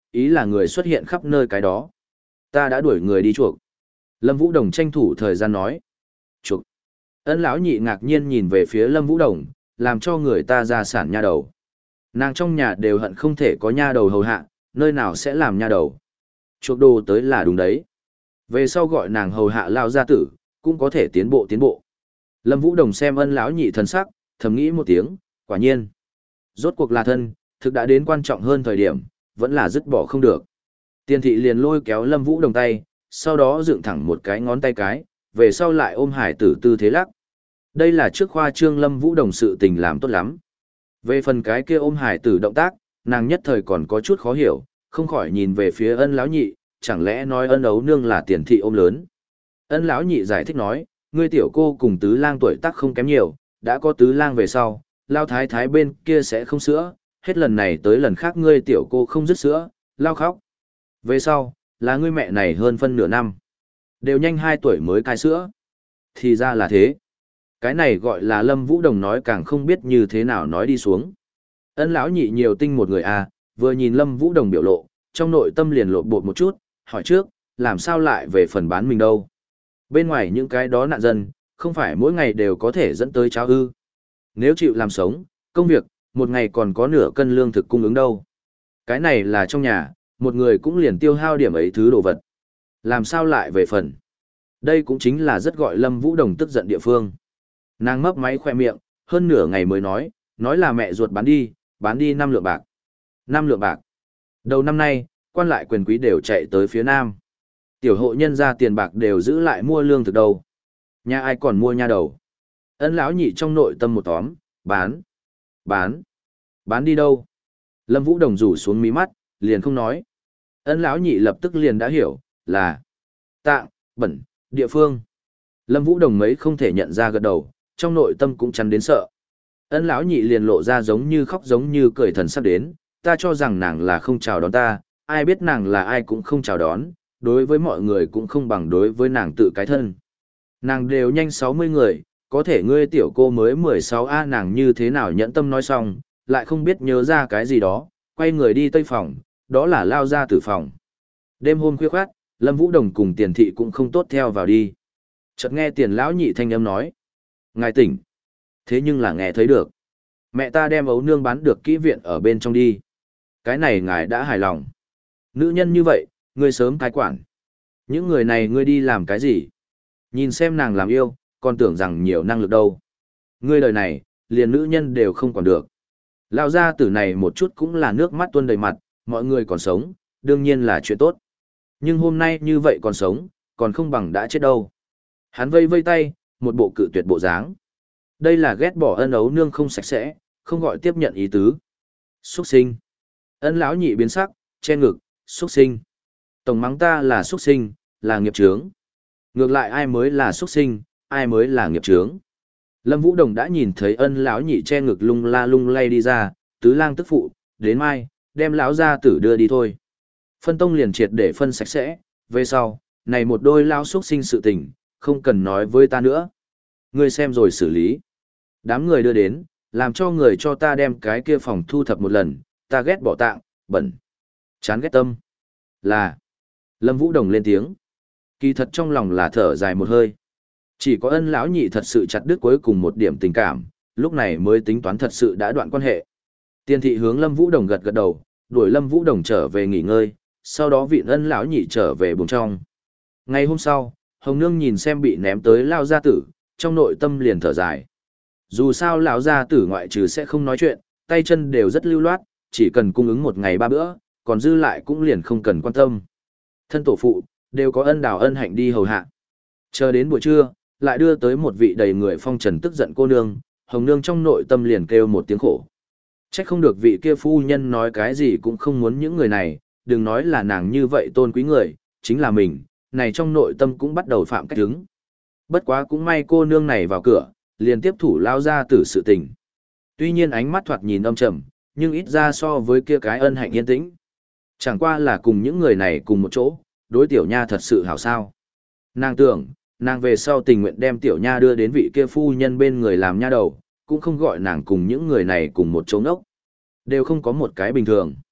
ý là người xuất hiện khắp nơi cái đó. Ta đã đuổi người đi chuộc. Lâm Vũ Đồng tranh thủ thời gian nói. Chuộc. Ân lão nhị ngạc nhiên nhìn về phía Lâm Vũ Đồng, làm cho người ta ra sản nha đầu. Nàng trong nhà đều hận không thể có nha đầu hầu hạ, nơi nào sẽ làm nha đầu. Chuộc đồ tới là đúng đấy. Về sau gọi nàng hầu hạ lao gia tử, cũng có thể tiến bộ tiến bộ. Lâm Vũ Đồng xem ân lão nhị thần sắc, thầm nghĩ một tiếng, quả nhiên. Rốt cuộc là thân, thực đã đến quan trọng hơn thời điểm, vẫn là dứt bỏ không được. Tiền thị liền lôi kéo Lâm Vũ Đồng tay, sau đó dựng thẳng một cái ngón tay cái, về sau lại ôm hải tử tư thế lắc. Đây là trước khoa trương Lâm Vũ Đồng sự tình làm tốt lắm. Về phần cái kia ôm hải tử động tác, nàng nhất thời còn có chút khó hiểu, không khỏi nhìn về phía ân lão nhị, chẳng lẽ nói ân ấu nương là tiền thị ôm lớn. Ân lão nhị giải thích nói, ngươi tiểu cô cùng tứ lang tuổi tác không kém nhiều, đã có tứ lang về sau, lao thái thái bên kia sẽ không sữa, hết lần này tới lần khác ngươi tiểu cô không dứt sữa, lao khóc. Về sau, là ngươi mẹ này hơn phân nửa năm. Đều nhanh hai tuổi mới cai sữa. Thì ra là thế. Cái này gọi là Lâm Vũ Đồng nói càng không biết như thế nào nói đi xuống. Ân lão nhị nhiều tinh một người à, vừa nhìn Lâm Vũ Đồng biểu lộ, trong nội tâm liền lộ bột một chút, hỏi trước, làm sao lại về phần bán mình đâu. Bên ngoài những cái đó nạn dân, không phải mỗi ngày đều có thể dẫn tới cháo ư. Nếu chịu làm sống, công việc, một ngày còn có nửa cân lương thực cung ứng đâu. Cái này là trong nhà, một người cũng liền tiêu hao điểm ấy thứ đồ vật. Làm sao lại về phần. Đây cũng chính là rất gọi Lâm Vũ Đồng tức giận địa phương. Nàng mấp máy khoe miệng, hơn nửa ngày mới nói, nói là mẹ ruột bán đi, bán đi năm lượng bạc. Năm lượng bạc. Đầu năm nay, quan lại quyền quý đều chạy tới phía nam. Tiểu hộ nhân ra tiền bạc đều giữ lại mua lương thực đâu. Nhà ai còn mua nha đầu. Ân lão nhị trong nội tâm một tóm, bán, bán, bán đi đâu. Lâm Vũ Đồng rủ xuống mí mắt, liền không nói. Ân lão nhị lập tức liền đã hiểu, là tạng, bẩn, địa phương. Lâm Vũ Đồng mấy không thể nhận ra gật đầu, trong nội tâm cũng chắn đến sợ. Ân lão nhị liền lộ ra giống như khóc giống như cười thần sắp đến, ta cho rằng nàng là không chào đón ta, ai biết nàng là ai cũng không chào đón, đối với mọi người cũng không bằng đối với nàng tự cái thân. Nàng đều nhanh sáu mươi người, có thể ngươi tiểu cô mới mười sáu a nàng như thế nào nhẫn tâm nói xong, lại không biết nhớ ra cái gì đó, quay người đi tây phòng, đó là lao ra tử phòng. Đêm hôm khuya khoát, Lâm Vũ Đồng cùng tiền thị cũng không tốt theo vào đi. Chợt nghe tiền lão nhị thanh âm nói, ngài tỉnh. Thế nhưng là nghe thấy được. Mẹ ta đem ấu nương bán được kỹ viện ở bên trong đi. Cái này ngài đã hài lòng. Nữ nhân như vậy, ngươi sớm cai quản. Những người này ngươi đi làm cái gì? Nhìn xem nàng làm yêu, còn tưởng rằng nhiều năng lực đâu. Ngươi đời này, liền nữ nhân đều không còn được. Lão gia tử này một chút cũng là nước mắt tuôn đầy mặt, mọi người còn sống, đương nhiên là chuyện tốt. Nhưng hôm nay như vậy còn sống, còn không bằng đã chết đâu. Hắn vây vây tay, một bộ cự tuyệt bộ dáng. Đây là ghét bỏ ân ấu nương không sạch sẽ, không gọi tiếp nhận ý tứ. Xuất sinh. Ân lão nhị biến sắc, che ngực, xuất sinh. Tổng mắng ta là xuất sinh, là nghiệp chướng. Ngược lại ai mới là xuất sinh, ai mới là nghiệp chướng. Lâm Vũ Đồng đã nhìn thấy ân lão nhị che ngực lung la lung lay đi ra, tứ lang tức phụ, đến mai, đem lão gia tử đưa đi thôi. Phân tông liền triệt để phân sạch sẽ, về sau, này một đôi lão xuất sinh sự tình, không cần nói với ta nữa. Ngươi xem rồi xử lý. Đám người đưa đến, làm cho người cho ta đem cái kia phòng thu thập một lần, ta ghét bỏ tạng, bẩn, chán ghét tâm. Là. Lâm Vũ Đồng lên tiếng. Kỳ thật trong lòng là thở dài một hơi. Chỉ có ân lão nhị thật sự chặt đứt cuối cùng một điểm tình cảm, lúc này mới tính toán thật sự đã đoạn quan hệ. Tiên thị hướng Lâm Vũ Đồng gật gật đầu, đuổi Lâm Vũ Đồng trở về nghỉ ngơi, sau đó vị ân lão nhị trở về buồng trong. Ngày hôm sau, Hồng Nương nhìn xem bị ném tới lao gia tử, trong nội tâm liền thở dài. Dù sao lão gia tử ngoại trừ sẽ không nói chuyện, tay chân đều rất lưu loát, chỉ cần cung ứng một ngày ba bữa, còn dư lại cũng liền không cần quan tâm. Thân tổ phụ, đều có ân đào ân hạnh đi hầu hạ. Chờ đến buổi trưa, lại đưa tới một vị đầy người phong trần tức giận cô nương, Hồng Nương trong nội tâm liền kêu một tiếng khổ. Trách không được vị kia phu nhân nói cái gì cũng không muốn những người này, đừng nói là nàng như vậy tôn quý người, chính là mình, này trong nội tâm cũng bắt đầu phạm cách đứng. Bất quá cũng may cô nương này vào cửa, liền tiếp thủ lao ra tử sự tình. Tuy nhiên ánh mắt thoạt nhìn âm trầm, nhưng ít ra so với kia cái ân hạnh yên tĩnh. Chẳng qua là cùng những người này cùng một chỗ, đối tiểu nha thật sự hảo sao. Nàng tưởng, nàng về sau tình nguyện đem tiểu nha đưa đến vị kia phu nhân bên người làm nha đầu, cũng không gọi nàng cùng những người này cùng một chỗ ngốc. Đều không có một cái bình thường.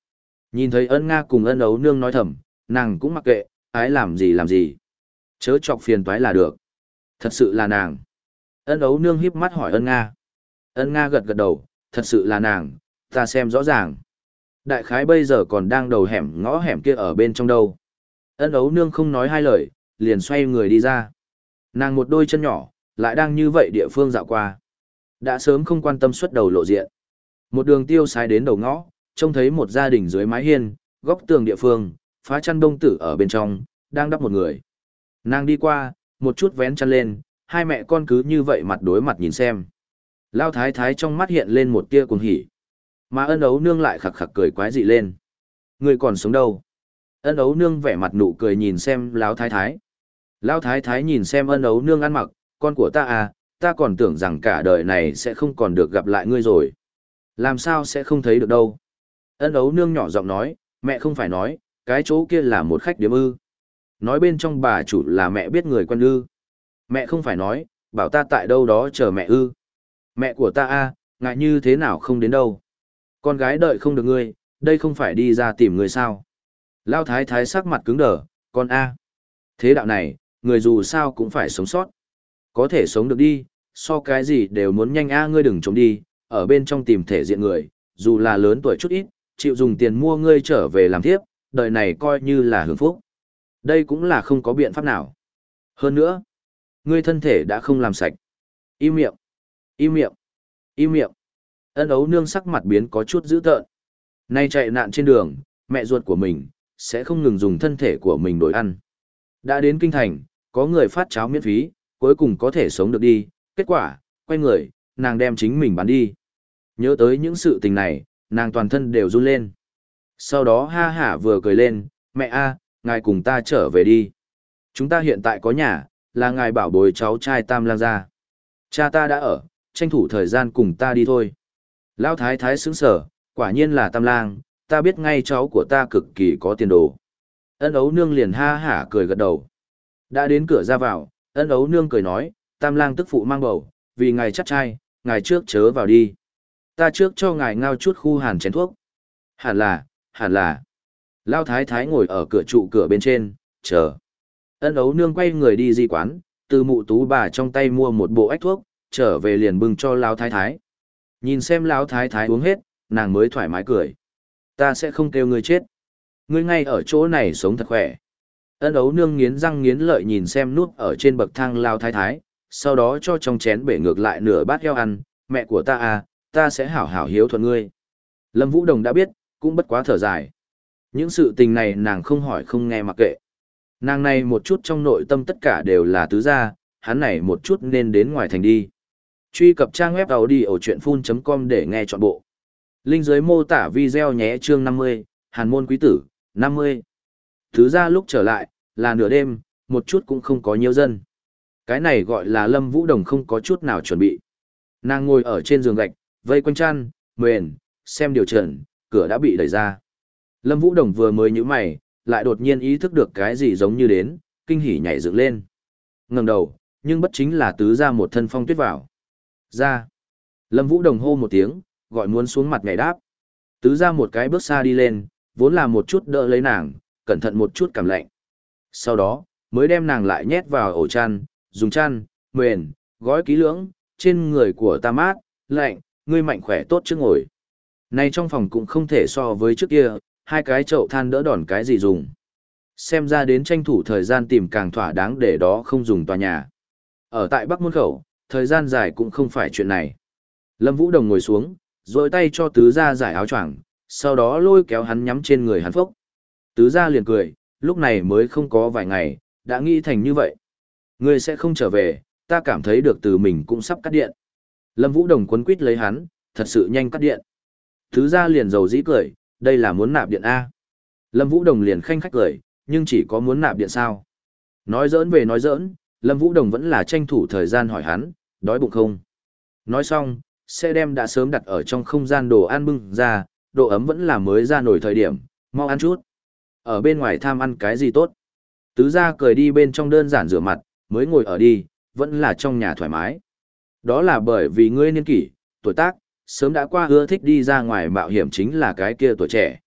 Nhìn thấy ân Nga cùng ân ấu nương nói thầm, nàng cũng mặc kệ, ái làm gì làm gì. Chớ chọc phiền toái là được. Thật sự là nàng. Ân ấu nương híp mắt hỏi ân Nga. Ân Nga gật gật đầu, thật sự là nàng, ta xem rõ ràng. Đại khái bây giờ còn đang đầu hẻm ngõ hẻm kia ở bên trong đâu. Ân ấu nương không nói hai lời, liền xoay người đi ra. Nàng một đôi chân nhỏ, lại đang như vậy địa phương dạo qua. Đã sớm không quan tâm xuất đầu lộ diện. Một đường tiêu sái đến đầu ngõ, trông thấy một gia đình dưới mái hiên, góc tường địa phương, phá chăn đông tử ở bên trong, đang đắp một người. Nàng đi qua, một chút vén chăn lên, hai mẹ con cứ như vậy mặt đối mặt nhìn xem. Lao thái thái trong mắt hiện lên một tia cuồng hỉ. Mà ân ấu nương lại khặc khặc cười quái dị lên. Người còn sống đâu? Ân ấu nương vẻ mặt nụ cười nhìn xem Lão thái thái. Lão thái thái nhìn xem ân ấu nương ăn mặc, con của ta à, ta còn tưởng rằng cả đời này sẽ không còn được gặp lại ngươi rồi. Làm sao sẽ không thấy được đâu? Ân ấu nương nhỏ giọng nói, mẹ không phải nói, cái chỗ kia là một khách điếm ư. Nói bên trong bà chủ là mẹ biết người quen ư. Mẹ không phải nói, bảo ta tại đâu đó chờ mẹ ư. Mẹ của ta a, ngại như thế nào không đến đâu. Con gái đợi không được ngươi, đây không phải đi ra tìm người sao. Lao thái thái sắc mặt cứng đờ, con a. Thế đạo này, người dù sao cũng phải sống sót. Có thể sống được đi, so cái gì đều muốn nhanh a ngươi đừng trốn đi, ở bên trong tìm thể diện người, dù là lớn tuổi chút ít, chịu dùng tiền mua ngươi trở về làm thiếp, đời này coi như là hưởng phúc. Đây cũng là không có biện pháp nào. Hơn nữa, ngươi thân thể đã không làm sạch. Im miệng, im miệng, im miệng. Ân ấu nương sắc mặt biến có chút dữ tợn. Nay chạy nạn trên đường, mẹ ruột của mình, sẽ không ngừng dùng thân thể của mình đổi ăn. Đã đến kinh thành, có người phát cháo miễn phí, cuối cùng có thể sống được đi. Kết quả, quay người, nàng đem chính mình bán đi. Nhớ tới những sự tình này, nàng toàn thân đều run lên. Sau đó ha hả vừa cười lên, mẹ a, ngài cùng ta trở về đi. Chúng ta hiện tại có nhà, là ngài bảo bối cháu trai Tam Lang gia. Cha ta đã ở, tranh thủ thời gian cùng ta đi thôi. Lão thái thái sững sờ, quả nhiên là Tam Lang, ta biết ngay cháu của ta cực kỳ có tiền đồ. Ân ấu nương liền ha hả cười gật đầu. Đã đến cửa ra vào, ân ấu nương cười nói, Tam Lang tức phụ mang bầu, vì ngài chắc trai, ngài trước chớ vào đi. Ta trước cho ngài ngao chút khu hàn chén thuốc. Hẳn là, hẳn là. Lão thái thái ngồi ở cửa trụ cửa bên trên, chờ. Ân ấu nương quay người đi di quán, từ mụ tú bà trong tay mua một bộ ách thuốc, trở về liền bưng cho Lão thái thái. Nhìn xem Lão thái thái uống hết, nàng mới thoải mái cười. Ta sẽ không kêu ngươi chết. Ngươi ngay ở chỗ này sống thật khỏe. Ân ấu nương nghiến răng nghiến lợi nhìn xem nút ở trên bậc thang Lão thái thái, sau đó cho trong chén bể ngược lại nửa bát heo ăn, mẹ của ta à, ta sẽ hảo hảo hiếu thuận ngươi. Lâm Vũ Đồng đã biết, cũng bất quá thở dài. Những sự tình này nàng không hỏi không nghe mặc kệ. Nàng này một chút trong nội tâm tất cả đều là tứ gia, hắn này một chút nên đến ngoài thành đi. Truy cập trang web audiochuyenphun chấm com để nghe trọn bộ. Link dưới mô tả video nhé chương năm mươi, Hàn môn quý tử, năm mươi. Tứ gia lúc trở lại, là nửa đêm, một chút cũng không có nhiều dân. Cái này gọi là Lâm Vũ Đồng không có chút nào chuẩn bị. Nàng ngồi ở trên giường gạch, vây quanh chăn, mền, xem điều trần, cửa đã bị đẩy ra. Lâm Vũ Đồng vừa mới nhíu mày, lại đột nhiên ý thức được cái gì giống như đến, kinh hỉ nhảy dựng lên. Ngẩng đầu, nhưng bất chính là tứ gia một thân phong tuyết vào. Ra. Lâm Vũ Đồng hô một tiếng, gọi muốn xuống mặt nhảy đáp. Tứ gia một cái bước xa đi lên, vốn là một chút đỡ lấy nàng, cẩn thận một chút cảm lạnh. Sau đó, mới đem nàng lại nhét vào ổ chăn, dùng chăn, mền, gói kỹ lưỡng, trên người của ta mát, lạnh, ngươi mạnh khỏe tốt trước ngồi. Này trong phòng cũng không thể so với trước kia, hai cái chậu than đỡ đòn cái gì dùng. Xem ra đến tranh thủ thời gian tìm càng thỏa đáng để đó không dùng tòa nhà. Ở tại Bắc Môn Khẩu, thời gian dài cũng không phải chuyện này. Lâm Vũ Đồng ngồi xuống, rồi tay cho tứ gia giải áo choàng, sau đó lôi kéo hắn nhắm trên người hắn phốc. Tứ gia liền cười, lúc này mới không có vài ngày, đã nghĩ thành như vậy. Ngươi sẽ không trở về, ta cảm thấy được từ mình cũng sắp cắt điện. Lâm Vũ Đồng quấn quýt lấy hắn, thật sự nhanh cắt điện. Tứ gia liền dầu dĩ cười, đây là muốn nạp điện A. Lâm Vũ Đồng liền khanh khách cười, nhưng chỉ có muốn nạp điện sao. Nói giỡn về nói giỡn, Lâm Vũ Đồng vẫn là tranh thủ thời gian hỏi hắn, đói bụng không? Nói xong, sẽ đem đã sớm đặt ở trong không gian đồ ăn bưng ra, độ ấm vẫn là mới ra nổi thời điểm, mau ăn chút. Ở bên ngoài tham ăn cái gì tốt? Tứ gia cười đi bên trong đơn giản rửa mặt, mới ngồi ở đi, vẫn là trong nhà thoải mái. Đó là bởi vì ngươi niên kỷ, tuổi tác, sớm đã qua ưa thích đi ra ngoài mạo hiểm chính là cái kia tuổi trẻ.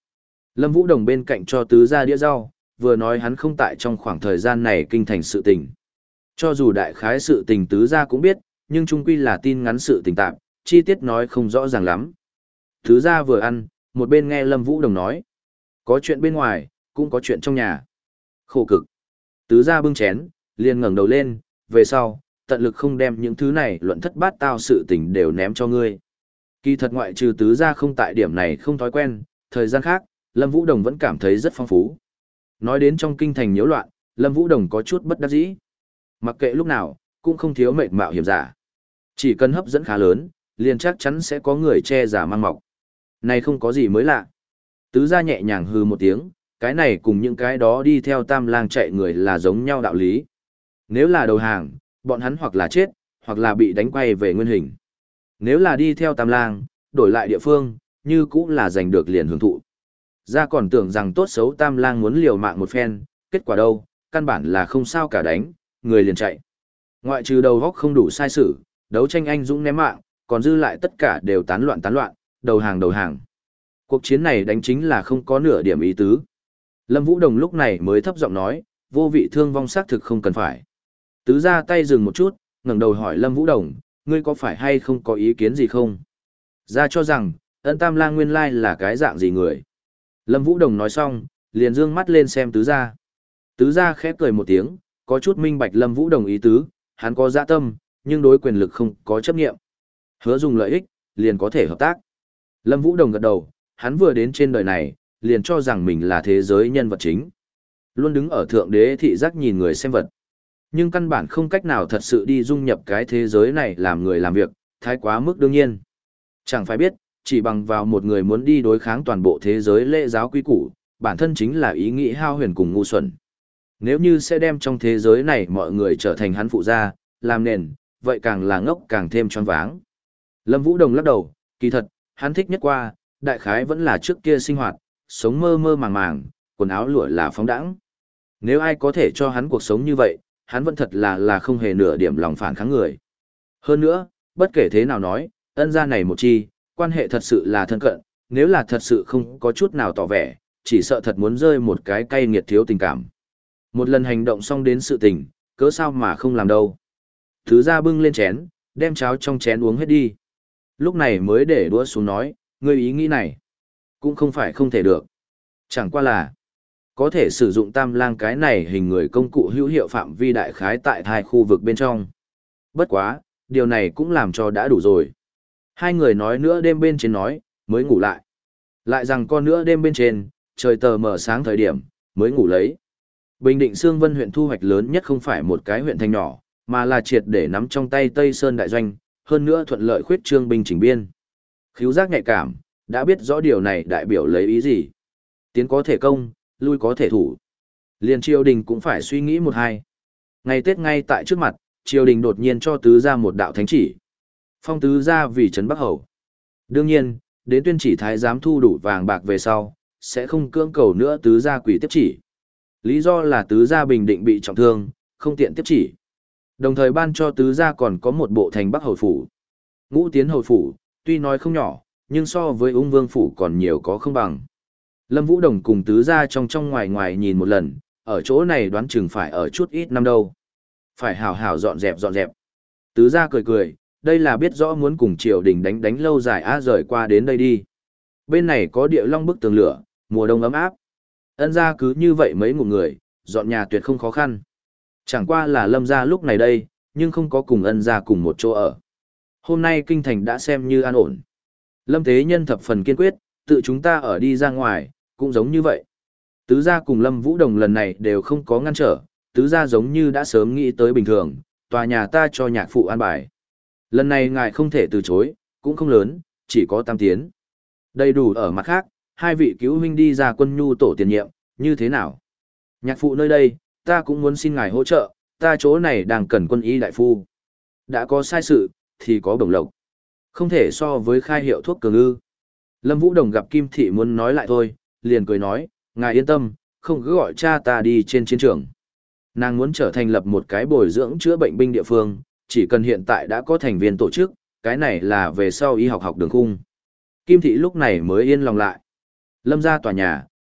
Lâm Vũ Đồng bên cạnh cho tứ gia đĩa rau, vừa nói hắn không tại trong khoảng thời gian này kinh thành sự tình. Cho dù đại khái sự tình tứ gia cũng biết, nhưng chung quy là tin ngắn sự tình tạm, chi tiết nói không rõ ràng lắm. Tứ gia vừa ăn, một bên nghe Lâm Vũ Đồng nói. Có chuyện bên ngoài, cũng có chuyện trong nhà. Khổ cực. Tứ gia bưng chén, liền ngẩng đầu lên, về sau, tận lực không đem những thứ này luận thất bát tao sự tình đều ném cho ngươi. Kỳ thật ngoại trừ tứ gia không tại điểm này không thói quen, thời gian khác, Lâm Vũ Đồng vẫn cảm thấy rất phong phú. Nói đến trong kinh thành nhiễu loạn, Lâm Vũ Đồng có chút bất đắc dĩ. Mặc kệ lúc nào, cũng không thiếu mệt mạo hiểm giả. Chỉ cần hấp dẫn khá lớn, liền chắc chắn sẽ có người che giả mang mọc. Này không có gì mới lạ. Tứ gia nhẹ nhàng hừ một tiếng, cái này cùng những cái đó đi theo tam lang chạy người là giống nhau đạo lý. Nếu là đầu hàng, bọn hắn hoặc là chết, hoặc là bị đánh quay về nguyên hình. Nếu là đi theo tam lang, đổi lại địa phương, như cũng là giành được liền hưởng thụ. Ra còn tưởng rằng tốt xấu tam lang muốn liều mạng một phen, kết quả đâu, căn bản là không sao cả đánh, người liền chạy. Ngoại trừ đầu góc không đủ sai sự, đấu tranh anh dũng ném mạng, còn dư lại tất cả đều tán loạn tán loạn, đầu hàng đầu hàng. Cuộc chiến này đánh chính là không có nửa điểm ý tứ. Lâm Vũ Đồng lúc này mới thấp giọng nói, vô vị thương vong xác thực không cần phải. Tứ ra tay dừng một chút, ngẩng đầu hỏi Lâm Vũ Đồng, ngươi có phải hay không có ý kiến gì không? Ra cho rằng, ân tam lang nguyên lai là cái dạng gì người. Lâm Vũ Đồng nói xong, liền dương mắt lên xem tứ gia. Tứ gia khép cười một tiếng, có chút minh bạch Lâm Vũ Đồng ý tứ, hắn có dạ tâm, nhưng đối quyền lực không có chấp nghiệm. Hứa dùng lợi ích, liền có thể hợp tác. Lâm Vũ Đồng gật đầu, hắn vừa đến trên đời này, liền cho rằng mình là thế giới nhân vật chính. Luôn đứng ở thượng đế thị giác nhìn người xem vật. Nhưng căn bản không cách nào thật sự đi dung nhập cái thế giới này làm người làm việc, thái quá mức đương nhiên. Chẳng phải biết, chỉ bằng vào một người muốn đi đối kháng toàn bộ thế giới lễ giáo quy củ, bản thân chính là ý nghĩ hao huyền cùng ngu xuẩn. Nếu như sẽ đem trong thế giới này mọi người trở thành hắn phụ gia, làm nền, vậy càng là ngốc càng thêm choáng váng. Lâm Vũ Đồng lắc đầu, kỳ thật, hắn thích nhất qua, đại khái vẫn là trước kia sinh hoạt, sống mơ mơ màng màng, quần áo lụa là phóng đãng. Nếu ai có thể cho hắn cuộc sống như vậy, hắn vẫn thật là là không hề nửa điểm lòng phản kháng người. Hơn nữa, bất kể thế nào nói, ân gia này một chi, quan hệ thật sự là thân cận, nếu là thật sự không có chút nào tỏ vẻ, chỉ sợ thật muốn rơi một cái cay nghiệt thiếu tình cảm. Một lần hành động xong đến sự tình, cớ sao mà không làm đâu. Thứ ra bưng lên chén, đem cháo trong chén uống hết đi. Lúc này mới để đũa xuống nói, ngươi ý nghĩ này, cũng không phải không thể được. Chẳng qua là, có thể sử dụng tam lang cái này hình người công cụ hữu hiệu phạm vi đại khái tại hai khu vực bên trong. Bất quá, điều này cũng làm cho đã đủ rồi. Hai người nói nữa đêm bên trên nói, mới ngủ lại. Lại rằng con nữa đêm bên trên, trời tờ mở sáng thời điểm, mới ngủ lấy. Bình Định Sương Vân huyện thu hoạch lớn nhất không phải một cái huyện thành nhỏ, mà là triệt để nắm trong tay Tây Sơn đại doanh, hơn nữa thuận lợi khuyết trương binh chỉnh biên. Khứu giác nhạy cảm, đã biết rõ điều này đại biểu lấy ý gì. Tiến có thể công, lui có thể thủ. Liên triều đình cũng phải suy nghĩ một hai. Ngày Tết ngay tại trước mặt, triều đình đột nhiên cho tứ gia một đạo thánh chỉ. Phong tứ gia vì trấn Bắc Hầu. Đương nhiên, đến tuyên chỉ thái giám thu đủ vàng bạc về sau, sẽ không cưỡng cầu nữa tứ gia quỷ tiếp chỉ. Lý do là tứ gia Bình Định bị trọng thương, không tiện tiếp chỉ. Đồng thời ban cho tứ gia còn có một bộ thành Bắc Hầu phủ. Ngũ Tiến Hầu phủ, tuy nói không nhỏ, nhưng so với Ung Vương phủ còn nhiều có không bằng. Lâm Vũ Đồng cùng tứ gia trong trong ngoài ngoài nhìn một lần, ở chỗ này đoán chừng phải ở chút ít năm đâu. Phải hào hào dọn dẹp dọn dẹp. Tứ gia cười cười, đây là biết rõ muốn cùng triều đình đánh đánh lâu dài á rời qua đến đây đi. Bên này có địa long bức tường lửa, mùa đông ấm áp. Ân gia cứ như vậy mấy ngủ người, dọn nhà tuyệt không khó khăn. Chẳng qua là Lâm gia lúc này đây, nhưng không có cùng ân gia cùng một chỗ ở. Hôm nay kinh thành đã xem như an ổn. Lâm Thế Nhân thập phần kiên quyết, tự chúng ta ở đi ra ngoài, cũng giống như vậy. Tứ gia cùng Lâm Vũ Đồng lần này đều không có ngăn trở, tứ gia giống như đã sớm nghĩ tới bình thường, tòa nhà ta cho nhạc phụ an bài. Lần này ngài không thể từ chối, cũng không lớn, chỉ có tam tiến. Đầy đủ ở mặt khác, hai vị cứu huynh đi ra quân nhu tổ tiền nhiệm, như thế nào? Nhạc phụ nơi đây, ta cũng muốn xin ngài hỗ trợ, ta chỗ này đang cần quân y đại phu. Đã có sai sự, thì có bổng lộc. Không thể so với khai hiệu thuốc cường ư. Lâm Vũ Đồng gặp Kim Thị muốn nói lại thôi, liền cười nói, ngài yên tâm, không cứ gọi cha ta đi trên chiến trường. Nàng muốn trở thành lập một cái bồi dưỡng chữa bệnh binh địa phương, chỉ cần hiện tại đã có thành viên tổ chức, cái này là về sau y học học đường khung. Kim Thị lúc này mới yên lòng lại. Lâm ra tòa nhà,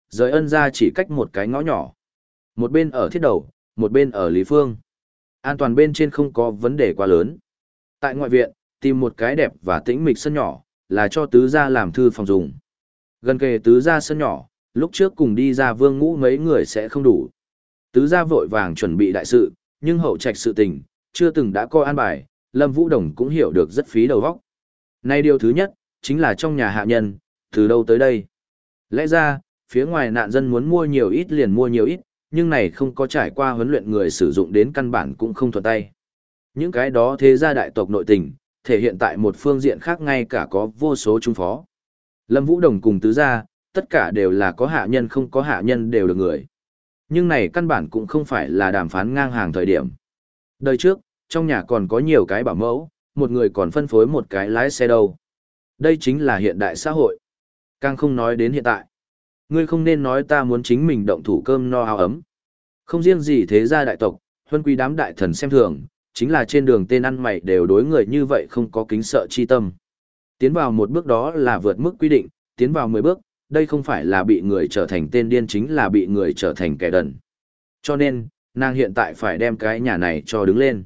rời ân ra chỉ cách một cái ngõ nhỏ. Một bên ở thiết đầu, một bên ở Lý Phương. An toàn bên trên không có vấn đề quá lớn. Tại ngoại viện, tìm một cái đẹp và tĩnh mịch sân nhỏ, là cho tứ gia làm thư phòng dùng. Gần kề tứ gia sân nhỏ, lúc trước cùng đi ra Vương Ngũ mấy người sẽ không đủ. Tứ gia vội vàng chuẩn bị đại sự, nhưng hậu trạch sự tình, chưa từng đã coi an bài, Lâm Vũ Đồng cũng hiểu được rất phí đầu óc. Nay điều thứ nhất, chính là trong nhà hạ nhân, từ đâu tới đây. Lẽ ra, phía ngoài nạn dân muốn mua nhiều ít liền mua nhiều ít, nhưng này không có trải qua huấn luyện người sử dụng đến căn bản cũng không thuận tay. Những cái đó thế gia đại tộc nội tình, thể hiện tại một phương diện khác ngay cả có vô số trung phó. Lâm Vũ Đồng cùng tứ gia, tất cả đều là có hạ nhân không có hạ nhân đều được người. Nhưng này căn bản cũng không phải là đàm phán ngang hàng thời điểm. Đời trước, trong nhà còn có nhiều cái bảo mẫu, một người còn phân phối một cái lái xe đâu. Đây chính là hiện đại xã hội. Càng không nói đến hiện tại. Ngươi không nên nói ta muốn chính mình động thủ cơm no áo ấm. Không riêng gì thế gia đại tộc, huân quý đám đại thần xem thường, chính là trên đường tên ăn mày đều đối người như vậy không có kính sợ chi tâm. Tiến vào một bước đó là vượt mức quy định, tiến vào mười bước, đây không phải là bị người trở thành tên điên chính là bị người trở thành kẻ đần. Cho nên, nàng hiện tại phải đem cái nhà này cho đứng lên.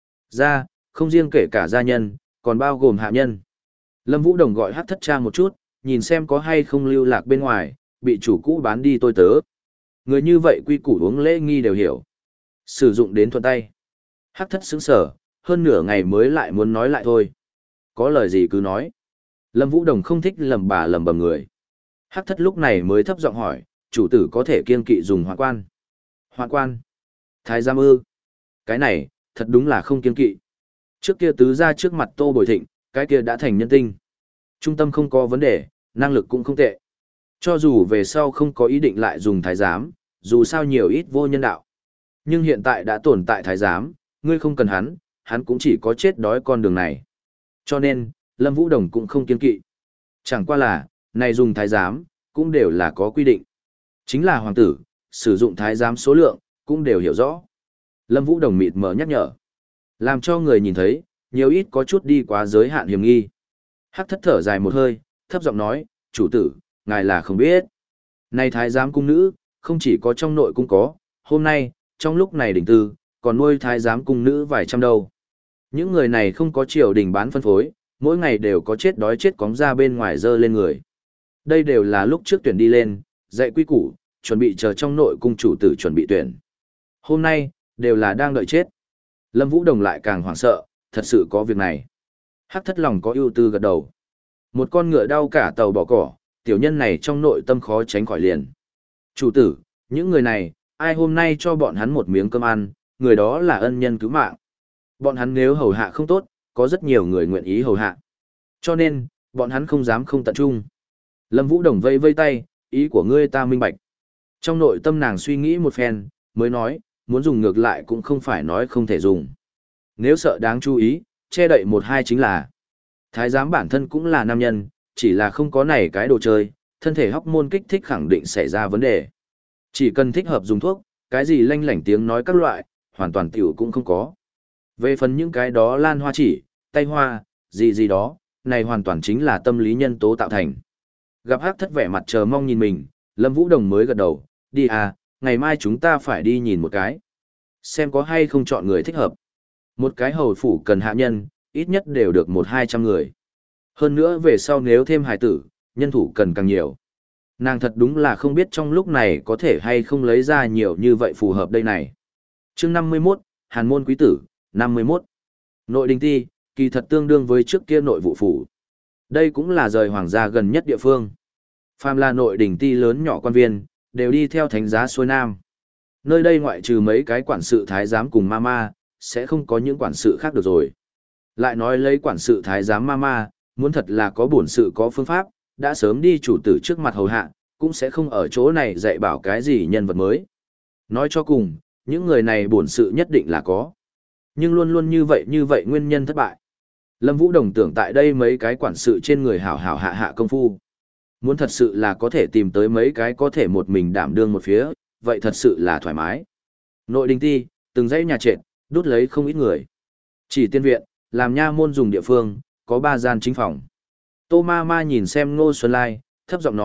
Ra, không riêng kể cả gia nhân, còn bao gồm hạ nhân. Lâm Vũ Đồng gọi hát thất trang một chút, nhìn xem có hay không lưu lạc bên ngoài, bị chủ cũ bán đi tôi tớ. Người như vậy quy củ uống lễ nghi đều hiểu. Sử dụng đến thuận tay. Hát thất sững sở, hơn nửa ngày mới lại muốn nói lại thôi. Có lời gì cứ nói. Lâm Vũ Đồng không thích lầm bà lầm bầm người. Hát thất lúc này mới thấp giọng hỏi, chủ tử có thể kiên kỵ dùng hoạn quan. Hoạn quan? Thái giám ư? Cái này, thật đúng là không kiên kỵ. Trước kia tứ ra trước mặt Tô Bồi Thịnh, cái kia đã thành nhân tinh. Trung tâm không có vấn đề, năng lực cũng không tệ. Cho dù về sau không có ý định lại dùng thái giám, dù sao nhiều ít vô nhân đạo. Nhưng hiện tại đã tồn tại thái giám, ngươi không cần hắn, hắn cũng chỉ có chết đói con đường này. Cho nên, Lâm Vũ Đồng cũng không kiên kỵ. Chẳng qua là, này dùng thái giám, cũng đều là có quy định. Chính là hoàng tử, sử dụng thái giám số lượng, cũng đều hiểu rõ. Lâm Vũ Đồng mịt mờ nhắc nhở. Làm cho người nhìn thấy, nhiều ít có chút đi quá giới hạn hiểm nghi. Hắc thất thở dài một hơi, thấp giọng nói, chủ tử, ngài là không biết. Này thái giám cung nữ, không chỉ có trong nội cung có, hôm nay, trong lúc này đỉnh tư, còn nuôi thái giám cung nữ vài trăm đâu. Những người này không có triều đình bán phân phối, mỗi ngày đều có chết đói chết cóng ra bên ngoài dơ lên người. Đây đều là lúc trước tuyển đi lên, dạy quy củ, chuẩn bị chờ trong nội cung chủ tử chuẩn bị tuyển. Hôm nay, đều là đang đợi chết. Lâm Vũ Đồng lại càng hoảng sợ, thật sự có việc này. Hắc thất lòng có ưu tư gật đầu. Một con ngựa đau cả tàu bỏ cỏ, tiểu nhân này trong nội tâm khó tránh khỏi liền. Chủ tử, những người này, ai hôm nay cho bọn hắn một miếng cơm ăn, người đó là ân nhân cứu mạng. Bọn hắn nếu hầu hạ không tốt, có rất nhiều người nguyện ý hầu hạ. Cho nên, bọn hắn không dám không tận trung. Lâm Vũ Đồng vây vây tay, ý của ngươi ta minh bạch. Trong nội tâm nàng suy nghĩ một phen, mới nói, muốn dùng ngược lại cũng không phải nói không thể dùng. Nếu sợ đáng chú ý, che đậy một hai chính là. Thái giám bản thân cũng là nam nhân, chỉ là không có này cái đồ chơi, thân thể hóc môn kích thích khẳng định xảy ra vấn đề. Chỉ cần thích hợp dùng thuốc, cái gì lanh lảnh tiếng nói các loại, hoàn toàn tiểu cũng không có. Về phần những cái đó lan hoa chỉ, tay hoa, gì gì đó, này hoàn toàn chính là tâm lý nhân tố tạo thành. Gặp Hắc thất vẻ mặt chờ mong nhìn mình, Lâm Vũ Đồng mới gật đầu, đi à, ngày mai chúng ta phải đi nhìn một cái. Xem có hay không chọn người thích hợp. Một cái hầu phủ cần hạ nhân, ít nhất đều được một hai trăm người. Hơn nữa về sau nếu thêm hài tử, nhân thủ cần càng nhiều. Nàng thật đúng là không biết trong lúc này có thể hay không lấy ra nhiều như vậy phù hợp đây này. Chương năm mươi mốt, Hàn môn quý tử, năm mươi mốt. Nội đình ti, kỳ thật tương đương với trước kia nội vụ phủ. Đây cũng là rời hoàng gia gần nhất địa phương. Phàm là nội đình ti lớn nhỏ quan viên, đều đi theo thánh giá xuôi nam. Nơi đây ngoại trừ mấy cái quản sự thái giám cùng mama, sẽ không có những quản sự khác được rồi. Lại nói lấy quản sự thái giám mama, muốn thật là có bổn sự có phương pháp, đã sớm đi chủ tử trước mặt hầu hạ, cũng sẽ không ở chỗ này dạy bảo cái gì nhân vật mới. Nói cho cùng, những người này bổn sự nhất định là có. Nhưng luôn luôn như vậy như vậy nguyên nhân thất bại. Lâm Vũ Đồng tưởng tại đây mấy cái quản sự trên người hảo hảo hạ hạ công phu. Muốn thật sự là có thể tìm tới mấy cái có thể một mình đảm đương một phía, vậy thật sự là thoải mái. Nội đình ti, từng dãy nhà trệt, đút lấy không ít người. Chỉ tiên viện, làm nha môn dùng địa phương, có ba gian chính phòng. Tô ma ma nhìn xem Ngô Xuân Lai, thấp giọng nói,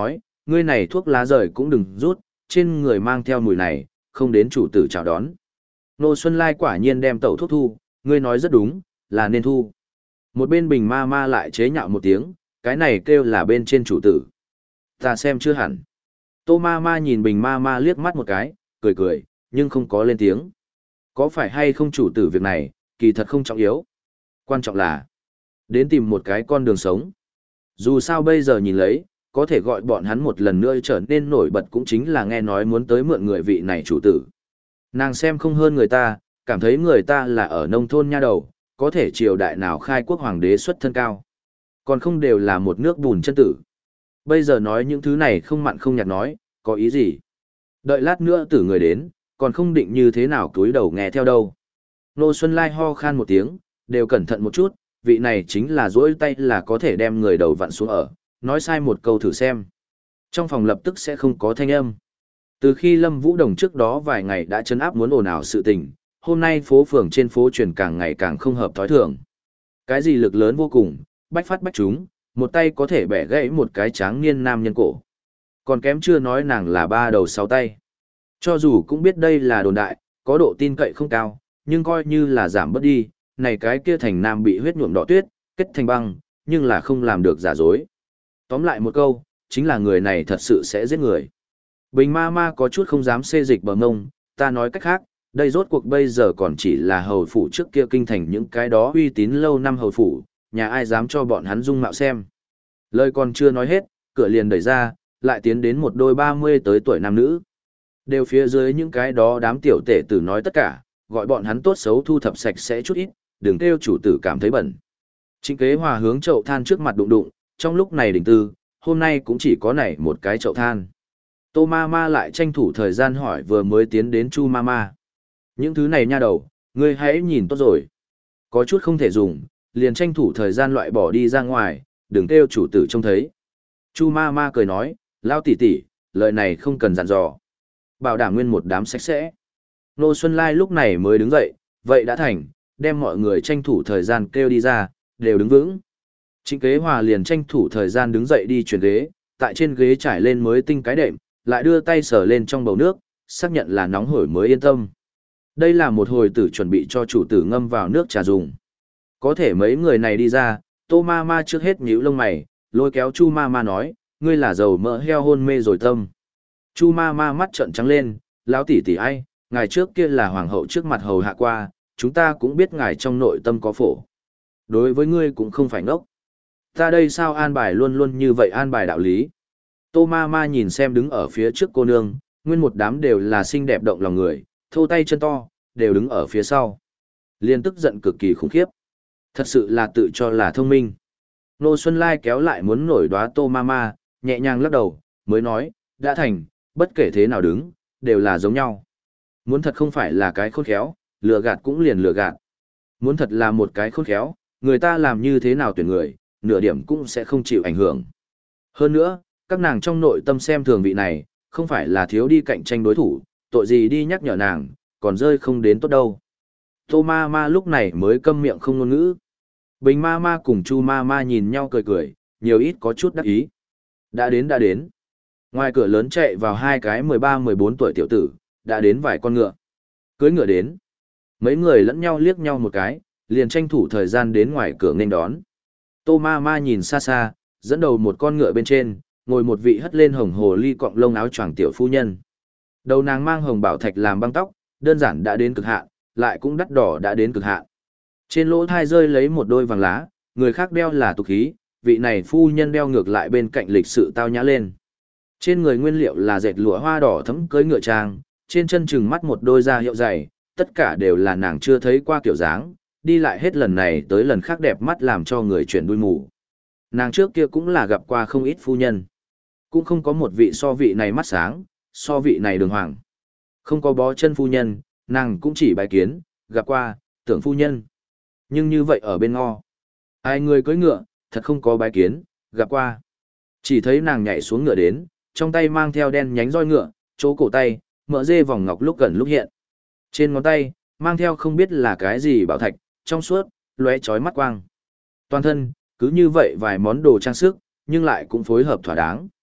ngươi này thuốc lá rời cũng đừng rút, trên người mang theo mùi này, không đến chủ tử chào đón. Nô Xuân Lai quả nhiên đem tẩu thuốc thu, ngươi nói rất đúng, là nên thu. Một bên Bình ma ma lại chế nhạo một tiếng, cái này kêu là bên trên chủ tử. Ta xem chưa hẳn. Tô ma ma nhìn Bình ma ma liếc mắt một cái, cười cười, nhưng không có lên tiếng. Có phải hay không chủ tử việc này, kỳ thật không trọng yếu. Quan trọng là, đến tìm một cái con đường sống. Dù sao bây giờ nhìn lấy, có thể gọi bọn hắn một lần nữa trở nên nổi bật cũng chính là nghe nói muốn tới mượn người vị này chủ tử. Nàng xem không hơn người ta, cảm thấy người ta là ở nông thôn nha đầu, có thể triều đại nào khai quốc hoàng đế xuất thân cao. Còn không đều là một nước bùn chân tử. Bây giờ nói những thứ này không mặn không nhạt nói, có ý gì? Đợi lát nữa tử người đến, còn không định như thế nào túi đầu nghe theo đâu. Nô Xuân Lai ho khan một tiếng, đều cẩn thận một chút, vị này chính là duỗi tay là có thể đem người đầu vặn xuống ở, nói sai một câu thử xem. Trong phòng lập tức sẽ không có thanh âm. Từ khi Lâm Vũ Đồng trước đó vài ngày đã trấn áp muốn ồn ào sự tình, hôm nay phố phường trên phố truyền càng ngày càng không hợp thói thường. Cái gì lực lớn vô cùng, bách phát bách chúng, một tay có thể bẻ gãy một cái tráng niên nam nhân cổ. Còn kém chưa nói nàng là ba đầu sáu tay. Cho dù cũng biết đây là đồn đại, có độ tin cậy không cao, nhưng coi như là giảm bớt đi, này cái kia thành nam bị huyết nhuộm đỏ tuyết, kết thành băng, nhưng là không làm được giả dối. Tóm lại một câu, chính là người này thật sự sẽ giết người. Bình ma ma có chút không dám xê dịch bờ ngông, ta nói cách khác, đây rốt cuộc bây giờ còn chỉ là hầu phủ trước kia kinh thành những cái đó uy tín lâu năm hầu phủ, nhà ai dám cho bọn hắn dung mạo xem. Lời còn chưa nói hết, cửa liền đẩy ra, lại tiến đến một đôi ba mươi tới tuổi nam nữ. Đều phía dưới những cái đó đám tiểu tể tử nói tất cả, gọi bọn hắn tốt xấu thu thập sạch sẽ chút ít, đừng kêu chủ tử cảm thấy bẩn. Trịnh Kế Hòa hướng chậu than trước mặt đụng đụng, trong lúc này đình tư, hôm nay cũng chỉ có này một cái chậu than. Tô ma ma lại tranh thủ thời gian hỏi vừa mới tiến đến Chu ma ma. Những thứ này nha đầu, ngươi hãy nhìn tốt rồi. Có chút không thể dùng, liền tranh thủ thời gian loại bỏ đi ra ngoài, đừng kêu chủ tử trông thấy. Chu ma ma cười nói, lao tỷ tỷ, lời này không cần dặn dò. Bảo đảm nguyên một đám sạch sẽ. Nô Xuân Lai lúc này mới đứng dậy, vậy đã thành, đem mọi người tranh thủ thời gian kêu đi ra, đều đứng vững. Trịnh Kế Hòa liền tranh thủ thời gian đứng dậy đi chuyển ghế, tại trên ghế trải lên mới tinh cái đệm, lại đưa tay sờ lên trong bầu nước, xác nhận là nóng hổi mới yên tâm. Đây là một hồi tử chuẩn bị cho chủ tử ngâm vào nước trà dùng. Có thể mấy người này đi ra, Tô ma ma trước hết nhíu lông mày, lôi kéo Chu ma ma nói, ngươi là dầu mỡ heo hôn mê rồi tâm. Chu ma ma mắt trợn trắng lên, lão tỷ tỷ ai, ngài trước kia là hoàng hậu trước mặt hầu hạ qua, chúng ta cũng biết ngài trong nội tâm có phổ. Đối với ngươi cũng không phải ngốc. Ta đây sao an bài luôn luôn như vậy an bài đạo lý. Tô ma ma nhìn xem đứng ở phía trước cô nương, nguyên một đám đều là xinh đẹp động lòng người, thô tay chân to, đều đứng ở phía sau. Liên tức giận cực kỳ khủng khiếp. Thật sự là tự cho là thông minh. Nô Xuân Lai kéo lại muốn nổi đoá Tô ma ma, nhẹ nhàng lắc đầu, mới nói, đã thành, bất kể thế nào đứng, đều là giống nhau. Muốn thật không phải là cái khôn khéo, lừa gạt cũng liền lừa gạt. Muốn thật là một cái khôn khéo, người ta làm như thế nào tuyển người, nửa điểm cũng sẽ không chịu ảnh hưởng. Hơn nữa, các nàng trong nội tâm xem thường vị này, không phải là thiếu đi cạnh tranh đối thủ, tội gì đi nhắc nhở nàng, còn rơi không đến tốt đâu. Tô ma ma lúc này mới câm miệng không ngôn ngữ. Bình ma ma cùng Chu ma ma nhìn nhau cười cười, nhiều ít có chút đắc ý. Đã đến đã đến. Ngoài cửa lớn chạy vào hai cái mười ba mười bốn tuổi tiểu tử, đã đến vài con ngựa. Cưới ngựa đến. Mấy người lẫn nhau liếc nhau một cái, liền tranh thủ thời gian đến ngoài cửa nghênh đón. Tô ma ma nhìn xa xa, dẫn đầu một con ngựa bên trên, ngồi một vị hất lên hồng hồ ly cọng lông áo choàng tiểu phu nhân. Đầu nàng mang hồng bảo thạch làm băng tóc, đơn giản đã đến cực hạn, lại cũng đắt đỏ đã đến cực hạn. Trên lỗ thai rơi lấy một đôi vàng lá, người khác đeo là tục khí, vị này phu nhân đeo ngược lại bên cạnh lịch sự tao nhã lên. Trên người nguyên liệu là dệt lụa hoa đỏ thấm cưới ngựa trang, trên chân chừng mắt một đôi da hiệu dày, tất cả đều là nàng chưa thấy qua kiểu dáng, đi lại hết lần này tới lần khác đẹp mắt làm cho người chuyển đuôi mù. Nàng trước kia cũng là gặp qua không ít phu nhân. Cũng không có một vị so vị này mắt sáng, so vị này đường hoàng. Không có bó chân phu nhân, nàng cũng chỉ bài kiến, gặp qua, tưởng phu nhân. Nhưng như vậy ở bên ngo. Ai người cưỡi ngựa, thật không có bái kiến, gặp qua. Chỉ thấy nàng nhảy xuống ngựa đến, trong tay mang theo đen nhánh roi ngựa, chỗ cổ tay, mỡ dê vòng ngọc lúc gần lúc hiện. Trên ngón tay, mang theo không biết là cái gì bảo thạch, trong suốt, lóe chói mắt quang. Toàn thân, cứ như vậy vài món đồ trang sức, nhưng lại cũng phối hợp thỏa đáng.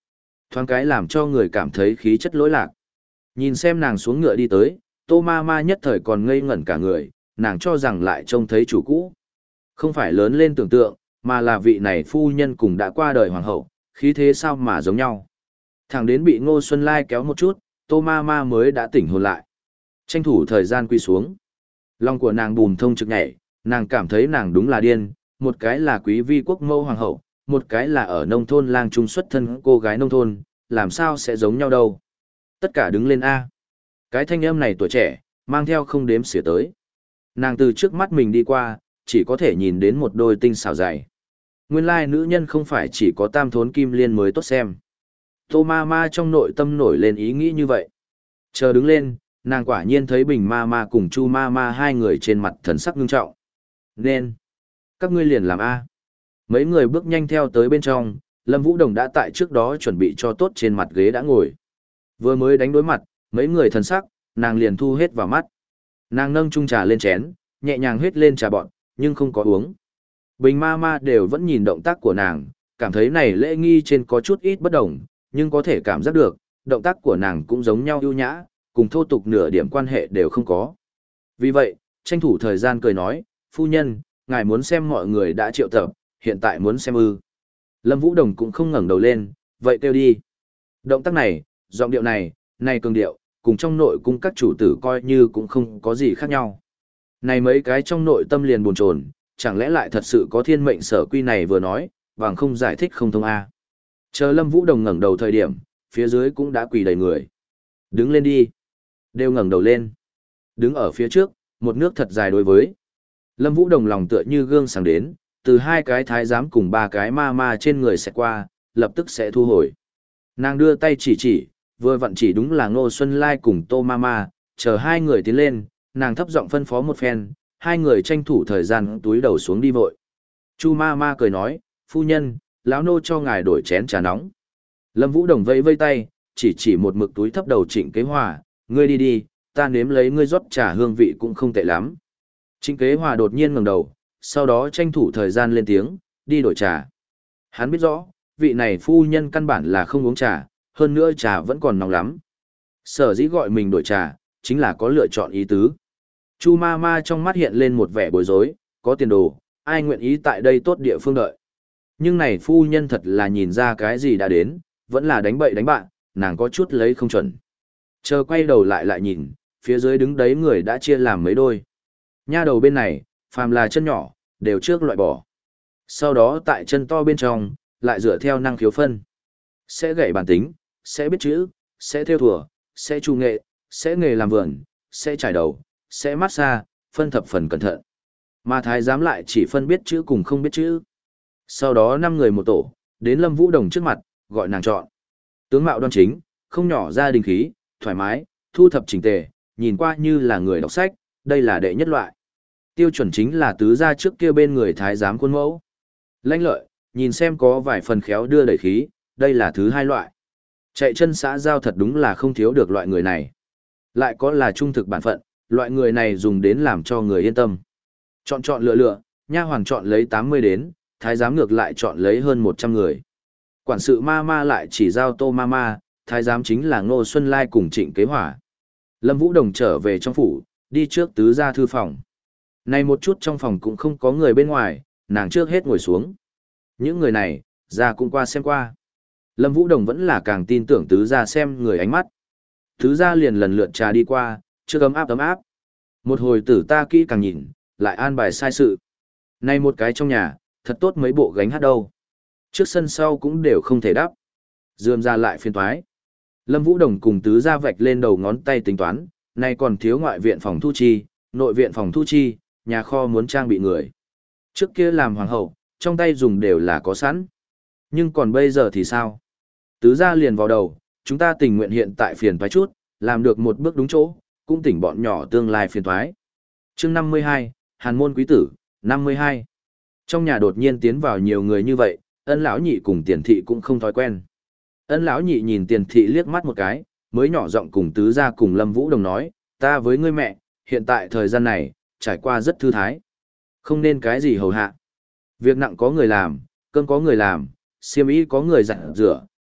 Thoáng cái làm cho người cảm thấy khí chất lỗi lạc. Nhìn xem nàng xuống ngựa đi tới, Tô Ma Ma nhất thời còn ngây ngẩn cả người, nàng cho rằng lại trông thấy chủ cũ. Không phải lớn lên tưởng tượng, mà là vị này phu nhân cùng đã qua đời hoàng hậu, khí thế sao mà giống nhau. Thẳng đến bị Ngô Xuân Lai kéo một chút, Tô Ma Ma mới đã tỉnh hồn lại. Tranh thủ thời gian quy xuống. Lòng của nàng bùn thông trực nhảy, nàng cảm thấy nàng đúng là điên, một cái là quý vi quốc mẫu hoàng hậu, một cái là ở nông thôn lang trung xuất thân cô gái nông thôn, làm sao sẽ giống nhau đâu. Tất cả đứng lên A. Cái thanh âm này tuổi trẻ, mang theo không đếm xỉa tới. Nàng từ trước mắt mình đi qua, chỉ có thể nhìn đến một đôi tinh xảo dày. Nguyên lai nữ nhân không phải chỉ có tam thốn kim liên mới tốt xem. Tô Ma Ma trong nội tâm nổi lên ý nghĩ như vậy. Chờ đứng lên, nàng quả nhiên thấy Bình Ma Ma cùng Chu Ma Ma hai người trên mặt thần sắc ngưng trọng. Nên, các ngươi liền làm A. Mấy người bước nhanh theo tới bên trong, Lâm Vũ Đồng đã tại trước đó chuẩn bị cho tốt trên mặt ghế đã ngồi. Vừa mới đánh đối mặt, mấy người thần sắc, nàng liền thu hết vào mắt. Nàng nâng chung trà lên chén, nhẹ nhàng hết lên trà bọn, nhưng không có uống. Bình Ma Ma đều vẫn nhìn động tác của nàng, cảm thấy này lễ nghi trên có chút ít bất đồng, nhưng có thể cảm giác được, động tác của nàng cũng giống nhau ưu nhã, cùng thô tục nửa điểm quan hệ đều không có. Vì vậy, tranh thủ thời gian cười nói, phu nhân, ngài muốn xem mọi người đã triệu tập, hiện tại muốn xem ư. Lâm Vũ Đồng cũng không ngẩng đầu lên, vậy kêu đi. Động tác này, giọng điệu này, này cường điệu, cùng trong nội cung các chủ tử coi như cũng không có gì khác nhau. Này mấy cái trong nội tâm liền buồn chồn, chẳng lẽ lại thật sự có thiên mệnh sở quy này vừa nói, bằng không giải thích không thông A. Chờ Lâm Vũ Đồng ngẩng đầu thời điểm, phía dưới cũng đã quỳ đầy người. Đứng lên đi. Đều ngẩng đầu lên. Đứng ở phía trước, một nước thật dài đối với. Lâm Vũ Đồng lòng tựa như gương sáng đến, từ hai cái thái giám cùng ba cái ma ma trên người sẽ qua, lập tức sẽ thu hồi. Nàng đưa tay chỉ chỉ, vừa vặn chỉ đúng là Ngô Xuân Lai cùng Tô Ma Ma, chờ hai người tiến lên, nàng thấp giọng phân phó một phen, hai người tranh thủ thời gian túi đầu xuống đi vội. Chu Ma Ma cười nói, phu nhân, lão nô cho ngài đổi chén trà nóng. Lâm Vũ Đồng vây vây tay, chỉ chỉ một mực túi thấp đầu Trịnh Kế Hòa, ngươi đi đi, ta nếm lấy ngươi rót trà hương vị cũng không tệ lắm. Trịnh Kế Hòa đột nhiên ngẩng đầu, sau đó tranh thủ thời gian lên tiếng, đi đổi trà. Hắn biết rõ, vị này phu nhân căn bản là không uống trà, hơn nữa trà vẫn còn nóng lắm. Sở dĩ gọi mình đổi trà, chính là có lựa chọn ý tứ. Chu Ma Ma trong mắt hiện lên một vẻ bối rối, có tiền đồ, ai nguyện ý tại đây tốt địa phương đợi. Nhưng này phu nhân thật là nhìn ra cái gì đã đến, vẫn là đánh bậy đánh bạn, nàng có chút lấy không chuẩn. Chờ quay đầu lại lại nhìn, phía dưới đứng đấy người đã chia làm mấy đôi. Nha đầu bên này, phàm là chân nhỏ, đều trước loại bỏ. Sau đó tại chân to bên trong, lại dựa theo năng khiếu phân. Sẽ gậy bản tính, sẽ biết chữ, sẽ theo thùa, sẽ trù nghệ, sẽ nghề làm vườn, sẽ trải đầu, sẽ massage, phân thập phần cẩn thận. Mà thái giám lại chỉ phân biết chữ cùng không biết chữ. Sau đó năm người một tổ, đến Lâm Vũ Đồng trước mặt, gọi nàng chọn. Tướng mạo đoan chính, không nhỏ gia đình khí, thoải mái, thu thập chỉnh tề, nhìn qua như là người đọc sách, đây là đệ nhất loại. Tiêu chuẩn chính là tứ gia trước kia bên người thái giám khuôn mẫu. Lãnh lợi, nhìn xem có vài phần khéo đưa đẩy khí, đây là thứ hai loại. Chạy chân xã giao thật đúng là không thiếu được loại người này. Lại có là trung thực bản phận, loại người này dùng đến làm cho người yên tâm. Chọn chọn lựa lựa, nha hoàn chọn lấy tám mươi đến, thái giám ngược lại chọn lấy hơn một trăm người. Quản sự ma ma lại chỉ giao Tô Ma Ma, thái giám chính là Ngô Xuân Lai cùng Trịnh Kế Hỏa. Lâm Vũ Đồng trở về trong phủ, đi trước tứ gia thư phòng. Này một chút trong phòng cũng không có người bên ngoài, nàng trước hết ngồi xuống. Những người này, ra cũng qua xem qua. Lâm Vũ Đồng vẫn là càng tin tưởng tứ gia xem người ánh mắt. Tứ gia liền lần lượt trà đi qua, chưa ấm áp ấm áp. Một hồi tử ta kỹ càng nhìn, lại an bài sai sự. Này một cái trong nhà, thật tốt mấy bộ gánh hát đâu. Trước sân sau cũng đều không thể đắp. Dườm ra lại phiên toái. Lâm Vũ Đồng cùng tứ gia vạch lên đầu ngón tay tính toán, nay còn thiếu ngoại viện phòng thu chi, nội viện phòng thu chi, nhà kho muốn trang bị người. Trước kia làm hoàng hậu, trong tay dùng đều là có sẵn. Nhưng còn bây giờ thì sao? Tứ gia liền vào đầu, chúng ta tình nguyện hiện tại phiền toái chút, làm được một bước đúng chỗ, cũng tỉnh bọn nhỏ tương lai phiền toái. Chương năm mươi hai, Hàn môn quý tử, năm mươi hai. Trong nhà đột nhiên tiến vào nhiều người như vậy, Ân lão nhị cùng Tiền thị cũng không thói quen. Ân lão nhị nhìn Tiền thị liếc mắt một cái, mới nhỏ giọng cùng tứ gia cùng Lâm Vũ Đồng nói, ta với ngươi mẹ, hiện tại thời gian này, trải qua rất thư thái. Không nên cái gì hầu hạ. Việc nặng có người làm, cơm có người làm, xiêm y có người giặt rửa,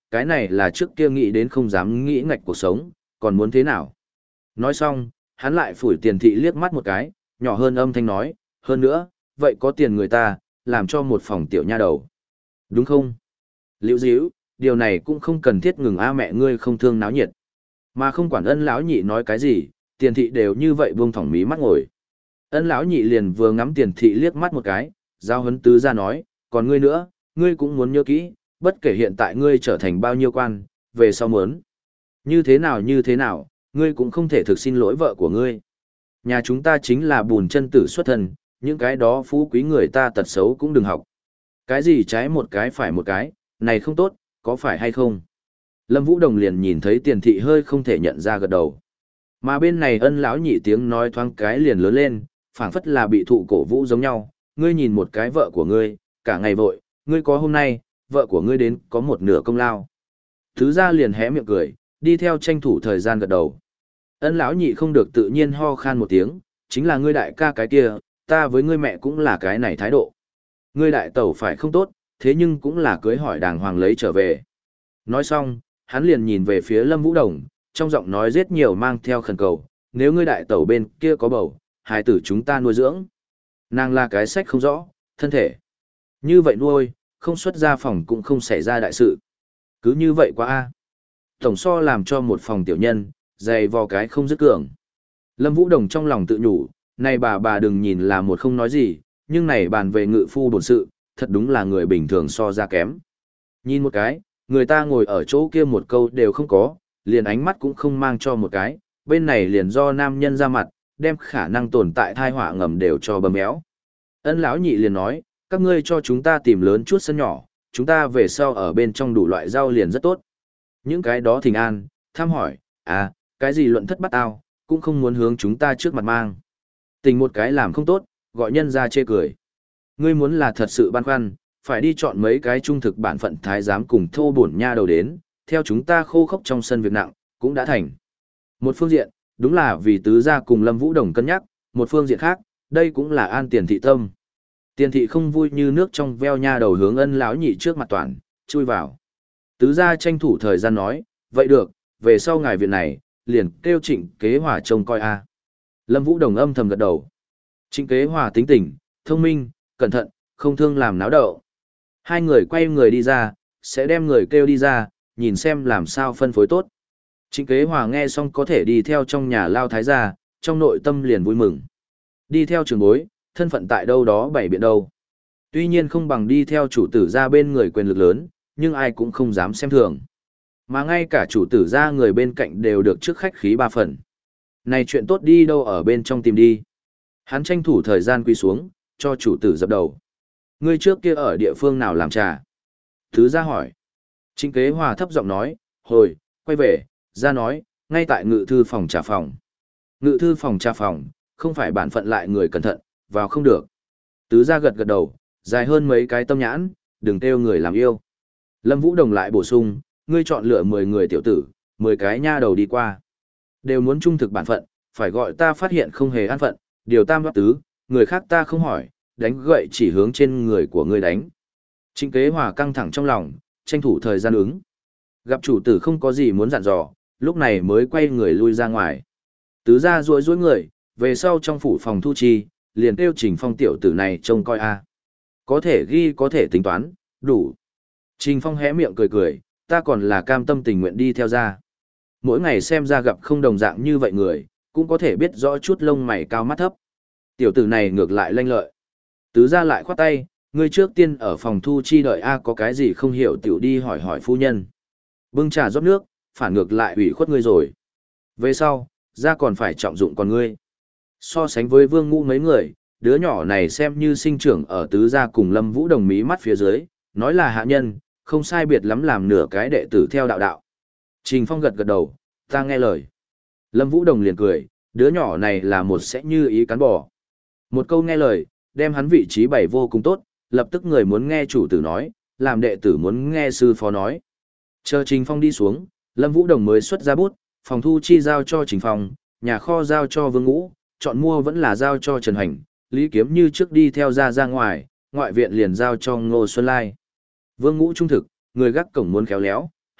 cái này là trước kia nghĩ đến không dám nghĩ ngạch cuộc sống, còn muốn thế nào? Nói xong, hắn lại phủi tiền thị liếc mắt một cái, nhỏ hơn âm thanh nói, hơn nữa, vậy có tiền người ta, làm cho một phòng tiểu nha đầu. Đúng không? Liễu díu, điều này cũng không cần thiết ngừng a mẹ ngươi không thương náo nhiệt. Mà không quản ân lão nhị nói cái gì, tiền thị đều như vậy buông thỏng mí mắt ngồi. Ân lão nhị liền vừa ngắm tiền thị liếc mắt một cái, giao hấn tứ ra nói, còn ngươi nữa, ngươi cũng muốn nhớ kỹ, bất kể hiện tại ngươi trở thành bao nhiêu quan, về sau muốn. Như thế nào như thế nào, ngươi cũng không thể thực xin lỗi vợ của ngươi. Nhà chúng ta chính là bùn chân tử xuất thân, những cái đó phú quý người ta tật xấu cũng đừng học. Cái gì trái một cái phải một cái, này không tốt, có phải hay không? Lâm Vũ Đồng liền nhìn thấy tiền thị hơi không thể nhận ra gật đầu. Mà bên này ân lão nhị tiếng nói thoáng cái liền lớn lên, phảng phất là bị thụ cổ vũ giống nhau. Ngươi nhìn một cái vợ của ngươi, cả ngày vội, ngươi có hôm nay, vợ của ngươi đến có một nửa công lao. Thứ ra liền hé miệng cười, đi theo tranh thủ thời gian gật đầu. Ân lão nhị không được tự nhiên ho khan một tiếng, chính là ngươi đại ca cái kia, ta với ngươi mẹ cũng là cái này thái độ. Ngươi đại tẩu phải không tốt, thế nhưng cũng là cưới hỏi đàng hoàng lấy trở về. Nói xong, hắn liền nhìn về phía Lâm Vũ Đồng, trong giọng nói rất nhiều mang theo khẩn cầu, nếu ngươi đại tẩu bên kia có bầu, hài tử chúng ta nuôi dưỡng. Nàng là cái sách không rõ, thân thể. Như vậy nuôi, không xuất ra phòng cũng không xảy ra đại sự. Cứ như vậy quá a. Tổng so làm cho một phòng tiểu nhân, dày vò cái không dứt cường. Lâm Vũ Đồng trong lòng tự nhủ, này bà bà đừng nhìn là một không nói gì, nhưng này bàn về ngự phu bổn sự, thật đúng là người bình thường so ra kém. Nhìn một cái, người ta ngồi ở chỗ kia một câu đều không có, liền ánh mắt cũng không mang cho một cái, bên này liền do nam nhân ra mặt, đem khả năng tồn tại thai họa ngầm đều cho bầm méo. Ân lão nhị liền nói, các ngươi cho chúng ta tìm lớn chút sân nhỏ, chúng ta về sau ở bên trong đủ loại rau liền rất tốt. Những cái đó thỉnh an, thăm hỏi, à, cái gì luận thất bắt ao, cũng không muốn hướng chúng ta trước mặt mang. Tình một cái làm không tốt, gọi nhân ra chê cười. Ngươi muốn là thật sự băn khoăn, phải đi chọn mấy cái trung thực bản phận thái giám cùng thô bổn nha đầu đến, theo chúng ta khô khốc trong sân việc nặng, cũng đã thành. Một phương diện, đúng là vì tứ gia cùng Lâm Vũ Đồng cân nhắc, một phương diện khác, đây cũng là an tiền thị tâm. Tiền thị không vui như nước trong veo nha đầu hướng ân lão nhị trước mặt toàn, chui vào. Tứ gia tranh thủ thời gian nói, vậy được, về sau ngài viện này, liền kêu Trịnh Kế Hòa trông coi a. Lâm Vũ Đồng âm thầm gật đầu. Trịnh Kế Hòa tính tình, thông minh, cẩn thận, không thương làm náo đậu. Hai người quay người đi ra, sẽ đem người kêu đi ra, nhìn xem làm sao phân phối tốt. Trịnh Kế Hòa nghe xong có thể đi theo trong nhà lao thái gia, trong nội tâm liền vui mừng. Đi theo trường bối, thân phận tại đâu đó bảy biện đâu. Tuy nhiên không bằng đi theo chủ tử ra bên người quyền lực lớn, nhưng ai cũng không dám xem thường. Mà ngay cả chủ tử ra người bên cạnh đều được trước khách khí ba phần. Này chuyện tốt đi đâu ở bên trong tìm đi. Hắn tranh thủ thời gian quy xuống, cho chủ tử dập đầu. Ngươi trước kia ở địa phương nào làm trà? Thứ ra hỏi. Trịnh Kế Hòa thấp giọng nói, hồi, quay về, ra nói, ngay tại ngự thư phòng trà phòng. Ngự thư phòng trà phòng, không phải bản phận lại người cẩn thận, vào không được. Tứ ra gật gật đầu, dài hơn mấy cái tâm nhãn, đừng kêu người làm yêu. Lâm Vũ Đồng lại bổ sung, ngươi chọn lựa mười người tiểu tử, mười cái nha đầu đi qua. Đều muốn trung thực bản phận, phải gọi ta phát hiện không hề an phận, điều tam đoạt tứ, người khác ta không hỏi, đánh gậy chỉ hướng trên người của ngươi đánh. Trịnh Kế Hòa căng thẳng trong lòng, tranh thủ thời gian ứng. Gặp chủ tử không có gì muốn dặn dò, lúc này mới quay người lui ra ngoài. Tứ ra rối rối người, về sau trong phủ phòng thu chi, liền kêu Trình Phong tiểu tử này trông coi a. Có thể ghi có thể tính toán, đủ. Trình Phong hé miệng cười cười, ta còn là cam tâm tình nguyện đi theo ra. Mỗi ngày xem ra gặp không đồng dạng như vậy người, cũng có thể biết rõ chút lông mày cao mắt thấp. Tiểu tử này ngược lại lanh lợi. Tứ ra lại khoát tay, ngươi trước tiên ở phòng thu chi đợi a có cái gì không hiểu tiểu đi hỏi hỏi phu nhân. Bưng trà rót nước, phản ngược lại ủy khuất ngươi rồi. Về sau, ra còn phải trọng dụng con ngươi. So sánh với Vương Ngũ mấy người, đứa nhỏ này xem như sinh trưởng ở tứ gia cùng Lâm Vũ Đồng mí mắt phía dưới, nói là hạ nhân, không sai biệt lắm làm nửa cái đệ tử theo đạo đạo. Trình Phong gật gật đầu, ta nghe lời. Lâm Vũ Đồng liền cười, đứa nhỏ này là một sẽ như ý cán bò. Một câu nghe lời, đem hắn vị trí bày vô cùng tốt, lập tức người muốn nghe chủ tử nói, làm đệ tử muốn nghe sư phó nói. Chờ Trình Phong đi xuống, Lâm Vũ Đồng mới xuất ra bút, phòng thu chi giao cho Trình Phong, nhà kho giao cho Vương Ngũ, chọn mua vẫn là giao cho Trần Hành, Lý Kiếm Như trước đi theo ra ra ngoài, ngoại viện liền giao cho Ngô Xuân Lai. Vương Ngũ trung thực, người gác cổng muốn khéo léo,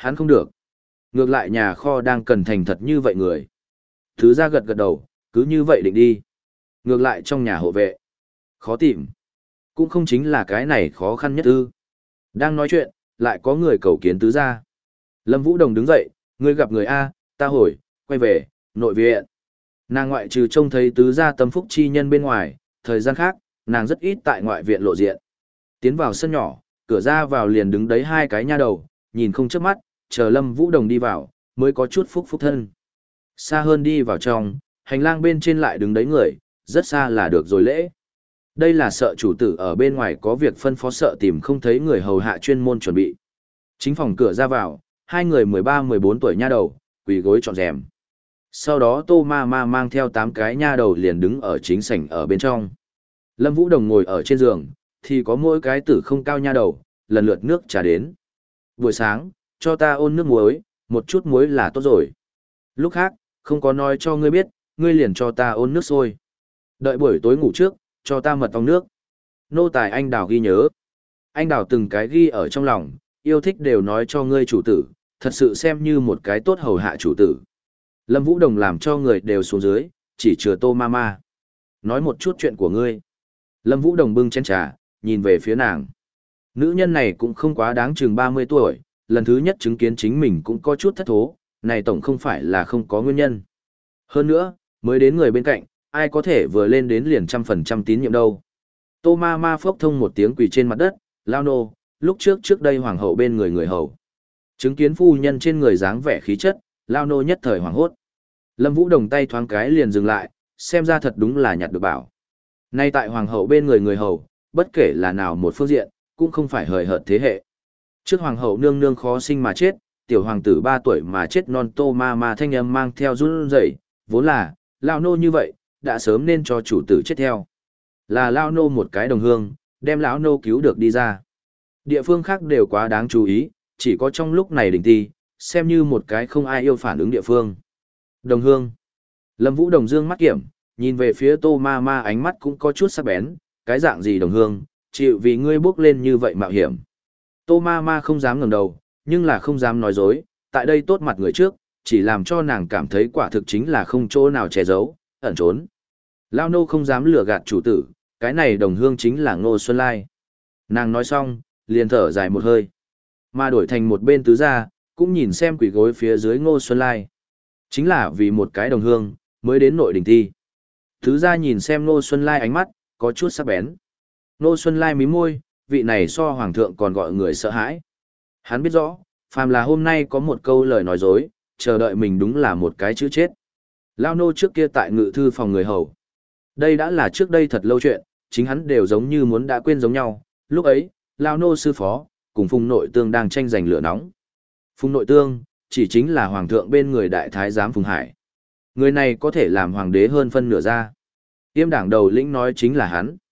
hắn không được. Ngược lại nhà kho đang cần thành thật như vậy người. Thứ ra gật gật đầu, cứ như vậy định đi. Ngược lại trong nhà hộ vệ. Khó tìm. Cũng không chính là cái này khó khăn nhất ư. Đang nói chuyện, lại có người cầu kiến tứ gia. Lâm Vũ Đồng đứng dậy, ngươi gặp người A, ta hồi, quay về, nội viện. Nàng ngoại trừ trông thấy tứ gia tâm phúc chi nhân bên ngoài, thời gian khác, nàng rất ít tại ngoại viện lộ diện. Tiến vào sân nhỏ, cửa ra vào liền đứng đấy hai cái nha đầu, nhìn không chớp mắt, chờ Lâm Vũ Đồng đi vào, mới có chút phúc phúc thân. Xa hơn đi vào trong, hành lang bên trên lại đứng đấy người, rất xa là được rồi lễ. Đây là sợ chủ tử ở bên ngoài có việc phân phó sợ tìm không thấy người hầu hạ chuyên môn chuẩn bị. Chính phòng cửa ra vào, hai người mười ba mười bốn tuổi nha đầu, quỳ gối trọn rèm. Sau đó Tô Ma Ma mang theo tám cái nha đầu liền đứng ở chính sảnh ở bên trong. Lâm Vũ Đồng ngồi ở trên giường, thì có mỗi cái tử không cao nha đầu, lần lượt nước trà đến. Buổi sáng, cho ta ôn nước muối, một chút muối là tốt rồi. Lúc khác, không có nói cho ngươi biết, ngươi liền cho ta ôn nước sôi. Đợi buổi tối ngủ trước, cho ta mật ong nước. Nô tài anh Đào ghi nhớ. Anh Đào từng cái ghi ở trong lòng, yêu thích đều nói cho ngươi chủ tử, thật sự xem như một cái tốt hầu hạ chủ tử. Lâm Vũ Đồng làm cho người đều xuống dưới, chỉ chừa Tô Ma Ma. Nói một chút chuyện của ngươi. Lâm Vũ Đồng bưng chén trà, nhìn về phía nàng. Nữ nhân này cũng không quá đáng chừng ba mươi tuổi, lần thứ nhất chứng kiến chính mình cũng có chút thất thố, này tổng không phải là không có nguyên nhân. Hơn nữa, mới đến người bên cạnh, ai có thể vừa lên đến liền trăm phần trăm tín nhiệm đâu. Tô Ma Ma phốc thông một tiếng quỳ trên mặt đất, lao nô, lúc trước trước đây hoàng hậu bên người người hầu. Chứng kiến phu nhân trên người dáng vẻ khí chất, lao nô nhất thời hoảng hốt. Lâm Vũ Đồng tay thoáng cái liền dừng lại, xem ra thật đúng là nhặt được bảo. Nay tại hoàng hậu bên người người hầu, bất kể là nào một phương diện, cũng không phải hời hợt thế hệ. Trước hoàng hậu nương nương khó sinh mà chết, tiểu hoàng tử ba tuổi mà chết non Tô Ma Ma thanh âm mang theo run rẩy, vốn là, lao nô như vậy, đã sớm nên cho chủ tử chết theo. Là lao nô một cái đồng hương, đem lão nô cứu được đi ra. Địa phương khác đều quá đáng chú ý, chỉ có trong lúc này đỉnh ti, xem như một cái không ai yêu phản ứng địa phương. Đồng hương. Lâm Vũ Đồng dương mắt kiểm, nhìn về phía Tô Ma Ma ánh mắt cũng có chút sắc bén, cái dạng gì đồng hương, chịu vì ngươi bước lên như vậy mạo hiểm. Tô Ma Ma không dám ngẩng đầu, nhưng là không dám nói dối, tại đây tốt mặt người trước, chỉ làm cho nàng cảm thấy quả thực chính là không chỗ nào che giấu, ẩn trốn. Lao nô không dám lừa gạt chủ tử, cái này đồng hương chính là Ngô Xuân Lai. Nàng nói xong, liền thở dài một hơi. Mà đổi thành một bên tứ gia, cũng nhìn xem quỷ gối phía dưới Ngô Xuân Lai. Chính là vì một cái đồng hương, mới đến nội đình thi. Tứ gia nhìn xem Ngô Xuân Lai ánh mắt, có chút sắc bén. Ngô Xuân Lai mím môi, vị này so hoàng thượng còn gọi người sợ hãi. Hắn biết rõ, phàm là hôm nay có một câu lời nói dối, chờ đợi mình đúng là một cái chữ chết. Lao nô trước kia tại ngự thư phòng người hầu. Đây đã là trước đây thật lâu chuyện, chính hắn đều giống như muốn đã quên giống nhau. Lúc ấy, Lao nô sư phó, cùng Phùng Nội Tương đang tranh giành lửa nóng. Phùng Nội Tương, chỉ chính là hoàng thượng bên người đại thái giám Phùng Hải. Người này có thể làm hoàng đế hơn phân nửa ra. Tiêm đảng đầu lĩnh nói chính là hắn.